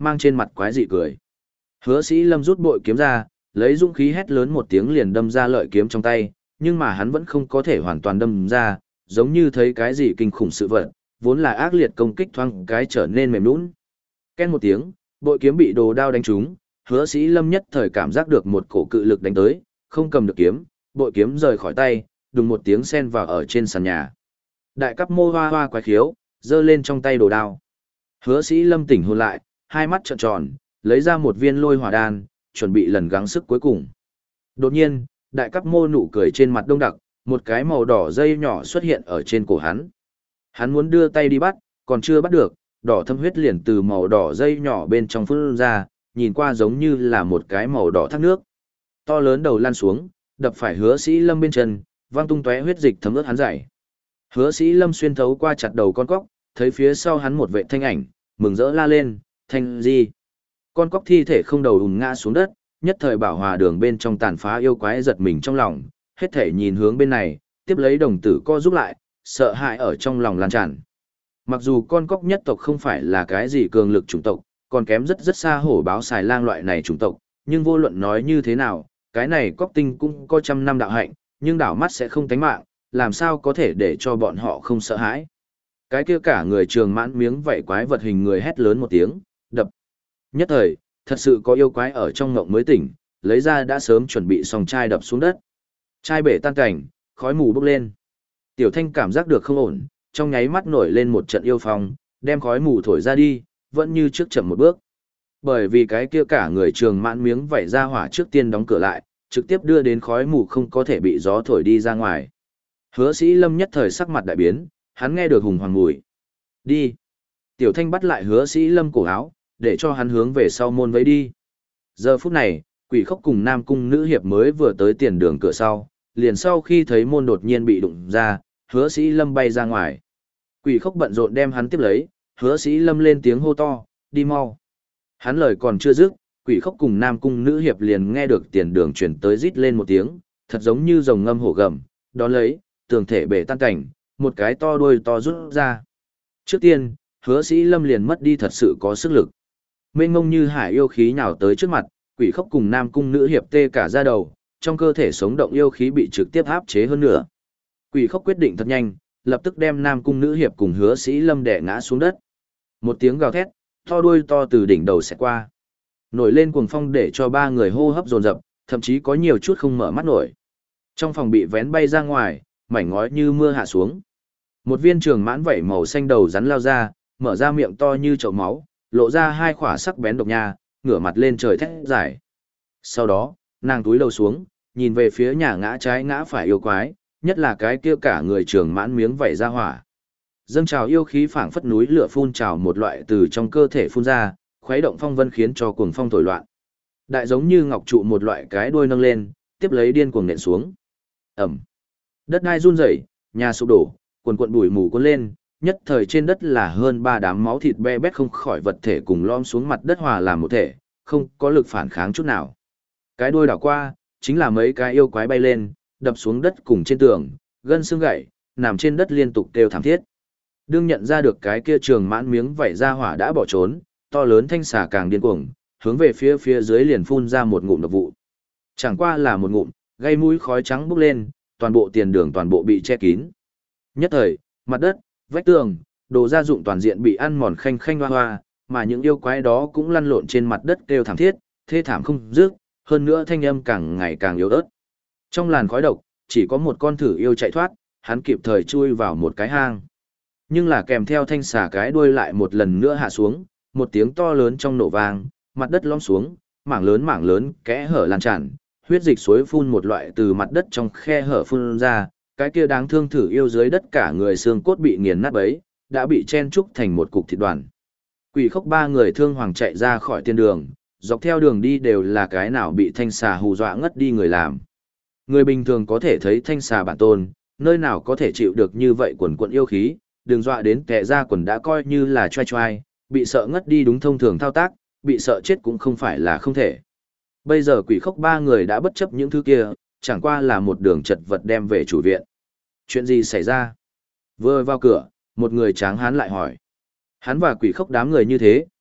mang trên mặt quái dị cười. Hứa Sĩ Lâm rút bội kiếm ra, lấy dũng khí hét lớn một tiếng liền đâm ra lợi kiếm trong tay, nhưng mà hắn vẫn không có thể hoàn toàn đâm ra, giống như thấy cái gì kinh khủng sự vật, vốn là ác liệt công kích thoáng cái trở nên mềm nhũn. Ken một tiếng, bội kiếm bị đồ đao đánh trúng, Hứa Sĩ Lâm nhất thời cảm giác được một cổ cự lực đánh tới, không cầm được kiếm, bội kiếm rời khỏi tay, đùng một tiếng sen vào ở trên sàn nhà. Đại cấp mô hoa hoa quái khiếu, giơ lên trong tay đồ đao. Hứa Sĩ Lâm tỉnh hồn lại, hai mắt trợn tròn, lấy ra một viên lôi hỏa đan, chuẩn bị lần gắng sức cuối cùng. Đột nhiên, đại cấp mô nụ cười trên mặt đông đặc, một cái màu đỏ dây nhỏ xuất hiện ở trên cổ hắn. Hắn muốn đưa tay đi bắt, còn chưa bắt được, đỏ thâm huyết liền từ màu đỏ dây nhỏ bên trong phun ra, nhìn qua giống như là một cái màu đỏ thác nước. To lớn đầu lan xuống, đập phải Hứa Sĩ Lâm bên chân, văng tung tóe huyết dịch thấm ướt hắn dày. Hứa Sĩ Lâm xuyên thấu qua chặt đầu con cóc, thấy phía sau hắn một vệ thanh ảnh, mừng rỡ la lên, "Thanh gì?" Con cóc thi thể không đầu ùn ngã xuống đất, nhất thời bảo hòa đường bên trong tàn phá yêu quái giật mình trong lòng, hết thể nhìn hướng bên này, tiếp lấy đồng tử co giúp lại, sợ hãi ở trong lòng lan tràn. Mặc dù con cóc nhất tộc không phải là cái gì cường lực chủng tộc, còn kém rất rất xa hổ báo xài lang loại này chủng tộc, nhưng vô luận nói như thế nào, cái này cóc tinh cũng có trăm năm đạo hạnh, nhưng đảo mắt sẽ không tánh mạng, làm sao có thể để cho bọn họ không sợ hãi. Cái kia cả người trường mãn miếng vảy quái vật hình người hét lớn một tiếng, đập. Nhất thời, thật sự có yêu quái ở trong ngộng mới tỉnh, lấy ra đã sớm chuẩn bị xong chai đập xuống đất. Chai bể tan cảnh, khói mù bốc lên. Tiểu Thanh cảm giác được không ổn, trong nháy mắt nổi lên một trận yêu phong, đem khói mù thổi ra đi, vẫn như trước chậm một bước. Bởi vì cái kia cả người trường mãn miếng vảy ra hỏa trước tiên đóng cửa lại, trực tiếp đưa đến khói mù không có thể bị gió thổi đi ra ngoài. Hứa Sĩ Lâm nhất thời sắc mặt đại biến, hắn nghe được hùng hoàng mùi. Đi. Tiểu Thanh bắt lại Hứa Sĩ Lâm cổ áo, để cho hắn hướng về sau môn vẫy đi. Giờ phút này, Quỷ Khốc cùng Nam Cung nữ hiệp mới vừa tới tiền đường cửa sau, liền sau khi thấy môn đột nhiên bị đụng ra, Hứa Sĩ Lâm bay ra ngoài. Quỷ Khốc bận rộn đem hắn tiếp lấy, Hứa Sĩ Lâm lên tiếng hô to, đi mau. Hắn lời còn chưa dứt, Quỷ Khốc cùng Nam Cung nữ hiệp liền nghe được tiền đường chuyển tới rít lên một tiếng, thật giống như rồng ngâm hổ gầm, đón lấy, tường thể bể tan cảnh, một cái to đuôi to rút ra. Trước tiên, Hứa Sĩ Lâm liền mất đi thật sự có sức lực. Mênh mông như hải yêu khí nhào tới trước mặt, Quỷ Khốc cùng Nam Cung nữ hiệp tê cả da đầu, trong cơ thể sống động yêu khí bị trực tiếp áp chế hơn nữa. Quỷ Khốc quyết định thật nhanh, lập tức đem Nam Cung nữ hiệp cùng Hứa Sĩ Lâm đè ngã xuống đất. Một tiếng gào thét, to đuôi to từ đỉnh đầu xẹt qua. Nổi lên cuồng phong để cho ba người hô hấp dồn dập, thậm chí có nhiều chút không mở mắt nổi. Trong phòng bị vén bay ra ngoài, mảnh ngói như mưa hạ xuống. Một viên trường mãn vảy màu xanh đầu rắn lao ra, mở ra miệng to như chậu máu, lộ ra hai khỏa sắc bén độc nha, ngửa mặt lên trời thét giải. Sau đó, nàng túi đầu xuống, nhìn về phía nhà ngã trái ngã phải yêu quái, nhất là cái kia cả người trường mãn miếng vảy ra hỏa. Dâng trào yêu khí phảng phất núi lửa phun trào một loại từ trong cơ thể phun ra, khuấy động phong vân khiến cho cuồng phong thổi loạn. Đại giống như ngọc trụ một loại cái đuôi nâng lên, tiếp lấy điên cuồng nện xuống. Ẩm. Đất đai run rẩy, nhà sụp đổ, quần quần bụi mù cuốn lên, nhất thời trên đất là hơn 3 đám máu thịt be bét không khỏi vật thể cùng lom xuống mặt đất hòa làm một thể, không có lực phản kháng chút nào. Cái đuôi đảo qua, chính là mấy cái yêu quái bay lên, đập xuống đất cùng trên tường, gân xương gãy, nằm trên đất liên tục kêu thảm thiết. Đương nhận ra được cái kia trường mãn miếng vảy ra hỏa đã bỏ trốn, to lớn thanh xà càng điên cuồng, hướng về phía dưới liền phun ra một ngụm độc vụ. Chẳng qua là một ngụm, gây mũi khói trắng bốc lên, toàn bộ tiền đường toàn bộ bị che kín. Nhất thời, mặt đất, vách tường, đồ gia dụng toàn diện bị ăn mòn khanh khanh hoa hoa, mà những yêu quái đó cũng lăn lộn trên mặt đất kêu thảm thiết, thê thảm không dứt, hơn nữa thanh âm càng ngày càng yếu ớt. Trong làn khói độc, chỉ có một con thử yêu chạy thoát, hắn kịp thời chui vào một cái hang. Nhưng là kèm theo thanh xà cái đuôi lại một lần nữa hạ xuống, một tiếng to lớn trong nổ vang, mặt đất lõm xuống, mảng lớn kẽ hở lan tràn, huyết dịch suối phun một loại từ mặt đất trong khe hở phun ra, cái kia đáng thương thử yêu dưới đất cả người xương cốt bị nghiền nát bấy, đã bị chen trúc thành một cục thịt đoàn. Quỷ Khốc ba người thương hoàng chạy ra khỏi tiên đường, dọc theo đường đi đều là cái nào bị thanh xà hù dọa ngất đi người làm. Người bình thường có thể thấy thanh xà bản tôn, nơi nào có thể chịu được như vậy quần quần yêu khí, đừng dọa đến kẻ ra quần đã coi như là choai choai, bị sợ ngất đi đúng thông thường thao tác, bị sợ chết cũng không phải là không thể. Bây giờ Quỷ Khốc ba người đã bất chấp những thứ kia, chẳng qua là một đường chật vật đem về chủ viện. Chuyện gì xảy ra? Vừa vào cửa, một người tráng hán lại hỏi. Hắn và Quỷ Khốc đám người như thế,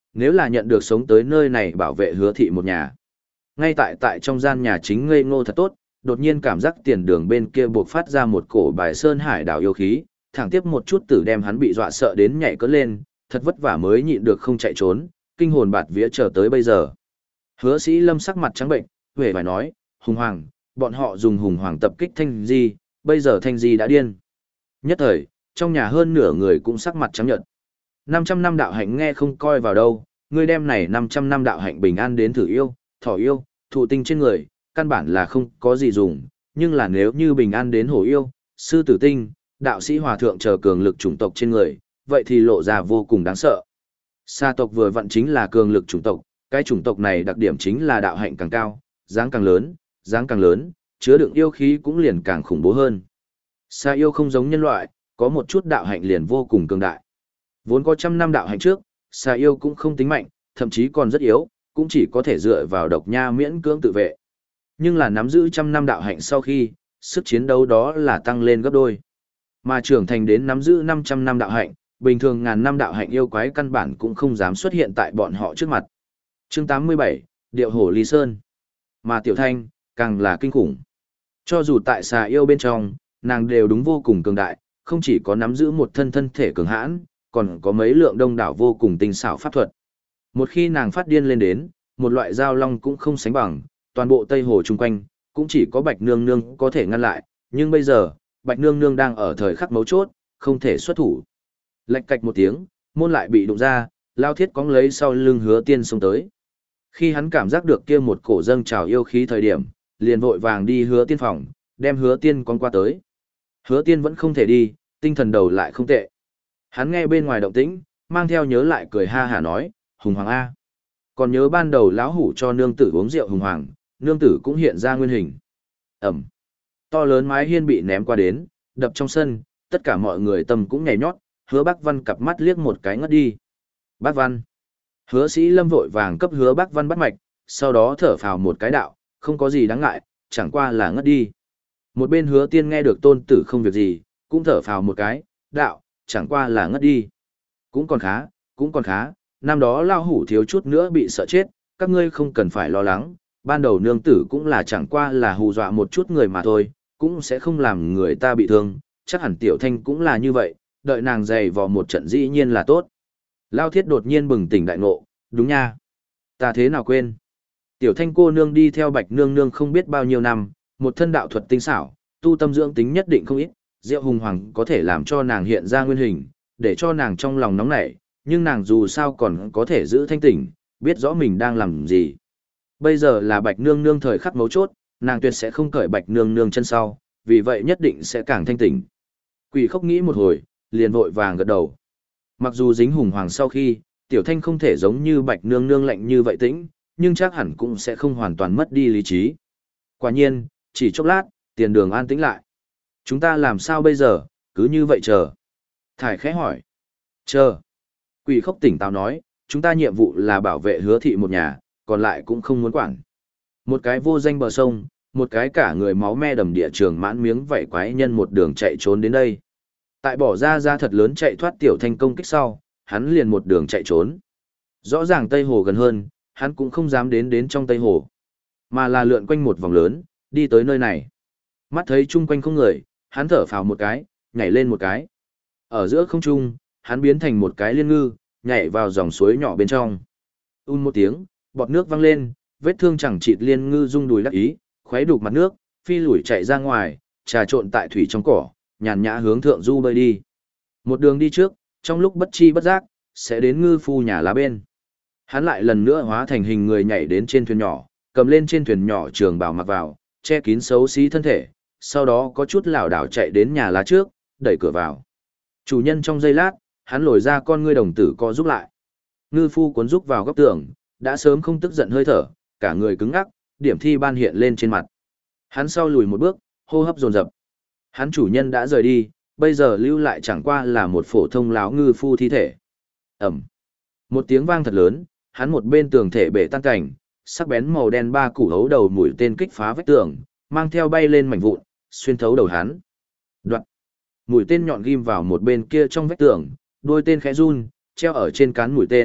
nếu là nhận được sống tới nơi này bảo vệ Hứa thị một nhà. Ngay tại trong gian nhà chính ngây ngô thật tốt, đột nhiên cảm giác tiền đường bên kia buộc phát ra một cổ bài sơn hải đảo yêu khí, thẳng tiếp một chút tử đem hắn bị dọa sợ đến nhảy cất lên, thật vất vả mới nhịn được không chạy trốn, kinh hồn bạt vía chờ tới bây giờ. Hứa Sĩ Lâm sắc mặt trắng bệnh, huệ phải nói, Hùng Hoàng, bọn họ dùng Hùng Hoàng tập kích Thanh Di, bây giờ Thanh Di đã điên. Nhất thời, trong nhà hơn nửa người cũng sắc mặt trắng nhợt. 500 năm đạo hạnh nghe không coi vào đâu, ngươi đem này 500 năm đạo hạnh bình an đến thử yêu, thỏ yêu, thụ tinh trên người, căn bản là không có gì dùng, nhưng là nếu như bình an đến hổ yêu, sư tử tinh, đạo sĩ hòa thượng chờ cường lực chủng tộc trên người, vậy thì lộ ra vô cùng đáng sợ. Sa tộc vừa vặn chính là cường lực chủng tộc, cái chủng tộc này đặc điểm chính là đạo hạnh càng cao, dáng càng lớn, chứa đựng yêu khí cũng liền càng khủng bố hơn. Sa yêu không giống nhân loại, có một chút đạo hạnh liền vô cùng cường đại. Vốn có trăm năm đạo hạnh trước, Sa yêu cũng không tính mạnh, thậm chí còn rất yếu, cũng chỉ có thể dựa vào độc nha miễn cưỡng tự vệ. Nhưng là nắm giữ trăm năm đạo hạnh sau khi, sức chiến đấu đó là tăng lên gấp đôi. Mà trưởng thành đến nắm giữ 500 năm đạo hạnh, bình thường ngàn năm đạo hạnh yêu quái căn bản cũng không dám xuất hiện tại bọn họ trước mặt. Chương 87, Điệu Hổ Ly Sơn. Mà Tiểu Thanh, càng là kinh khủng. Cho dù tại Xà yêu bên trong, nàng đều đúng vô cùng cường đại, không chỉ có nắm giữ một thân thể cường hãn, còn có mấy lượng đông đảo vô cùng tinh xảo pháp thuật. Một khi nàng phát điên lên đến, một loại giao long cũng không sánh bằng, toàn bộ Tây Hồ chung quanh, cũng chỉ có Bạch Nương Nương có thể ngăn lại, nhưng bây giờ, Bạch Nương Nương đang ở thời khắc mấu chốt, không thể xuất thủ. Lạch cạch một tiếng, môn lại bị đụng ra, Lao Thiết cóng lấy sau lưng Hứa Tiên xông tới. Khi hắn cảm giác được kia một cổ dâng trào yêu khí thời điểm, liền vội vàng đi Hứa Tiên phòng, đem Hứa Tiên cóng qua tới. Hứa Tiên vẫn không thể đi, tinh thần đầu lại không tệ. Hắn nghe bên ngoài động tĩnh, mang theo nhớ lại cười ha hả nói, Hùng Hoàng A. Còn nhớ ban đầu lão hủ cho nương tử uống rượu Hùng Hoàng, nương tử cũng hiện ra nguyên hình. Ẩm. To lớn mái hiên bị ném qua đến, đập trong sân, tất cả mọi người tâm cũng nhảy nhót, Hứa Bác Văn cặp mắt liếc một cái ngất đi. Bác Văn. Hứa Sĩ Lâm vội vàng cấp Hứa Bác Văn bắt mạch, sau đó thở phào một cái đạo, không có gì đáng ngại, chẳng qua là ngất đi. Một bên Hứa Tiên nghe được tôn tử không việc gì, cũng thở phào một cái, đạo, chẳng qua là ngất đi. Cũng còn khá, năm đó lao hủ thiếu chút nữa bị sợ chết, các ngươi không cần phải lo lắng, ban đầu nương tử cũng là chẳng qua là hù dọa một chút người mà thôi, cũng sẽ không làm người ta bị thương, chắc hẳn Tiểu Thanh cũng là như vậy, đợi nàng dày vò một trận dĩ nhiên là tốt. Lao Thiết đột nhiên bừng tỉnh đại ngộ, đúng nha. Ta thế nào quên. Tiểu Thanh cô nương đi theo Bạch Nương Nương không biết bao nhiêu năm, một thân đạo thuật tinh xảo, tu tâm dưỡng tính nhất định không ít, Diệu Hùng Hoàng có thể làm cho nàng hiện ra nguyên hình, để cho nàng trong lòng nóng nảy, nhưng nàng dù sao còn có thể giữ thanh tỉnh, biết rõ mình đang làm gì. Bây giờ là Bạch Nương Nương thời khắc mấu chốt, nàng tuyệt sẽ không cởi Bạch Nương Nương chân sau, vì vậy nhất định sẽ càng thanh tỉnh. Quỷ Khốc nghĩ một hồi, liền vội vàng gật đầu. Mặc dù dính Hùng Hoàng sau khi, Tiểu Thanh không thể giống như Bạch Nương Nương lạnh như vậy tĩnh, nhưng chắc hẳn cũng sẽ không hoàn toàn mất đi lý trí. Quả nhiên, chỉ chốc lát, tiền đường an tĩnh lại. Chúng ta làm sao bây giờ, cứ như vậy chờ. Thải khẽ hỏi. Chờ. Quỷ Khốc tỉnh táo nói, chúng ta nhiệm vụ là bảo vệ Hứa thị một nhà, còn lại cũng không muốn quản. Một cái vô danh bờ sông, một cái cả người máu me đầm địa trường mãn miếng vảy quái nhân một đường chạy trốn đến đây. Tại bỏ ra thật lớn chạy thoát Tiểu Thanh công kích sau, hắn liền một đường chạy trốn. Rõ ràng Tây Hồ gần hơn, hắn cũng không dám đến trong Tây Hồ, mà là lượn quanh một vòng lớn, đi tới nơi này. Mắt thấy chung quanh không người, hắn thở phào một cái, nhảy lên một cái. Ở giữa không trung, hắn biến thành một cái liên ngư, nhảy vào dòng suối nhỏ bên trong. Một tiếng, bọt nước văng lên, vết thương chẳng chịt liên ngư rung đùi đắc ý, khuấy đục mặt nước, phi lủi chạy ra ngoài, trà trộn tại thủy trong cỏ, nhàn nhã hướng thượng du bơi đi. Một đường đi trước, trong lúc bất chi bất giác, sẽ đến ngư phu nhà lá bên. Hắn lại lần nữa hóa thành hình người nhảy đến trên thuyền nhỏ, cầm lên trên thuyền nhỏ trường bào mặc vào, che kín xấu xí thân thể, sau đó có chút lảo đảo chạy đến nhà lá trước, đẩy cửa vào. Chủ nhân trong giây lát, hắn lồi ra con ngươi đồng tử co giúp lại. Ngư phu cuốn rúc vào góc tường, đã sớm không tức giận hơi thở, cả người cứng ngắc, điểm thi ban hiện lên trên mặt. Hắn sau lùi một bước, hô hấp dồn dập. Hắn chủ nhân đã rời đi, bây giờ lưu lại chẳng qua là một phổ thông láo ngư phu thi thể. Ẩm. Một tiếng vang thật lớn, hắn một bên tường thể bể tan cảnh, sắc bén màu đen ba củ hấu đầu mũi tên kích phá vách tường, mang theo bay lên mảnh vụn, xuyên thấu đầu hắn. Đoạn. Mũi tên nhọn ghim vào một bên kia trong vách tường, đuôi tên khẽ run, treo ở trên cán mũi tên,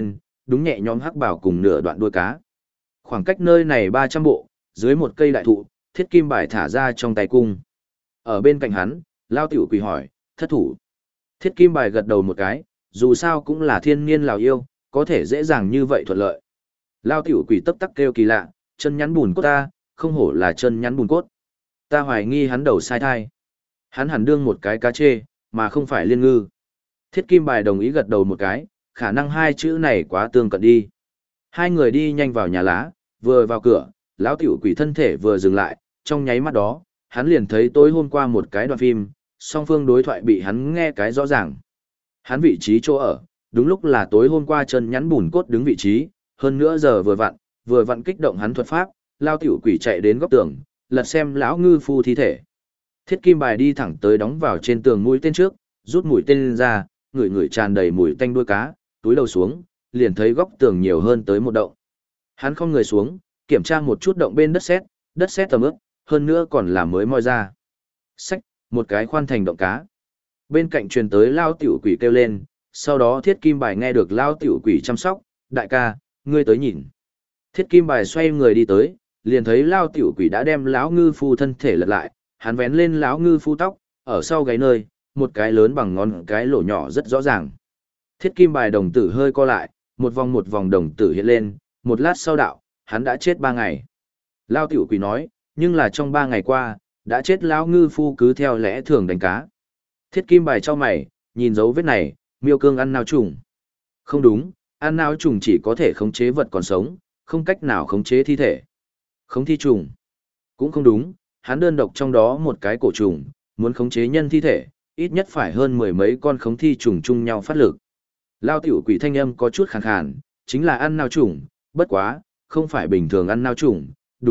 đúng nhẹ nhõm hắc bảo cùng nửa đoạn đuôi cá. Khoảng cách nơi này 300 bộ, dưới một cây đại thụ, thiết kim bài thả ra trong tay cung. Ở bên cạnh hắn, Lao Tiểu Quỷ hỏi, thất thủ. Thiết kim bài gật đầu một cái, dù sao cũng là thiên niên Lào yêu, có thể dễ dàng như vậy thuận lợi. Lao Tiểu Quỷ tấp tắc kêu kỳ lạ, chân nhắn bùn cốt ta, không hổ là chân nhắn bùn cốt. Ta hoài nghi hắn đầu sai thai. Hắn hẳn đương một cái cá chê, mà không phải liên ngư. Thiết kim bài đồng ý gật đầu một cái, khả năng hai chữ này quá tương cận đi. Hai người đi nhanh vào nhà lá, vừa vào cửa, lão Tiểu Quỷ thân thể vừa dừng lại, trong nháy mắt đó, hắn liền thấy tối hôm qua một cái đoạn phim, song phương đối thoại bị hắn nghe cái rõ ràng. Hắn vị trí chỗ ở, đúng lúc là tối hôm qua chân nhắn bùn cốt đứng vị trí, hơn nữa giờ vừa vặn kích động hắn thuật pháp, lao Tiểu Quỷ chạy đến góc tường, lật xem lão ngư phu thi thể. Thiết kim bài đi thẳng tới đóng vào trên tường mũi tên trước, rút mũi tên ra, ngửi tràn đầy mùi tanh đuôi cá, túi đầu xuống, liền thấy góc tường nhiều hơn tới một động. Hắn không người xuống, kiểm tra một chút động bên đất sét tầm ướp, hơn nữa còn là mới moi ra. Xách, một cái khoan thành động cá. Bên cạnh truyền tới lao Tiểu Quỷ kêu lên, sau đó thiết kim bài nghe được lao Tiểu Quỷ chăm sóc, đại ca, ngươi tới nhìn. Thiết kim bài xoay người đi tới, liền thấy lao Tiểu Quỷ đã đem lão ngư phu thân thể lật lại, hắn vén lên lão ngư phu tóc, ở sau gáy nơi, một cái lớn bằng ngón cái lỗ nhỏ rất rõ ràng. Thiết kim bài đồng tử hơi co lại, một vòng đồng tử hiện lên, một lát sau đạo, hắn đã chết 3 ngày. Lao Tiểu Quỷ nói, nhưng là trong 3 ngày qua, đã chết lão ngư phu cứ theo lẽ thường đánh cá. Thiết kim bài cho mày, nhìn dấu vết này, miêu cương ăn nao trùng. Không đúng, ăn nao trùng chỉ có thể khống chế vật còn sống, không cách nào khống chế thi thể. Khống thi trùng. Cũng không đúng, hắn đơn độc trong đó một cái cổ trùng, muốn khống chế nhân thi thể, ít nhất phải hơn 10 mấy con khống thi trùng chung nhau phát lực. Lao Tiểu Quỷ thanh âm có chút khàn khàn, chính là ăn nao trùng, bất quá, không phải bình thường ăn nao trùng,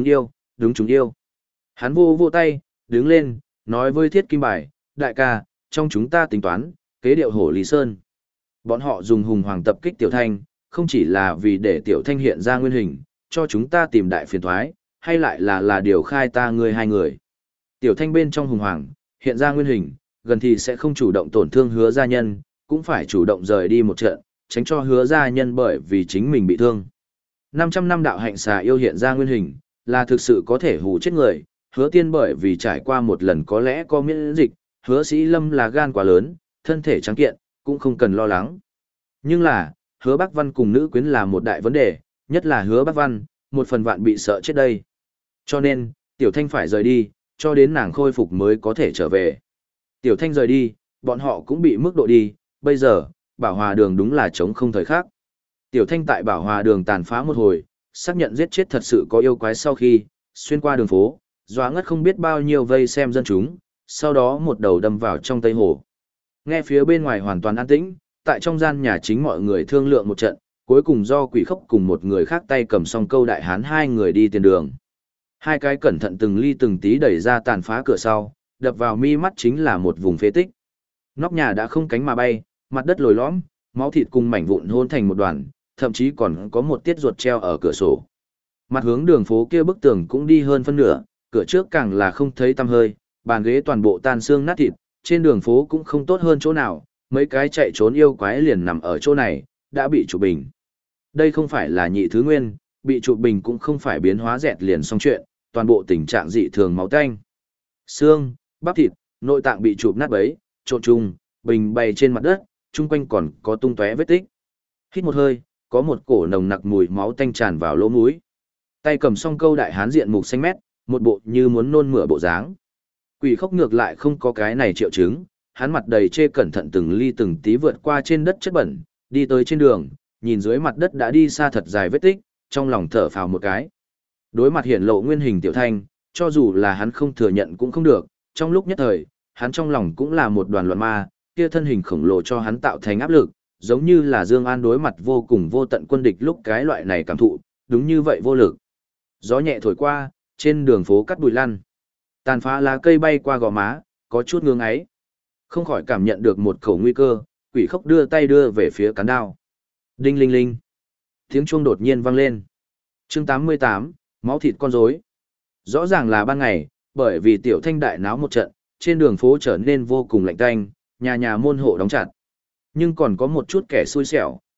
đúng chúng yêu. Hắn vô tay, đứng lên, nói với thiết kim bài, đại ca, trong chúng ta tính toán, kế điệu hổ Lý Sơn. Bọn họ dùng hùng hoàng tập kích Tiểu Thanh, không chỉ là vì để Tiểu Thanh hiện ra nguyên hình, cho chúng ta tìm đại phiền thoái, hay lại là điều khai ta ngươi hai người. Tiểu Thanh bên trong hùng hoàng, hiện ra nguyên hình, gần thì sẽ không chủ động tổn thương Hứa gia nhân, cũng phải chủ động rời đi một trận, tránh cho Hứa gia nhân bởi vì chính mình bị thương. 500 năm đạo hạnh xà yêu hiện ra nguyên hình, là thực sự có thể hù chết người, Hứa Tiên bởi vì trải qua một lần có lẽ có miễn dịch, Hứa Sĩ Lâm là gan quá lớn, thân thể trắng kiện, cũng không cần lo lắng. Nhưng là, Hứa Bắc Văn cùng nữ quyến là một đại vấn đề, nhất là Hứa Bắc Văn, một phần vạn bị sợ chết đây. Cho nên, Tiểu Thanh phải rời đi, cho đến nàng khôi phục mới có thể trở về. Tiểu Thanh rời đi, bọn họ cũng bị mức độ đi, bây giờ, Bảo Hòa Đường đúng là trống không thời khác. Tiểu Thanh tại Bảo Hòa Đường tàn phá một hồi, xác nhận giết chết thật sự có yêu quái sau khi, xuyên qua đường phố, dọa ngất không biết bao nhiêu vây xem dân chúng, sau đó một đầu đâm vào trong Tây Hồ. Nghe phía bên ngoài hoàn toàn an tĩnh, tại trong gian nhà chính mọi người thương lượng một trận, cuối cùng do Quỷ Khốc cùng một người khác tay cầm song câu đại hán hai người đi tiền đường. Hai cái cẩn thận từng ly từng tí đẩy ra tàn phá cửa sau, đập vào mi mắt chính là một vùng phế tích. Nóc nhà đã không cánh mà bay, mặt đất lồi lõm, máu thịt cùng mảnh vụn hôn thành một đoàn, thậm chí còn có một tiết ruột treo ở cửa sổ. Mặt hướng đường phố kia bức tường cũng đi hơn phân nửa, cửa trước càng là không thấy tăm hơi, bàn ghế toàn bộ tan xương nát thịt, trên đường phố cũng không tốt hơn chỗ nào, mấy cái chạy trốn yêu quái liền nằm ở chỗ này, đã bị chụp bình. Đây không phải là nhị thứ nguyên, bị chụp bình cũng không phải biến hóa dẹt liền xong chuyện, toàn bộ tình trạng dị thường máu tanh. Xương, bắp thịt, nội tạng bị chụp nát bấy, trộn chung, bình bày trên mặt đất, chung quanh còn có tung tóe vết tích. Hít một hơi, có một cổ nồng nặc mùi máu tanh tràn vào lỗ mũi. Tay cầm song câu đại hán diện mục xanh mét, một bộ như muốn nôn mửa bộ dáng. Quỷ Khốc ngược lại không có cái này triệu chứng, hắn mặt đầy chê cẩn thận từng ly từng tí vượt qua trên đất chất bẩn, đi tới trên đường, nhìn dưới mặt đất đã đi xa thật dài vết tích, trong lòng thở phào một cái. Đối mặt hiển lộ nguyên hình Tiểu Thanh, cho dù là hắn không thừa nhận cũng không được, trong lúc nhất thời, hắn trong lòng cũng là một đoàn loạn ma, kia thân hình khổng lồ cho hắn tạo thành áp lực, giống như là Dương An đối mặt vô cùng vô tận quân địch lúc cái loại này cảm thụ, đúng như vậy vô lực. Gió nhẹ thổi qua, trên đường phố cắt bụi lăn. Tàn phá lá cây bay qua gò má, có chút ngưỡng ấy. Không khỏi cảm nhận được một khẩu nguy cơ, Quỷ Khốc đưa tay đưa về phía cán đao. Đinh linh linh. Tiếng chuông đột nhiên vang lên. Chương 88, máu thịt con rối. Rõ ràng là ban ngày, bởi vì Tiểu Thanh đại náo một trận, trên đường phố trở nên vô cùng lạnh tanh, nhà nhà môn hộ đóng chặt. Nhưng còn có một chút kẻ xui xẻo,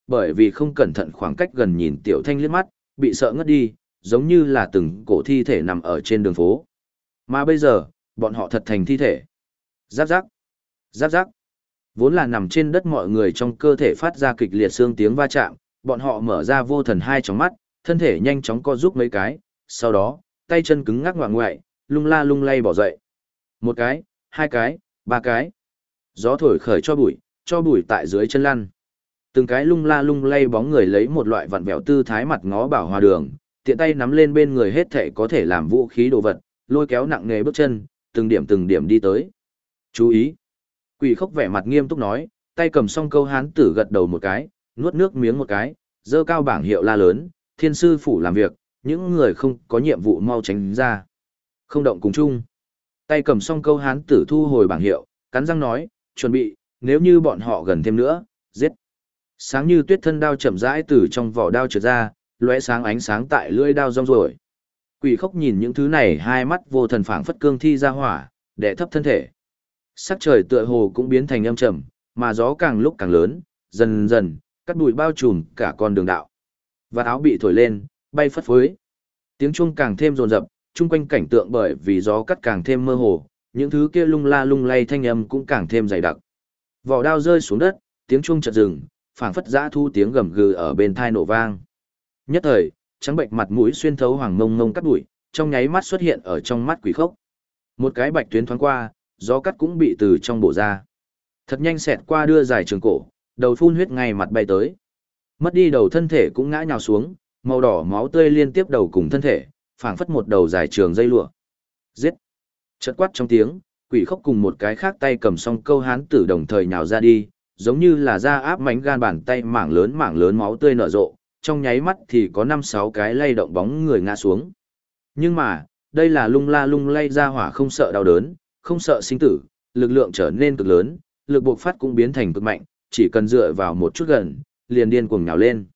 bởi vì không cẩn thận khoảng cách gần nhìn Tiểu Thanh liếc mắt, bị sợ ngất đi, giống như là từng cổ thi thể nằm ở trên đường phố. Mà bây giờ, bọn họ thật thành thi thể. Giáp giáp, giáp giáp. Vốn là nằm trên đất mọi người trong cơ thể phát ra kịch liệt xương tiếng va chạm, bọn họ mở ra vô thần hai tròng mắt, thân thể nhanh chóng co rúm mấy cái, sau đó, tay chân cứng ngắc ngoạng ngoại, lung la lung lay bỏ dậy. Một cái, hai cái, ba cái. Gió thổi khởi cho bụi tại dưới chân lăn. Từng cái lung la lung lay bóng người lấy một loại vặn vẹo tư thái mặt ngó Bảo Hòa Đường, tiện tay nắm lên bên người hết thể có thể làm vũ khí đồ vật, lôi kéo nặng nề bước chân, từng điểm đi tới. Chú ý! Quỷ Khốc vẻ mặt nghiêm túc nói, tay cầm song câu hán tử gật đầu một cái, nuốt nước miếng một cái, giơ cao bảng hiệu la lớn, thiên sư phủ làm việc, những người không có nhiệm vụ mau tránh ra. Không động cùng chung. Tay cầm song câu hán tử thu hồi bảng hiệu, cắn răng nói, chuẩn bị, nếu như bọn họ gần thêm nữa, giết. Sáng như tuyết thân đao chậm rãi từ trong vỏ đao trượt ra, lóe sáng ánh sáng tại lưỡi đao rong rồi. Quỷ Khốc nhìn những thứ này hai mắt vô thần phảng phất cương thi ra hỏa, đè thấp thân thể. Sắc trời tựa hồ cũng biến thành âm trầm, mà gió càng lúc càng lớn, dần dần, cắt bụi bao trùm cả con đường đạo. Và áo bị thổi lên, bay phất phới. Tiếng chuông càng thêm rồn rập, chung quanh cảnh tượng bởi vì gió cắt càng thêm mơ hồ, những thứ kia lung la lung lay thanh âm cũng càng thêm dày đặc. Vỏ đao rơi xuống đất, tiếng chuông chợt dừng, phảng phất dã thu tiếng gầm gừ ở bên tai nổ vang. Nhất thời, trắng bệnh mặt mũi xuyên thấu hoàng mông mông cắt bụi, trong nháy mắt xuất hiện ở trong mắt Quỷ Khốc. Một cái bạch tuyến thoáng qua, gió cắt cũng bị từ trong bổ ra. Thật nhanh xẹt qua đưa dài trường cổ, đầu phun huyết ngay mặt bay tới. Mất đi đầu thân thể cũng ngã nhào xuống, màu đỏ máu tươi liên tiếp đầu cùng thân thể, phảng phất một đầu dài trường dây lụa. Giết! Chợt quát trong tiếng, Quỷ Khốc cùng một cái khác tay cầm song câu hán tử đồng thời nhào ra đi, giống như là da áp mánh gan bàn tay mảng lớn máu tươi nở rộ, trong nháy mắt thì có 5-6 cái lay động bóng người ngã xuống. Nhưng mà, đây là lung la lung lay ra hỏa không sợ đau đớn, không sợ sinh tử, lực lượng trở nên cực lớn, lực bộc phát cũng biến thành cực mạnh, chỉ cần dựa vào một chút gần, liền điên cuồng nhào lên.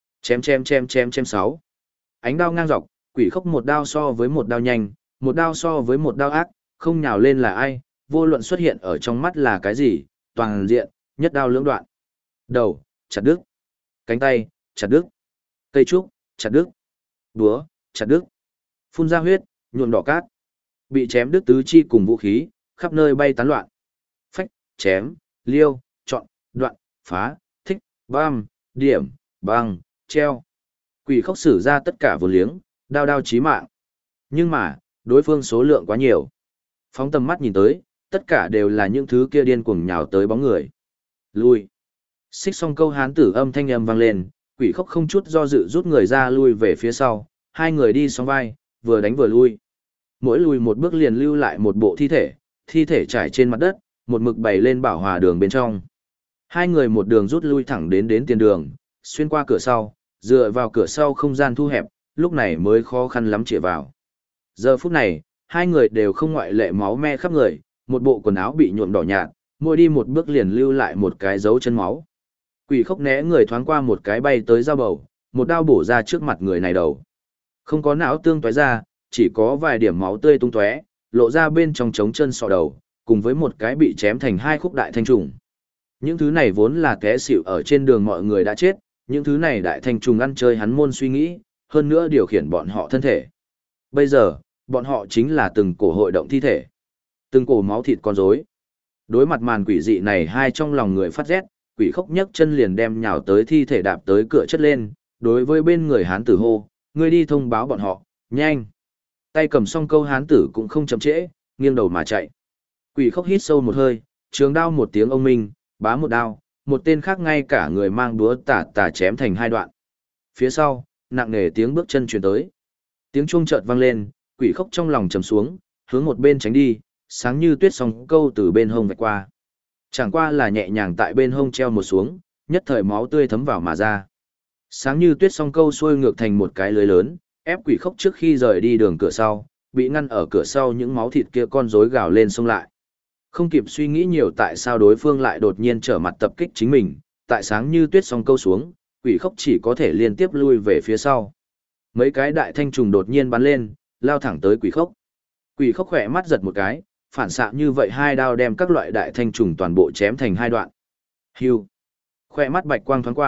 Chém 6. Ánh đao ngang dọc, Quỷ Khốc một đao so với một đao nhanh, một đao so với một đao ác, không nhào lên là ai, vô luận xuất hiện ở trong mắt là cái gì, toàn diện, nhất đao lưỡng đoạn. Đầu, chặt đứt. Cánh tay, chặt đứt. Cây trúc, chặt đứt. Búa, chặt đứt. Phun ra huyết, nhuộm đỏ cát. Bị chém đứt tứ chi cùng vũ khí, khắp nơi bay tán loạn. Phách, chém, liêu, chọn, đoạn, phá, thích, băm, điểm, băng, treo. Quỷ Khốc sử ra tất cả vô liếng, đao đao chí mạng. Nhưng mà, đối phương số lượng quá nhiều. Phóng tầm mắt nhìn tới, tất cả đều là những thứ kia điên cuồng nhào tới bóng người. Lui. Xích song câu hán tử âm thanh âm vang lên, Quỷ Khốc không chút do dự rút người ra lui về phía sau, hai người đi song vai, vừa đánh vừa lui. Mỗi lùi một bước liền lưu lại một bộ thi thể trải trên mặt đất, một mực bày lên Bảo Hòa Đường bên trong. Hai người một đường rút lui thẳng đến tiền đường, xuyên qua cửa sau, dựa vào cửa sau không gian thu hẹp, lúc này mới khó khăn lắm chĩa vào. Giờ phút này, hai người đều không ngoại lệ máu me khắp người, một bộ quần áo bị nhuộm đỏ nhạt, mỗi đi một bước liền lưu lại một cái dấu chân máu. Quỷ Khốc né người thoáng qua một cái bay tới dao bầu, một đao bổ ra trước mặt người này đầu. Không có não tương tóe ra, chỉ có vài điểm máu tươi tung tóe, lộ ra bên trong trống chân sọ đầu, cùng với một cái bị chém thành hai khúc đại thanh trùng. Những thứ này vốn là té xỉu ở trên đường mọi người đã chết, những thứ này đại thanh trùng ăn chơi hắn môn suy nghĩ, hơn nữa điều khiển bọn họ thân thể. Bây giờ, bọn họ chính là từng cổ hội động thi thể, từng cổ máu thịt con rối. Đối mặt màn quỷ dị này, hai trong lòng người phát rét, Quỷ Khốc nhấc chân liền đem nhào tới thi thể đạp tới cửa chất lên, đối với bên người hán tử hô, ngươi đi thông báo bọn họ, nhanh. Tay cầm song câu hán tử cũng không chậm trễ, nghiêng đầu mà chạy. Quỷ Khốc hít sâu một hơi, trường đao một tiếng ông minh, bá một đao, một tên khác ngay cả người mang búa tả chém thành hai đoạn. Phía sau, nặng nề tiếng bước chân truyền tới. Tiếng chuông chợt vang lên, Quỷ Khốc trong lòng trầm xuống, hướng một bên tránh đi, sáng như tuyết song câu từ bên hông vạch qua. Chẳng qua là nhẹ nhàng tại bên hông treo một xuống, nhất thời máu tươi thấm vào mà ra. Sáng như tuyết song câu xuôi ngược thành một cái lưới lớn, ép Quỷ Khốc trước khi rời đi đường cửa sau, bị ngăn ở cửa sau những máu thịt kia con rối gào lên xông lại. Không kịp suy nghĩ nhiều tại sao đối phương lại đột nhiên trở mặt tập kích chính mình, tại sáng như tuyết song câu xuống, Quỷ Khốc chỉ có thể liên tiếp lui về phía sau. Mấy cái đại thanh trùng đột nhiên bắn lên, lao thẳng tới Quỷ Khốc. Quỷ Khốc khỏe mắt giật một cái, phản xạ như vậy hai đao đem các loại đại thanh trùng toàn bộ chém thành hai đoạn. Hưu. Khỏe mắt bạch quang thoáng qua,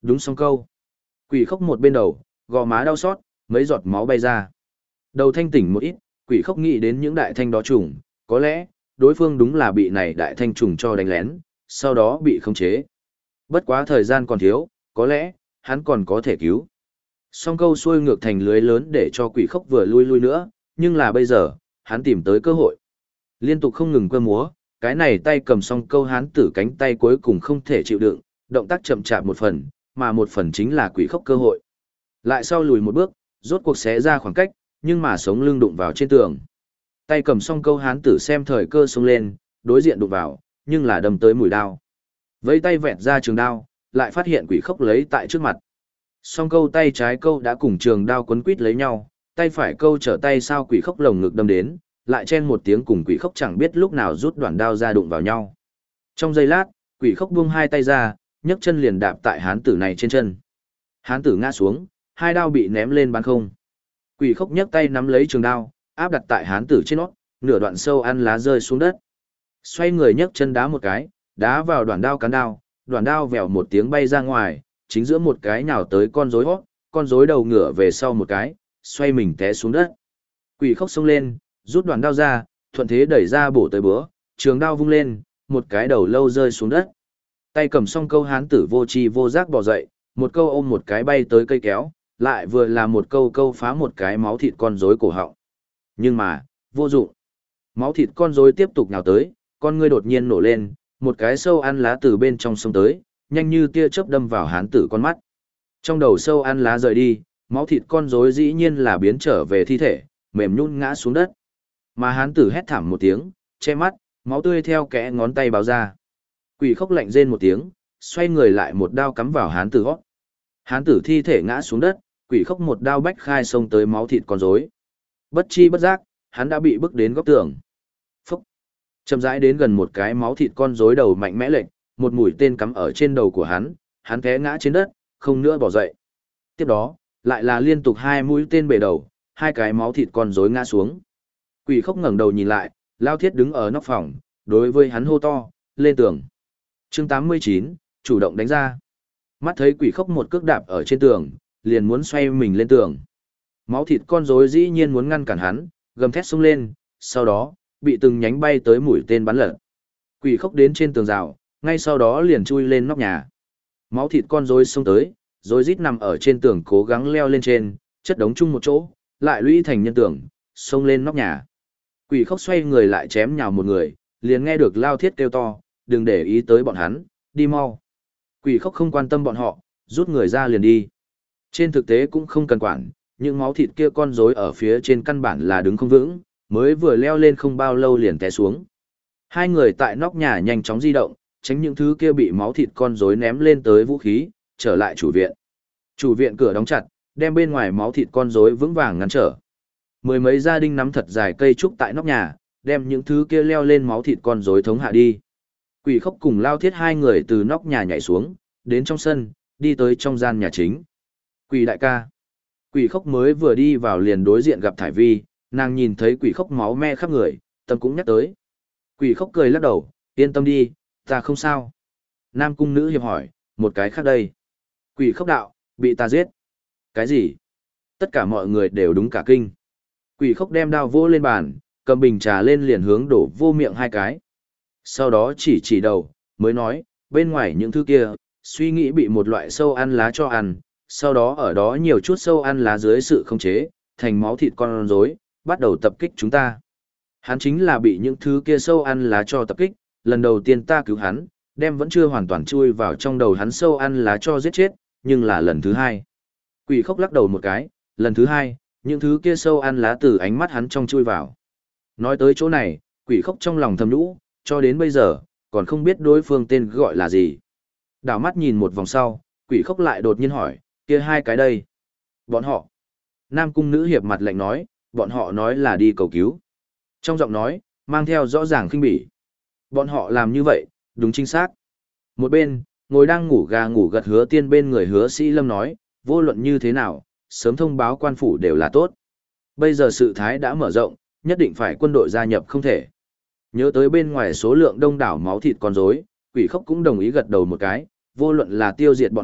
Đúng song câu. Quỷ khốc một bên đầu, gò má đau xót, mấy giọt máu bay ra. Đầu thanh tỉnh một ít, quỷ khốc nghĩ đến những đại thanh đó trùng, có lẽ, đối phương đúng là bị này đại thanh trùng cho đánh lén, sau đó bị khống chế. Bất quá thời gian còn thiếu, có lẽ, hắn còn có thể cứu. Song câu xuôi ngược thành lưới lớn để cho quỷ khốc vừa lui lui nữa, nhưng là bây giờ, hắn tìm tới cơ hội. Liên tục không ngừng cơ múa, cái này tay cầm song câu hán tử cánh tay cuối cùng không thể chịu đựng, động tác chậm chạp một phần, mà một phần chính là quỷ khốc cơ hội. Lại sau lùi một bước, rốt cuộc xé ra khoảng cách, nhưng mà sống lưng đụng vào trên tường. Tay cầm song câu hán tử xem thời cơ xông lên, đối diện đụng vào, nhưng là đâm tới mũi đao. Vẫy tay vẹt ra trường đao, lại phát hiện quỷ khốc lấy tại trước mặt. Song câu tay trái câu đã cùng trường đao quấn quít lấy nhau, tay phải câu trở tay sao quỷ khốc lồng ngực đâm đến, lại chen một tiếng cùng quỷ khốc chẳng biết lúc nào rút đoạn đao ra đụng vào nhau. Trong giây lát, quỷ khốc buông hai tay ra, nhấc chân liền đạp tại hán tử này trên chân. Hán tử ngã xuống, hai đao bị ném lên bán không. Quỷ khốc nhấc tay nắm lấy trường đao, áp đặt tại hán tử trên nót, nửa đoạn sâu ăn lá rơi xuống đất. Xoay người nhấc chân đá một cái, đá vào đoạn đao cán đao, đoạn đao vèo một tiếng bay ra ngoài, chính giữa một cái nhào tới con rối hót, con rối đầu ngửa về sau một cái, xoay mình té xuống đất. Quỷ khốc xông lên, rút đoạn đao ra, thuận thế đẩy ra bổ tới bữa, trường đao vung lên, một cái đầu lâu rơi xuống đất. Tay cầm song câu hán tử vô tri vô giác bò dậy, một câu ôm một cái bay tới cây kéo, lại vừa là một câu câu phá một cái máu thịt con rối cổ họng. Nhưng mà, vô dụng. Máu thịt con rối tiếp tục nhào tới, con ngươi đột nhiên nổ lên, một cái sâu ăn lá từ bên trong sông tới, nhanh như tia chớp đâm vào hán tử con mắt. Trong đầu sâu ăn lá rời đi, máu thịt con rối dĩ nhiên là biến trở về thi thể, mềm nhũn ngã xuống đất. Mà hán tử hét thảm một tiếng, che mắt, máu tươi theo kẽ ngón tay báo ra. Quỷ khốc lạnh rên một tiếng, xoay người lại một đao cắm vào hán tử hót. Hán tử thi thể ngã xuống đất, quỷ khốc một đao bách khai xông tới máu thịt con rối. Bất chi bất giác, hắn đã bị bức đến góc tường. Phúc! Chậm rãi đến gần một cái máu thịt con rối đầu mạnh mẽ lệch, một mũi tên cắm ở trên đầu của hắn té ngã trên đất, không nữa bỏ dậy. Tiếp đó, lại là liên tục hai mũi tên bể đầu, hai cái máu thịt con rối ngã xuống. Quỷ khốc ngẩng đầu nhìn lại, Lao Thiết đứng ở nóc phòng, đối với hắn hô to, lên tường. Chương 89, chủ động đánh ra. Mắt thấy quỷ khốc một cước đạp ở trên tường, liền muốn xoay mình lên tường. Máu thịt con rối dĩ nhiên muốn ngăn cản hắn, gầm thét xông lên, sau đó, bị từng nhánh bay tới mũi tên bắn lật. Quỷ khốc đến trên tường rào, ngay sau đó liền chui lên nóc nhà. Máu thịt con rối xông tới, rối rít nằm ở trên tường cố gắng leo lên trên, chất đống chung một chỗ, lại lũy thành nhân tường, xông lên nóc nhà. Quỷ khốc xoay người lại chém nhào một người, liền nghe được Lao Thiết kêu to, đừng để ý tới bọn hắn, đi mau. Quỷ khốc không quan tâm bọn họ, rút người ra liền đi. Trên thực tế cũng không cần quản, những máu thịt kia con rối ở phía trên căn bản là đứng không vững, mới vừa leo lên không bao lâu liền té xuống. Hai người tại nóc nhà nhanh chóng di động, tránh những thứ kia bị máu thịt con rối ném lên tới vũ khí, trở lại chủ viện. Chủ viện cửa đóng chặt, đem bên ngoài máu thịt con rối vững vàng ngăn trở. Mười mấy gia đình nắm thật dài cây trúc tại nóc nhà, đem những thứ kia leo lên máu thịt con rối thống hạ đi. Quỷ khốc cùng Lao Thiết hai người từ nóc nhà nhảy xuống, đến trong sân, đi tới trong gian nhà chính. Quỷ đại ca. Quỷ khốc mới vừa đi vào liền đối diện gặp Thải Vi, nàng nhìn thấy quỷ khốc máu me khắp người, tâm cũng nhắc tới. Quỷ khốc cười lắc đầu, yên tâm đi, ta không sao. Nam cung nữ hiệp hỏi, một cái khác đây. Quỷ khốc đạo, bị ta giết. Cái gì? Tất cả mọi người đều đúng cả kinh. Quỷ khốc đem đao vô lên bàn, cầm bình trà lên liền hướng đổ vô miệng hai cái. Sau đó chỉ đầu, mới nói, bên ngoài những thứ kia, suy nghĩ bị một loại sâu ăn lá cho ăn, sau đó ở đó nhiều chút sâu ăn lá dưới sự khống chế, thành máu thịt con rối, bắt đầu tập kích chúng ta. Hắn chính là bị những thứ kia sâu ăn lá cho tập kích, lần đầu tiên ta cứu hắn, đem vẫn chưa hoàn toàn chui vào trong đầu hắn sâu ăn lá cho giết chết, nhưng là lần thứ hai. Quỷ khốc lắc đầu một cái, lần thứ hai, những thứ kia sâu ăn lá từ ánh mắt hắn trong chui vào. Nói tới chỗ này, quỷ khốc trong lòng thầm nhũ, cho đến bây giờ, còn không biết đối phương tên gọi là gì. Đảo mắt nhìn một vòng sau, quỷ khốc lại đột nhiên hỏi, kia hai cái đây. Bọn họ. Nam cung nữ hiệp mặt lạnh nói, bọn họ nói là đi cầu cứu. Trong giọng nói, mang theo rõ ràng khinh bỉ. Bọn họ làm như vậy, đúng chính xác. Một bên, ngồi đang ngủ gà ngủ gật Hứa Tiên bên người Hứa Sĩ Lâm nói, vô luận như thế nào, sớm thông báo quan phủ đều là tốt. Bây giờ sự thái đã mở rộng, nhất định phải quân đội gia nhập không thể. Nhớ tới bên ngoài số lượng đông đảo máu thịt con rối, quỷ khốc cũng đồng ý gật đầu một cái, vô luận là tiêu diệt bọn họ,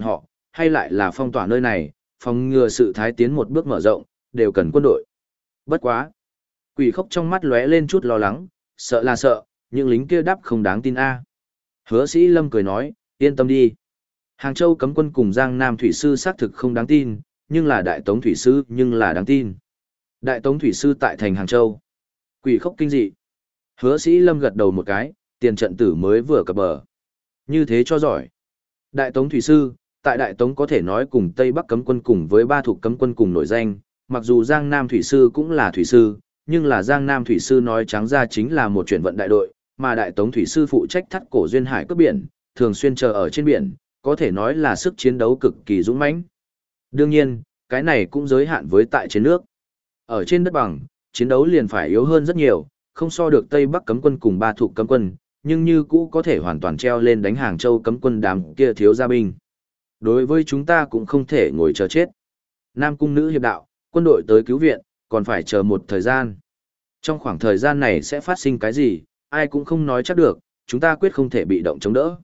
hay lại là phong tỏa nơi này, phòng ngừa sự thái tiến một bước mở rộng, đều cần quân đội. Bất quá. Quỷ khốc trong mắt lóe lên chút lo lắng, sợ là sợ, những lính kia đáp không đáng tin a. Hứa Sĩ Lâm cười nói, yên tâm đi. Hàng Châu cấm quân cùng Giang Nam thủy sư xác thực không đáng tin, nhưng là Đại Tống thủy sư nhưng là đáng tin. Đại Tống thủy sư tại thành Hàng Châu. Quỷ khốc kinh dị. Hứa Sĩ Lâm gật đầu một cái, tiền trận tử mới vừa cập bờ. Như thế cho giỏi. Đại Tống thủy sư, tại Đại Tống có thể nói cùng Tây Bắc cấm quân cùng với ba thuộc cấm quân cùng nổi danh, mặc dù Giang Nam thủy sư cũng là thủy sư, nhưng là Giang Nam thủy sư nói trắng ra chính là một chuyển vận đại đội, mà Đại Tống thủy sư phụ trách thắt cổ duyên hải cướp biển, thường xuyên chờ ở trên biển, có thể nói là sức chiến đấu cực kỳ dũng mãnh. Đương nhiên, cái này cũng giới hạn với tại trên nước. Ở trên đất bằng, chiến đấu liền phải yếu hơn rất nhiều, không so được Tây Bắc cấm quân cùng ba thuộc cấm quân, nhưng như cũ có thể hoàn toàn treo lên đánh Hàng Châu cấm quân đám kia thiếu gia binh. Đối với chúng ta cũng không thể ngồi chờ chết. Nam cung nữ hiệp đạo, quân đội tới cứu viện, còn phải chờ một thời gian. Trong khoảng thời gian này sẽ phát sinh cái gì, ai cũng không nói chắc được, chúng ta quyết không thể bị động chống đỡ.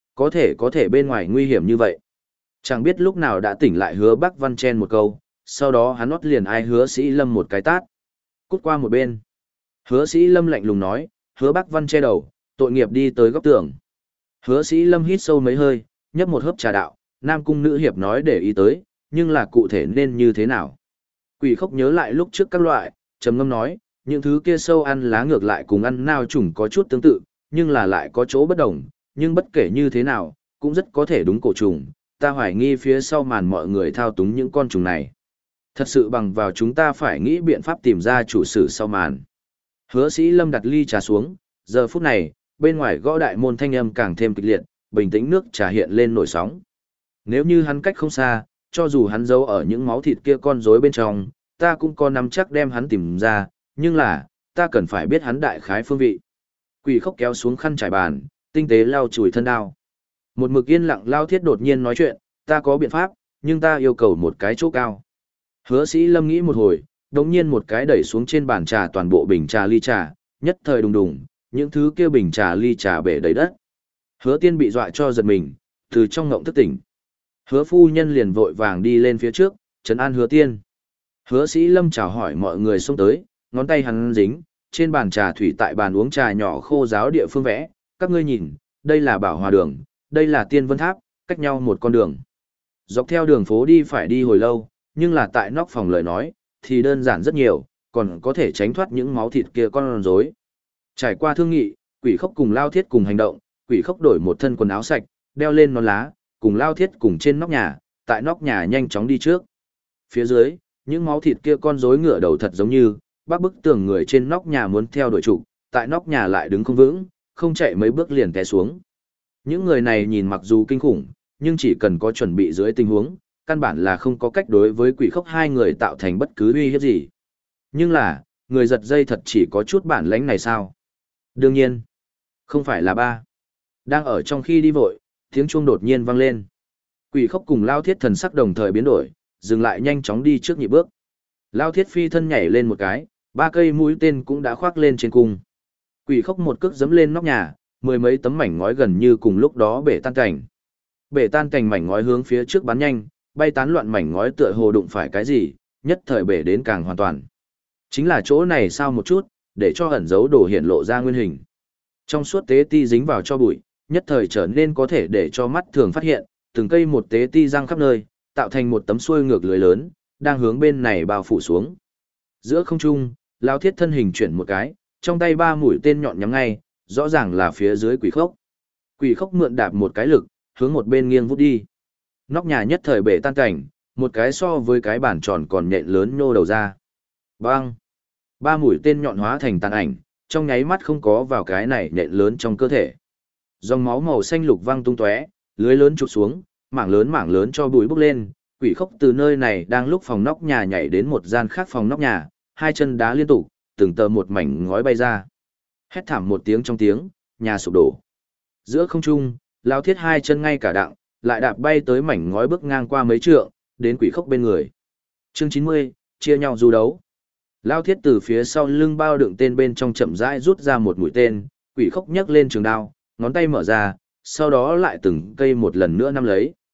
Có thể bên ngoài nguy hiểm như vậy. Chẳng biết lúc nào đã tỉnh lại Hứa Bắc Văn chen một câu, sau đó hắn nót liền ai Hứa Sĩ Lâm một cái tát. Cút qua một bên. Hứa Sĩ Lâm lạnh lùng nói, Hứa Bắc Văn che đầu, tội nghiệp đi tới góc tường. Hứa Sĩ Lâm hít sâu mấy hơi, nhấp một hớp trà đạo, Nam cung nữ hiệp nói để ý tới, nhưng là cụ thể nên như thế nào. Quỷ khốc nhớ lại lúc trước các loại, trầm ngâm nói, những thứ kia sâu ăn lá ngược lại cùng ăn nao trùng có chút tương tự, nhưng là lại có chỗ bất đồng, nhưng bất kể như thế nào, cũng rất có thể đúng cổ trùng, ta hoài nghi phía sau màn mọi người thao túng những con trùng này. Thật sự bằng vào chúng ta phải nghĩ biện pháp tìm ra chủ sử sau màn. Hứa Sĩ Lâm đặt ly trà xuống, giờ phút này, bên ngoài gõ đại môn thanh âm càng thêm kịch liệt, bình tĩnh nước trà hiện lên nổi sóng. Nếu như hắn cách không xa, cho dù hắn giấu ở những máu thịt kia con rối bên trong, ta cũng có nắm chắc đem hắn tìm ra, nhưng là, ta cần phải biết hắn đại khái phương vị. Quỷ khốc kéo xuống khăn trải bàn, tinh tế lau chùi thân đao. Một mực yên lặng Lao Thiết đột nhiên nói chuyện, ta có biện pháp, nhưng ta yêu cầu một cái chỗ cao. Hứa Sĩ Lâm nghĩ một hồi, đống nhiên một cái đẩy xuống trên bàn trà toàn bộ bình trà ly trà, nhất thời đùng đùng, những thứ kia bình trà ly trà bể đầy đất. Hứa Tiên bị dọa cho giật mình, từ trong ngộng thức tỉnh. Hứa phu nhân liền vội vàng đi lên phía trước, trấn an Hứa Tiên. Hứa Sĩ Lâm chào hỏi mọi người xông tới, ngón tay hắn dính, trên bàn trà thủy tại bàn uống trà nhỏ khô giáo địa phương vẽ, các ngươi nhìn, đây là Bảo Hòa đường, đây là Tiên Vân Tháp, cách nhau một con đường. Dọc theo đường phố đi phải đi hồi lâu, nhưng là tại nóc phòng lời nói, thì đơn giản rất nhiều, còn có thể tránh thoát những máu thịt kia con rối. Trải qua thương nghị, Quỷ khốc cùng Lao Thiết cùng hành động, Quỷ khốc đổi một thân quần áo sạch, đeo lên nón lá, cùng Lao Thiết cùng trên nóc nhà, tại nóc nhà nhanh chóng đi trước. Phía dưới, những máu thịt kia con rối ngựa đầu thật giống như, bác bức tường người trên nóc nhà muốn theo đuổi trục, tại nóc nhà lại đứng không vững, không chạy mấy bước liền té xuống. Những người này nhìn mặc dù kinh khủng, nhưng chỉ cần có chuẩn bị dưới tình huống, căn bản là không có cách đối với Quỷ khốc hai người tạo thành bất cứ uy hiếp gì. Nhưng là, người giật dây thật chỉ có chút bản lãnh này sao? Đương nhiên, không phải là ba. Đang ở trong khi đi vội, tiếng chuông đột nhiên vang lên. Quỷ khốc cùng Lao Thiết thần sắc đồng thời biến đổi, dừng lại nhanh chóng đi trước nhị bước. Lao Thiết phi thân nhảy lên một cái, ba cây mũi tên cũng đã khoác lên trên cung. Quỷ khốc một cước giẫm lên nóc nhà, mười mấy tấm mảnh ngói gần như cùng lúc đó bể tan cảnh. Bể tan cảnh mảnh ngói hướng phía trước bắn nhanh, bay tán loạn mảnh ngói tựa hồ đụng phải cái gì, nhất thời bể đến càng hoàn toàn. Chính là chỗ này sao một chút, để cho ẩn dấu đồ hiện lộ ra nguyên hình. Trong suốt tế ti dính vào cho bụi, nhất thời trở nên có thể để cho mắt thường phát hiện, từng cây một tế ti răng khắp nơi, tạo thành một tấm xuôi ngược lưới lớn, đang hướng bên này bao phủ xuống. Giữa không trung, Lao Thiết thân hình chuyển một cái, trong tay ba mũi tên nhọn nhắm ngay, rõ ràng là phía dưới Quỷ khốc. Quỷ khốc mượn đạp một cái lực, hướng một bên nghiêng vút đi. Nóc nhà nhất thời bể tan cảnh, một cái so với cái bàn tròn còn nhện lớn nhô đầu ra. Bang! Ba mũi tên nhọn hóa thành tàn ảnh, trong nháy mắt không có vào cái này nhện lớn trong cơ thể. Dòng máu màu xanh lục văng tung tóe, lưới lớn trục xuống, mảng lớn cho bụi bốc lên. Quỷ khốc từ nơi này đang lúc phòng nóc nhà nhảy đến một gian khác phòng nóc nhà, hai chân đá liên tục, từng tờ một mảnh ngói bay ra. Hét thảm một tiếng trong tiếng, nhà sụp đổ. Giữa không trung, Lao Thiết hai chân ngay cả đặng, lại đạp bay tới mảnh ngói bước ngang qua mấy trượng, đến Quỷ khốc bên người. Chương 90, chia nhau du đấu. Lao Thiết từ phía sau lưng bao đựng tên bên trong chậm rãi rút ra một mũi tên, Quỷ khốc nhấc lên trường đao, ngón tay mở ra, sau đó lại từng cây một lần nữa nắm lấy.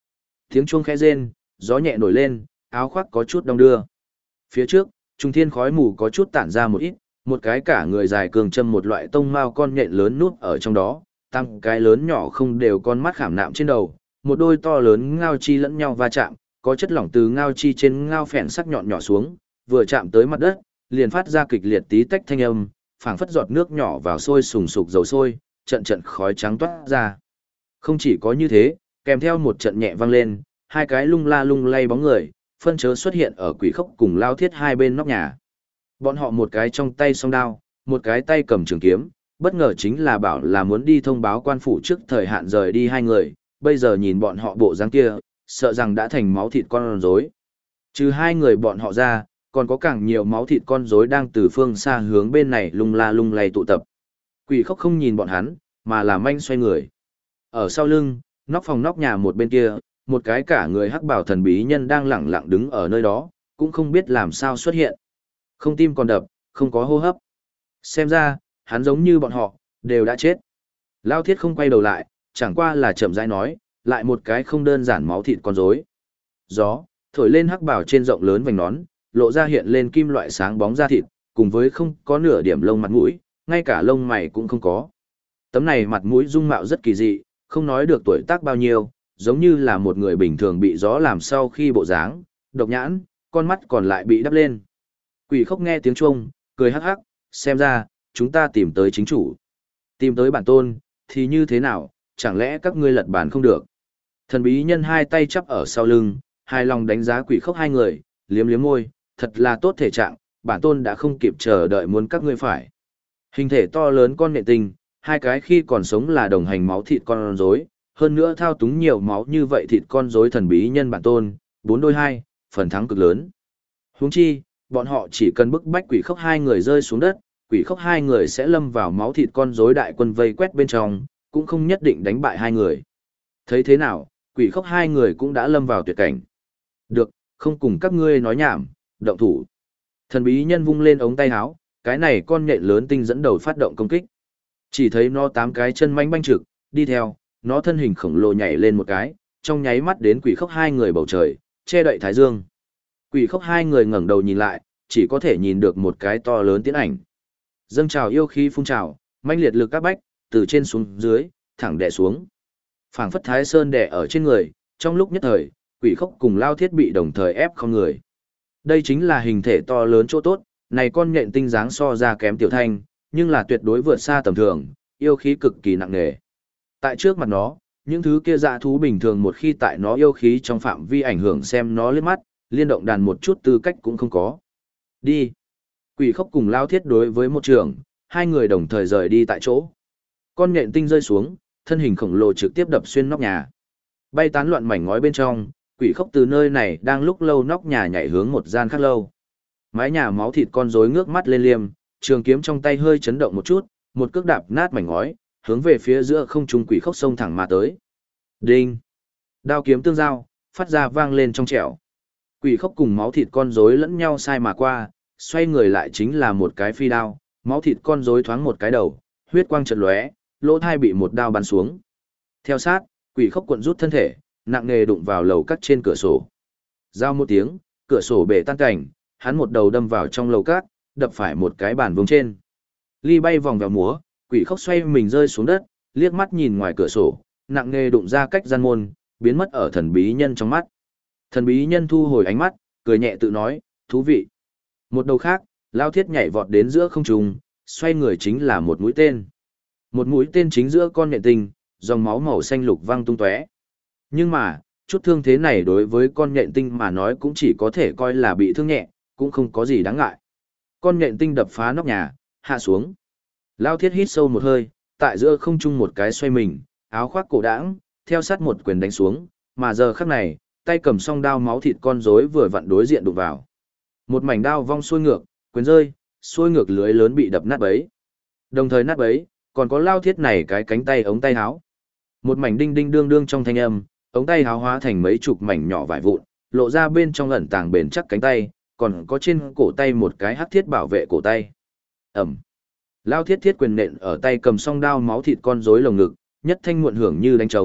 Tiếng chuông khẽ rên, gió nhẹ nổi lên, áo khoác có chút đong đưa. Phía trước, trung thiên khói mù có chút tản ra một ít, một cái cả người dài cường châm một loại tông mao con nhện lớn núp ở trong đó, tăng cái lớn nhỏ không đều con mắt khảm nạm trên đầu, một đôi to lớn ngao chi lẫn nhau va chạm, có chất lỏng từ ngao chi trên ngao phèn sắc nhọn nhỏ xuống, vừa chạm tới mặt đất, liền phát ra kịch liệt tí tách thanh âm, phảng phất giọt nước nhỏ vào sôi sùng sục dầu sôi, trận trận khói trắng toát ra. Không chỉ có như thế, kèm theo một trận nhẹ vang lên, hai cái lung la lung lay bóng người, phân chớ xuất hiện ở quỷ khốc cùng Lao Thiết hai bên nóc nhà. Bọn họ một cái trong tay song đao, một cái tay cầm trường kiếm, bất ngờ chính là bảo là muốn đi thông báo quan phủ trước thời hạn rời đi hai người, bây giờ nhìn bọn họ bộ dáng kia, sợ rằng đã thành máu thịt con rối. Trừ hai người bọn họ ra, còn có càng nhiều máu thịt con rối đang từ phương xa hướng bên này lung la lung lay tụ tập. Quỷ khốc không nhìn bọn hắn, mà là manh xoay người. Ở sau lưng, nóc phòng nóc nhà một bên kia, một cái cả người hắc bào thần bí nhân đang lẳng lặng đứng ở nơi đó, cũng không biết làm sao xuất hiện. Không tim còn đập, không có hô hấp. Xem ra, hắn giống như bọn họ, đều đã chết. Lao Thiết không quay đầu lại, chẳng qua là chậm rãi nói, lại một cái không đơn giản máu thịt con rối. Gió, thổi lên hắc bào trên rộng lớn vành nón, lộ ra hiện lên kim loại sáng bóng da thịt, cùng với không có nửa điểm lông mặt mũi, ngay cả lông mày cũng không có. Tấm này mặt mũi dung mạo rất kỳ dị, không nói được tuổi tác bao nhiêu, giống như là một người bình thường bị gió làm sau khi bộ dáng, độc nhãn, con mắt còn lại bị đắp lên. Quỷ khốc nghe tiếng chuông, cười hắc hắc, xem ra, chúng ta tìm tới chính chủ. Tìm tới bản tôn, thì như thế nào, chẳng lẽ các ngươi lật bản không được. Thần bí nhân hai tay chắp ở sau lưng, hài lòng đánh giá quỷ khốc hai người, liếm liếm môi, thật là tốt thể trạng, bản tôn đã không kịp chờ đợi muốn các ngươi phải. Hình thể to lớn con nệ tinh, hai cái khi còn sống là đồng hành máu thịt con rối, hơn nữa thao túng nhiều máu như vậy thịt con rối thần bí nhân bản tôn, 4-2, phần thắng cực lớn. Huống chi, bọn họ chỉ cần bức bách quỷ khốc hai người rơi xuống đất, quỷ khốc hai người sẽ lâm vào máu thịt con rối đại quân vây quét bên trong, cũng không nhất định đánh bại hai người. Thấy thế nào, quỷ khốc hai người cũng đã lâm vào tuyệt cảnh. Được, không cùng các ngươi nói nhảm, động thủ. Thần bí nhân vung lên ống tay áo, cái này con nhện lớn tinh dẫn đầu phát động công kích. Chỉ thấy nó 8 cái chân manh banh trực, đi theo, nó thân hình khổng lồ nhảy lên một cái, trong nháy mắt đến quỷ khốc hai người bầu trời, che đậy thái dương. Quỷ khốc hai người ngẩng đầu nhìn lại, chỉ có thể nhìn được một cái to lớn tiến ảnh. Dâng trào yêu khí phun trào, mãnh liệt lực các bách, từ trên xuống dưới, thẳng đè xuống. Phảng phất thái sơn đè ở trên người, trong lúc nhất thời, quỷ khốc cùng Lao Thiết bị đồng thời ép không người. Đây chính là hình thể to lớn chỗ tốt, này con nhện tinh dáng so ra kém tiểu thanh, nhưng là tuyệt đối vượt xa tầm thường, yêu khí cực kỳ nặng nề. Tại trước mặt nó, những thứ kia dã thú bình thường một khi tại nó yêu khí trong phạm vi ảnh hưởng xem nó liếc mắt, liên động đàn một chút tư cách cũng không có. Đi. Quỷ khốc cùng Lao Thiết đối với một trường, hai người đồng thời rời đi tại chỗ. Con nhện tinh rơi xuống, thân hình khổng lồ trực tiếp đập xuyên nóc nhà. Bay tán loạn mảnh ngói bên trong, quỷ khốc từ nơi này đang lúc lâu nóc nhà nhảy hướng một gian khác lâu. Mái nhà máu thịt con rối ngước mắt lên liêm, trường kiếm trong tay hơi chấn động một chút, một cước đạp nát mảnh ngói, hướng về phía giữa không trung quỷ khốc xông thẳng mà tới. Đinh! Đao kiếm tương giao, phát ra vang lên trong trẻo. Quỷ khốc cùng máu thịt con rối lẫn nhau sai mà qua, xoay người lại chính là một cái phi đao, máu thịt con rối thoáng một cái đầu, huyết quang chợt lóe, lỗ thai bị một đao bắn xuống. Theo sát, quỷ khốc cuộn rút thân thể, nặng nề đụng vào lầu cắt trên cửa sổ. Giao một tiếng, cửa sổ bể tan cảnh, hắn một đầu đâm vào trong lầu cát, đập phải một cái bàn vuông trên. Ly bay vòng vào múa, quỷ khốc xoay mình rơi xuống đất, liếc mắt nhìn ngoài cửa sổ, nặng nề đụng ra cách gian môn, biến mất ở thần bí nhân trong mắt. Thần bí nhân thu hồi ánh mắt, cười nhẹ tự nói, thú vị. Một đầu khác, Lao Thiết nhảy vọt đến giữa không trung, xoay người chính là một mũi tên. Một mũi tên chính giữa con nhện tinh, dòng máu màu xanh lục văng tung tóe. Nhưng mà, chút thương thế này đối với con nhện tinh mà nói cũng chỉ có thể coi là bị thương nhẹ, cũng không có gì đáng ngại. Con nhện tinh đập phá nóc nhà, hạ xuống. Lao Thiết hít sâu một hơi, tại giữa không trung một cái xoay mình, áo khoác cổ đãng, theo sát một quyền đánh xuống, mà giờ khắc này, tay cầm song đao máu thịt con rối vừa vặn đối diện đụng vào. Một mảnh đao vong xuôi ngược, quyền rơi, xuôi ngược lưới lớn bị đập nát bấy. Đồng thời nát bấy, còn có Lao Thiết này cái cánh tay ống tay áo. Một mảnh đinh đinh đương đương trong thanh âm, ống tay áo hóa thành mấy chục mảnh nhỏ vải vụn, lộ ra bên trong ẩn tàng bền chắc cánh tay, còn có trên cổ tay một cái hắc thiết bảo vệ cổ tay. Ẩm. Lao Thiết thiết quyền nện ở tay cầm song đao máu thịt con rối lồng ngực, nhất thanh muộn hưởng như đánh trống,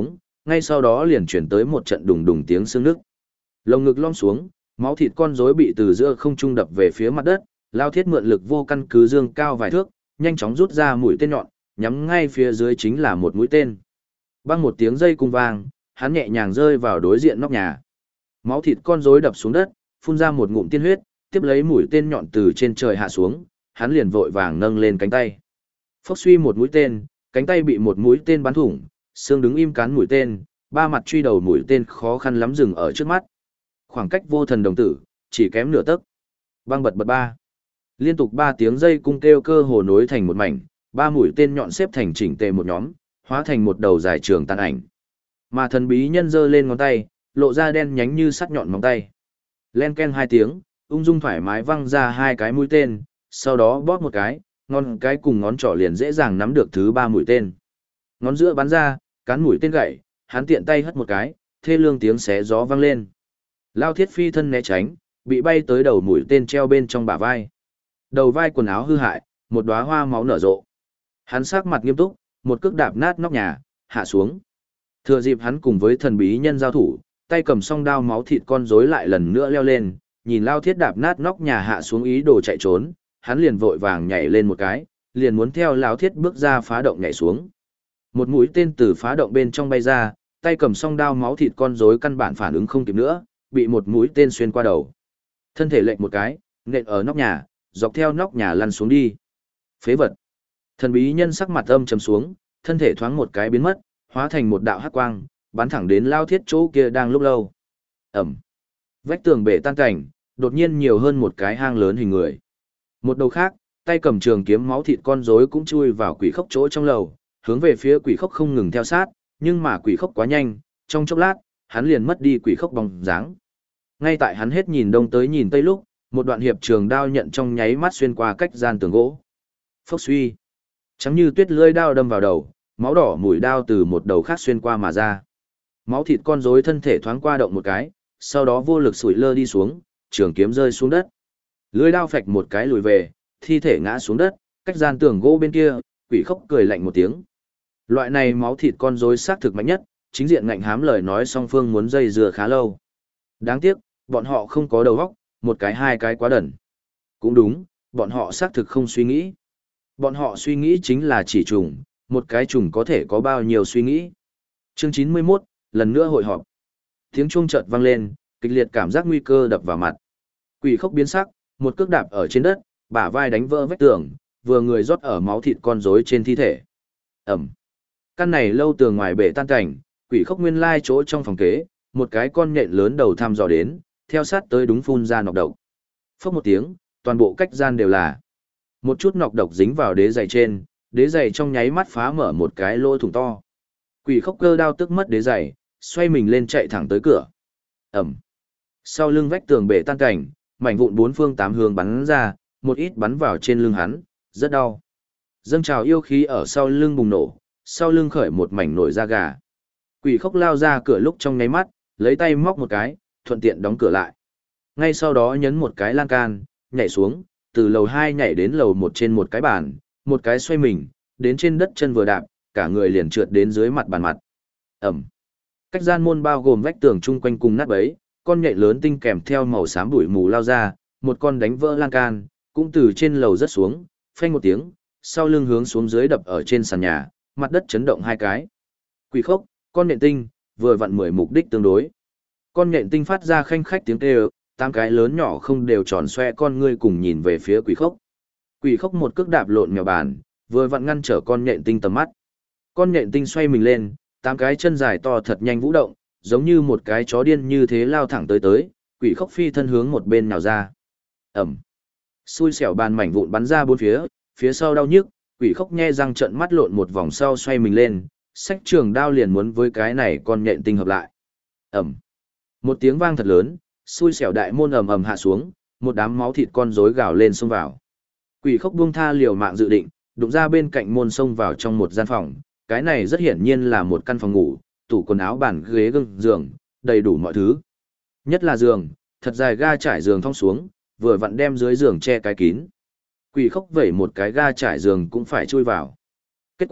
ngay sau đó liền chuyển tới một trận đùng đùng tiếng xương nức. Lồng ngực lom xuống, máu thịt con rối bị từ giữa không trung đập về phía mặt đất, Lao Thiết mượn lực vô căn cứ dương cao vài thước, nhanh chóng rút ra mũi tên nhọn, nhắm ngay phía dưới chính là một mũi tên. Băng một tiếng dây cung vang, hắn nhẹ nhàng rơi vào đối diện nóc nhà. Máu thịt con rối đập xuống đất, phun ra một ngụm tiên huyết, tiếp lấy mũi tên nhọn từ trên trời hạ xuống, hắn liền vội vàng nâng lên cánh tay. Phốc suy một mũi tên, cánh tay bị một mũi tên bắn thủng, xương đứng im cán mũi tên, ba mặt truy đầu mũi tên khó khăn lắm dừng ở trước mắt. Khoảng cách vô thần đồng tử, chỉ kém nửa tấc. Băng bật bật ba. Liên tục 3 tiếng dây cung kêu cơ hồ nối thành một mảnh, 3 mũi tên nhọn xếp thành chỉnh tề một nhóm, hóa thành một đầu dài trường tàn ảnh. Mà thần bí nhân giơ lên ngón tay, lộ ra đen nhánh như sắt nhọn móng tay. Len ken 2 tiếng, ung dung thoải mái văng ra 2 cái mũi tên, sau đó bóp một cái, ngón cái cùng ngón trỏ liền dễ dàng nắm được thứ 3 mũi tên. Ngón giữa bắn ra, cán mũi tên gãy, hắn tiện tay hất một cái, thê lương tiếng xé gió vang lên. Lao Thiết phi thân né tránh, bị bay tới đầu mũi tên treo bên trong bả vai. Đầu vai quần áo hư hại, một đóa hoa máu nở rộ. Hắn sắc mặt nghiêm túc, một cước đạp nát nóc nhà, hạ xuống. Thừa dịp hắn cùng với thần bí nhân giao thủ, tay cầm song đao máu thịt con rối lại lần nữa leo lên, nhìn Lao Thiết đạp nát nóc nhà hạ xuống ý đồ chạy trốn, hắn liền vội vàng nhảy lên một cái, liền muốn theo Lao Thiết bước ra phá động nhảy xuống. Một mũi tên từ phá động bên trong bay ra, tay cầm song đao máu thịt con rối căn bản phản ứng không kịp nữa, bị một mũi tên xuyên qua đầu. Thân thể lệch một cái, nện ở nóc nhà, dọc theo nóc nhà lăn xuống đi. Phế vật. Thần bí nhân sắc mặt âm trầm xuống, thân thể thoáng một cái biến mất, hóa thành một đạo hắc quang, bắn thẳng đến Lao Thiết chỗ kia đang lúc lâu. Ẩm. Vách tường bể tan cảnh, đột nhiên nhiều hơn một cái hang lớn hình người. Một đầu khác, tay cầm trường kiếm máu thịt con rối cũng chui vào quỷ khốc chỗ trong lầu, hướng về phía quỷ khốc không ngừng theo sát, nhưng mà quỷ khốc quá nhanh, trong chốc lát, hắn liền mất đi quỷ khốc bóng dáng. Ngay tại hắn hết nhìn đông tới nhìn tây lúc, một đoạn hiệp trường đao nhận trong nháy mắt xuyên qua cách gian tường gỗ. Phốc suy. Trắng như tuyết lưỡi đao đâm vào đầu, máu đỏ mũi đao từ một đầu khác xuyên qua mà ra. Máu thịt con rối thân thể thoáng qua động một cái, sau đó vô lực sủi lơ đi xuống, trường kiếm rơi xuống đất. Lưỡi đao phạch một cái lùi về, thi thể ngã xuống đất, cách gian tường gỗ bên kia, quỷ khốc cười lạnh một tiếng. Loại này máu thịt con rối xác thực mạnh nhất, chính diện ngạnh hám lời nói song phương muốn dây dưa khá lâu. Đáng tiếc, bọn họ không có đầu óc, một cái hai cái quá đần. Cũng đúng, bọn họ xác thực không suy nghĩ. Bọn họ suy nghĩ chính là chỉ trùng, một cái trùng có thể có bao nhiêu suy nghĩ. Chương 91, lần nữa hội họp. Tiếng chuông chợt vang lên, kịch liệt cảm giác nguy cơ đập vào mặt. Quỷ khốc biến sắc, một cước đạp ở trên đất, bả vai đánh vỡ vách tường, vừa người rót ở máu thịt con rối trên thi thể. Ẩm. Căn này lâu tường ngoài bể tan cảnh, quỷ khốc nguyên lai chỗ trong phòng kế, một cái con nhện lớn đầu thăm dò đến, theo sát tới đúng phun ra nọc độc. Phốc một tiếng, toàn bộ cách gian đều là một chút nọc độc dính vào đế giày trên, đế giày trong nháy mắt phá mở một cái lỗ thủng to. Quỷ khốc cơ đao tức mất đế giày, xoay mình lên chạy thẳng tới cửa. Ẩm. Sau lưng vách tường bể tan cảnh, mảnh vụn bốn phương tám hướng bắn ra, một ít bắn vào trên lưng hắn, rất đau. Dâng trào yêu khí ở sau lưng bùng nổ, sau lưng khởi một mảnh nổi da gà. Quỷ khốc lao ra cửa lúc trong nháy mắt, lấy tay móc một cái, thuận tiện đóng cửa lại. Ngay sau đó nhấn một cái lan can, nhảy xuống, từ lầu 2 nhảy đến lầu 1 trên một cái bàn, một cái xoay mình, đến trên đất chân vừa đạp, cả người liền trượt đến dưới mặt bàn mặt. Ẩm. Cách gian môn bao gồm vách tường chung quanh cùng nát bấy, con nhện lớn tinh kèm theo màu xám bụi mù lao ra, một con đánh vỡ lan can, cũng từ trên lầu rớt xuống, phanh một tiếng, sau lưng hướng xuống dưới đập ở trên sàn nhà, mặt đất chấn động hai cái. Quỷ khốc, con nhện tinh, vừa vặn 10 mục đích tương đối. Con nhện tinh phát ra khanh khách tiếng kêu, 8 cái lớn nhỏ không đều tròn xoe con ngươi cùng nhìn về phía quỷ khốc. Quỷ khốc một cước đạp lộn mèo bàn, vừa vặn ngăn trở con nhện tinh tầm mắt. Con nhện tinh xoay mình lên, 8 cái chân dài to thật nhanh vũ động, giống như một cái chó điên như thế lao thẳng tới, quỷ khốc phi thân hướng một bên nào ra. Ẩm. Xui xẻo bàn mảnh vụn bắn ra bốn phía, phía sau đau nhức, quỷ khốc nhe răng trợn mắt lộn một vòng sau xoay mình lên, xách trường đao liền muốn với cái này con nhện tinh hợp lại. Ẩm. Một tiếng vang thật lớn, xui xẻo đại môn ầm ầm hạ xuống, một đám máu thịt con rối gào lên xông vào. Quỷ khốc buông tha liều mạng dự định, đụng ra bên cạnh môn xông vào trong một gian phòng, cái này rất hiển nhiên là một căn phòng ngủ, tủ quần áo bàn ghế gương giường, đầy đủ mọi thứ. Nhất là giường, thật dài ga trải giường thong xuống, vừa vặn đem dưới giường che cái kín. Quỷ khốc vẩy một cái ga trải giường cũng phải chui vào. Kết quả,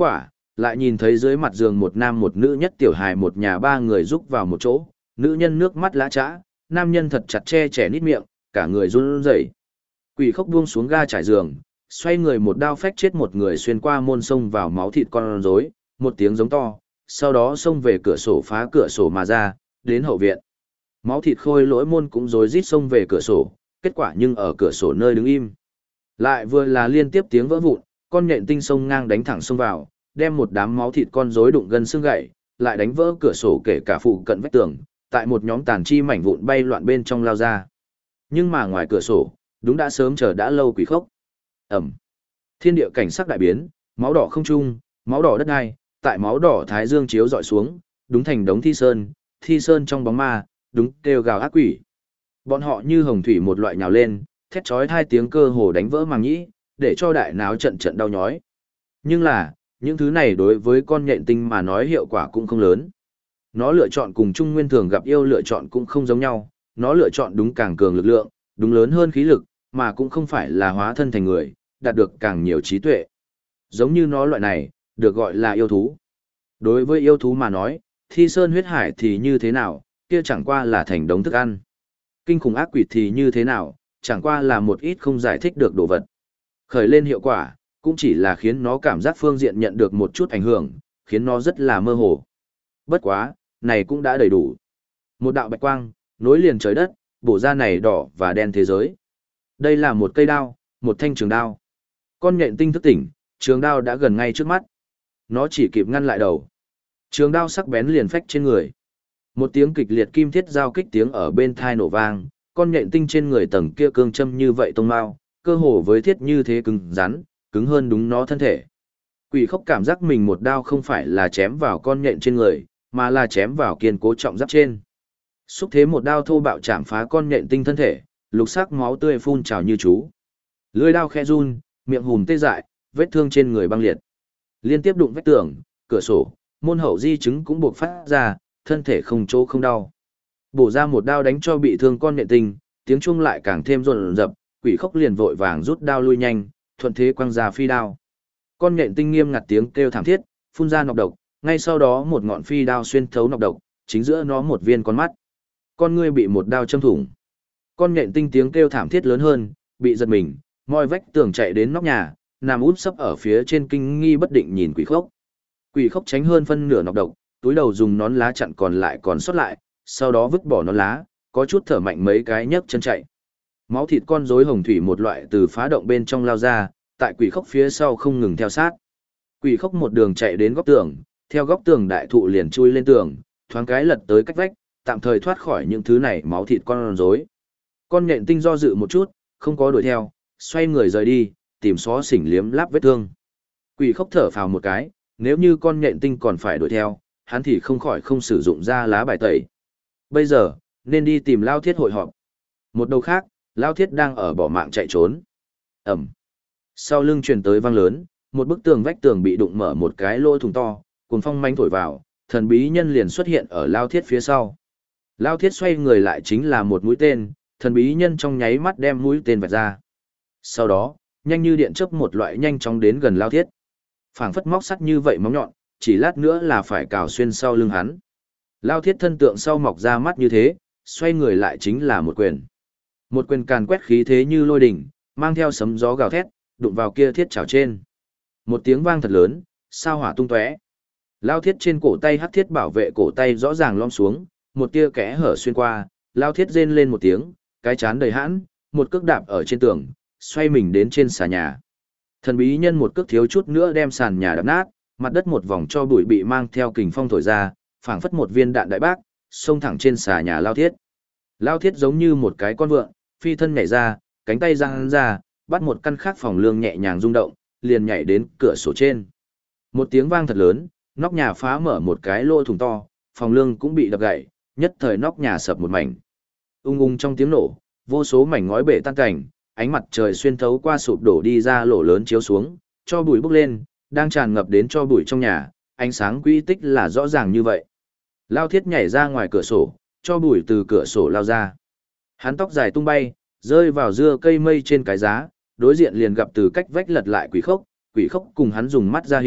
lại nhìn thấy dưới mặt giường một nam một nữ nhất tiểu hài một nhà ba người rúc vào một chỗ, nữ nhân nước mắt lã chã, nam nhân thật chặt che trẻ nít miệng, cả người run rẩy. Quỷ khốc buông xuống ga trải giường, xoay người một đao phách chết một người xuyên qua môn sông vào máu thịt con rối, một tiếng giống to, sau đó xông về cửa sổ phá cửa sổ mà ra, đến hậu viện. Máu thịt khôi lỗi môn cũng rối rít xông về cửa sổ, kết quả nhưng ở cửa sổ nơi đứng im. Lại vừa là liên tiếp tiếng vỡ vụn, con nhện tinh sông ngang đánh thẳng xông vào, đem một đám máu thịt con rối đụng gân xương gãy, lại đánh vỡ cửa sổ kể cả phụ cận vách tường, tại một nhóm tàn chi mảnh vụn bay loạn bên trong lao ra. Nhưng mà ngoài cửa sổ, đúng đã sớm chờ đã lâu quỷ khốc. Ẩm. Thiên địa cảnh sắc đại biến, máu đỏ không trung, máu đỏ đất đai, tại máu đỏ thái dương chiếu dọi xuống, đúng thành đống thi sơn trong bóng ma, đúng kêu gào ác quỷ. Bọn họ như hồng thủy một loại nhào lên, thét chói hai tiếng cơ hồ đánh vỡ màng nhĩ, để cho đại náo trận trận đau nhói. Nhưng là, những thứ này đối với con nhện tinh mà nói hiệu quả cũng không lớn. Nó lựa chọn cùng Trung Nguyên thường gặp yêu lựa chọn cũng không giống nhau, nó lựa chọn đúng càng cường lực lượng, đúng lớn hơn khí lực, mà cũng không phải là hóa thân thành người, đạt được càng nhiều trí tuệ. Giống như nó loại này, được gọi là yêu thú. Đối với yêu thú mà nói, thi sơn huyết hải thì như thế nào, kia chẳng qua là thành đống thức ăn. Kinh khủng ác quỷ thì như thế nào, chẳng qua là một ít không giải thích được đồ vật. Khởi lên hiệu quả, cũng chỉ là khiến nó cảm giác phương diện nhận được một chút ảnh hưởng, khiến nó rất là mơ hồ. Bất quá, này cũng đã đầy đủ. Một đạo bạch quang, nối liền trời đất, bổ ra này đỏ và đen thế giới. Đây là một cây đao, một thanh trường đao. Con nhện tinh thức tỉnh, trường đao đã gần ngay trước mắt. Nó chỉ kịp ngăn lại đầu. Trường đao sắc bén liền phách trên người. Một tiếng kịch liệt kim thiết giao kích tiếng ở bên thai nổ vang, con nhện tinh trên người tầng kia cương châm như vậy tông mao, cơ hồ với thiết như thế cứng rắn, cứng hơn đúng nó thân thể. Quỷ khốc cảm giác mình một đao không phải là chém vào con nhện trên người, mà là chém vào kiên cố trọng giáp trên. Xúc thế một đao thô bạo chạm phá con nhện tinh thân thể, lục sắc máu tươi phun trào như chú. Lưỡi đao khẽ run, miệng hùm tê dại, vết thương trên người băng liệt. Liên tiếp đụng vách tường, cửa sổ, môn hậu di chứng cũng buộc phát ra, thân thể không chỗ không đau. Bổ ra một đao đánh cho bị thương con nhện tinh, tiếng chuông lại càng thêm rồn rập, quỷ khốc liền vội vàng rút đao lui nhanh, thuận thế quăng ra phi đao. Con nhện tinh nghiêm ngặt tiếng kêu thảm thiết, phun ra nọc độc, ngay sau đó một ngọn phi đao xuyên thấu nọc độc, chính giữa nó một viên con mắt. Con ngươi bị một đao châm thủng. Con nhện tinh tiếng kêu thảm thiết lớn hơn, bị giật mình, moi vách tường chạy đến nóc nhà, nằm úp sấp ở phía trên kinh nghi bất định nhìn quỷ khốc. Quỷ khốc tránh hơn phân nửa nọc độc, túi đầu dùng nón lá chặn còn lại còn sót lại, sau đó vứt bỏ nón lá, có chút thở mạnh mấy cái nhấc chân chạy. Máu thịt con rối hồng thủy một loại từ phá động bên trong lao ra, tại quỷ khốc phía sau không ngừng theo sát. Quỷ khốc một đường chạy đến góc tường, theo góc tường đại thụ liền chui lên tường, thoáng cái lật tới cách vách, tạm thời thoát khỏi những thứ này máu thịt con rối. Con nhện tinh do dự một chút, không có đuổi theo, xoay người rời đi, tìm xó xỉnh liếm láp vết thương. Quỷ khốc thở phào một cái, nếu như con nhện tinh còn phải đuổi theo, hắn thì không khỏi không sử dụng ra lá bài tẩy. Bây giờ, nên đi tìm Lao Thiết hội họp. Một đầu khác, Lao Thiết đang ở bỏ mạng chạy trốn. Ẩm. Sau lưng truyền tới vang lớn, một bức tường vách tường bị đụng mở một cái lỗ thủng to, cuồng phong manh thổi vào, thần bí nhân liền xuất hiện ở Lao Thiết phía sau. Lao Thiết xoay người lại chính là một mũi tên, thần bí nhân trong nháy mắt đem mũi tên vạch ra. Sau đó, nhanh như điện chớp một loại nhanh chóng đến gần Lao Thiết. Phảng phất móc sắt như vậy móng nhọn, chỉ lát nữa là phải cào xuyên sau lưng hắn. Lao Thiết thân tượng sau mọc ra mắt như thế, xoay người lại chính là một quyền. Một quyền càn quét khí thế như lôi đỉnh, mang theo sấm gió gào thét, đụng vào kia thiết chảo trên. Một tiếng vang thật lớn, sao hỏa tung tóe. Lao Thiết trên cổ tay hắc thiết bảo vệ cổ tay rõ ràng lom xuống, một tia kẽ hở xuyên qua, Lao Thiết rên lên một tiếng, cái chán đầy hãn, một cước đạp ở trên tường, xoay mình đến trên xà nhà. Thần bí nhân một cước thiếu chút nữa đem sàn nhà đập nát, mặt đất một vòng cho bụi bị mang theo kình phong thổi ra, phảng phất một viên đạn đại bác, xông thẳng trên xà nhà Lao Thiết. Lao Thiết giống như một cái con vượn, phi thân nhảy ra, cánh tay giang ra, bắt một căn khác phòng lương nhẹ nhàng rung động, liền nhảy đến cửa sổ trên. Một tiếng vang thật lớn, nóc nhà phá mở một cái lỗ thủng to, phòng lương cũng bị đập gãy, nhất thời nóc nhà sập một mảnh. Ung ung trong tiếng nổ, vô số mảnh ngói bể tan cảnh, ánh mặt trời xuyên thấu qua sụp đổ đi ra lỗ lớn chiếu xuống, cho bụi bốc lên, đang tràn ngập đến cho bụi trong nhà, ánh sáng quy tích là rõ ràng như vậy. Lao Thiết nhảy ra ngoài cửa sổ, cho bụi từ cửa sổ lao ra. Hắn tóc dài tung bay, rơi vào dưa cây mây trên cái giá, đối diện liền gặp từ cách vách lật lại quỷ khốc cùng hắn dùng mắt ra hiệu,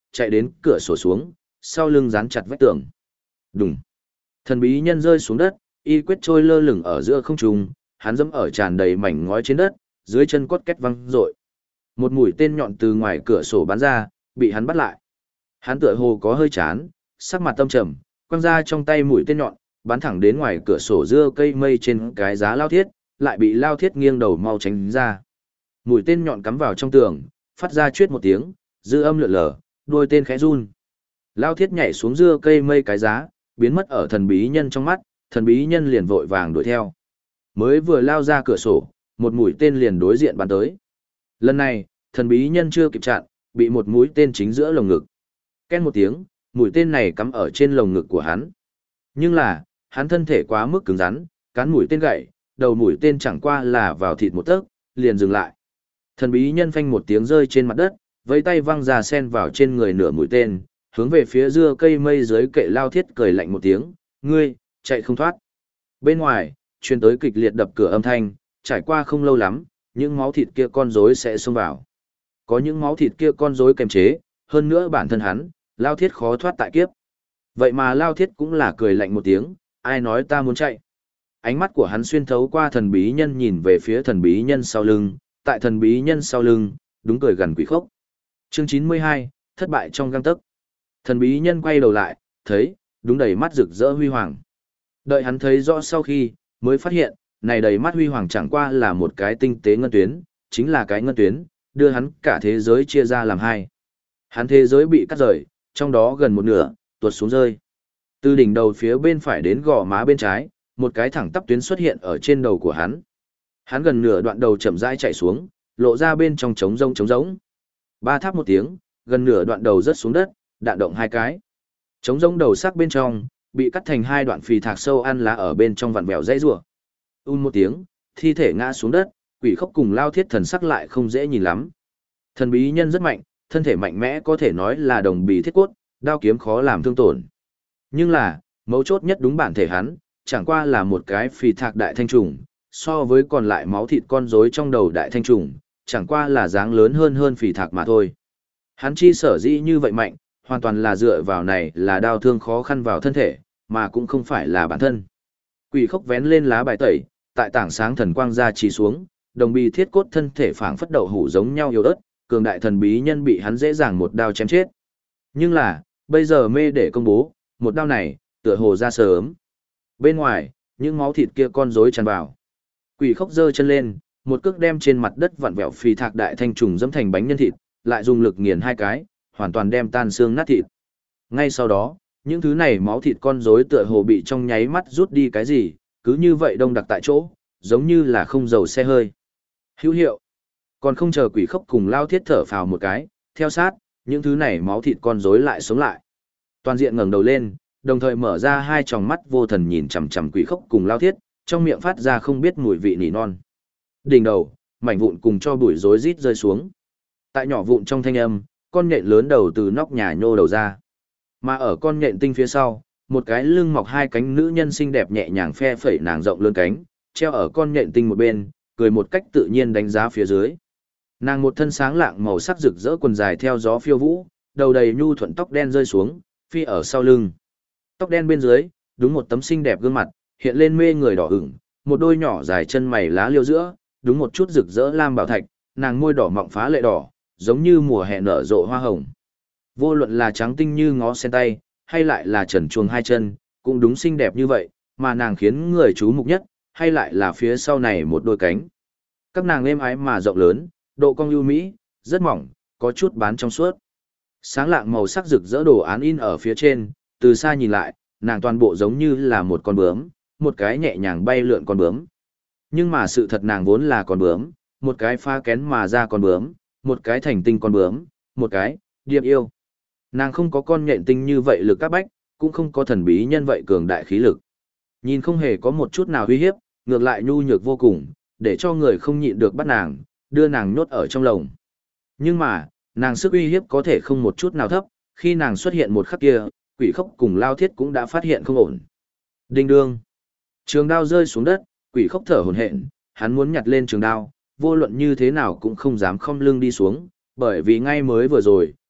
chạy đến cửa sổ xuống, sau lưng dán chặt vách tường. Đùng. Thần bí nhân rơi xuống đất, y quyết trôi lơ lửng ở giữa không trung, hắn dẫm ở tràn đầy mảnh ngói trên đất, dưới chân cốt két văng rội. Một mũi tên nhọn từ ngoài cửa sổ bắn ra, bị hắn bắt lại. Hắn tựa hồ có hơi chán, sắc mặt tâm trầm, quăng ra trong tay mũi tên nhọn, bắn thẳng đến ngoài cửa sổ dưa cây mây trên cái giá Lao Thiết, lại bị Lao Thiết nghiêng đầu mau tránh ra. Mũi tên nhọn cắm vào trong tường, phát ra chuyết một tiếng, dư âm lượn lờ, đuôi tên khẽ run. Lao Thiết nhảy xuống dưa cây mây cái giá, biến mất ở thần bí nhân trong mắt, thần bí nhân liền vội vàng đuổi theo. Mới vừa lao ra cửa sổ, một mũi tên liền đối diện bắn tới. Lần này, thần bí nhân chưa kịp chặn, bị một mũi tên chính giữa lồng ngực. Ken một tiếng, mũi tên này cắm ở trên lồng ngực của hắn. Nhưng là, hắn thân thể quá mức cứng rắn, cán mũi tên gãy, đầu mũi tên chẳng qua là vào thịt một tấc, liền dừng lại. Thần bí nhân phanh một tiếng rơi trên mặt đất, vẫy tay văng ra sen vào trên người nửa mũi tên, hướng về phía dưa cây mây dưới kệ Lao Thiết cười lạnh một tiếng, ngươi, chạy không thoát. Bên ngoài, truyền tới kịch liệt đập cửa âm thanh, trải qua không lâu lắm, những máu thịt kia con rối sẽ xông vào. Có những máu thịt kia con rối kềm chế, hơn nữa bản thân hắn, Lao Thiết khó thoát tại kiếp. Vậy mà Lao Thiết cũng là cười lạnh một tiếng, ai nói ta muốn chạy. Ánh mắt của hắn xuyên thấu qua thần bí nhân nhìn về phía thần bí nhân sau lưng, tại thần bí nhân sau lưng, đúng cười gần quỷ khốc. Chương 92, thất bại trong gang tấc. Thần bí nhân quay đầu lại, thấy, đúng đầy mắt rực rỡ huy hoàng. Đợi hắn thấy rõ sau khi, mới phát hiện, này đầy mắt huy hoàng chẳng qua là một cái tinh tế ngân tuyến, chính là cái ngân tuyến, đưa hắn cả thế giới chia ra làm hai. Hắn thế giới bị cắt rời, trong đó gần một nửa, tuột xuống rơi. Từ đỉnh đầu phía bên phải đến gò má bên trái, một cái thẳng tắp tuyến xuất hiện ở trên đầu của hắn. Hắn gần nửa đoạn đầu chậm rãi chạy xuống, lộ ra bên trong trống rỗng. Ba tháp một tiếng, gần nửa đoạn đầu rớt xuống đất, đạn động hai cái. Trống rỗng đầu sắc bên trong, bị cắt thành hai đoạn phì thạc sâu ăn lá ở bên trong vặn vẹo dãy rủa. Một tiếng, thi thể ngã xuống đất, quỷ khốc cùng Lao Thiết thần sắc lại không dễ nhìn lắm. Thần bí nhân rất mạnh, thân thể mạnh mẽ có thể nói là đồng bì thiết cốt, đao kiếm khó làm thương tổn. Nhưng là, mấu chốt nhất đúng bản thể hắn, chẳng qua là một cái phì thạc đại thanh trùng, so với còn lại máu thịt con rối trong đầu đại thanh trùng, chẳng qua là dáng lớn hơn phì thạc mà thôi. Hắn chi sở dĩ như vậy mạnh, hoàn toàn là dựa vào này là đao thương khó khăn vào thân thể, mà cũng không phải là bản thân. Quỷ khốc vén lên lá bài tẩy, tại tảng sáng thần quang ra chỉ xuống, đồng bì thiết cốt thân thể phảng phất đậu hủ giống nhau yếu ớt, cường đại thần bí nhân bị hắn dễ dàng một đao chém chết. Nhưng là, bây giờ mê để công bố, một đao này, tựa hồ ra sớm. Bên ngoài, những máu thịt kia con rối tràn vào. Quỷ khốc giơ chân lên, một cước đem trên mặt đất vặn vẹo phì thạc đại thanh trùng dẫm thành bánh nhân thịt, lại dùng lực nghiền hai cái, hoàn toàn đem tan xương nát thịt. Ngay sau đó, những thứ này máu thịt con rối tựa hồ bị trong nháy mắt rút đi cái gì, cứ như vậy đông đặc tại chỗ, giống như là không dầu xe hơi. Hữu hiệu. Còn không chờ quỷ khốc cùng Lao Thiết thở phào một cái, theo sát, những thứ này máu thịt con rối lại sống lại. Toàn diện ngẩng đầu lên, đồng thời mở ra hai tròng mắt vô thần nhìn chằm chằm quỷ khốc cùng Lao Thiết, trong miệng phát ra không biết mùi vị nỉ non. Đỉnh đầu, mảnh vụn cùng cho bụi rối rít rơi xuống. Tại nhỏ vụn trong thanh âm, con nhện lớn đầu từ nóc nhà nhô đầu ra. Mà ở con nhện tinh phía sau, một cái lưng mọc hai cánh nữ nhân xinh đẹp nhẹ nhàng phe phẩy nàng rộng lớn cánh, treo ở con nhện tinh một bên, cười một cách tự nhiên đánh giá phía dưới. Nàng một thân sáng lạng màu sắc rực rỡ quần dài theo gió phiêu vũ, đầu đầy nhu thuận tóc đen rơi xuống, phi ở sau lưng. Tóc đen bên dưới, đúng một tấm xinh đẹp gương mặt, hiện lên mê người đỏ ửng, một đôi nhỏ dài chân mày lá liêu giữa, đúng một chút rực rỡ lam bảo thạch, nàng môi đỏ mọng phá lệ đỏ, giống như mùa hè nở rộ hoa hồng. Vô luận là trắng tinh như ngó sen tay, hay lại là trần truồng hai chân, cũng đúng xinh đẹp như vậy, mà nàng khiến người chú mục nhất, hay lại là phía sau này một đôi cánh. Các nàng êm ái mà rộng lớn, độ cong ưu mỹ, rất mỏng, có chút bán trong suốt. Sáng lạng màu sắc rực rỡ đồ án in ở phía trên, từ xa nhìn lại, nàng toàn bộ giống như là một con bướm, một cái nhẹ nhàng bay lượn con bướm. Nhưng mà sự thật nàng vốn là con bướm, một cái pha kén mà ra con bướm, một cái thành tinh con bướm, một cái, điệp yêu. Nàng không có con nhện tinh như vậy lực các bách, cũng không có thần bí nhân vậy cường đại khí lực. Nhìn không hề có một chút nào uy hiếp, ngược lại nhu nhược vô cùng, để cho người không nhịn được bắt nàng, đưa nàng nhốt ở trong lồng. Nhưng mà, nàng sức uy hiếp có thể không một chút nào thấp, khi nàng xuất hiện một khắc kia, quỷ khốc cùng Lao Thiết cũng đã phát hiện không ổn. Đinh đương. Trường đao rơi xuống đất, quỷ khốc thở hổn hển, hắn muốn nhặt lên trường đao, vô luận như thế nào cũng không dám khom lưng đi xuống, bởi vì ngay mới vừa rồi,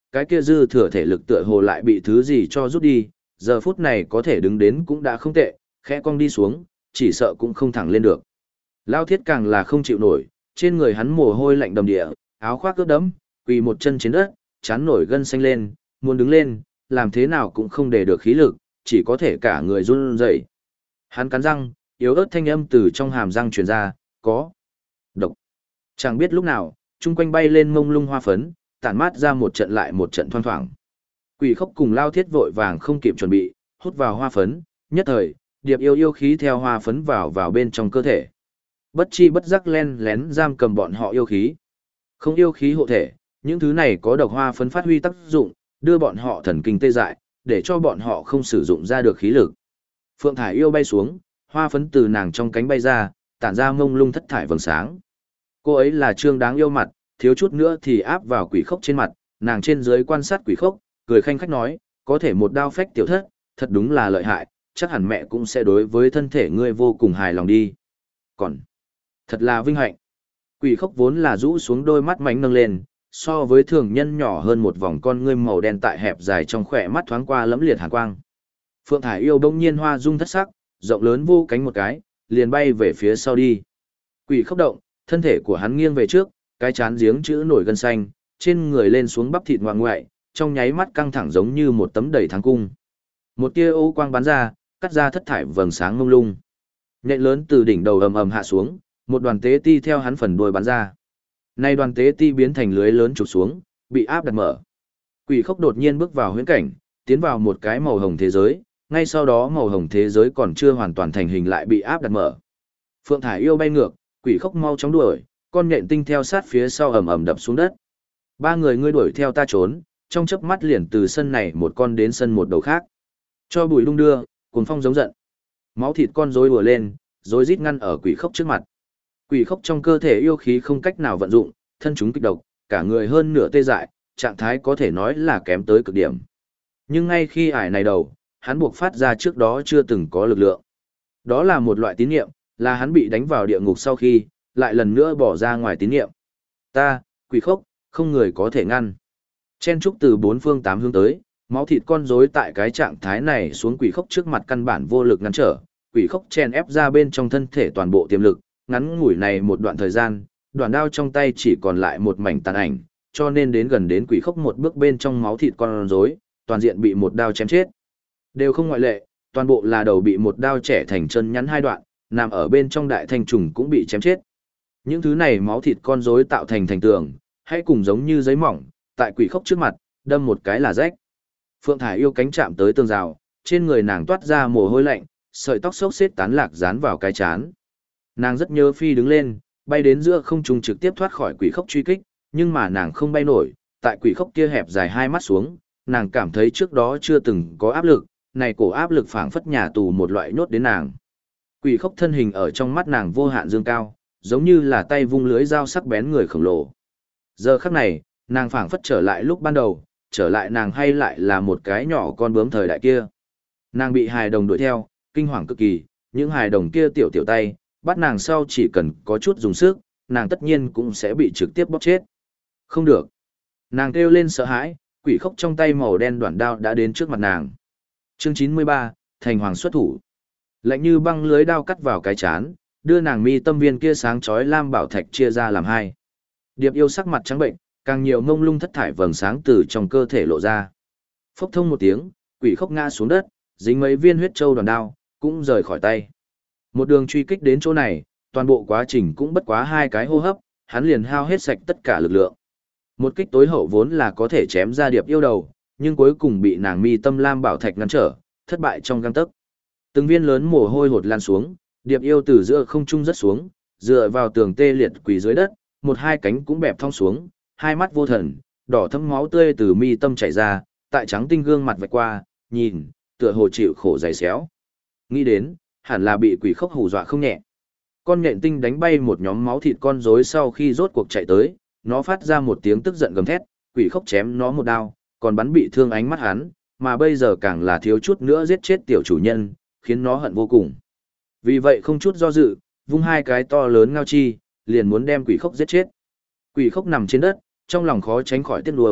cái kia dư thừa thể lực tựa hồ lại bị thứ gì cho rút đi, giờ phút này có thể đứng đến cũng đã không tệ, khẽ cong đi xuống, chỉ sợ cũng không thẳng lên được. Lao thiết càng là không chịu nổi, trên người hắn mồ hôi lạnh đầm địa, áo khoác ướt đẫm, quỳ một chân trên đất, chán nổi gân xanh lên, muốn đứng lên, làm thế nào cũng không để được khí lực, chỉ có thể cả người run rẩy. Hắn cắn răng, yếu ớt thanh âm từ trong hàm răng truyền ra, có độc. Chẳng biết lúc nào, chung quanh bay lên mông lung hoa phấn, tản mát ra một trận lại một trận thoang thoảng. Quỷ khốc cùng Lao thiết vội vàng không kịp chuẩn bị, hút vào hoa phấn, nhất thời, điệp yêu yêu khí theo hoa phấn vào bên trong cơ thể. Bất chi bất giác len lén giam cầm bọn họ yêu khí. Không yêu khí hộ thể, những thứ này có độc hoa phấn phát huy tác dụng, đưa bọn họ thần kinh tê dại, để cho bọn họ không sử dụng ra được khí lực. Phượng thải yêu bay xuống, hoa phấn từ nàng trong cánh bay ra, tản ra mông lung thất thải vầng sáng. Cô ấy là trương đáng yêu mặt, thiếu chút nữa thì áp vào quỷ khốc trên mặt, nàng trên dưới quan sát quỷ khốc, cười khanh khách nói, có thể một đao phách tiểu thất, thật đúng là lợi hại, chắc hẳn mẹ cũng sẽ đối với thân thể ngươi vô cùng hài lòng đi. Còn, thật là vinh hạnh. Quỷ khốc vốn là rũ xuống đôi mắt mánh nâng lên, so với thường nhân nhỏ hơn một vòng con ngươi màu đen tại hẹp dài trong khỏe mắt thoáng qua lẫm liệt hàn quang. Phượng thải yêu bỗng nhiên hoa dung thất sắc, rộng lớn vô cánh một cái, liền bay về phía sau đi. Quỷ khốc động, thân thể của hắn nghiêng về trước, cái chán giếng chữ nổi gân xanh, trên người lên xuống bắp thịt ngoại ngoại, trong nháy mắt căng thẳng giống như một tấm đầy thắng cung. Một tia ô quang bắn ra, cắt ra thất thải vầng sáng mông lung. Nhện lớn từ đỉnh đầu ầm ầm hạ xuống, một đoàn tế ti theo hắn phần đuôi bắn ra. Nay đoàn tế ti biến thành lưới lớn chụp xuống, bị áp đặt mở. Quỷ khốc đột nhiên bước vào huyễn cảnh, tiến vào một cái màu hồng thế giới, ngay sau đó màu hồng thế giới còn chưa hoàn toàn thành hình lại bị áp đặt mở. Phượng thải yêu bay ngược, quỷ khốc mau chóng đuổi, con nhện tinh theo sát phía sau ầm ầm đập xuống đất. Ba người ngươi đuổi theo ta trốn, trong chớp mắt liền từ sân này một con đến sân một đầu khác. Cho bụi đung đưa, cuồng phong giống giận. Máu thịt con rối ùa lên, rối rít ngăn ở quỷ khốc trước mặt. Quỷ khốc trong cơ thể yêu khí không cách nào vận dụng, thân chúng kịch độc, cả người hơn nửa tê dại, trạng thái có thể nói là kém tới cực điểm. Nhưng ngay khi ải này đầu, hắn buộc phát ra trước đó chưa từng có lực lượng. Đó là một loại tín niệm, là hắn bị đánh vào địa ngục sau khi, lại lần nữa bỏ ra ngoài tín niệm. Ta, quỷ khốc, không người có thể ngăn. Chen trúc từ bốn phương tám hướng tới, máu thịt con rối tại cái trạng thái này xuống quỷ khốc trước mặt căn bản vô lực ngăn trở, quỷ khốc chen ép ra bên trong thân thể toàn bộ tiềm lực, ngắn ngủi này một đoạn thời gian, đoạn đao trong tay chỉ còn lại một mảnh tàn ảnh, cho nên đến gần đến quỷ khốc một bước bên trong máu thịt con rối, toàn diện bị một đao chém chết. Đều không ngoại lệ, toàn bộ là đầu bị một đao chẻ thành chân nhắn hai đoạn, nằm ở bên trong đại thanh trùng cũng bị chém chết. Những thứ này máu thịt con rối tạo thành thành tường, hay cùng giống như giấy mỏng, tại quỷ khốc trước mặt, đâm một cái là rách. Phượng thải yêu cánh chạm tới tường rào, trên người nàng toát ra mồ hôi lạnh, sợi tóc xốc xếp tán lạc dán vào cái chán. Nàng rất nhớ phi đứng lên, bay đến giữa không trung trực tiếp thoát khỏi quỷ khốc truy kích, nhưng mà nàng không bay nổi, tại quỷ khốc kia hẹp dài hai mắt xuống, nàng cảm thấy trước đó chưa từng có áp lực, này cổ áp lực phảng phất nhà tù một loại nhốt đến nàng. Quỷ khốc thân hình ở trong mắt nàng vô hạn dương cao, giống như là tay vung lưới dao sắc bén người khổng lồ. Giờ khắc này, nàng phảng phất trở lại lúc ban đầu, trở lại nàng hay lại là một cái nhỏ con bướm thời đại kia. Nàng bị hài đồng đuổi theo, kinh hoàng cực kỳ, những hài đồng kia tiểu tiểu tay, bắt nàng sau chỉ cần có chút dùng sức, nàng tất nhiên cũng sẽ bị trực tiếp bóp chết. Không được. Nàng kêu lên sợ hãi, quỷ khốc trong tay màu đen đoạn đao đã đến trước mặt nàng. Chương 93, Thành Hoàng xuất thủ. Lạnh như băng lưới đao cắt vào cái chán, đưa nàng mi tâm viên kia sáng chói lam bảo thạch chia ra làm hai. Điệp yêu sắc mặt trắng bệnh, càng nhiều ngông lung thất thải vầng sáng từ trong cơ thể lộ ra. Phốc thông một tiếng, quỷ khốc ngã xuống đất, dính mấy viên huyết châu đoàn đao, cũng rời khỏi tay. Một đường truy kích đến chỗ này, toàn bộ quá trình cũng bất quá hai cái hô hấp, hắn liền hao hết sạch tất cả lực lượng. Một kích tối hậu vốn là có thể chém ra điệp yêu đầu, nhưng cuối cùng bị nàng mi tâm lam bảo thạch ngăn trở, thất bại trong gang tấc. Từng viên lớn mồ hôi hột lan xuống, điệp yêu từ giữa không trung rất xuống, dựa vào tường tê liệt quỳ dưới đất, một hai cánh cũng bẹp thong xuống, hai mắt vô thần, đỏ thấm máu tươi từ mi tâm chảy ra, tại trắng tinh gương mặt vạch qua, nhìn, tựa hồ chịu khổ dày xéo. Nghĩ đến, hẳn là bị quỷ khốc hù dọa không nhẹ. Con nhện tinh đánh bay một nhóm máu thịt con rối sau khi rốt cuộc chạy tới, nó phát ra một tiếng tức giận gầm thét, quỷ khốc chém nó một đao, còn bắn bị thương ánh mắt hắn, mà bây giờ càng là thiếu chút nữa giết chết tiểu chủ nhân, khiến nó hận vô cùng. Vì vậy không chút do dự, vung hai cái to lớn ngao chi, liền muốn đem quỷ khốc giết chết. Quỷ khốc nằm trên đất, trong lòng khó tránh khỏi tiếc nuối,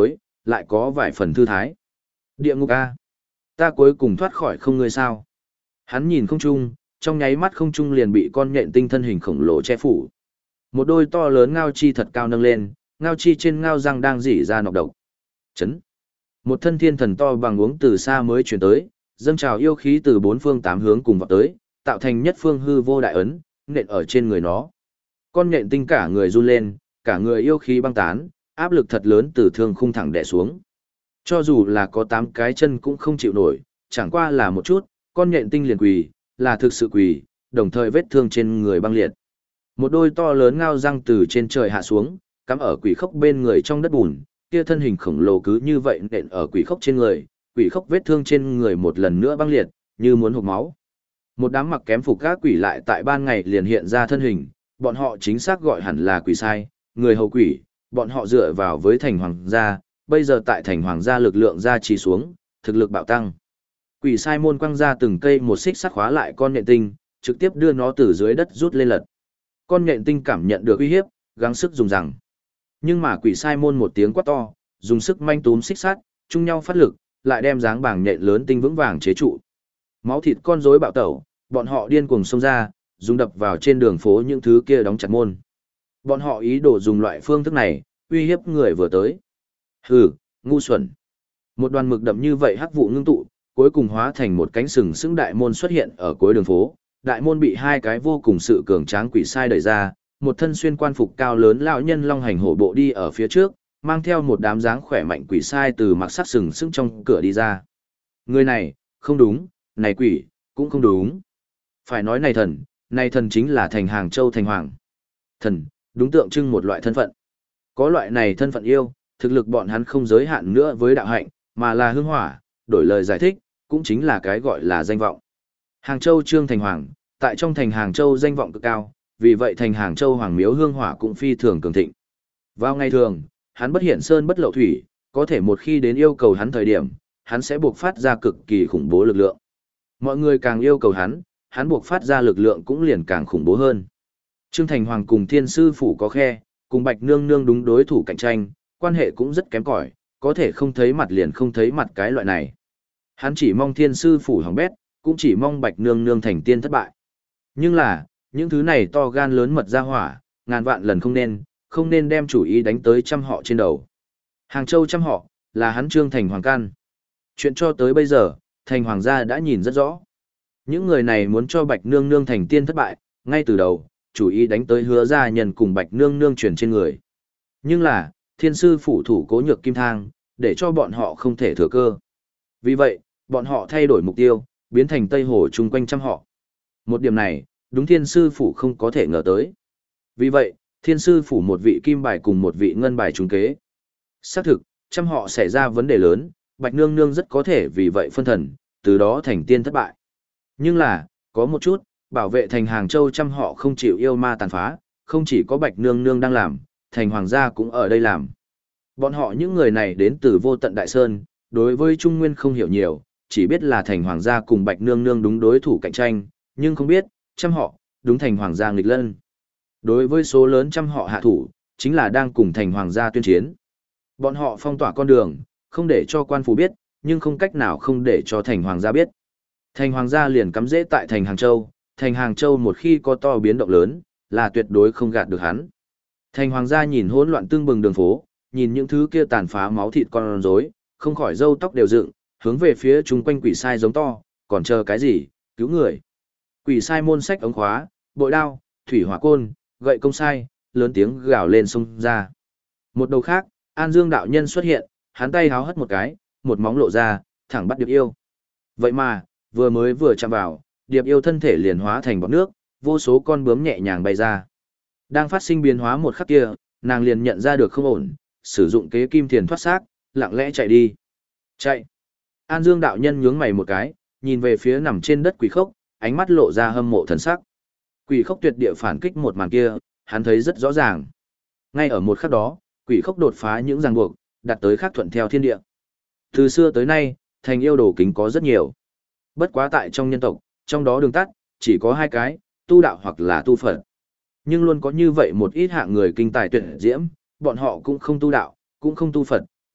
lại có vài phần thư thái. Địa ngục a, ta cuối cùng thoát khỏi không ngươi sao? Hắn nhìn không trung, trong nháy mắt không trung liền bị con nhện tinh thân hình khổng lồ che phủ. Một đôi to lớn ngao chi thật cao nâng lên, ngao chi trên ngao răng đang rỉ ra nọc độc. Chấn. Một thân thiên thần to bằng uống từ xa mới chuyển tới, dâng trào yêu khí từ bốn phương tám hướng cùng vọt tới, tạo thành nhất phương hư vô đại ấn, nện ở trên người nó. Con nhện tinh cả người run lên, cả người yêu khí băng tán, áp lực thật lớn từ thương khung thẳng đè xuống. Cho dù là có 8 cái chân cũng không chịu nổi, chẳng qua là một chút, con nhện tinh liền quỳ, là thực sự quỳ, đồng thời vết thương trên người băng liệt. Một đôi to lớn ngao răng từ trên trời hạ xuống, cắm ở quỷ khốc bên người trong đất bùn, kia thân hình khổng lồ cứ như vậy nện ở quỷ khốc trên người, quỷ khốc vết thương trên người một lần nữa băng liệt, như muốn hộc máu. Một đám mặc kém phục các quỷ lại tại ban ngày liền hiện ra thân hình, bọn họ chính xác gọi hẳn là quỷ sai, người hầu quỷ, bọn họ dựa vào với thành hoàng gia, bây giờ tại thành hoàng gia lực lượng gia trì xuống, thực lực bạo tăng. Quỷ sai môn quăng ra từng cây một xích sắt khóa lại con nhện tinh, trực tiếp đưa nó từ dưới đất rút lên lật. Con nhện tinh cảm nhận được uy hiếp, gắng sức dùng rằng. Nhưng mà quỷ sai môn một tiếng quát to, dùng sức manh túm xích sắt, chung nhau phát lực, lại đem dáng bảng nhện lớn tinh vững vàng chế trụ. Máu thịt con rối bạo tẩu, bọn họ điên cuồng xông ra, dùng đập vào trên đường phố những thứ kia đóng chặt môn. Bọn họ ý đồ dùng loại phương thức này, uy hiếp người vừa tới. Hừ, ngu xuẩn. Một đoàn mực đậm như vậy hắc vụ ngưng tụ, cuối cùng hóa thành một cánh sừng sững đại môn xuất hiện ở cuối đường phố. Đại môn bị hai cái vô cùng sự cường tráng quỷ sai đẩy ra, một thân xuyên quan phục cao lớn lão nhân long hành hổ bộ đi ở phía trước, mang theo một đám dáng khỏe mạnh quỷ sai từ mặc sắc sừng sững trong cửa đi ra. Người này, không đúng, này quỷ, cũng không đúng. Phải nói này thần chính là thành Hàng Châu thành hoàng. Thần, đúng tượng trưng một loại thân phận. Có loại này thân phận yêu, thực lực bọn hắn không giới hạn nữa với đạo hạnh, mà là hương hỏa, đổi lời giải thích, cũng chính là cái gọi là danh vọng. Hàng Châu Trương Thành Hoàng, tại trong thành Hàng Châu danh vọng cực cao, vì vậy thành Hàng Châu Hoàng miếu hương hỏa cũng phi thường cường thịnh. Vào ngày thường, hắn bất hiện sơn bất lậu thủy, có thể một khi đến yêu cầu hắn thời điểm, hắn sẽ buộc phát ra cực kỳ khủng bố lực lượng. Mọi người càng yêu cầu hắn buộc phát ra lực lượng cũng liền càng khủng bố hơn. Trương Thành Hoàng cùng Thiên Sư Phủ có khe, cùng Bạch Nương Nương đúng đối thủ cạnh tranh, quan hệ cũng rất kém cỏi, có thể không thấy mặt liền không thấy mặt cái loại này. Hắn chỉ mong Thiên Sư Phủ hỏng bét, cũng chỉ mong Bạch Nương Nương thành tiên thất bại. Nhưng là, những thứ này to gan lớn mật ra hỏa, ngàn vạn lần không nên đem chủ ý đánh tới trăm họ trên đầu. Hàng Châu trăm họ, là hắn Trương Thành Hoàng can. Chuyện cho tới bây giờ, Thành Hoàng gia đã nhìn rất rõ. Những người này muốn cho Bạch Nương Nương thành tiên thất bại, ngay từ đầu, chủ ý đánh tới Hứa gia nhân cùng Bạch Nương Nương chuyển trên người. Nhưng là, Thiên Sư Phủ thủ cố nhược kim thang, để cho bọn họ không thể thừa cơ. Vì vậy, bọn họ thay đổi mục tiêu, biến thành Tây Hồ chung quanh trăm họ. Một điểm này, đúng Thiên Sư Phủ không có thể ngờ tới. Vì vậy, Thiên Sư Phủ một vị kim bài cùng một vị ngân bài trúng kế. Xác thực, trăm họ xảy ra vấn đề lớn, Bạch Nương Nương rất có thể vì vậy phân thần, từ đó thành tiên thất bại. Nhưng là, có một chút, bảo vệ thành Hàng Châu trăm họ không chịu yêu ma tàn phá, không chỉ có Bạch Nương Nương đang làm, thành Hoàng gia cũng ở đây làm. Bọn họ những người này đến từ vô tận Đại Sơn, đối với Trung Nguyên không hiểu nhiều, chỉ biết là thành Hoàng gia cùng Bạch Nương Nương đúng đối thủ cạnh tranh, nhưng không biết, trăm họ, đúng thành Hoàng gia nghịch lân. Đối với số lớn trăm họ hạ thủ, chính là đang cùng thành Hoàng gia tuyên chiến. Bọn họ phong tỏa con đường, không để cho quan phủ biết, nhưng không cách nào không để cho thành Hoàng gia biết. Thành Hoàng gia liền cắm rễ tại thành Hàng Châu, thành Hàng Châu một khi có to biến động lớn, là tuyệt đối không gạt được hắn. Thành Hoàng gia nhìn hỗn loạn tương bừng đường phố, nhìn những thứ kia tàn phá máu thịt con rối, không khỏi râu tóc đều dựng, hướng về phía chung quanh quỷ sai giống to, còn chờ cái gì, cứu người. Quỷ sai môn sách ống khóa, bội đao, thủy hỏa côn, gậy công sai, lớn tiếng gào lên xông ra. Một đầu khác, An Dương đạo nhân xuất hiện, hắn tay háo hất một cái, một móng lộ ra, thẳng bắt Điệp Yêu. Vậy mà, vừa chạm vào, Điệp Yêu thân thể liền hóa thành bọt nước, vô số con bướm nhẹ nhàng bay ra. Đang phát sinh biến hóa một khắc kia, nàng liền nhận ra được không ổn, sử dụng kế kim thiền thoát xác, lặng lẽ chạy đi. Chạy. An Dương đạo nhân nhướng mày một cái, nhìn về phía nằm trên đất quỷ khốc, ánh mắt lộ ra hâm mộ thần sắc. Quỷ khốc tuyệt địa phản kích một màn kia, hắn thấy rất rõ ràng. Ngay ở một khắc đó, quỷ khốc đột phá những ràng buộc, đạt tới khắc thuận theo thiên địa. Từ xưa tới nay, thành yêu đồ kính có rất nhiều. Bất quá tại trong nhân tộc, trong đó đường tắt, chỉ có hai cái, tu đạo hoặc là tu Phật. Nhưng luôn có như vậy một ít hạng người kinh tài tuyệt diễm, bọn họ cũng không tu đạo, cũng không tu Phật,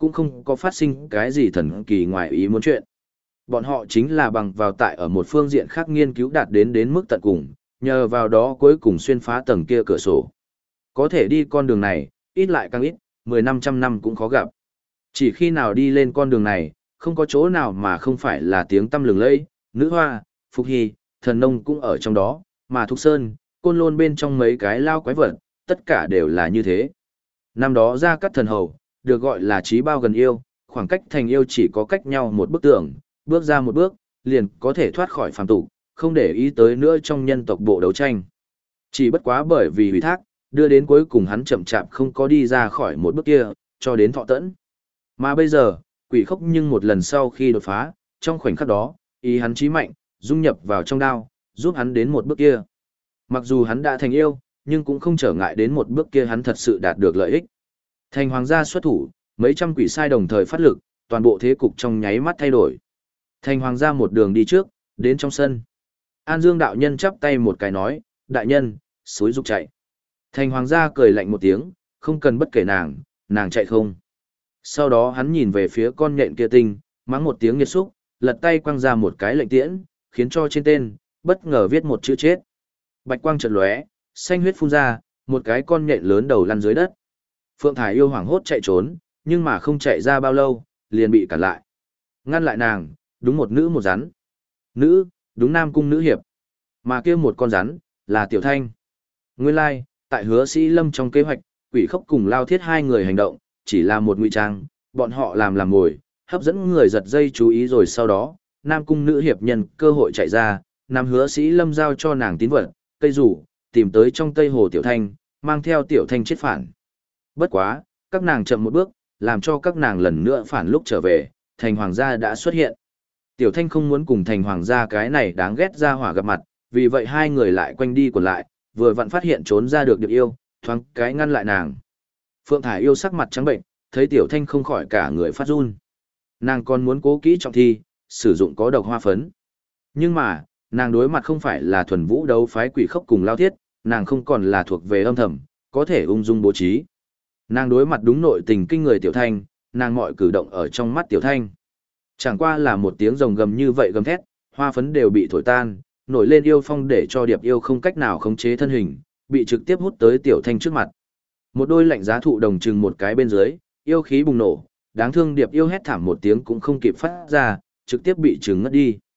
cũng không có phát sinh cái gì thần kỳ ngoài ý muốn chuyện. Bọn họ chính là bằng vào tại ở một phương diện khác nghiên cứu đạt đến mức tận cùng, nhờ vào đó cuối cùng xuyên phá tầng kia cửa sổ. Có thể đi con đường này, ít lại càng ít, 10-500 năm cũng khó gặp. Chỉ khi nào đi lên con đường này, không có chỗ nào mà không phải là tiếng tăm lừng lẫy, nữ hoa, Phục Hy, thần nông cũng ở trong đó, mà Thục Sơn, Côn Lôn bên trong mấy cái lao quái vật, tất cả đều là như thế. Năm đó Gia Cát Thần Hầu, được gọi là trí bao gần yêu, khoảng cách thành yêu chỉ có cách nhau một bức tường, bước ra một bước, liền có thể thoát khỏi phàm tục, không để ý tới nữa trong nhân tộc bộ đấu tranh. Chỉ bất quá bởi vì ủy thác, đưa đến cuối cùng hắn chậm chạp không có đi ra khỏi một bước kia, cho đến thọ tẫn. Mà bây giờ, Quỷ Khốc nhưng một lần sau khi đột phá, trong khoảnh khắc đó, ý hắn chí mạnh, dung nhập vào trong đao, giúp hắn đến một bước kia. Mặc dù hắn đã thành yêu, nhưng cũng không trở ngại đến một bước kia hắn thật sự đạt được lợi ích. Thành hoàng gia xuất thủ, mấy trăm quỷ sai đồng thời phát lực, toàn bộ thế cục trong nháy mắt thay đổi. Thành hoàng gia một đường đi trước, đến trong sân. An Dương đạo nhân chắp tay một cái nói, đại nhân, xối dục chạy. Thành hoàng gia cười lạnh một tiếng, không cần bất kể nàng chạy không. Sau đó hắn nhìn về phía con nhện kia tinh, mắng một tiếng nghiệt xúc, lật tay quăng ra một cái lệnh tiễn, khiến cho trên tên, bất ngờ viết một chữ chết. Bạch quang chợt lóe, xanh huyết phun ra, một cái con nhện lớn đầu lăn dưới đất. Phượng Thải yêu hoảng hốt chạy trốn, nhưng mà không chạy ra bao lâu, liền bị cản lại. Ngăn lại nàng, đúng một nữ một rắn. Nữ, đúng Nam Cung nữ hiệp. Mà kia một con rắn, là Tiểu Thanh. Nguyên lai, like, tại Hứa Sĩ Lâm trong kế hoạch, Quỷ Khốc cùng Lao Thiết hai người hành động, chỉ là một ngụy trang, bọn họ làm mồi, hấp dẫn người giật dây chú ý rồi sau đó, Nam Cung nữ hiệp nhân cơ hội chạy ra, nắm Hứa Sĩ Lâm giao cho nàng tín vật, cây rủ, tìm tới trong Tây Hồ Tiểu Thanh, mang theo Tiểu Thanh chết phản. Bất quá, các nàng chậm một bước, làm cho các nàng lần nữa phản lúc trở về, thành hoàng gia đã xuất hiện. Tiểu Thanh không muốn cùng thành hoàng gia cái này đáng ghét ra hỏa gặp mặt, vì vậy hai người lại quanh đi quẩn lại, vừa vặn phát hiện trốn ra được Điệp Yêu, thoáng cái ngăn lại nàng. Phượng Thải yêu sắc mặt trắng bệnh, thấy Tiểu Thanh không khỏi cả người phát run. Nàng còn muốn cố kỹ trọng thi, sử dụng có độc hoa phấn. Nhưng mà, nàng đối mặt không phải là thuần vũ đấu phái Quỷ Khốc cùng Lao Thiết, nàng không còn là thuộc về âm thầm, có thể ung dung bố trí. Nàng đối mặt đúng nội tình kinh người Tiểu Thanh, nàng mọi cử động ở trong mắt Tiểu Thanh. Chẳng qua là một tiếng rồng gầm như vậy gầm thét, hoa phấn đều bị thổi tan, nổi lên yêu phong để cho Điệp Yêu không cách nào khống chế thân hình, bị trực tiếp hút tới Tiểu Thanh trước mặt. Một đôi lạnh giá thụ đồng chừng một cái bên dưới, yêu khí bùng nổ, đáng thương Điệp Yêu hét thảm một tiếng cũng không kịp phát ra, trực tiếp bị trừng ngất đi.